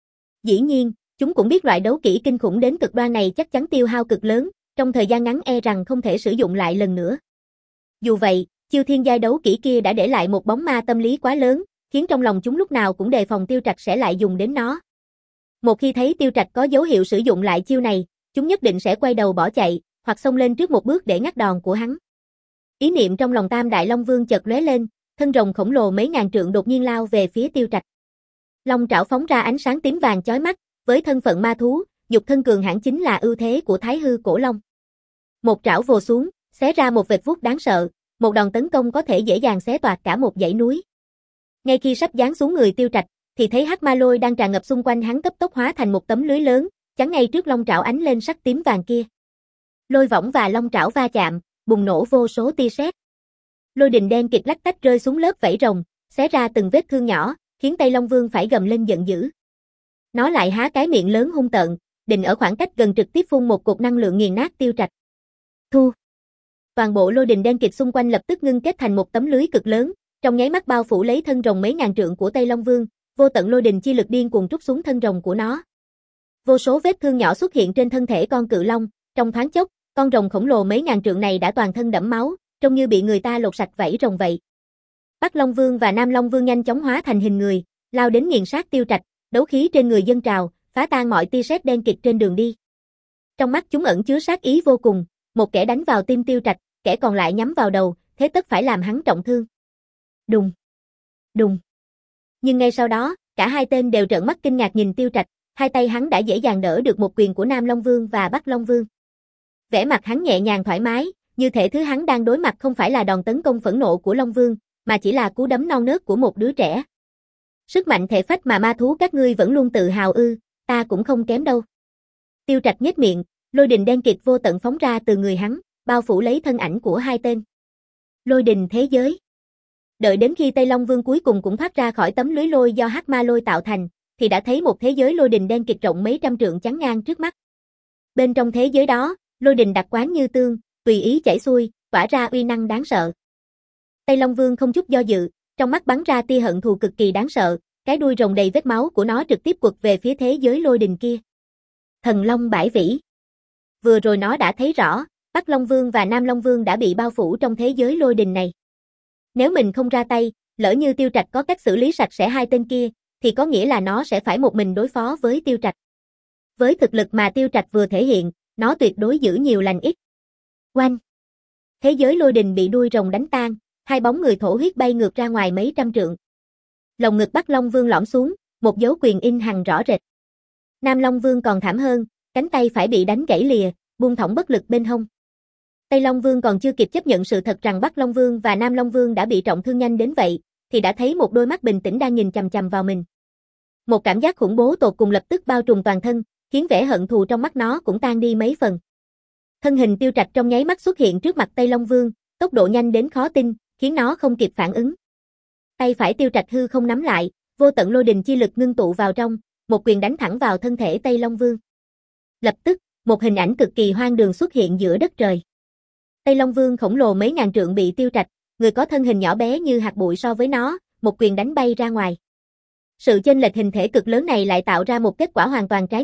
[SPEAKER 1] Dĩ nhiên, chúng cũng biết loại đấu kỹ kinh khủng đến cực đoan này chắc chắn tiêu hao cực lớn, trong thời gian ngắn e rằng không thể sử dụng lại lần nữa. Dù vậy, chiêu thiên giai đấu kỹ kia đã để lại một bóng ma tâm lý quá lớn, khiến trong lòng chúng lúc nào cũng đề phòng Tiêu Trạch sẽ lại dùng đến nó. Một khi thấy Tiêu Trạch có dấu hiệu sử dụng lại chiêu này, chúng nhất định sẽ quay đầu bỏ chạy, hoặc xông lên trước một bước để ngắt đòn của hắn. Ý niệm trong lòng Tam Đại Long Vương chợt lóe lên, thân rồng khổng lồ mấy ngàn trượng đột nhiên lao về phía Tiêu Trạch. Long trảo phóng ra ánh sáng tím vàng chói mắt, với thân phận ma thú, nhục thân cường hãn chính là ưu thế của Thái Hư Cổ Long. Một trảo vồ xuống, xé ra một vệt vuốt đáng sợ, một đòn tấn công có thể dễ dàng xé toạc cả một dãy núi. Ngay khi sắp giáng xuống người Tiêu Trạch, thì thấy hắc ma lôi đang tràn ngập xung quanh hắn cấp tốc hóa thành một tấm lưới lớn, chắn ngay trước long trảo ánh lên sắc tím vàng kia. Lôi võng và long trảo va chạm, bùng nổ vô số tia sét. Lôi đình đen kịt lách tách rơi xuống lớp vảy rồng, xé ra từng vết thương nhỏ, khiến Tây Long Vương phải gầm lên giận dữ. Nó lại há cái miệng lớn hung tợn, định ở khoảng cách gần trực tiếp phun một cột năng lượng nghiền nát Tiêu Trạch. Thu. Toàn bộ lôi đình đen kịt xung quanh lập tức ngưng kết thành một tấm lưới cực lớn, trong nháy mắt bao phủ lấy thân rồng mấy ngàn trượng của Tây Long Vương, vô tận lôi đình chi lực điên cuồng trút xuống thân rồng của nó. Vô số vết thương nhỏ xuất hiện trên thân thể con cự long, trong thoáng chốc, con rồng khổng lồ mấy ngàn trượng này đã toàn thân đẫm máu, trông như bị người ta lột sạch vảy rồng vậy. Bắc Long Vương và Nam Long Vương nhanh chóng hóa thành hình người, lao đến nghiền sát Tiêu Trạch, đấu khí trên người dâng trào, phá tan mọi tia sét đen kịt trên đường đi. Trong mắt chúng ẩn chứa sát ý vô cùng, một kẻ đánh vào tim Tiêu Trạch, kẻ còn lại nhắm vào đầu, thế tất phải làm hắn trọng thương. Đùng, đùng. Nhưng ngay sau đó, cả hai tên đều trợn mắt kinh ngạc nhìn Tiêu Trạch, hai tay hắn đã dễ dàng đỡ được một quyền của Nam Long Vương và Bắc Long Vương. Vẻ mặt hắn nhẹ nhàng thoải mái, như thể thứ hắn đang đối mặt không phải là đòn tấn công phẫn nộ của Long Vương, mà chỉ là cú đấm non nớt của một đứa trẻ. Sức mạnh thể phách mà ma thú các ngươi vẫn luôn tự hào ư, ta cũng không kém đâu. Tiêu Trạch nhếch miệng, lôi đình đen kịt vô tận phóng ra từ người hắn, bao phủ lấy thân ảnh của hai tên. Lôi đình thế giới. Đợi đến khi Tây Long Vương cuối cùng cũng thoát ra khỏi tấm lưới lôi do hắc ma lôi tạo thành, thì đã thấy một thế giới lôi đình đen kịt rộng mấy trăm trượng chắn ngang trước mắt. Bên trong thế giới đó, lôi đình đặc quán như tương, tùy ý chảy xuôi, tỏa ra uy năng đáng sợ. Tây Long Vương không chút do dự, trong mắt bắn ra tia hận thù cực kỳ đáng sợ, cái đuôi rồng đầy vết máu của nó trực tiếp quật về phía thế giới lôi đình kia. Thần Long bãi vĩ. Vừa rồi nó đã thấy rõ, Bắc Long Vương và Nam Long Vương đã bị bao phủ trong thế giới lôi đình này. Nếu mình không ra tay, lỡ như Tiêu Trạch có cách xử lý sạch sẽ hai tên kia, thì có nghĩa là nó sẽ phải một mình đối phó với Tiêu Trạch. Với thực lực mà Tiêu Trạch vừa thể hiện, nó tuyệt đối giữ nhiều lành ít. Oanh! Thế giới lôi đình bị đuôi rồng đánh tan, hai bóng người thổ huyết bay ngược ra ngoài mấy trăm trượng. Lồng ngực Bắc Long Vương lõm xuống, một dấu quyền in hằn rõ rệt. Nam Long Vương còn thảm hơn, cánh tay phải bị đánh gãy lìa, buông thõng bất lực bên hông. Tây Long Vương còn chưa kịp chấp nhận sự thật rằng Bắc Long Vương và Nam Long Vương đã bị trọng thương nhanh đến vậy, thì đã thấy một đôi mắt bình tĩnh đang nhìn chằm chằm vào mình. Một cảm giác khủng bố tột cùng lập tức bao trùm toàn thân, khiến vẻ hận thù trong mắt nó cũng tan đi mấy phần. Thân hình Tiêu Trạch trong nháy mắt xuất hiện trước mặt Tây Long Vương, tốc độ nhanh đến khó tin, khiến nó không kịp phản ứng. Tay phải Tiêu Trạch hư không nắm lại, vô tận lôi đình chi lực ngưng tụ vào trong, một quyền đánh thẳng vào thân thể Tây Long Vương. Lập tức, một hình ảnh cực kỳ hoang đường xuất hiện giữa đất trời. Tây Long Vương khổng lồ mấy ngàn trượng bị Tiêu Trạch, người có thân hình nhỏ bé như hạt bụi so với nó, một quyền đánh bay ra ngoài. Sự chênh lệch hình thể cực lớn này lại tạo ra một kết quả hoàn toàn trái ngược,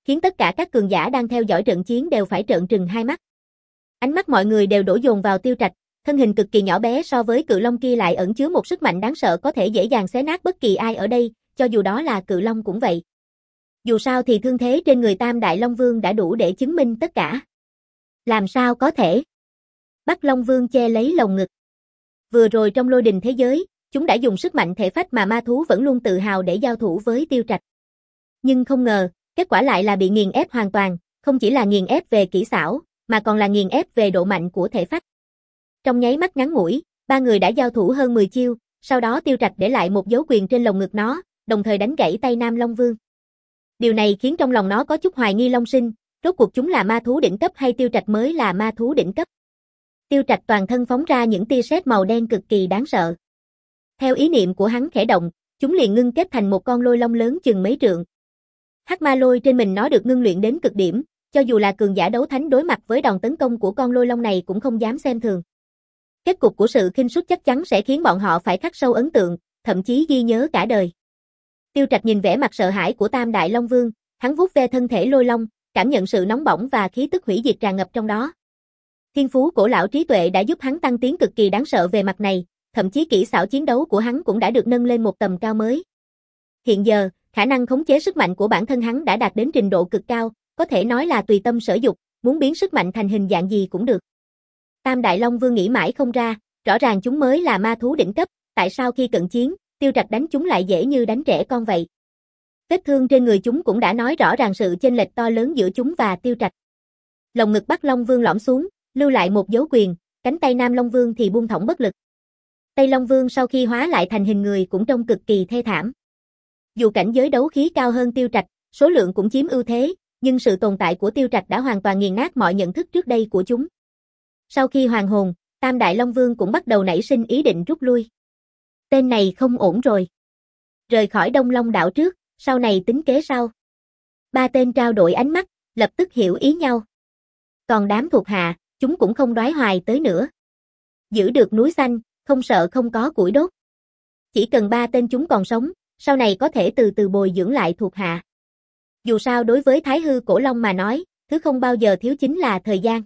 [SPEAKER 1] khiến tất cả các cường giả đang theo dõi trận chiến đều phải trợn trừng hai mắt. Ánh mắt mọi người đều đổ dồn vào Tiêu Trạch, thân hình cực kỳ nhỏ bé so với cự long kia lại ẩn chứa một sức mạnh đáng sợ có thể dễ dàng xé nát bất kỳ ai ở đây, cho dù đó là cự long cũng vậy. Dù sao thì thương thế trên người Tam Đại Long Vương đã đủ để chứng minh tất cả. Làm sao có thể? Bắc Long Vương che lấy lồng ngực. Vừa rồi trong lôi đình thế giới, chúng đã dùng sức mạnh thể phách mà ma thú vẫn luôn tự hào để giao thủ với Tiêu Trạch. Nhưng không ngờ, kết quả lại là bị nghiền ép hoàn toàn, không chỉ là nghiền ép về kỹ xảo, mà còn là nghiền ép về độ mạnh của thể phách. Trong nháy mắt ngắn ngủi, ba người đã giao thủ hơn mười chiêu, sau đó Tiêu Trạch để lại một dấu quyền trên lồng ngực nó, đồng thời đánh gãy tay Nam Long Vương. Điều này khiến trong lòng nó có chút hoài nghi Long Sinh, rốt cuộc chúng là ma thú đỉnh cấp hay Tiêu Trạch mới là ma thú đỉnh cấp. Tiêu Trạch toàn thân phóng ra những tia sét màu đen cực kỳ đáng sợ. Theo ý niệm của hắn khẽ động, chúng liền ngưng kết thành một con lôi long lớn chừng mấy trượng. Hắc ma lôi trên mình nó được ngưng luyện đến cực điểm, cho dù là cường giả đấu thánh đối mặt với đòn tấn công của con lôi long này cũng không dám xem thường. Kết cục của sự khinh suất chắc chắn sẽ khiến bọn họ phải khắc sâu ấn tượng, thậm chí ghi nhớ cả đời. Tiêu Trạch nhìn vẻ mặt sợ hãi của Tam Đại Long Vương, hắn vuốt ve thân thể lôi long, cảm nhận sự nóng bỏng và khí tức hủy diệt tràn ngập trong đó. Thiên phú cổ lão trí tuệ đã giúp hắn tăng tiến cực kỳ đáng sợ về mặt này, thậm chí kỹ xảo chiến đấu của hắn cũng đã được nâng lên một tầm cao mới. Hiện giờ, khả năng khống chế sức mạnh của bản thân hắn đã đạt đến trình độ cực cao, có thể nói là tùy tâm sở dục, muốn biến sức mạnh thành hình dạng gì cũng được. Tam Đại Long Vương nghĩ mãi không ra, rõ ràng chúng mới là ma thú đỉnh cấp, tại sao khi cận chiến, Tiêu Trạch đánh chúng lại dễ như đánh trẻ con vậy. Vết thương trên người chúng cũng đã nói rõ ràng sự chênh lệch to lớn giữa chúng và Tiêu Trạch. Lồng ngực Bắc Long Vương lõm xuống, lưu lại một dấu quyền, cánh tay Nam Long Vương thì buông thõng bất lực. Tây Long Vương sau khi hóa lại thành hình người cũng trông cực kỳ thê thảm. Dù cảnh giới đấu khí cao hơn Tiêu Trạch, số lượng cũng chiếm ưu thế, nhưng sự tồn tại của Tiêu Trạch đã hoàn toàn nghiền nát mọi nhận thức trước đây của chúng. Sau khi hoàn hồn, Tam Đại Long Vương cũng bắt đầu nảy sinh ý định rút lui. Tên này không ổn rồi. Rời khỏi Đông Long đảo trước, sau này tính kế sau. Ba tên trao đổi ánh mắt, lập tức hiểu ý nhau. Còn đám thuộc hạ, chúng cũng không đoái hoài tới nữa. Giữ được núi xanh, không sợ không có củi đốt. Chỉ cần ba tên chúng còn sống, sau này có thể từ từ bồi dưỡng lại thuộc hạ. Dù sao đối với Thái Hư Cổ Long mà nói, thứ không bao giờ thiếu chính là thời gian.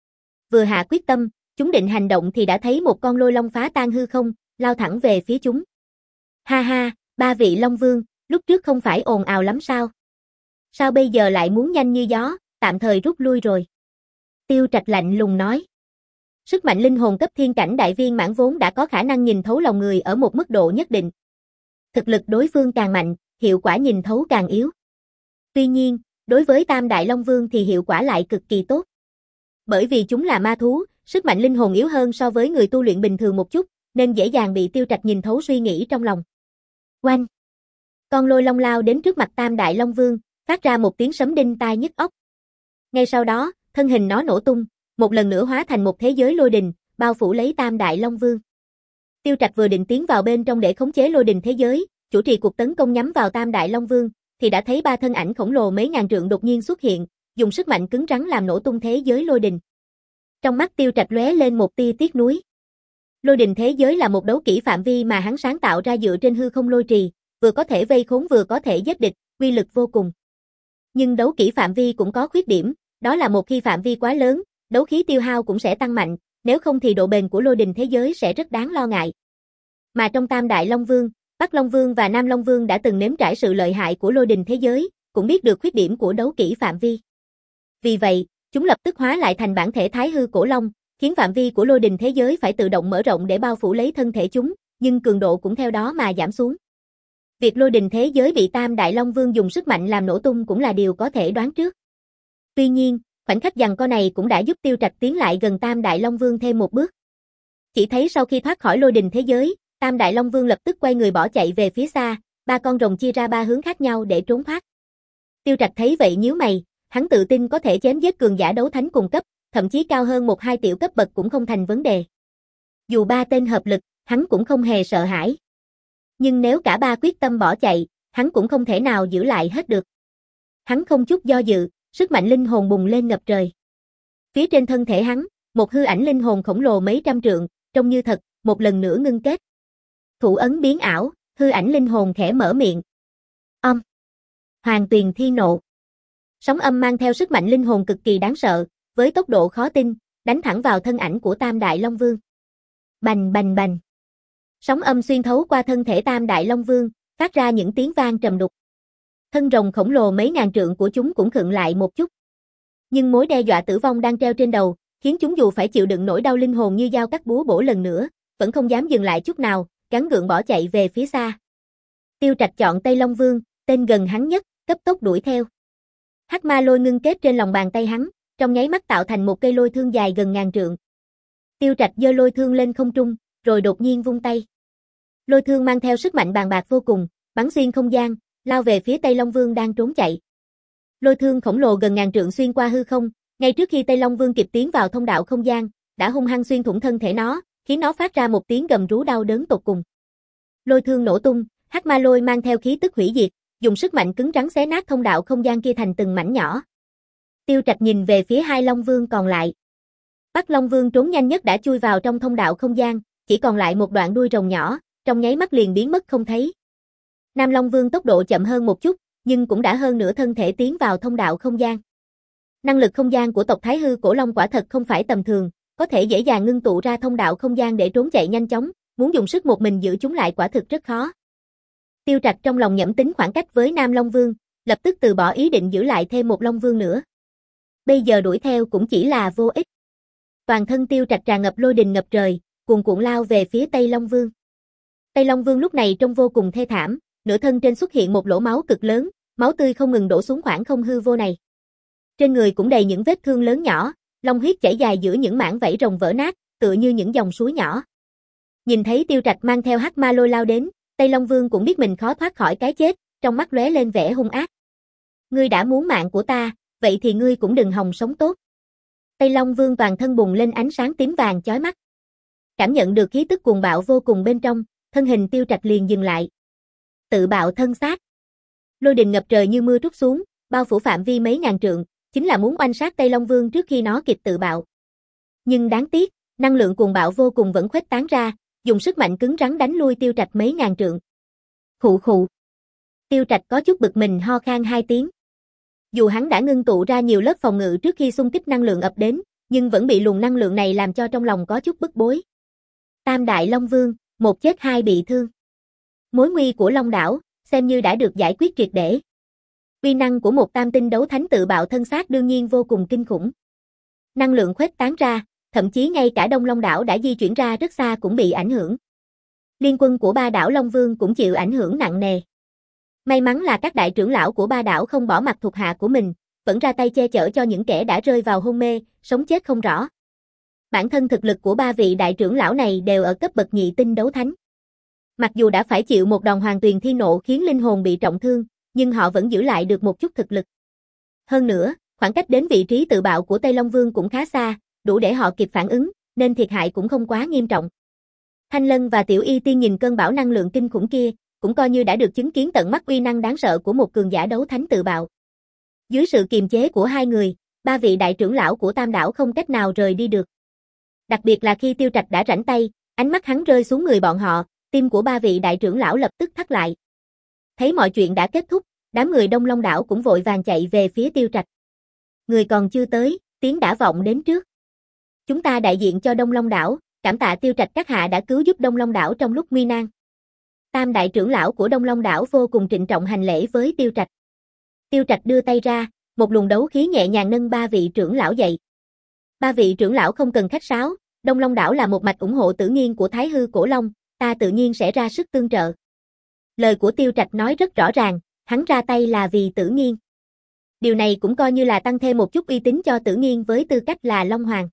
[SPEAKER 1] Vừa hạ quyết tâm, chúng định hành động thì đã thấy một con lôi long phá tan hư không, lao thẳng về phía chúng. Ha ha, ba vị Long Vương, lúc trước không phải ồn ào lắm sao? Sao bây giờ lại muốn nhanh như gió, tạm thời rút lui rồi? Tiêu Trạch lạnh lùng nói. Sức mạnh linh hồn cấp thiên cảnh đại viên mãn vốn đã có khả năng nhìn thấu lòng người ở một mức độ nhất định. Thực lực đối phương càng mạnh, hiệu quả nhìn thấu càng yếu. Tuy nhiên, đối với Tam Đại Long Vương thì hiệu quả lại cực kỳ tốt. Bởi vì chúng là ma thú, sức mạnh linh hồn yếu hơn so với người tu luyện bình thường một chút, nên dễ dàng bị Tiêu Trạch nhìn thấu suy nghĩ trong lòng. Oanh! Con lôi long lao đến trước mặt Tam Đại Long Vương, phát ra một tiếng sấm đinh tai nhức óc. Ngay sau đó, thân hình nó nổ tung, một lần nữa hóa thành một thế giới lôi đình, bao phủ lấy Tam Đại Long Vương. Tiêu Trạch vừa định tiến vào bên trong để khống chế lôi đình thế giới, chủ trì cuộc tấn công nhắm vào Tam Đại Long Vương, thì đã thấy ba thân ảnh khổng lồ mấy ngàn trượng đột nhiên xuất hiện, dùng sức mạnh cứng rắn làm nổ tung thế giới lôi đình. Trong mắt Tiêu Trạch lóe lên một tia tiếc nuối. Lôi đình thế giới là một đấu kỹ phạm vi mà hắn sáng tạo ra dựa trên hư không lôi trì, vừa có thể vây khốn vừa có thể giết địch, uy lực vô cùng. Nhưng đấu kỹ phạm vi cũng có khuyết điểm, đó là một khi phạm vi quá lớn, đấu khí tiêu hao cũng sẽ tăng mạnh, nếu không thì độ bền của lôi đình thế giới sẽ rất đáng lo ngại. Mà trong Tam Đại Long Vương, Bắc Long Vương và Nam Long Vương đã từng nếm trải sự lợi hại của lôi đình thế giới, cũng biết được khuyết điểm của đấu kỹ phạm vi. Vì vậy, chúng lập tức hóa lại thành bản thể Thái Hư Cổ Long, khiến phạm vi của lôi đình thế giới phải tự động mở rộng để bao phủ lấy thân thể chúng, nhưng cường độ cũng theo đó mà giảm xuống. Việc lôi đình thế giới bị Tam Đại Long Vương dùng sức mạnh làm nổ tung cũng là điều có thể đoán trước. Tuy nhiên, khoảnh khắc giằng co này cũng đã giúp Tiêu Trạch tiến lại gần Tam Đại Long Vương thêm một bước. Chỉ thấy sau khi thoát khỏi lôi đình thế giới, Tam Đại Long Vương lập tức quay người bỏ chạy về phía xa, ba con rồng chia ra ba hướng khác nhau để trốn thoát. Tiêu Trạch thấy vậy nhíu mày, hắn tự tin có thể chém giết cường giả đấu thánh cùng cấp, thậm chí cao hơn một hai tiểu cấp bậc cũng không thành vấn đề. Dù ba tên hợp lực, hắn cũng không hề sợ hãi. Nhưng nếu cả ba quyết tâm bỏ chạy, hắn cũng không thể nào giữ lại hết được. Hắn không chút do dự, sức mạnh linh hồn bùng lên ngập trời. Phía trên thân thể hắn, một hư ảnh linh hồn khổng lồ mấy trăm trượng, trông như thật, một lần nữa ngưng kết. Thủ ấn biến ảo, hư ảnh linh hồn khẽ mở miệng. Âm. Hoàng Tuyền Thiên Nộ. Sóng âm mang theo sức mạnh linh hồn cực kỳ đáng sợ, với tốc độ khó tin, đánh thẳng vào thân ảnh của Tam Đại Long Vương. Bành bành bành. Sóng âm xuyên thấu qua thân thể Tam Đại Long Vương, phát ra những tiếng vang trầm đục. Thân rồng khổng lồ mấy ngàn trượng của chúng cũng khựng lại một chút. Nhưng mối đe dọa tử vong đang treo trên đầu, khiến chúng dù phải chịu đựng nỗi đau linh hồn như dao cắt búa bổ lần nữa, vẫn không dám dừng lại chút nào, gắng gượng bỏ chạy về phía xa. Tiêu Trạch chọn Tây Long Vương, tên gần hắn nhất, cấp tốc đuổi theo. Hắc ma lôi ngưng kết trên lòng bàn tay hắn, trong nháy mắt tạo thành một cây lôi thương dài gần ngàn trượng. Tiêu Trạch giơ lôi thương lên không trung, rồi đột nhiên vung tay. Lôi thương mang theo sức mạnh bàng bạc vô cùng, bắn xuyên không gian, lao về phía Tây Long Vương đang trốn chạy. Lôi thương khổng lồ gần ngàn trượng xuyên qua hư không, ngay trước khi Tây Long Vương kịp tiến vào thông đạo không gian, đã hung hăng xuyên thủng thân thể nó, khiến nó phát ra một tiếng gầm rú đau đớn tột cùng. Lôi thương nổ tung, hắc ma lôi mang theo khí tức hủy diệt, dùng sức mạnh cứng rắn xé nát thông đạo không gian kia thành từng mảnh nhỏ. Tiêu Trạch nhìn về phía hai Long Vương còn lại. Bắc Long Vương trốn nhanh nhất đã chui vào trong thông đạo không gian, chỉ còn lại một đoạn đuôi rồng nhỏ, trong nháy mắt liền biến mất không thấy. Nam Long Vương tốc độ chậm hơn một chút, nhưng cũng đã hơn nửa thân thể tiến vào thông đạo không gian. Năng lực không gian của tộc Thái Hư Cổ Long quả thật không phải tầm thường, có thể dễ dàng ngưng tụ ra thông đạo không gian để trốn chạy nhanh chóng, muốn dùng sức một mình giữ chúng lại quả thực rất khó. Tiêu Trạch trong lòng nhẩm tính khoảng cách với Nam Long Vương, lập tức từ bỏ ý định giữ lại thêm một Long Vương nữa. Bây giờ đuổi theo cũng chỉ là vô ích. Toàn thân Tiêu Trạch tràn ngập lôi đình ngập trời, cuồn cuộn lao về phía Tây Long Vương. Tây Long Vương lúc này trông vô cùng thê thảm, nửa thân trên xuất hiện một lỗ máu cực lớn, máu tươi không ngừng đổ xuống khoảng không hư vô này. Trên người cũng đầy những vết thương lớn nhỏ, long huyết chảy dài giữa những mảng vảy rồng vỡ nát, tựa như những dòng suối nhỏ. Nhìn thấy Tiêu Trạch mang theo hắc ma lôi lao đến, Tây Long Vương cũng biết mình khó thoát khỏi cái chết, trong mắt lóe lên vẻ hung ác. Ngươi đã muốn mạng của ta, vậy thì ngươi cũng đừng hòng sống tốt. Tây Long Vương toàn thân bùng lên ánh sáng tím vàng chói mắt. Cảm nhận được khí tức cuồng bạo vô cùng bên trong, thân hình Tiêu Trạch liền dừng lại. Tự bạo thân xác. Lôi đình ngập trời như mưa trút xuống, bao phủ phạm vi mấy ngàn trượng, chính là muốn oanh sát Tây Long Vương trước khi nó kịp tự bạo. Nhưng đáng tiếc, năng lượng cuồng bạo vô cùng vẫn khuếch tán ra, dùng sức mạnh cứng rắn đánh lui Tiêu Trạch mấy ngàn trượng. Khụ khụ. Tiêu Trạch có chút bực mình ho khan hai tiếng. Dù hắn đã ngưng tụ ra nhiều lớp phòng ngự trước khi xung kích năng lượng ập đến, nhưng vẫn bị luồng năng lượng này làm cho trong lòng có chút bức bối. Tam Đại Long Vương, một chết hai bị thương. Mối nguy của Long đảo, xem như đã được giải quyết triệt để. Uy năng của một tam tinh đấu thánh tự bạo thân xác đương nhiên vô cùng kinh khủng. Năng lượng khuếch tán ra, thậm chí ngay cả Đông Long đảo đã di chuyển ra rất xa cũng bị ảnh hưởng. Liên quân của ba đảo Long Vương cũng chịu ảnh hưởng nặng nề. May mắn là các đại trưởng lão của ba đảo không bỏ mặc thuộc hạ của mình, vẫn ra tay che chở cho những kẻ đã rơi vào hôn mê, sống chết không rõ. Bản thân thực lực của ba vị đại trưởng lão này đều ở cấp bậc nhị tinh đấu thánh. Mặc dù đã phải chịu một đòn Hoàng Tuyền Thiên Nộ khiến linh hồn bị trọng thương, nhưng họ vẫn giữ lại được một chút thực lực. Hơn nữa, khoảng cách đến vị trí tự bạo của Tây Long Vương cũng khá xa, đủ để họ kịp phản ứng, nên thiệt hại cũng không quá nghiêm trọng. Thanh Lân và Tiểu Y Tiên nhìn cơn bão năng lượng kinh khủng kia, cũng coi như đã được chứng kiến tận mắt uy năng đáng sợ của một cường giả đấu thánh tự bạo. Dưới sự kiềm chế của hai người, ba vị đại trưởng lão của Tam đảo không cách nào rời đi được. Đặc biệt là khi Tiêu Trạch đã rảnh tay, ánh mắt hắn rơi xuống người bọn họ, tim của ba vị đại trưởng lão lập tức thắt lại. Thấy mọi chuyện đã kết thúc, đám người Đông Long đảo cũng vội vàng chạy về phía Tiêu Trạch. Người còn chưa tới, tiếng đã vọng đến trước. Chúng ta đại diện cho Đông Long đảo, cảm tạ Tiêu Trạch các hạ đã cứu giúp Đông Long đảo trong lúc nguy nan. Tam đại trưởng lão của Đông Long đảo vô cùng trịnh trọng hành lễ với Tiêu Trạch. Tiêu Trạch đưa tay ra, một luồng đấu khí nhẹ nhàng nâng ba vị trưởng lão dậy. Ba vị trưởng lão không cần khách sáo, Đông Long đảo là một mạch ủng hộ Tử Nghiên của Thái Hư Cổ Long, ta tự nhiên sẽ ra sức tương trợ. Lời của Tiêu Trạch nói rất rõ ràng, hắn ra tay là vì Tử Nghiên. Điều này cũng coi như là tăng thêm một chút uy tín cho Tử Nghiên với tư cách là Long Hoàng.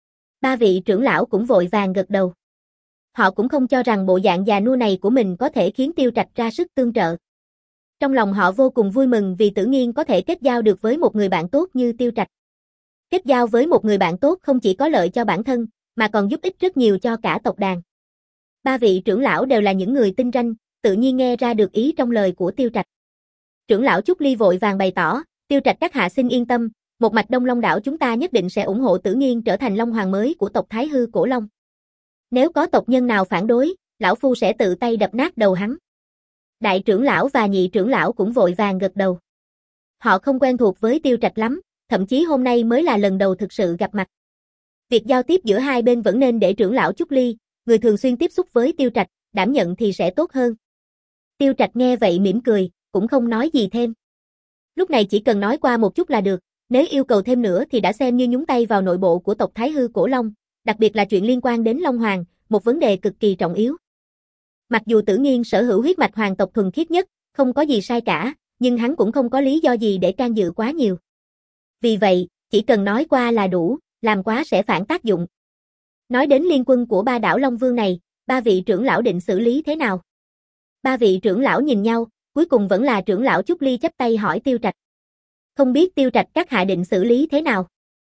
[SPEAKER 1] Ba vị trưởng lão cũng vội vàng gật đầu. Họ cũng không cho rằng bộ dạng già nua này của mình có thể khiến Tiêu Trạch ra sức tương trợ. Trong lòng họ vô cùng vui mừng vì Tử Nghiên có thể kết giao được với một người bạn tốt như Tiêu Trạch. Kết giao với một người bạn tốt không chỉ có lợi cho bản thân, mà còn giúp ích rất nhiều cho cả tộc đàn. Ba vị trưởng lão đều là những người tinh ranh, tự nhiên nghe ra được ý trong lời của Tiêu Trạch. Trưởng lão Trúc Ly vội vàng bày tỏ, Tiêu Trạch các hạ xin yên tâm, một mạch Đông Long đảo chúng ta nhất định sẽ ủng hộ Tử Nghiên trở thành Long Hoàng mới của tộc Thái Hư Cổ Long. Nếu có tộc nhân nào phản đối, lão phu sẽ tự tay đập nát đầu hắn. Đại trưởng lão và nhị trưởng lão cũng vội vàng gật đầu. Họ không quen thuộc với Tiêu Trạch lắm, thậm chí hôm nay mới là lần đầu thực sự gặp mặt. Việc giao tiếp giữa hai bên vẫn nên để trưởng lão Trúc Ly, người thường xuyên tiếp xúc với Tiêu Trạch, đảm nhận thì sẽ tốt hơn. Tiêu Trạch nghe vậy mỉm cười, cũng không nói gì thêm. Lúc này chỉ cần nói qua một chút là được, nếu yêu cầu thêm nữa thì đã xem như nhúng tay vào nội bộ của tộc Thái Hư Cổ Long, đặc biệt là chuyện liên quan đến Long Hoàng, một vấn đề cực kỳ trọng yếu. Mặc dù Tử Nghiên sở hữu huyết mạch hoàng tộc thuần khiết nhất, không có gì sai cả, nhưng hắn cũng không có lý do gì để can dự quá nhiều. Vì vậy, chỉ cần nói qua là đủ, làm quá sẽ phản tác dụng. Nói đến liên quân của ba đảo Long Vương này, ba vị trưởng lão định xử lý thế nào? Ba vị trưởng lão nhìn nhau, cuối cùng vẫn là trưởng lão Trúc Ly chắp tay hỏi Tiêu Trạch. Không biết Tiêu Trạch các hạ định xử lý thế nào?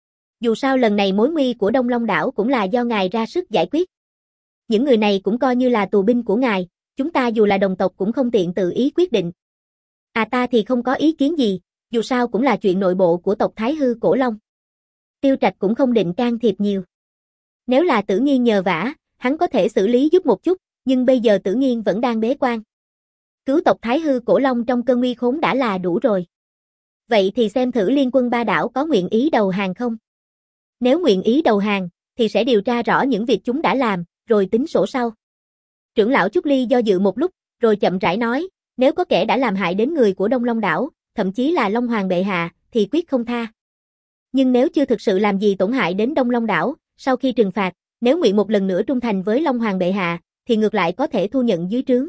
[SPEAKER 1] Dù sao lần này mối nguy của Đông Long đảo cũng là do ngài ra sức giải quyết. Những người này cũng coi như là tù binh của ngài, chúng ta dù là đồng tộc cũng không tiện tự ý quyết định. À ta thì không có ý kiến gì, dù sao cũng là chuyện nội bộ của tộc Thái Hư Cổ Long. Tiêu Trạch cũng không định can thiệp nhiều. Nếu là Tử Nghiên nhờ vả, hắn có thể xử lý giúp một chút, nhưng bây giờ Tử Nghiên vẫn đang bế quan. Cứu tộc Thái Hư Cổ Long trong cơn nguy khốn đã là đủ rồi. Vậy thì xem thử liên quân ba đảo có nguyện ý đầu hàng không? Nếu nguyện ý đầu hàng, thì sẽ điều tra rõ những việc chúng đã làm, rồi tính sổ sau. Trưởng lão Trúc Ly do dự một lúc, rồi chậm rãi nói, nếu có kẻ đã làm hại đến người của Đông Long đảo, thậm chí là Long Hoàng bệ hạ, thì quyết không tha. Nhưng nếu chưa thực sự làm gì tổn hại đến Đông Long đảo, sau khi trừng phạt, nếu nguyện một lần nữa trung thành với Long Hoàng bệ hạ, thì ngược lại có thể thu nhận dưới trướng.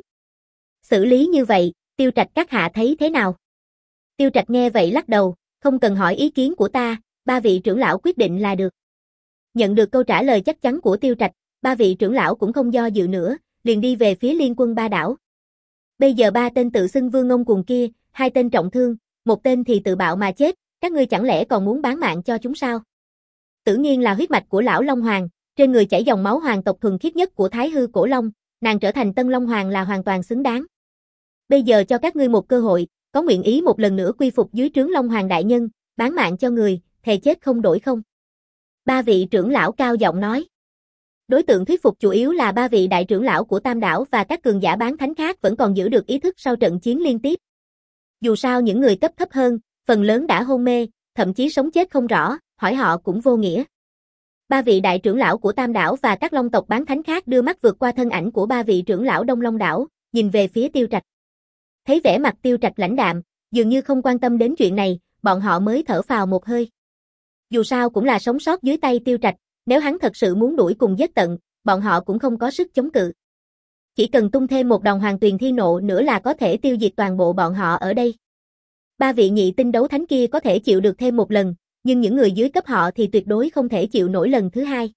[SPEAKER 1] Xử lý như vậy, Tiêu Trạch các hạ thấy thế nào? Tiêu Trạch nghe vậy lắc đầu, không cần hỏi ý kiến của ta, ba vị trưởng lão quyết định là được. Nhận được câu trả lời chắc chắn của Tiêu Trạch, ba vị trưởng lão cũng không do dự nữa, liền đi về phía liên quân ba đảo. Bây giờ ba tên tự xưng vương ngông cuồng kia, hai tên trọng thương, một tên thì tự bạo mà chết, các ngươi chẳng lẽ còn muốn bán mạng cho chúng sao? Tử Nghiên là huyết mạch của lão Long Hoàng, trên người chảy dòng máu hoàng tộc thuần khiết nhất của Thái Hư Cổ Long, nàng trở thành Tân Long Hoàng là hoàn toàn xứng đáng. Bây giờ cho các ngươi một cơ hội, có nguyện ý một lần nữa quy phục dưới trướng Long Hoàng đại nhân, bán mạng cho người, thề chết không đổi không? Ba vị trưởng lão cao giọng nói. Đối tượng thuyết phục chủ yếu là ba vị đại trưởng lão của Tam đảo và các cường giả bán thánh khác vẫn còn giữ được ý thức sau trận chiến liên tiếp. Dù sao những người cấp thấp hơn, phần lớn đã hôn mê, thậm chí sống chết không rõ, hỏi họ cũng vô nghĩa. Ba vị đại trưởng lão của Tam đảo và các long tộc bán thánh khác đưa mắt vượt qua thân ảnh của ba vị trưởng lão Đông Long đảo, nhìn về phía Tiêu Trạch. Thấy vẻ mặt Tiêu Trạch lãnh đạm, dường như không quan tâm đến chuyện này, bọn họ mới thở phào một hơi. Dù sao cũng là sống sót dưới tay Tiêu Trạch, nếu hắn thật sự muốn đuổi cùng giết tận, bọn họ cũng không có sức chống cự. Chỉ cần tung thêm một đòn Hoàng Tuyền Thiên Nộ nữa là có thể tiêu diệt toàn bộ bọn họ ở đây. Ba vị nhị tinh đấu thánh kia có thể chịu được thêm một lần, nhưng những người dưới cấp họ thì tuyệt đối không thể chịu nổi lần thứ hai.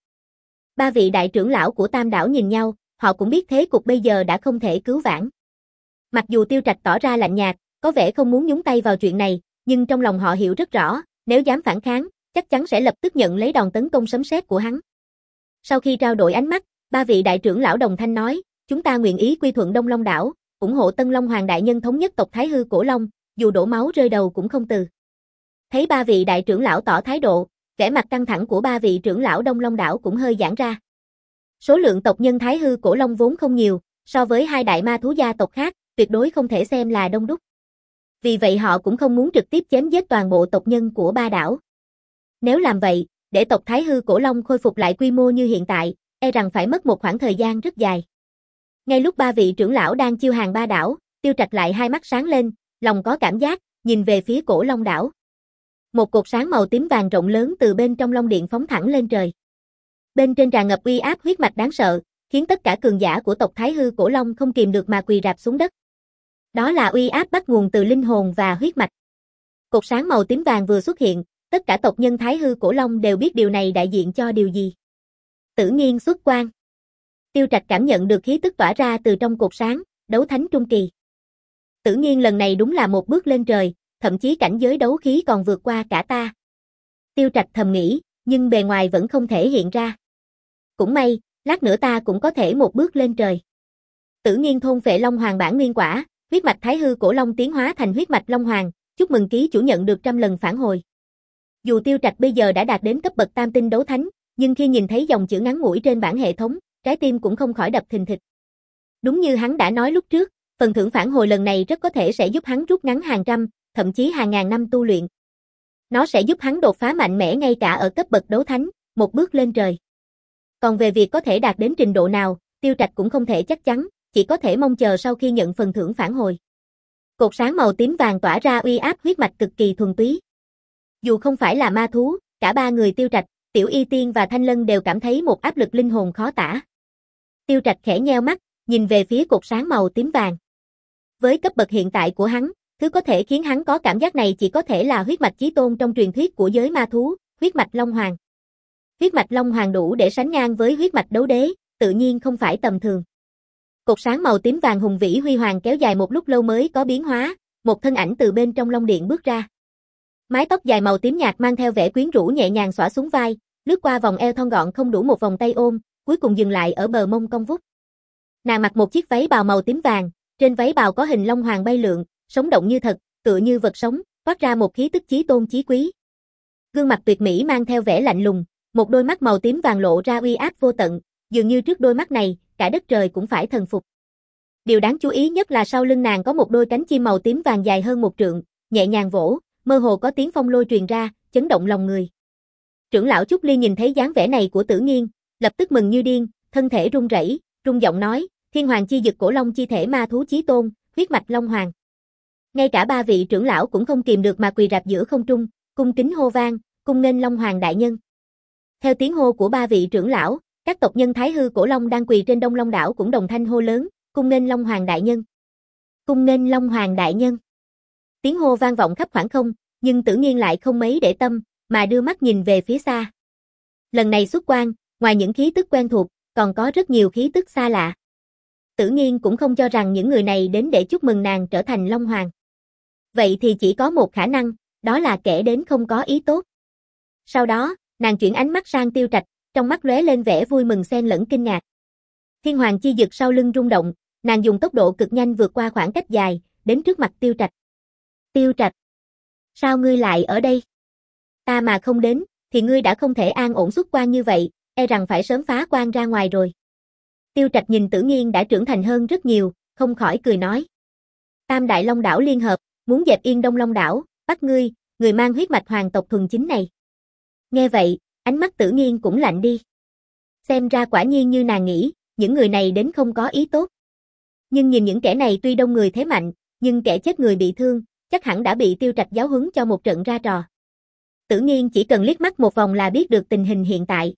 [SPEAKER 1] Ba vị đại trưởng lão của Tam đảo nhìn nhau, họ cũng biết thế cục bây giờ đã không thể cứu vãn. Mặc dù Tiêu Trạch tỏ ra lạnh nhạt, có vẻ không muốn nhúng tay vào chuyện này, nhưng trong lòng họ hiểu rất rõ, nếu dám phản kháng, chắc chắn sẽ lập tức nhận lấy đòn tấn công sấm sét của hắn. Sau khi trao đổi ánh mắt, ba vị đại trưởng lão đồng thanh nói, chúng ta nguyện ý quy thuận Đông Long đảo, ủng hộ Tân Long Hoàng đại nhân thống nhất tộc Thái Hư Cổ Long, dù đổ máu rơi đầu cũng không từ. Thấy ba vị đại trưởng lão tỏ thái độ, vẻ mặt căng thẳng của ba vị trưởng lão Đông Long đảo cũng hơi giãn ra. Số lượng tộc nhân Thái Hư Cổ Long vốn không nhiều, so với hai đại ma thú gia tộc khác, tuyệt đối không thể xem là đông đúc. Vì vậy họ cũng không muốn trực tiếp chém giết toàn bộ tộc nhân của ba đảo. Nếu làm vậy, để tộc Thái Hư Cổ Long khôi phục lại quy mô như hiện tại, e rằng phải mất một khoảng thời gian rất dài. Ngay lúc ba vị trưởng lão đang chiêu hàng ba đảo, Tiêu Trạch lại hai mắt sáng lên, lòng có cảm giác, nhìn về phía Cổ Long đảo. Một cột sáng màu tím vàng rộng lớn từ bên trong Long Điện phóng thẳng lên trời. Bên trên tràn ngập uy áp huyết mạch đáng sợ, khiến tất cả cường giả của tộc Thái Hư Cổ Long không kìm được mà quỳ rạp xuống đất. Đó là uy áp bắt nguồn từ linh hồn và huyết mạch. Cột sáng màu tím vàng vừa xuất hiện, tất cả tộc nhân Thái Hư Cổ Long đều biết điều này đại diện cho điều gì. Tử Nghiên xuất quan. Tiêu Trạch cảm nhận được khí tức tỏa ra từ trong cột sáng, đấu thánh trung kỳ. Tử Nghiên lần này đúng là một bước lên trời, thậm chí cảnh giới đấu khí còn vượt qua cả ta. Tiêu Trạch thầm nghĩ, nhưng bề ngoài vẫn không thể hiện ra. Cũng may, lát nữa ta cũng có thể một bước lên trời. Tử Nghiên thôn phệ Long Hoàng bản nguyên quả, huyết mạch Thái Hư Cổ Long tiến hóa thành huyết mạch Long Hoàng, chúc mừng ký chủ nhận được trăm lần phản hồi. Dù Tiêu Trạch bây giờ đã đạt đến cấp bậc tam tinh đấu thánh, nhưng khi nhìn thấy dòng chữ ngắn ngủi trên bảng hệ thống, trái tim cũng không khỏi đập thình thịch. Đúng như hắn đã nói lúc trước, phần thưởng phản hồi lần này rất có thể sẽ giúp hắn rút ngắn hàng trăm, thậm chí hàng ngàn năm tu luyện. Nó sẽ giúp hắn đột phá mạnh mẽ ngay cả ở cấp bậc đấu thánh, một bước lên trời. Còn về việc có thể đạt đến trình độ nào, Tiêu Trạch cũng không thể chắc chắn, chỉ có thể mong chờ sau khi nhận phần thưởng phản hồi. Cột sáng màu tím vàng tỏa ra uy áp huyết mạch cực kỳ thuần túy. Dù không phải là ma thú, cả ba người Tiêu Trạch, Tiểu Y Tiên và Thanh Lân đều cảm thấy một áp lực linh hồn khó tả. Tiêu Trạch khẽ nheo mắt, nhìn về phía cột sáng màu tím vàng. Với cấp bậc hiện tại của hắn, thứ có thể khiến hắn có cảm giác này chỉ có thể là huyết mạch chí tôn trong truyền thuyết của giới ma thú, huyết mạch Long Hoàng. Huyết mạch Long Hoàng đủ để sánh ngang với huyết mạch đấu đế, tự nhiên không phải tầm thường. Cột sáng màu tím vàng hùng vĩ huy hoàng kéo dài một lúc lâu mới có biến hóa, một thân ảnh từ bên trong long điện bước ra. Mái tóc dài màu tím nhạt mang theo vẻ quyến rũ nhẹ nhàng xõa xuống vai, lướt qua vòng eo thon gọn không đủ một vòng tay ôm, cuối cùng dừng lại ở bờ mông cong vút. Nàng mặc một chiếc váy bào màu tím vàng, trên váy bào có hình long hoàng bay lượn, sống động như thật, tựa như vật sống, toát ra một khí tức chí tôn chí quý. Gương mặt tuyệt mỹ mang theo vẻ lạnh lùng, một đôi mắt màu tím vàng lộ ra uy áp vô tận, dường như trước đôi mắt này, cả đất trời cũng phải thần phục. Điều đáng chú ý nhất là sau lưng nàng có một đôi cánh chim màu tím vàng dài hơn một trượng, nhẹ nhàng vỗ, mơ hồ có tiếng phong lôi truyền ra, chấn động lòng người. Trưởng lão Trúc Ly nhìn thấy dáng vẻ này của Tử Nghiên, lập tức mừng như điên, thân thể run rẩy, rung giọng nói, Thiên Hoàng chi dực cổ long chi thể ma thú chí tôn, huyết mạch Long Hoàng. Ngay cả ba vị trưởng lão cũng không kìm được mà quỳ rạp giữa không trung, cung kính hô vang, cung nghênh Long Hoàng đại nhân. Theo tiếng hô của ba vị trưởng lão, các tộc nhân Thái Hư cổ long đang quỳ trên Đông Long đảo cũng đồng thanh hô lớn, cung nghênh Long Hoàng đại nhân. Cung nghênh Long Hoàng đại nhân. Tiếng hô vang vọng khắp khoảng không, nhưng Tử Nghiên lại không mấy để tâm, mà đưa mắt nhìn về phía xa. Lần này xuất quan, ngoài những khí tức quen thuộc, còn có rất nhiều khí tức xa lạ. Tử Nghiên cũng không cho rằng những người này đến để chúc mừng nàng trở thành Long Hoàng. Vậy thì chỉ có một khả năng, đó là kẻ đến không có ý tốt. Sau đó, nàng chuyển ánh mắt sang Tiêu Trạch, trong mắt lóe lên vẻ vui mừng xen lẫn kinh ngạc. Thiên Hoàng chi dực sau lưng rung động, nàng dùng tốc độ cực nhanh vượt qua khoảng cách dài, đến trước mặt Tiêu Trạch. Tiêu Trạch, sao ngươi lại ở đây? Ta mà không đến, thì ngươi đã không thể an ổn xuất quan như vậy, e rằng phải sớm phá quan ra ngoài rồi. Tiêu Trạch nhìn Tử Nghiên đã trưởng thành hơn rất nhiều, không khỏi cười nói. Tam Đại Long đảo liên hợp, muốn dẹp yên Đông Long đảo, bắt ngươi, người mang huyết mạch hoàng tộc thuần chính này. Nghe vậy, ánh mắt Tử Nghiên cũng lạnh đi. Xem ra quả nhiên như nàng nghĩ, những người này đến không có ý tốt. Nhưng nhìn những kẻ này tuy đông người thế mạnh, nhưng kẻ chết người bị thương, chắc hẳn đã bị Tiêu Trạch giáo huấn cho một trận ra trò. Tử Nghiên chỉ cần liếc mắt một vòng là biết được tình hình hiện tại.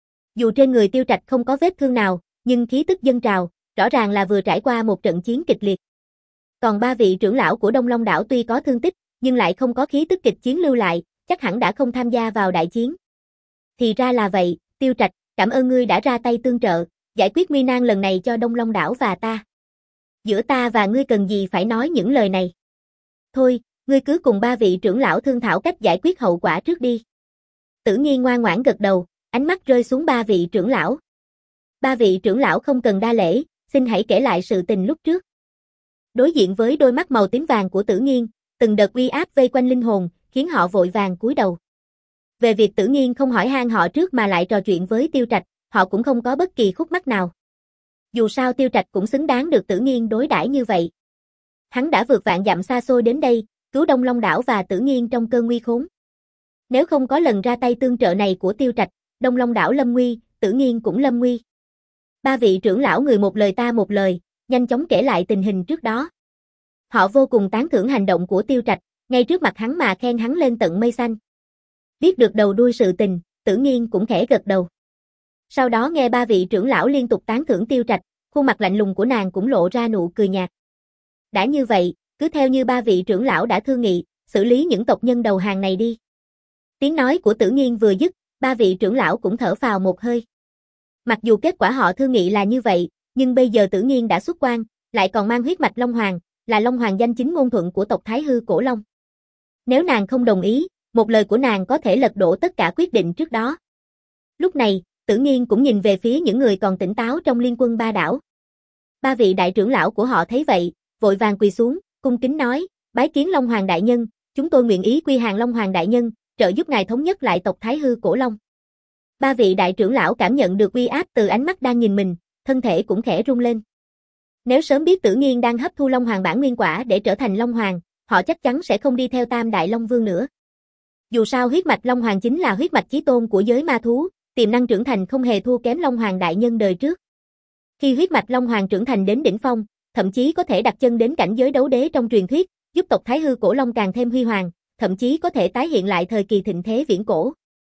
[SPEAKER 1] Dù trên người Tiêu Trạch không có vết thương nào, nhưng khí tức dâng trào, rõ ràng là vừa trải qua một trận chiến kịch liệt. Còn ba vị trưởng lão của Đông Long đảo tuy có thương tích, nhưng lại không có khí tức kịch chiến lưu lại, chắc hẳn đã không tham gia vào đại chiến. Thì ra là vậy, Tiêu Trạch, cảm ơn ngươi đã ra tay tương trợ, giải quyết nguy nan lần này cho Đông Long đảo và ta. Giữa ta và ngươi cần gì phải nói những lời này. Thôi, ngươi cứ cùng ba vị trưởng lão thương thảo cách giải quyết hậu quả trước đi. Tử Nghiên ngoan ngoãn gật đầu, ánh mắt rơi xuống ba vị trưởng lão. Ba vị trưởng lão không cần đa lễ, xin hãy kể lại sự tình lúc trước. Đối diện với đôi mắt màu tím vàng của Tử Nghiên, từng đợt uy áp vây quanh linh hồn, khiến họ vội vàng cúi đầu. Về việc Tử Nghiên không hỏi han họ trước mà lại trò chuyện với Tiêu Trạch, họ cũng không có bất kỳ khúc mắc nào. Dù sao Tiêu Trạch cũng xứng đáng được Tử Nghiên đối đãi như vậy. Hắn đã vượt vạn dặm xa xôi đến đây, cứu Đông Long đảo và Tử Nghiên trong cơn nguy khốn. Nếu không có lần ra tay tương trợ này của Tiêu Trạch, Đông Long đảo lâm nguy, Tử Nghiên cũng lâm nguy. Ba vị trưởng lão người một lời ta một lời, nhanh chóng kể lại tình hình trước đó. Họ vô cùng tán thưởng hành động của Tiêu Trạch, ngay trước mặt hắn mà khen hắn lên tận mây xanh. Biết được đầu đuôi sự tình, Tử Nghiên cũng khẽ gật đầu. Sau đó nghe ba vị trưởng lão liên tục tán thưởng Tiêu Trạch, khuôn mặt lạnh lùng của nàng cũng lộ ra nụ cười nhạt. Đã như vậy, cứ theo như ba vị trưởng lão đã thương nghị, xử lý những tộc nhân đầu hàng này đi. Tiếng nói của Tử Nghiên vừa dứt, ba vị trưởng lão cũng thở phào một hơi. Mặc dù kết quả họ thương nghị là như vậy, nhưng bây giờ Tử Nghiên đã xuất quan, lại còn mang huyết mạch Long Hoàng, là Long Hoàng danh chính ngôn thuận của tộc Thái Hư cổ long. Nếu nàng không đồng ý, một lời của nàng có thể lật đổ tất cả quyết định trước đó. Lúc này, Tử Nghiên cũng nhìn về phía những người còn tỉnh táo trong liên quân ba đảo. Ba vị đại trưởng lão của họ thấy vậy, vội vàng quỳ xuống, cung kính nói, bái kiến Long Hoàng đại nhân, chúng tôi nguyện ý quy hàng Long Hoàng đại nhân, trợ giúp ngài thống nhất lại tộc Thái Hư cổ long. Ba vị đại trưởng lão cảm nhận được uy áp từ ánh mắt đang nhìn mình, thân thể cũng khẽ rung lên. Nếu sớm biết Tử Nghiên đang hấp thu Long Hoàng bản nguyên quả để trở thành Long Hoàng, họ chắc chắn sẽ không đi theo Tam Đại Long Vương nữa. Dù sao huyết mạch Long Hoàng chính là huyết mạch chí tôn của giới ma thú, tiềm năng trưởng thành không hề thua kém Long Hoàng đại nhân đời trước. Khi huyết mạch Long Hoàng trưởng thành đến đỉnh phong, thậm chí có thể đặt chân đến cảnh giới đấu đế trong truyền thuyết, giúp tộc Thái Hư Cổ Long càng thêm huy hoàng, thậm chí có thể tái hiện lại thời kỳ thịnh thế viễn cổ.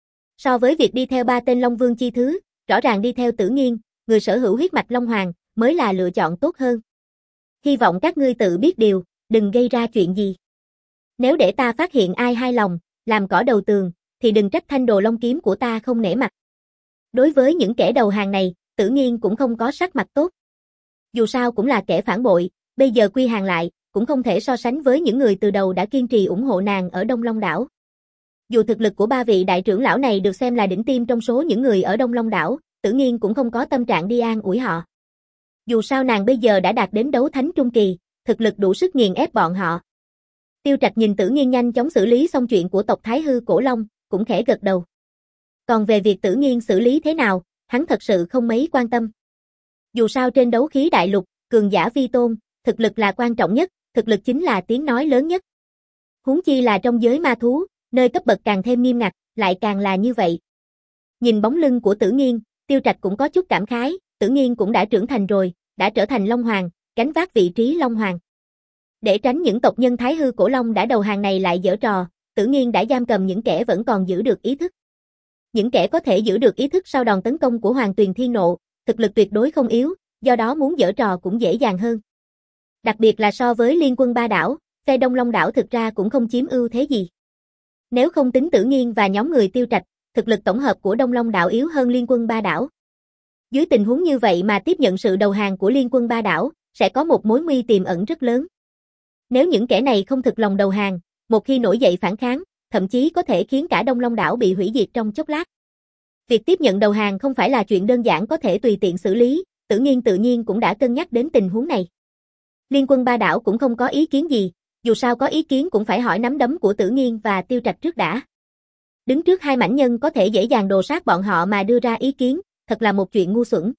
[SPEAKER 1] So với việc đi theo ba tên Long Vương chi thứ, rõ ràng đi theo Tử Nghiên, người sở hữu huyết mạch Long Hoàng, mới là lựa chọn tốt hơn. Hy vọng các ngươi tự biết điều, đừng gây ra chuyện gì. Nếu để ta phát hiện ai hai lòng, làm cỏ đầu tường, thì đừng trách thanh đồ long kiếm của ta không nể mặt. Đối với những kẻ đầu hàng này, Tử Nghiên cũng không có sắc mặt tốt. Dù sao cũng là kẻ phản bội, bây giờ quy hàng lại, cũng không thể so sánh với những người từ đầu đã kiên trì ủng hộ nàng ở Đông Long Đảo. Dù thực lực của ba vị đại trưởng lão này được xem là đỉnh tiêm trong số những người ở Đông Long Đảo, Tử Nghiên cũng không có tâm trạng đi an ủi họ. Dù sao nàng bây giờ đã đạt đến đấu thánh trung kỳ, thực lực đủ sức nghiền ép bọn họ. Tiêu Trạch nhìn Tử Nghiên nhanh chóng xử lý xong chuyện của tộc Thái Hư Cổ Long, cũng khẽ gật đầu. Còn về việc Tử Nghiên xử lý thế nào, hắn thật sự không mấy quan tâm. Dù sao trên đấu khí đại lục, cường giả vi tôn, thực lực là quan trọng nhất, thực lực chính là tiếng nói lớn nhất. Huống chi là trong giới ma thú, nơi cấp bậc càng thêm nghiêm ngặt, lại càng là như vậy. Nhìn bóng lưng của Tử Nghiên, Tiêu Trạch cũng có chút cảm khái, Tử Nghiên cũng đã trưởng thành rồi, đã trở thành Long Hoàng, gánh vác vị trí Long Hoàng. Để tránh những tộc nhân Thái Hư Cổ Long đã đầu hàng này lại giở trò, Tử Nghiên đã giam cầm những kẻ vẫn còn giữ được ý thức. Những kẻ có thể giữ được ý thức sau đòn tấn công của Hoàng Tuyền Thiên Nộ, thực lực tuyệt đối không yếu, do đó muốn giở trò cũng dễ dàng hơn. Đặc biệt là so với Liên Quân Ba Đảo, phe Đông Long Đảo thực ra cũng không chiếm ưu thế gì. Nếu không tính Tử Nghiên và nhóm người Tiêu Trạch, thực lực tổng hợp của Đông Long Đảo yếu hơn Liên Quân Ba Đảo. Dưới tình huống như vậy mà tiếp nhận sự đầu hàng của Liên Quân Ba Đảo, sẽ có một mối nguy tiềm ẩn rất lớn. Nếu những kẻ này không thực lòng đầu hàng, một khi nổi dậy phản kháng, thậm chí có thể khiến cả Đông Long Đảo bị hủy diệt trong chốc lát. Việc tiếp nhận đầu hàng không phải là chuyện đơn giản có thể tùy tiện xử lý, Tử Nghiên tự nhiên cũng đã cân nhắc đến tình huống này. Liên Quân Ba Đảo cũng không có ý kiến gì, dù sao có ý kiến cũng phải hỏi nắm đấm của Tử Nghiên và Tiêu Trạch trước đã. Đứng trước hai mãnh nhân có thể dễ dàng đồ sát bọn họ mà đưa ra ý kiến, thật là một chuyện ngu xuẩn.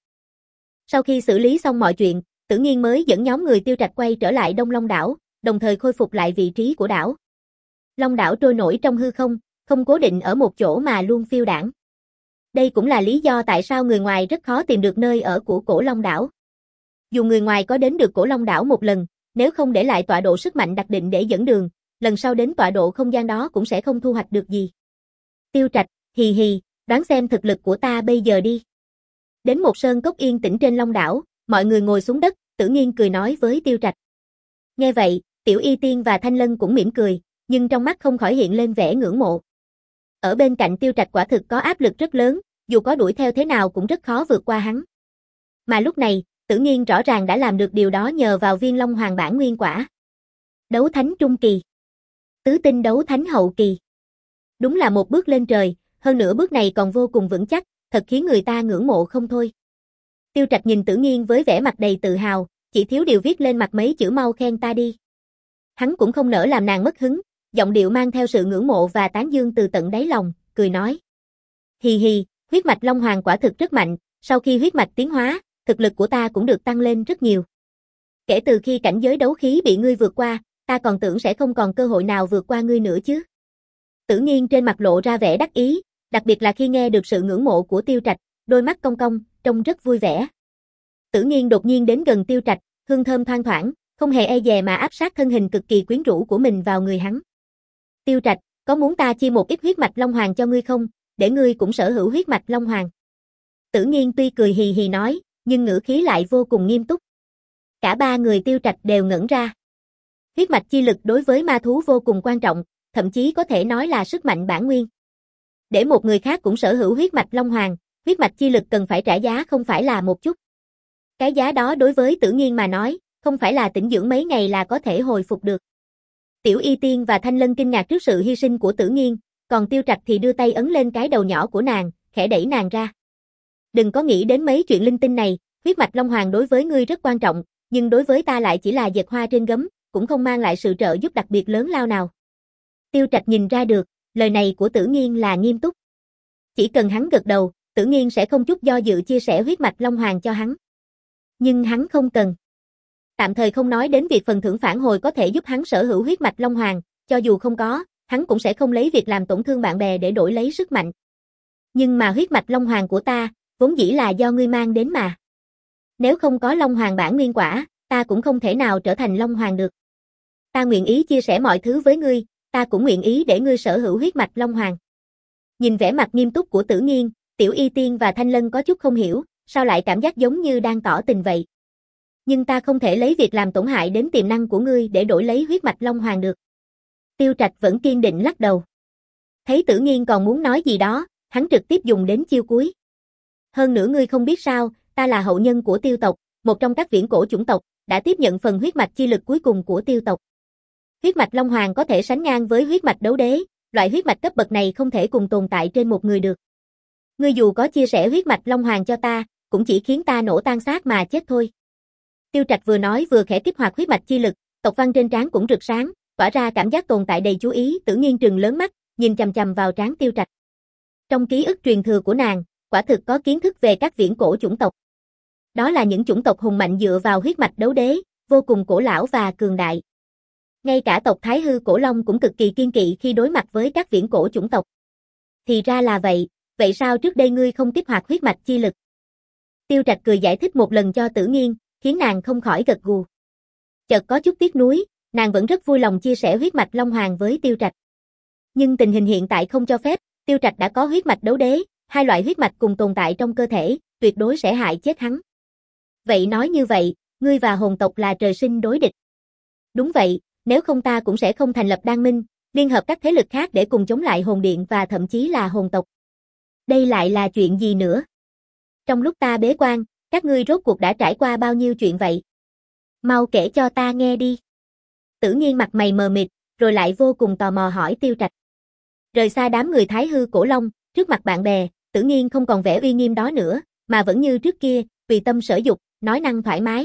[SPEAKER 1] Sau khi xử lý xong mọi chuyện, Tử Nghiên mới dẫn nhóm người Tiêu Trạch quay trở lại Đông Long Đảo, đồng thời khôi phục lại vị trí của đảo. Long đảo trôi nổi trong hư không, không cố định ở một chỗ mà luôn phiêu đãng. Đây cũng là lý do tại sao người ngoài rất khó tìm được nơi ở của Cổ Long đảo. Dù người ngoài có đến được Cổ Long đảo một lần, nếu không để lại tọa độ sức mạnh đặc định để dẫn đường, lần sau đến tọa độ không gian đó cũng sẽ không thu hoạch được gì. Tiêu Trạch, hì hì, đoán xem thực lực của ta bây giờ đi. Đến một sơn cốc yên tĩnh trên Long đảo, mọi người ngồi xuống đất, Tử Nghiên cười nói với Tiêu Trạch. Nghe vậy, Tiểu Y Tiên và Thanh Lân cũng mỉm cười, nhưng trong mắt không khỏi hiện lên vẻ ngưỡng mộ. Ở bên cạnh Tiêu Trạch quả thực có áp lực rất lớn, dù có đuổi theo thế nào cũng rất khó vượt qua hắn. Mà lúc này, Tử Nghiên rõ ràng đã làm được điều đó nhờ vào viên Long Hoàng bản nguyên quả. Đấu thánh trung kỳ. Tứ tinh đấu thánh hậu kỳ. Đúng là một bước lên trời, hơn nữa bước này còn vô cùng vững chắc, thật khiến người ta ngưỡng mộ không thôi. Tiêu Trạch nhìn Tử Nghiên với vẻ mặt đầy tự hào, chỉ thiếu điều viết lên mặt mấy chữ mau khen ta đi. Hắn cũng không nỡ làm nàng mất hứng, giọng điệu mang theo sự ngưỡng mộ và tán dương từ tận đáy lòng, cười nói. Hì hì, huyết mạch Long Hoàng quả thực rất mạnh, sau khi huyết mạch tiến hóa, thực lực của ta cũng được tăng lên rất nhiều. Kể từ khi cảnh giới đấu khí bị ngươi vượt qua, ta còn tưởng sẽ không còn cơ hội nào vượt qua ngươi nữa chứ. Tử Nghiên trên mặt lộ ra vẻ đắc ý, đặc biệt là khi nghe được sự ngưỡng mộ của Tiêu Trạch, đôi mắt cong cong, trông rất vui vẻ. Tử Nghiên đột nhiên đến gần Tiêu Trạch, hương thơm thoang thoảng, không hề e dè mà áp sát thân hình cực kỳ quyến rũ của mình vào người hắn. Tiêu Trạch, có muốn ta chia một ít huyết mạch Long Hoàng cho ngươi không, để ngươi cũng sở hữu huyết mạch Long Hoàng? Tử Nghiên tuy cười hì hì nói, nhưng ngữ khí lại vô cùng nghiêm túc. Cả ba người Tiêu Trạch đều ngẩn ra. Huyết mạch chi lực đối với ma thú vô cùng quan trọng, thậm chí có thể nói là sức mạnh bản nguyên. Để một người khác cũng sở hữu huyết mạch Long Hoàng, huyết mạch chi lực cần phải trả giá không phải là một chút. Cái giá đó đối với Tử Nghiên mà nói, không phải là tĩnh dưỡng mấy ngày là có thể hồi phục được. Tiểu Y Tiên và Thanh Lân kinh ngạc trước sự hy sinh của Tử Nghiên, còn Tiêu Trạch thì đưa tay ấn lên cái đầu nhỏ của nàng, khẽ đẩy nàng ra. Đừng có nghĩ đến mấy chuyện linh tinh này, huyết mạch Long Hoàng đối với ngươi rất quan trọng, nhưng đối với ta lại chỉ là dệt hoa trên gấm, cũng không mang lại sự trợ giúp đặc biệt lớn lao nào. Tiêu Trạch nhìn ra được, lời này của Tử Nghiên là nghiêm túc. Chỉ cần hắn gật đầu, Tử Nghiên sẽ không chút do dự chia sẻ huyết mạch Long Hoàng cho hắn. Nhưng hắn không cần. Tạm thời không nói đến việc phần thưởng phản hồi có thể giúp hắn sở hữu huyết mạch Long Hoàng, cho dù không có, hắn cũng sẽ không lấy việc làm tổn thương bạn bè để đổi lấy sức mạnh. Nhưng mà huyết mạch Long Hoàng của ta, vốn dĩ là do ngươi mang đến mà. Nếu không có Long Hoàng bản nguyên quả, ta cũng không thể nào trở thành Long Hoàng được. Ta nguyện ý chia sẻ mọi thứ với ngươi, ta cũng nguyện ý để ngươi sở hữu huyết mạch Long Hoàng. Nhìn vẻ mặt nghiêm túc của Tử Nghiên, Tiểu Y Tiên và Thanh Lân có chút không hiểu, sao lại cảm giác giống như đang tỏ tình vậy. Nhưng ta không thể lấy việc làm tổn hại đến tiềm năng của ngươi để đổi lấy huyết mạch Long Hoàng được. Tiêu Trạch vẫn kiên định lắc đầu. Thấy Tử Nghiên còn muốn nói gì đó, hắn trực tiếp dùng đến chiêu cuối. Hơn nữa ngươi không biết sao, ta là hậu nhân của Tiêu tộc, một trong các viễn cổ chủng tộc, đã tiếp nhận phần huyết mạch chi lực cuối cùng của Tiêu tộc. Huyết mạch Long Hoàng có thể sánh ngang với huyết mạch đấu đế, loại huyết mạch cấp bậc này không thể cùng tồn tại trên một người được. Ngươi dù có chia sẻ huyết mạch Long Hoàng cho ta, cũng chỉ khiến ta nổ tan xác mà chết thôi. Tiêu Trạch vừa nói vừa khẽ kích hoạt huyết mạch chi lực, tộc văn trên trán cũng rực sáng, tỏa ra cảm giác tồn tại đầy chú ý. Tử Nghiên trừng lớn mắt, nhìn chằm chằm vào trán Tiêu Trạch. Trong ký ức truyền thừa của nàng, quả thực có kiến thức về các viễn cổ chủng tộc. Đó là những chủng tộc hùng mạnh dựa vào huyết mạch đấu đế, vô cùng cổ lão và cường đại. Ngay cả tộc Thái Hư Cổ Long cũng cực kỳ kiên kỵ khi đối mặt với các viễn cổ chủng tộc. Thì ra là vậy, vậy sao trước đây ngươi không kích hoạt huyết mạch chi lực? Tiêu Trạch cười giải thích một lần cho Tử Nghiên, khiến nàng không khỏi gật gù. Chợt có chút tiếc nuối, nàng vẫn rất vui lòng chia sẻ huyết mạch Long Hoàng với Tiêu Trạch. Nhưng tình hình hiện tại không cho phép, Tiêu Trạch đã có huyết mạch đấu đế, hai loại huyết mạch cùng tồn tại trong cơ thể, tuyệt đối sẽ hại chết hắn. Vậy nói như vậy, ngươi và hồn tộc là trời sinh đối địch. Đúng vậy, nếu không ta cũng sẽ không thành lập Đan Minh, liên hợp các thế lực khác để cùng chống lại hồn điện và thậm chí là hồn tộc. Đây lại là chuyện gì nữa? Trong lúc ta bế quan, các ngươi rốt cuộc đã trải qua bao nhiêu chuyện vậy? Mau kể cho ta nghe đi. Tử Nghiên mặt mày mờ mịt, rồi lại vô cùng tò mò hỏi Tiêu Trạch. Rời xa đám người Thái Hư Cổ Long, trước mặt bạn bè, Tử Nghiên không còn vẻ uy nghiêm đó nữa, mà vẫn như trước kia, tùy tâm sở dục, nói năng thoải mái.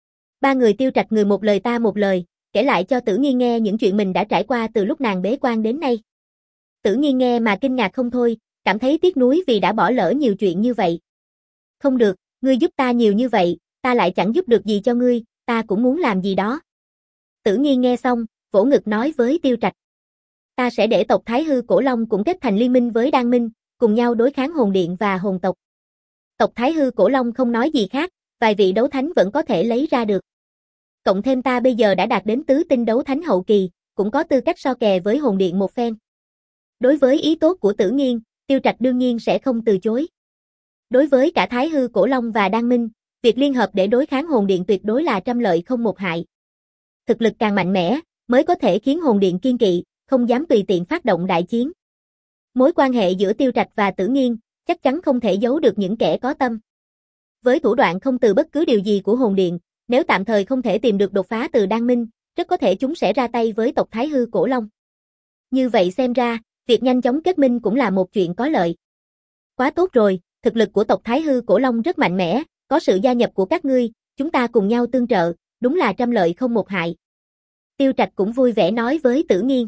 [SPEAKER 1] Ba người Tiêu Trạch người một lời ta một lời, kể lại cho Tử Nghiên nghe những chuyện mình đã trải qua từ lúc nàng bế quan đến nay. Tử Nghiên nghe mà kinh ngạc không thôi, cảm thấy tiếc nuối vì đã bỏ lỡ nhiều chuyện như vậy. Không được, ngươi giúp ta nhiều như vậy, ta lại chẳng giúp được gì cho ngươi, ta cũng muốn làm gì đó. Tử Nghiên nghe xong, vỗ ngực nói với Tiêu Trạch. Ta sẽ để tộc Thái Hư Cổ Long cũng kết thành liên minh với Đan Minh, cùng nhau đối kháng hồn điện và hồn tộc. Tộc Thái Hư Cổ Long không nói gì khác, vài vị đấu thánh vẫn có thể lấy ra được. Cộng thêm ta bây giờ đã đạt đến tứ tinh đấu thánh hậu kỳ, cũng có tư cách so kè với hồn điện một phen. Đối với ý tốt của Tử Nghiên, Tiêu Trạch đương nhiên sẽ không từ chối. Đối với cả Thái Hư Cổ Long và Đan Minh, việc liên hợp để đối kháng hồn điện tuyệt đối là trăm lợi không một hại. Thực lực càng mạnh mẽ, mới có thể khiến hồn điện kiên kỵ, không dám tùy tiện phát động đại chiến. Mối quan hệ giữa Tiêu Trạch và Tử Nghiên, chắc chắn không thể giấu được những kẻ có tâm. Với thủ đoạn không từ bất cứ điều gì của hồn điện, nếu tạm thời không thể tìm được đột phá từ Đan Minh, rất có thể chúng sẽ ra tay với tộc Thái Hư Cổ Long. Như vậy xem ra, việc nhanh chóng kết minh cũng là một chuyện có lợi. Quá tốt rồi, thực lực của tộc Thái Hư Cổ Long rất mạnh mẽ, có sự gia nhập của các ngươi, chúng ta cùng nhau tương trợ, đúng là trăm lợi không một hại. Tiêu Trạch cũng vui vẻ nói với Tử Nghiên.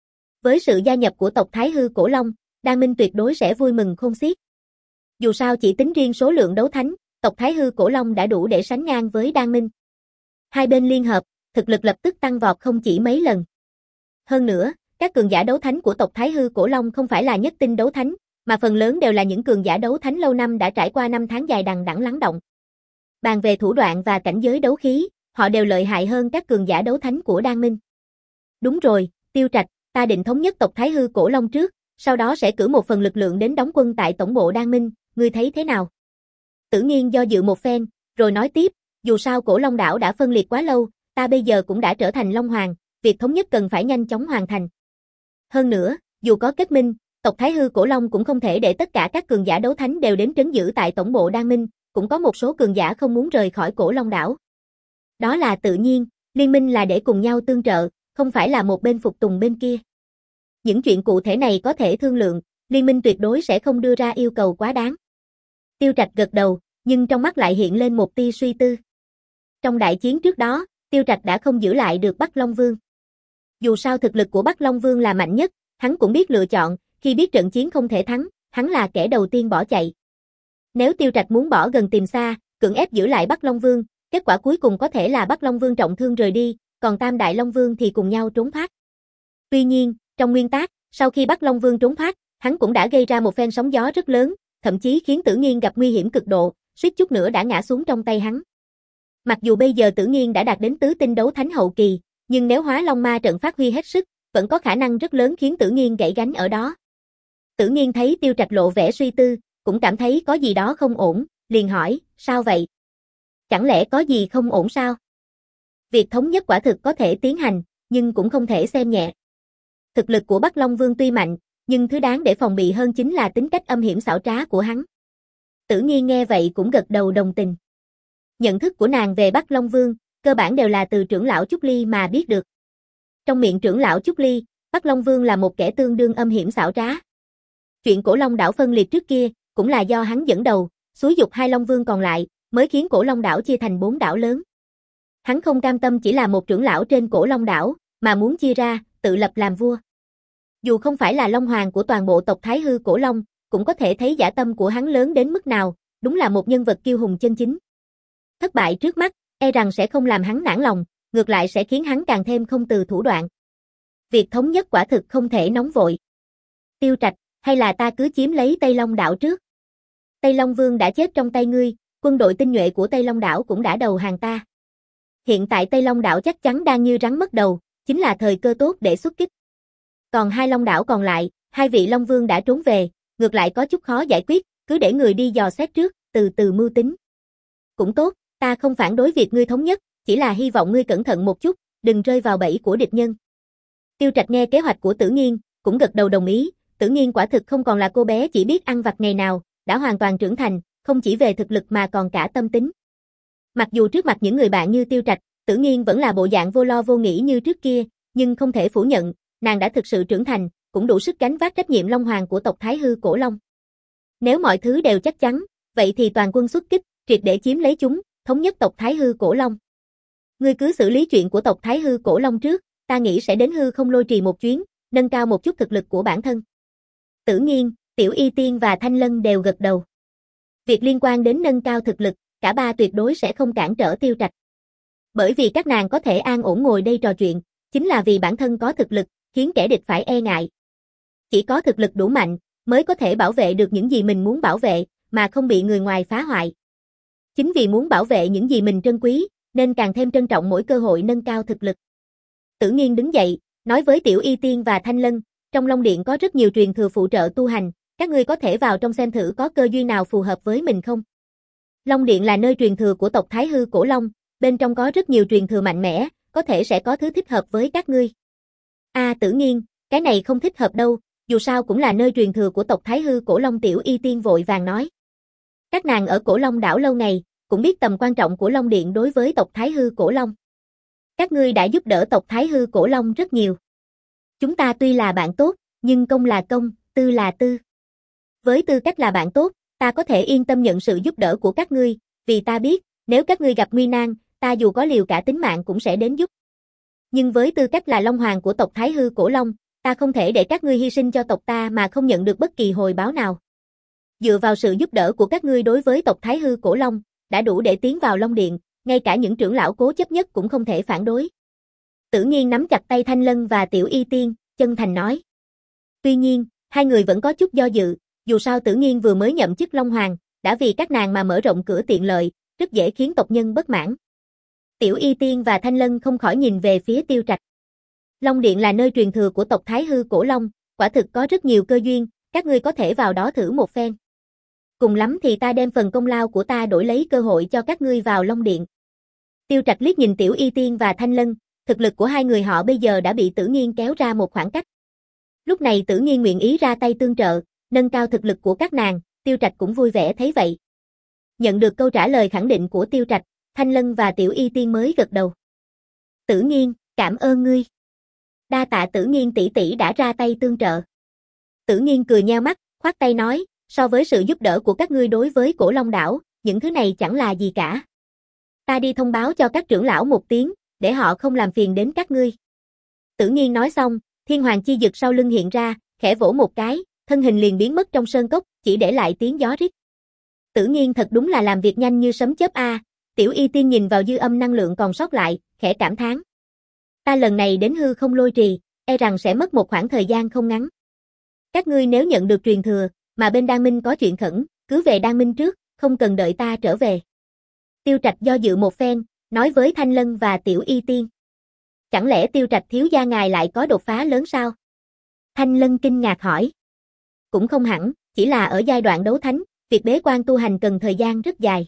[SPEAKER 1] Với sự gia nhập của tộc Thái Hư Cổ Long, Đan Minh tuyệt đối sẽ vui mừng khôn xiết. Dù sao chỉ tính riêng số lượng đấu thánh, tộc Thái Hư Cổ Long đã đủ để sánh ngang với Đan Minh. Hai bên liên hợp, thực lực lập tức tăng vọt không chỉ mấy lần. Hơn nữa, các cường giả đấu thánh của tộc Thái Hư Cổ Long không phải là nhất tinh đấu thánh, mà phần lớn đều là những cường giả đấu thánh lâu năm đã trải qua năm tháng dài đằng đẵng lắng động. Bàn về thủ đoạn và cảnh giới đấu khí, họ đều lợi hại hơn các cường giả đấu thánh của Đan Minh. Đúng rồi, Tiêu Trạch, ta định thống nhất tộc Thái Hư Cổ Long trước, sau đó sẽ cử một phần lực lượng đến đóng quân tại tổng bộ Đan Minh, ngươi thấy thế nào? Tử Nghiên do dự một phen, rồi nói tiếp, dù sao Cổ Long đảo đã phân liệt quá lâu, ta bây giờ cũng đã trở thành Long Hoàng, việc thống nhất cần phải nhanh chóng hoàn thành. Hơn nữa, dù có kết minh, tộc Thái Hư Cổ Long cũng không thể để tất cả các cường giả đấu thánh đều đến trấn giữ tại tổng bộ Đan Minh, cũng có một số cường giả không muốn rời khỏi Cổ Long đảo. Đó là tự nhiên, liên minh là để cùng nhau tương trợ, không phải là một bên phục tùng bên kia. Những chuyện cụ thể này có thể thương lượng, liên minh tuyệt đối sẽ không đưa ra yêu cầu quá đáng. Tiêu Trạch gật đầu, nhưng trong mắt lại hiện lên một tia suy tư. Trong đại chiến trước đó, Tiêu Trạch đã không giữ lại được Bắc Long Vương. Dù sao thực lực của Bắc Long Vương là mạnh nhất, hắn cũng biết lựa chọn, khi biết trận chiến không thể thắng, hắn là kẻ đầu tiên bỏ chạy. Nếu Tiêu Trạch muốn bỏ gần tìm xa, cưỡng ép giữ lại Bắc Long Vương, Kết quả cuối cùng có thể là Bắc Long Vương trọng thương rời đi, còn Tam Đại Long Vương thì cùng nhau trốn thoát. Tuy nhiên, trong nguyên tắc, sau khi Bắc Long Vương trốn thoát, hắn cũng đã gây ra một phen sóng gió rất lớn, thậm chí khiến Tử Nghiên gặp nguy hiểm cực độ, suýt chút nữa đã ngã xuống trong tay hắn. Mặc dù bây giờ Tử Nghiên đã đạt đến tứ tinh đấu thánh hậu kỳ, nhưng nếu Hóa Long Ma trận phát huy hết sức, vẫn có khả năng rất lớn khiến Tử Nghiên gãy gánh ở đó. Tử Nghiên thấy Tiêu Trạch lộ vẻ suy tư, cũng cảm thấy có gì đó không ổn, liền hỏi, sao vậy? Chẳng lẽ có gì không ổn sao? Việc thống nhất quả thực có thể tiến hành, nhưng cũng không thể xem nhẹ. Thực lực của Bắc Long Vương tuy mạnh, nhưng thứ đáng để phòng bị hơn chính là tính cách âm hiểm xảo trá của hắn. Tử Nghiên nghe vậy cũng gật đầu đồng tình. Nhận thức của nàng về Bắc Long Vương, cơ bản đều là từ trưởng lão Trúc Ly mà biết được. Trong miệng trưởng lão Trúc Ly, Bắc Long Vương là một kẻ tương đương âm hiểm xảo trá. Chuyện Cổ Long đảo phân liệt trước kia, cũng là do hắn dẫn đầu, xúi giục hai Long Vương còn lại, mới khiến Cổ Long đảo chia thành bốn đảo lớn. Hắn không cam tâm chỉ là một trưởng lão trên Cổ Long đảo, mà muốn chia ra, tự lập làm vua. Dù không phải là Long Hoàng của toàn bộ tộc Thái Hư Cổ Long, cũng có thể thấy dã tâm của hắn lớn đến mức nào, đúng là một nhân vật kiêu hùng chân chính. Thất bại trước mắt, e rằng sẽ không làm hắn nản lòng, ngược lại sẽ khiến hắn càng thêm không từ thủ đoạn. Việc thống nhất quả thực không thể nóng vội. Tiêu Trạch, hay là ta cứ chiếm lấy Tây Long đảo trước? Tây Long Vương đã chết trong tay ngươi, quân đội tinh nhuệ của Tây Long đảo cũng đã đầu hàng ta. Hiện tại Tây Long đảo chắc chắn đang như rắn mất đầu, chính là thời cơ tốt để xuất kích. Còn hai Long đảo còn lại, hai vị Long Vương đã trốn về, ngược lại có chút khó giải quyết, cứ để người đi dò xét trước, từ từ mưu tính. Cũng tốt, ta không phản đối việc ngươi thống nhất, chỉ là hy vọng ngươi cẩn thận một chút, đừng rơi vào bẫy của địch nhân. Tiêu Trạch nghe kế hoạch của Tử Nghiên, cũng gật đầu đồng ý, Tử Nghiên quả thực không còn là cô bé chỉ biết ăn vặt ngày nào, đã hoàn toàn trưởng thành, không chỉ về thực lực mà còn cả tâm tính. Mặc dù trước mặt những người bạn như Tiêu Trạch, Tử Nghiên vẫn là bộ dạng vô lo vô nghĩ như trước kia, nhưng không thể phủ nhận, nàng đã thực sự trưởng thành, cũng đủ sức gánh vác trách nhiệm Long Hoàng của tộc Thái Hư Cổ Long. Nếu mọi thứ đều chắc chắn, vậy thì toàn quân xuất kích, triệt để chiếm lấy chúng, thống nhất tộc Thái Hư Cổ Long. Ngươi cứ xử lý chuyện của tộc Thái Hư Cổ Long trước, ta nghĩ sẽ đến hư không lôi trì một chuyến, nâng cao một chút thực lực của bản thân. Tử Nghiên, Tiểu Y Tiên và Thanh Lân đều gật đầu. Việc liên quan đến nâng cao thực lực, cả ba tuyệt đối sẽ không cản trở Tiêu Trạch. Bởi vì các nàng có thể an ổn ngồi đây trò chuyện, chính là vì bản thân có thực lực, khiến kẻ địch phải e ngại. Chỉ có thực lực đủ mạnh, mới có thể bảo vệ được những gì mình muốn bảo vệ, mà không bị người ngoài phá hoại. Chính vì muốn bảo vệ những gì mình trân quý, nên càng thêm trân trọng mỗi cơ hội nâng cao thực lực. Tử Nghiên đứng dậy, nói với Tiểu Y Tiên và Thanh Lân, trong Long Điện có rất nhiều truyền thừa phụ trợ tu hành, các ngươi có thể vào trong xem thử có cơ duyên nào phù hợp với mình không? Long Điện là nơi truyền thừa của tộc Thái Hư Cổ Long, bên trong có rất nhiều truyền thừa mạnh mẽ, có thể sẽ có thứ thích hợp với các ngươi. A à, Tử Nghiên, cái này không thích hợp đâu, dù sao cũng là nơi truyền thừa của tộc Thái Hư Cổ Long. Tiểu Y Tiên vội vàng nói. Các nàng ở Cổ Long đảo lâu ngày, cũng biết tầm quan trọng của Long Điện đối với tộc Thái Hư Cổ Long. Các ngươi đã giúp đỡ tộc Thái Hư Cổ Long rất nhiều. Chúng ta tuy là bạn tốt, nhưng công là công, tư là tư. Với tư cách là bạn tốt, ta có thể yên tâm nhận sự giúp đỡ của các ngươi, vì ta biết, nếu các ngươi gặp nguy nan, ta dù có liều cả tính mạng cũng sẽ đến giúp. Nhưng với tư cách là Long Hoàng của tộc Thái Hư Cổ Long, ta không thể để các ngươi hy sinh cho tộc ta mà không nhận được bất kỳ hồi báo nào. Dựa vào sự giúp đỡ của các ngươi đối với tộc Thái Hư Cổ Long, đã đủ để tiến vào Long Điện, ngay cả những trưởng lão cố chấp nhất cũng không thể phản đối. Tử Nghiên nắm chặt tay Thanh Lân và Tiểu Y Tiên, chân thành nói. Tuy nhiên, hai người vẫn có chút do dự, dù sao Tử Nghiên vừa mới nhậm chức Long Hoàng, đã vì các nàng mà mở rộng cửa tiện lợi, rất dễ khiến tộc nhân bất mãn. Tiểu Y Tiên và Thanh Lân không khỏi nhìn về phía Tiêu Trạch. Long Điện là nơi truyền thừa của tộc Thái Hư Cổ Long, quả thực có rất nhiều cơ duyên, các ngươi có thể vào đó thử một phen. Cùng lắm thì ta đem phần công lao của ta đổi lấy cơ hội cho các ngươi vào Long Điện. Tiêu Trạch liếc nhìn Tiểu Y Tiên và Thanh Lân, thực lực của hai người họ bây giờ đã bị Tử Nghiên kéo ra một khoảng cách. Lúc này Tử Nghiên nguyện ý ra tay tương trợ, nâng cao thực lực của các nàng, Tiêu Trạch cũng vui vẻ thấy vậy. Nhận được câu trả lời khẳng định của Tiêu Trạch, Thanh Lân và Tiểu Y Tiên mới gật đầu. Tử Nghiên, cảm ơn ngươi. Đa tạ Tử Nghiên tỷ tỷ đã ra tay tương trợ. Tử Nghiên cười nheo mắt, khoát tay nói, so với sự giúp đỡ của các ngươi đối với Cổ Long đảo, những thứ này chẳng là gì cả. Ta đi thông báo cho các trưởng lão một tiếng, để họ không làm phiền đến các ngươi. Tử Nghiên nói xong, Thiên Hoàng chi dực sau lưng hiện ra, khẽ vỗ một cái, thân hình liền biến mất trong sơn cốc, chỉ để lại tiếng gió rít. Tử Nghiên thật đúng là làm việc nhanh như sấm chớp a, Tiểu Y Tiên nhìn vào dư âm năng lượng còn sót lại, khẽ cảm thán. Ta lần này đến hư không lôi trì, e rằng sẽ mất một khoảng thời gian không ngắn. Các ngươi nếu nhận được truyền thừa, mà bên Đan Minh có chuyện khẩn, cứ về Đan Minh trước, không cần đợi ta trở về. Tiêu Trạch do dự một phen, nói với Thanh Lân và Tiểu Y Tiên. Chẳng lẽ Tiêu Trạch thiếu gia ngài lại có đột phá lớn sao? Thanh Lân kinh ngạc hỏi. Cũng không hẳn, chỉ là ở giai đoạn đấu thánh, việc bế quan tu hành cần thời gian rất dài.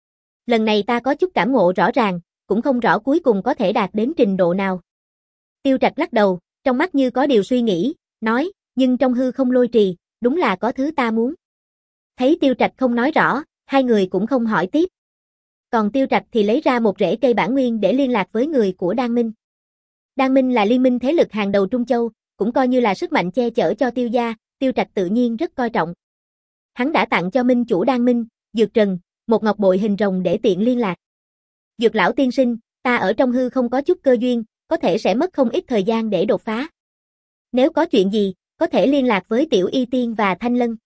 [SPEAKER 1] Lần này ta có chút cảm ngộ rõ ràng, cũng không rõ cuối cùng có thể đạt đến trình độ nào. Tiêu Trạch lắc đầu, trong mắt như có điều suy nghĩ, nói, nhưng trong hư không lôi trì, đúng là có thứ ta muốn. Thấy Tiêu Trạch không nói rõ, hai người cũng không hỏi tiếp. Còn Tiêu Trạch thì lấy ra một rễ cây bản nguyên để liên lạc với người của Đan Minh. Đan Minh là liên minh thế lực hàng đầu Trung Châu, cũng coi như là sức mạnh che chở cho Tiêu gia, Tiêu Trạch tự nhiên rất coi trọng. Hắn đã tặng cho minh chủ Đan Minh, Dược Trần, một ngọc bội hình rồng để tiện liên lạc. Dược lão tiên sinh, ta ở trong hư không có chút cơ duyên, có thể sẽ mất không ít thời gian để đột phá. Nếu có chuyện gì, có thể liên lạc với Tiểu Y Tiên và Thanh Lân.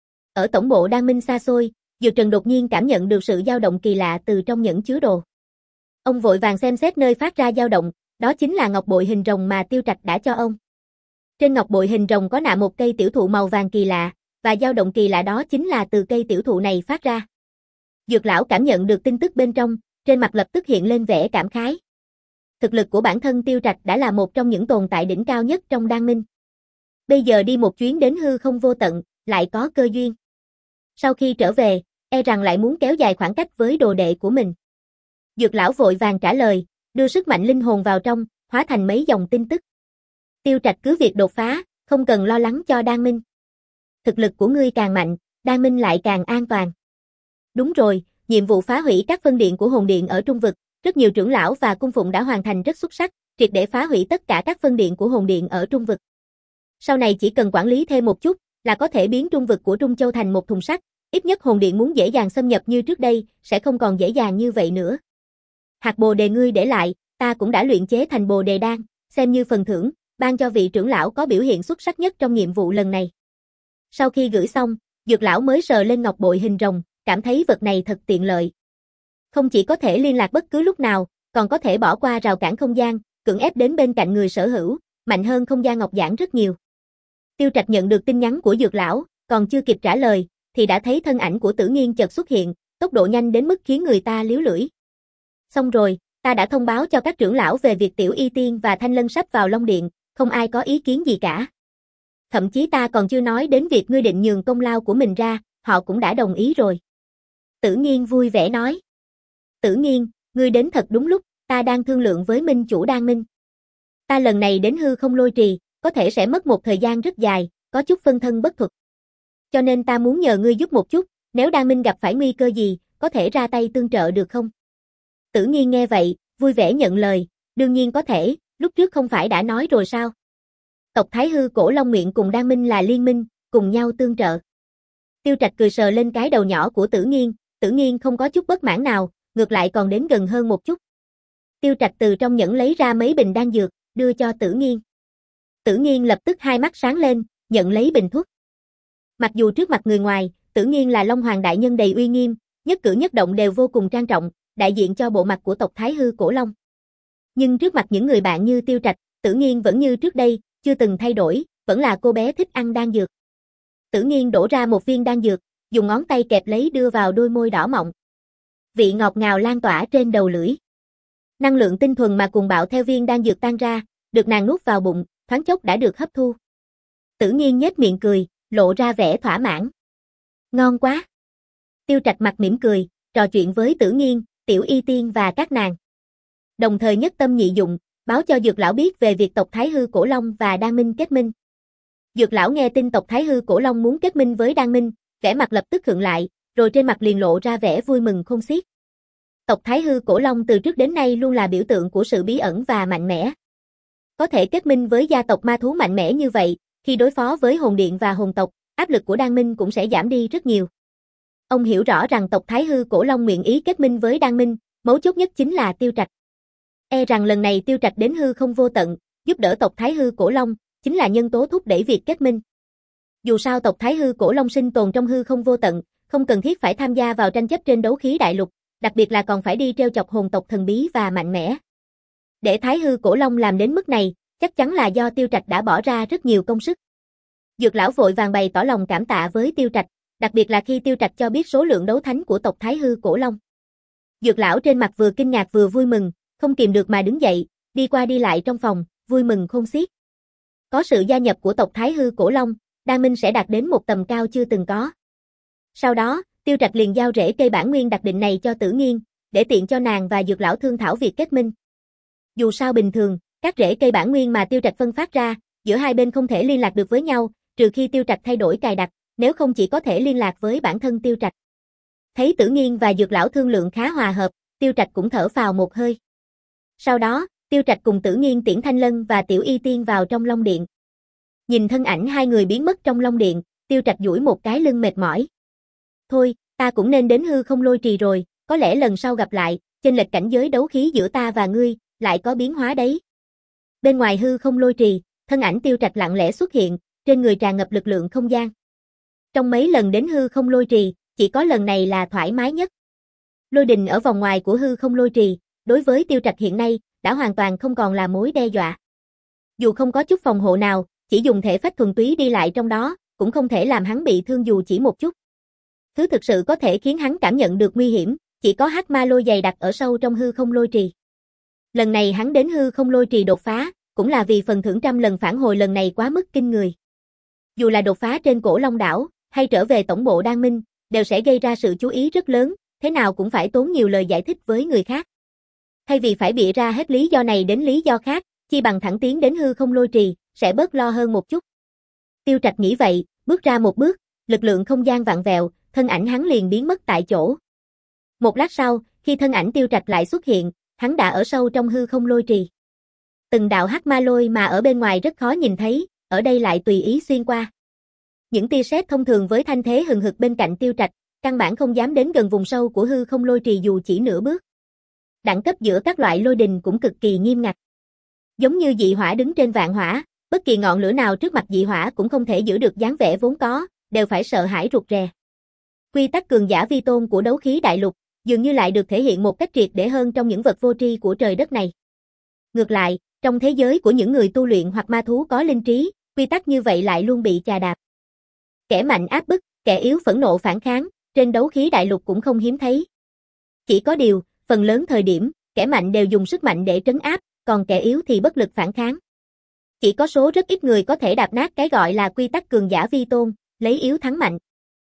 [SPEAKER 1] Ở tổng bộ Đan Minh xa xôi, Dược Trần đột nhiên cảm nhận được sự dao động kỳ lạ từ trong nhẫn chứa đồ. Ông vội vàng xem xét nơi phát ra dao động, đó chính là ngọc bội hình rồng mà Tiêu Trạch đã cho ông. Trên ngọc bội hình rồng có nạm một cây tiểu thụ màu vàng kỳ lạ, và dao động kỳ lạ đó chính là từ cây tiểu thụ này phát ra. Dược lão cảm nhận được tin tức bên trong, trên mặt lập tức hiện lên vẻ cảm khái. Thực lực của bản thân Tiêu Trạch đã là một trong những tồn tại đỉnh cao nhất trong Đan Minh. Bây giờ đi một chuyến đến hư không vô tận, lại có cơ duyên. Sau khi trở về, e rằng lại muốn kéo dài khoảng cách với đồ đệ của mình. Dược lão vội vàng trả lời, đưa sức mạnh linh hồn vào trong, hóa thành mấy dòng tin tức. Tiêu Trạch cứ việc đột phá, không cần lo lắng cho Đan Minh. Thực lực của ngươi càng mạnh, Đan Minh lại càng an toàn. Đúng rồi, nhiệm vụ phá hủy các phân điện của hồn điện ở Trung vực, rất nhiều trưởng lão và cung phụng đã hoàn thành rất xuất sắc, triệt để phá hủy tất cả các phân điện của hồn điện ở Trung vực. Sau này chỉ cần quản lý thêm một chút, là có thể biến Trung vực của Trung Châu thành một thùng sắt, ít nhất hồn điện muốn dễ dàng xâm nhập như trước đây, sẽ không còn dễ dàng như vậy nữa. Hạt bồ đề ngươi để lại, ta cũng đã luyện chế thành bồ đề đan, xem như phần thưởng, ban cho vị trưởng lão có biểu hiện xuất sắc nhất trong nhiệm vụ lần này. Sau khi gửi xong, Dược lão mới sờ lên ngọc bội hình rồng, cảm thấy vật này thật tiện lợi. Không chỉ có thể liên lạc bất cứ lúc nào, còn có thể bỏ qua rào cản không gian, cưỡng ép đến bên cạnh người sở hữu, mạnh hơn không gian ngọc giản rất nhiều. Tiêu Trạch nhận được tin nhắn của Dược lão, còn chưa kịp trả lời, thì đã thấy thân ảnh của Tử Nghiên chợt xuất hiện, tốc độ nhanh đến mức khiến người ta liếu lưỡi. Xong rồi, ta đã thông báo cho các trưởng lão về việc Tiểu Y Tiên và Thanh Lân sắp vào Long Điện, không ai có ý kiến gì cả. Thậm chí ta còn chưa nói đến việc ngươi định nhường công lao của mình ra, họ cũng đã đồng ý rồi. Tử Nghiên vui vẻ nói. Tử Nghiên, ngươi đến thật đúng lúc, ta đang thương lượng với minh chủ Đan Minh. Ta lần này đến hư không lôi trì, có thể sẽ mất một thời gian rất dài, có chút phân thân bất thuật. Cho nên ta muốn nhờ ngươi giúp một chút, nếu Đan Minh gặp phải nguy cơ gì, có thể ra tay tương trợ được không? Tử Nghiên nghe vậy, vui vẻ nhận lời, đương nhiên có thể, lúc trước không phải đã nói rồi sao? Tộc Thái Hư Cổ Long nguyện cùng Đan Minh là liên minh, cùng nhau tương trợ. Tiêu Trạch cười sờ lên cái đầu nhỏ của Tử Nghiên, Tử Nghiên không có chút bất mãn nào, ngược lại còn đến gần hơn một chút. Tiêu Trạch từ trong nhẫn lấy ra mấy bình đan dược, đưa cho Tử Nghiên. Tử Nghiên lập tức hai mắt sáng lên, nhận lấy bình thuốc. Mặc dù trước mặt người ngoài, Tử Nghiên là Long Hoàng đại nhân đầy uy nghiêm, nhất cử nhất động đều vô cùng trang trọng, đại diện cho bộ mặt của tộc Thái Hư Cổ Long. Nhưng trước mặt những người bạn như Tiêu Trạch, Tử Nghiên vẫn như trước đây, chưa từng thay đổi, vẫn là cô bé thích ăn đan dược. Tử Nghiên đổ ra một viên đan dược, dùng ngón tay kẹp lấy đưa vào đôi môi đỏ mọng. Vị ngọt ngào lan tỏa trên đầu lưỡi. Năng lượng tinh thuần mà cuồng bạo theo viên đan dược tan ra, được nàng nuốt vào bụng, thoáng chốc đã được hấp thu. Tử Nghiên nhếch miệng cười, lộ ra vẻ thỏa mãn. Ngon quá. Tiêu Trạch mặt mỉm cười, trò chuyện với Tử Nghiên, Tiểu Y Tiên và các nàng. Đồng thời nhất tâm nhị dụng, báo cho Dược lão biết về việc tộc Thái Hư Cổ Long và Đan Minh kết minh. Dược lão nghe tin tộc Thái Hư Cổ Long muốn kết minh với Đan Minh, vẻ mặt lập tức khựng lại, rồi trên mặt liền lộ ra vẻ vui mừng khôn xiết. Tộc Thái Hư Cổ Long từ trước đến nay luôn là biểu tượng của sự bí ẩn và mạnh mẽ. Có thể kết minh với gia tộc ma thú mạnh mẽ như vậy, khi đối phó với hồn điện và hồn tộc, áp lực của Đan Minh cũng sẽ giảm đi rất nhiều. Ông hiểu rõ rằng tộc Thái Hư Cổ Long nguyện ý kết minh với Đan Minh, mấu chốt nhất chính là Tiêu Trạch. E rằng lần này Tiêu Trạch đến hư không vô tận, giúp đỡ tộc Thái Hư Cổ Long, chính là nhân tố thúc đẩy việc kết minh. Dù sao tộc Thái Hư Cổ Long sinh tồn trong hư không vô tận, không cần thiết phải tham gia vào tranh chấp trên đấu khí đại lục, đặc biệt là còn phải đi trêu chọc hồn tộc thần bí và mạnh mẽ. Để Thái Hư Cổ Long làm đến mức này, chắc chắn là do Tiêu Trạch đã bỏ ra rất nhiều công sức. Dược lão vội vàng bày tỏ lòng cảm tạ với Tiêu Trạch, đặc biệt là khi Tiêu Trạch cho biết số lượng đấu thánh của tộc Thái Hư Cổ Long. Dược lão trên mặt vừa kinh ngạc vừa vui mừng, không kìm được mà đứng dậy, đi qua đi lại trong phòng, vui mừng khôn xiết. Có sự gia nhập của tộc Thái Hư Cổ Long, Đan Minh sẽ đạt đến một tầm cao chưa từng có. Sau đó, Tiêu Trạch liền giao rễ cây bản nguyên đặc định này cho Tử Nghiên, để tiện cho nàng và Dược lão thương thảo việc kết minh. Dù sao bình thường, các rễ cây bản nguyên mà Tiêu Trạch phân phát ra, giữa hai bên không thể liên lạc được với nhau, trừ khi Tiêu Trạch thay đổi cài đặt, nếu không chỉ có thể liên lạc với bản thân Tiêu Trạch. Thấy Tử Nghiên và Dược lão thương lượng khá hòa hợp, Tiêu Trạch cũng thở phào một hơi. Sau đó, Tiêu Trạch cùng Tử Nghiên tiễn Thanh Lân và Tiểu Y Tiên vào trong Long Điện. Nhìn thân ảnh hai người biến mất trong Long Điện, Tiêu Trạch duỗi một cái lưng mệt mỏi. Thôi, ta cũng nên đến Hư Không Lôi Trì rồi, có lẽ lần sau gặp lại, chênh lệch cảnh giới đấu khí giữa ta và ngươi, lại có biến hóa đấy. Bên ngoài Hư Không Lôi Trì, thân ảnh Tiêu Trạch lặng lẽ xuất hiện, trên người tràn ngập lực lượng không gian. Trong mấy lần đến Hư Không Lôi Trì, chỉ có lần này là thoải mái nhất. Lôi đình ở vòng ngoài của Hư Không Lôi Trì, đối với Tiêu Trạch hiện nay, đã hoàn toàn không còn là mối đe dọa. Dù không có chút phòng hộ nào, chỉ dùng thể phách thuần túy đi lại trong đó, cũng không thể làm hắn bị thương dù chỉ một chút. Thứ thực sự có thể khiến hắn cảm nhận được nguy hiểm, chỉ có hắc ma lôi dày đặc ở sâu trong Hư Không Lôi Trì. Lần này hắn đến Hư Không Lôi Trì đột phá, cũng là vì phần thưởng trăm lần phản hồi lần này quá mức kinh người. Dù là đột phá trên Cổ Long đảo, hay trở về tổng bộ Đan Minh, đều sẽ gây ra sự chú ý rất lớn, thế nào cũng phải tốn nhiều lời giải thích với người khác. Thay vì phải bịa ra hết lý do này đến lý do khác, chi bằng thẳng tiến đến Hư Không Lôi Trì, sẽ bớt lo hơn một chút. Tiêu Trạch nghĩ vậy, bước ra một bước, lực lượng không gian vặn vẹo, thân ảnh hắn liền biến mất tại chỗ. Một lát sau, khi thân ảnh Tiêu Trạch lại xuất hiện, hắn đã ở sâu trong Hư Không Lôi Trì. Từng đạo hắc ma lôi mà ở bên ngoài rất khó nhìn thấy, ở đây lại tùy ý xuyên qua. Những tia sét thông thường với thanh thế hừng hực bên cạnh Tiêu Trạch, căn bản không dám đến gần vùng sâu của Hư Không Lôi Trì dù chỉ nửa bước. Đẳng cấp giữa các loại lôi đình cũng cực kỳ nghiêm ngặt. Giống như dị hỏa đứng trên vạn hỏa, bất kỳ ngọn lửa nào trước mặt dị hỏa cũng không thể giữ được dáng vẻ vốn có, đều phải sợ hãi rụt rè. Quy tắc cường giả vi tôn của đấu khí đại lục, dường như lại được thể hiện một cách triệt để hơn trong những vật vô tri của trời đất này. Ngược lại, trong thế giới của những người tu luyện hoặc ma thú có linh trí, quy tắc như vậy lại luôn bị chà đạp. Kẻ mạnh áp bức, kẻ yếu phẫn nộ phản kháng, trên đấu khí đại lục cũng không hiếm thấy. Chỉ có điều, phần lớn thời điểm, kẻ mạnh đều dùng sức mạnh để trấn áp, còn kẻ yếu thì bất lực phản kháng. Chỉ có số rất ít người có thể đạp nát cái gọi là quy tắc cường giả vi tôn, lấy yếu thắng mạnh.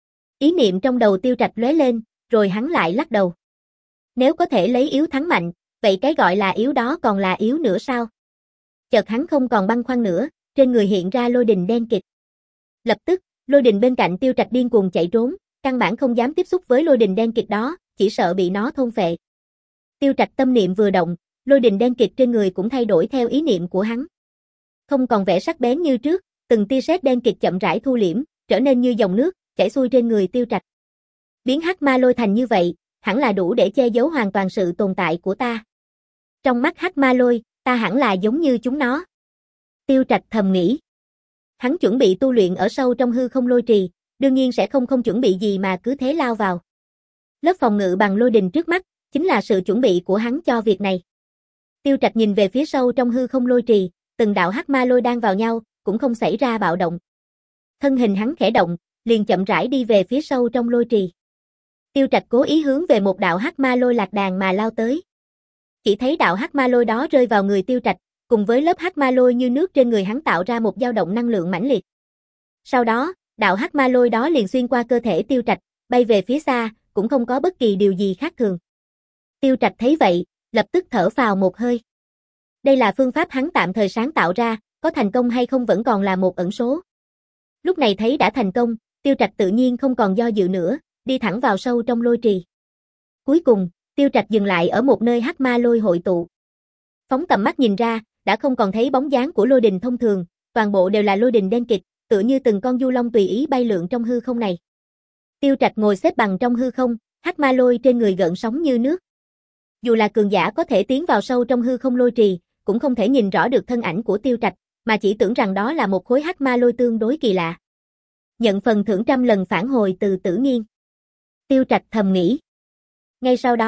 [SPEAKER 1] Ý niệm trong đầu Tiêu Trạch lóe lên, rồi hắn lại lắc đầu. Nếu có thể lấy yếu thắng mạnh, vậy cái gọi là yếu đó còn là yếu nữa sao? Chợt hắn không còn băn khoăn nữa, trên người hiện ra lôi đình đen kịt. Lập tức, lôi đình bên cạnh Tiêu Trạch điên cuồng chạy trốn, căn bản không dám tiếp xúc với lôi đình đen kịt đó, chỉ sợ bị nó thôn phệ. Tiêu Trạch tâm niệm vừa động, lôi đình đen kịt trên người cũng thay đổi theo ý niệm của hắn. Không còn vẻ sắc bén như trước, từng tia sét đen kịt chậm rãi thu liễm, trở nên như dòng nước chảy xuôi trên người Tiêu Trạch. Biến hắc ma lôi thành như vậy, hẳn là đủ để che giấu hoàn toàn sự tồn tại của ta. Trong mắt hắc ma lôi, ta hẳn là giống như chúng nó. Tiêu Trạch thầm nghĩ. Hắn chuẩn bị tu luyện ở sâu trong Hư Không Lôi Trì, đương nhiên sẽ không không chuẩn bị gì mà cứ thế lao vào. Lớp phòng ngự bằng lôi đình trước mắt, chính là sự chuẩn bị của hắn cho việc này. Tiêu Trạch nhìn về phía sâu trong Hư Không Lôi Trì, từng đạo hắc ma lôi đang vào nhau, cũng không xảy ra bạo động. Thân hình hắn khẽ động, liền chậm rãi đi về phía sâu trong lôi trì. Tiêu Trạch cố ý hướng về một đạo hắc ma lôi lạc đàn mà lao tới. Chỉ thấy đạo hắc ma lôi đó rơi vào người Tiêu Trạch, cùng với lớp hắc ma lôi như nước trên người hắn tạo ra một dao động năng lượng mãnh liệt. Sau đó, đạo hắc ma lôi đó liền xuyên qua cơ thể Tiêu Trạch, bay về phía xa, cũng không có bất kỳ điều gì khác thường. Tiêu Trạch thấy vậy, lập tức thở phào một hơi. Đây là phương pháp hắn tạm thời sáng tạo ra, có thành công hay không vẫn còn là một ẩn số. Lúc này thấy đã thành công, Tiêu Trạch tự nhiên không còn do dự nữa, đi thẳng vào sâu trong lôi trì. Cuối cùng, Tiêu Trạch dừng lại ở một nơi hắc ma lôi hội tụ. Phóng tầm mắt nhìn ra, đã không còn thấy bóng dáng của lôi đình thông thường, toàn bộ đều là lôi đình đen kịt, tựa như từng con du long tùy ý bay lượn trong hư không này. Tiêu Trạch ngồi xếp bằng trong hư không, hắc ma lôi trên người gợn sóng như nước. Dù là cường giả có thể tiến vào sâu trong hư không lôi trì, cũng không thể nhìn rõ được thân ảnh của Tiêu Trạch, mà chỉ tưởng rằng đó là một khối hắc ma lôi tương đối kỳ lạ. Nhận phần thưởng trăm lần phản hồi từ Tử Nghiên. Tiêu Trạch thầm nghĩ. Ngay sau đó,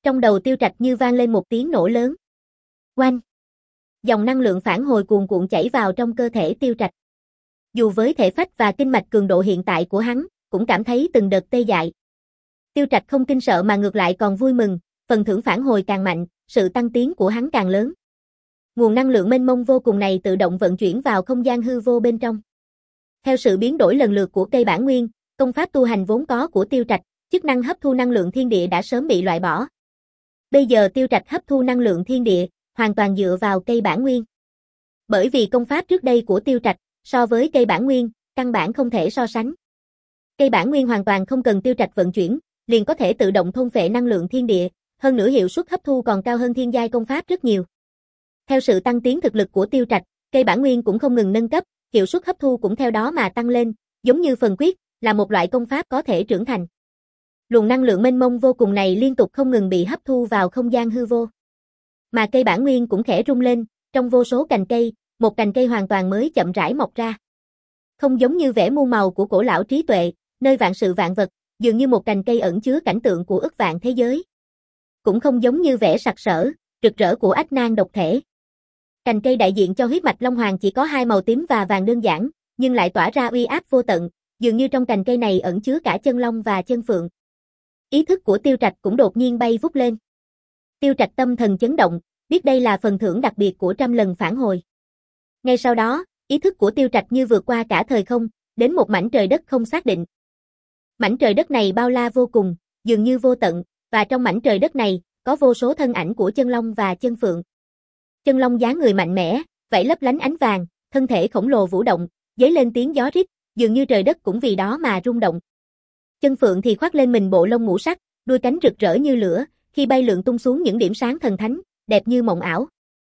[SPEAKER 1] Trong đầu Tiêu Trạch như vang lên một tiếng nổ lớn. Oanh! Dòng năng lượng phản hồi cuồn cuộn chảy vào trong cơ thể Tiêu Trạch. Dù với thể phách và kinh mạch cường độ hiện tại của hắn, cũng cảm thấy từng đợt tê dại. Tiêu Trạch không kinh sợ mà ngược lại còn vui mừng, phần thưởng phản hồi càng mạnh, sự tăng tiến của hắn càng lớn. Nguồn năng lượng mênh mông vô cùng này tự động vận chuyển vào không gian hư vô bên trong. Theo sự biến đổi lần lượt của cây bản nguyên, công pháp tu hành vốn có của Tiêu Trạch, chức năng hấp thu năng lượng thiên địa đã sớm bị loại bỏ. Bây giờ Tiêu Trạch hấp thu năng lượng thiên địa, hoàn toàn dựa vào cây bản nguyên. Bởi vì công pháp trước đây của Tiêu Trạch, so với cây bản nguyên, căn bản không thể so sánh. Cây bản nguyên hoàn toàn không cần Tiêu Trạch vận chuyển, liền có thể tự động thôn phệ năng lượng thiên địa, hơn nữa hiệu suất hấp thu còn cao hơn thiên giai công pháp rất nhiều. Theo sự tăng tiến thực lực của Tiêu Trạch, cây bản nguyên cũng không ngừng nâng cấp, hiệu suất hấp thu cũng theo đó mà tăng lên, giống như phần quyết, là một loại công pháp có thể trưởng thành. Luồng năng lượng mênh mông vô cùng này liên tục không ngừng bị hấp thu vào không gian hư vô. Mà cây bản nguyên cũng khẽ rung lên, trong vô số cành cây, một cành cây hoàn toàn mới chậm rãi mọc ra. Không giống như vẻ muôn màu của cổ lão trí tuệ, nơi vạn sự vạn vật, dường như một cành cây ẩn chứa cảnh tượng của ức vạn thế giới. Cũng không giống như vẻ sặc sỡ, rực rỡ của ách nan độc thể. Cành cây đại diện cho huyết mạch Long Hoàng chỉ có hai màu tím và vàng đơn giản, nhưng lại tỏa ra uy áp vô tận, dường như trong cành cây này ẩn chứa cả chân long và chân phượng. Ý thức của Tiêu Trạch cũng đột nhiên bay vút lên. Tiêu Trạch tâm thần chấn động, biết đây là phần thưởng đặc biệt của trăm lần phản hồi. Ngay sau đó, ý thức của Tiêu Trạch như vượt qua cả thời không, đến một mảnh trời đất không xác định. Mảnh trời đất này bao la vô cùng, dường như vô tận, và trong mảnh trời đất này, có vô số thân ảnh của chân long và chân phượng. Chân long dáng người mạnh mẽ, vảy lấp lánh ánh vàng, thân thể khổng lồ vũ động, dấy lên tiếng gió rít, dường như trời đất cũng vì đó mà rung động. Chân phượng thì khoác lên mình bộ lông ngũ sắc, đuôi cánh rực rỡ như lửa, khi bay lượn tung xuống những điểm sáng thần thánh, đẹp như mộng ảo.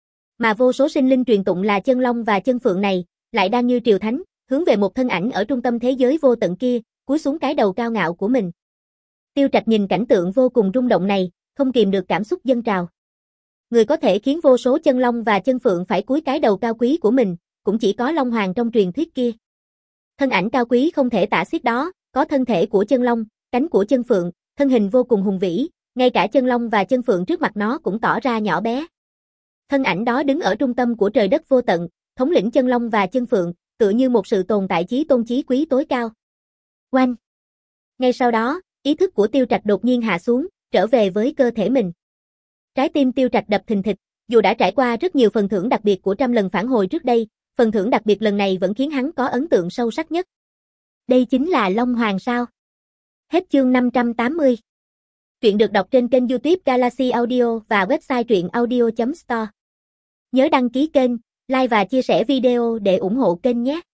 [SPEAKER 1] Mà vô số sinh linh truyền tụng là chân long và chân phượng này, lại đang như triều thánh, hướng về một thân ảnh ở trung tâm thế giới vô tận kia, cúi xuống cái đầu cao ngạo của mình. Tiêu Trạch nhìn cảnh tượng vô cùng rung động này, không kìm được cảm xúc dâng trào. Người có thể khiến vô số chân long và chân phượng phải cúi cái đầu cao quý của mình, cũng chỉ có Long Hoàng trong truyền thuyết kia. Thân ảnh cao quý không thể tả xiết đó, có thân thể của chân long, cánh của chân phượng, thân hình vô cùng hùng vĩ, ngay cả chân long và chân phượng trước mặt nó cũng tỏ ra nhỏ bé. Thân ảnh đó đứng ở trung tâm của trời đất vô tận, thống lĩnh chân long và chân phượng, tựa như một sự tồn tại chí tôn chí quý tối cao. Oanh! Ngay sau đó, ý thức của Tiêu Trạch đột nhiên hạ xuống, trở về với cơ thể mình. Trái tim Tiêu Trạch đập thình thịch, dù đã trải qua rất nhiều phần thưởng đặc biệt của trăm lần phản hồi trước đây, phần thưởng đặc biệt lần này vẫn khiến hắn có ấn tượng sâu sắc nhất. Đây chính là Long Hoàng sao? Hết chương năm trăm tám mươi. Truyện được đọc trên kênh YouTube Galaxy Audio và website truyện audio chấm store. Nhớ đăng ký kênh, like và chia sẻ video để ủng hộ kênh nhé.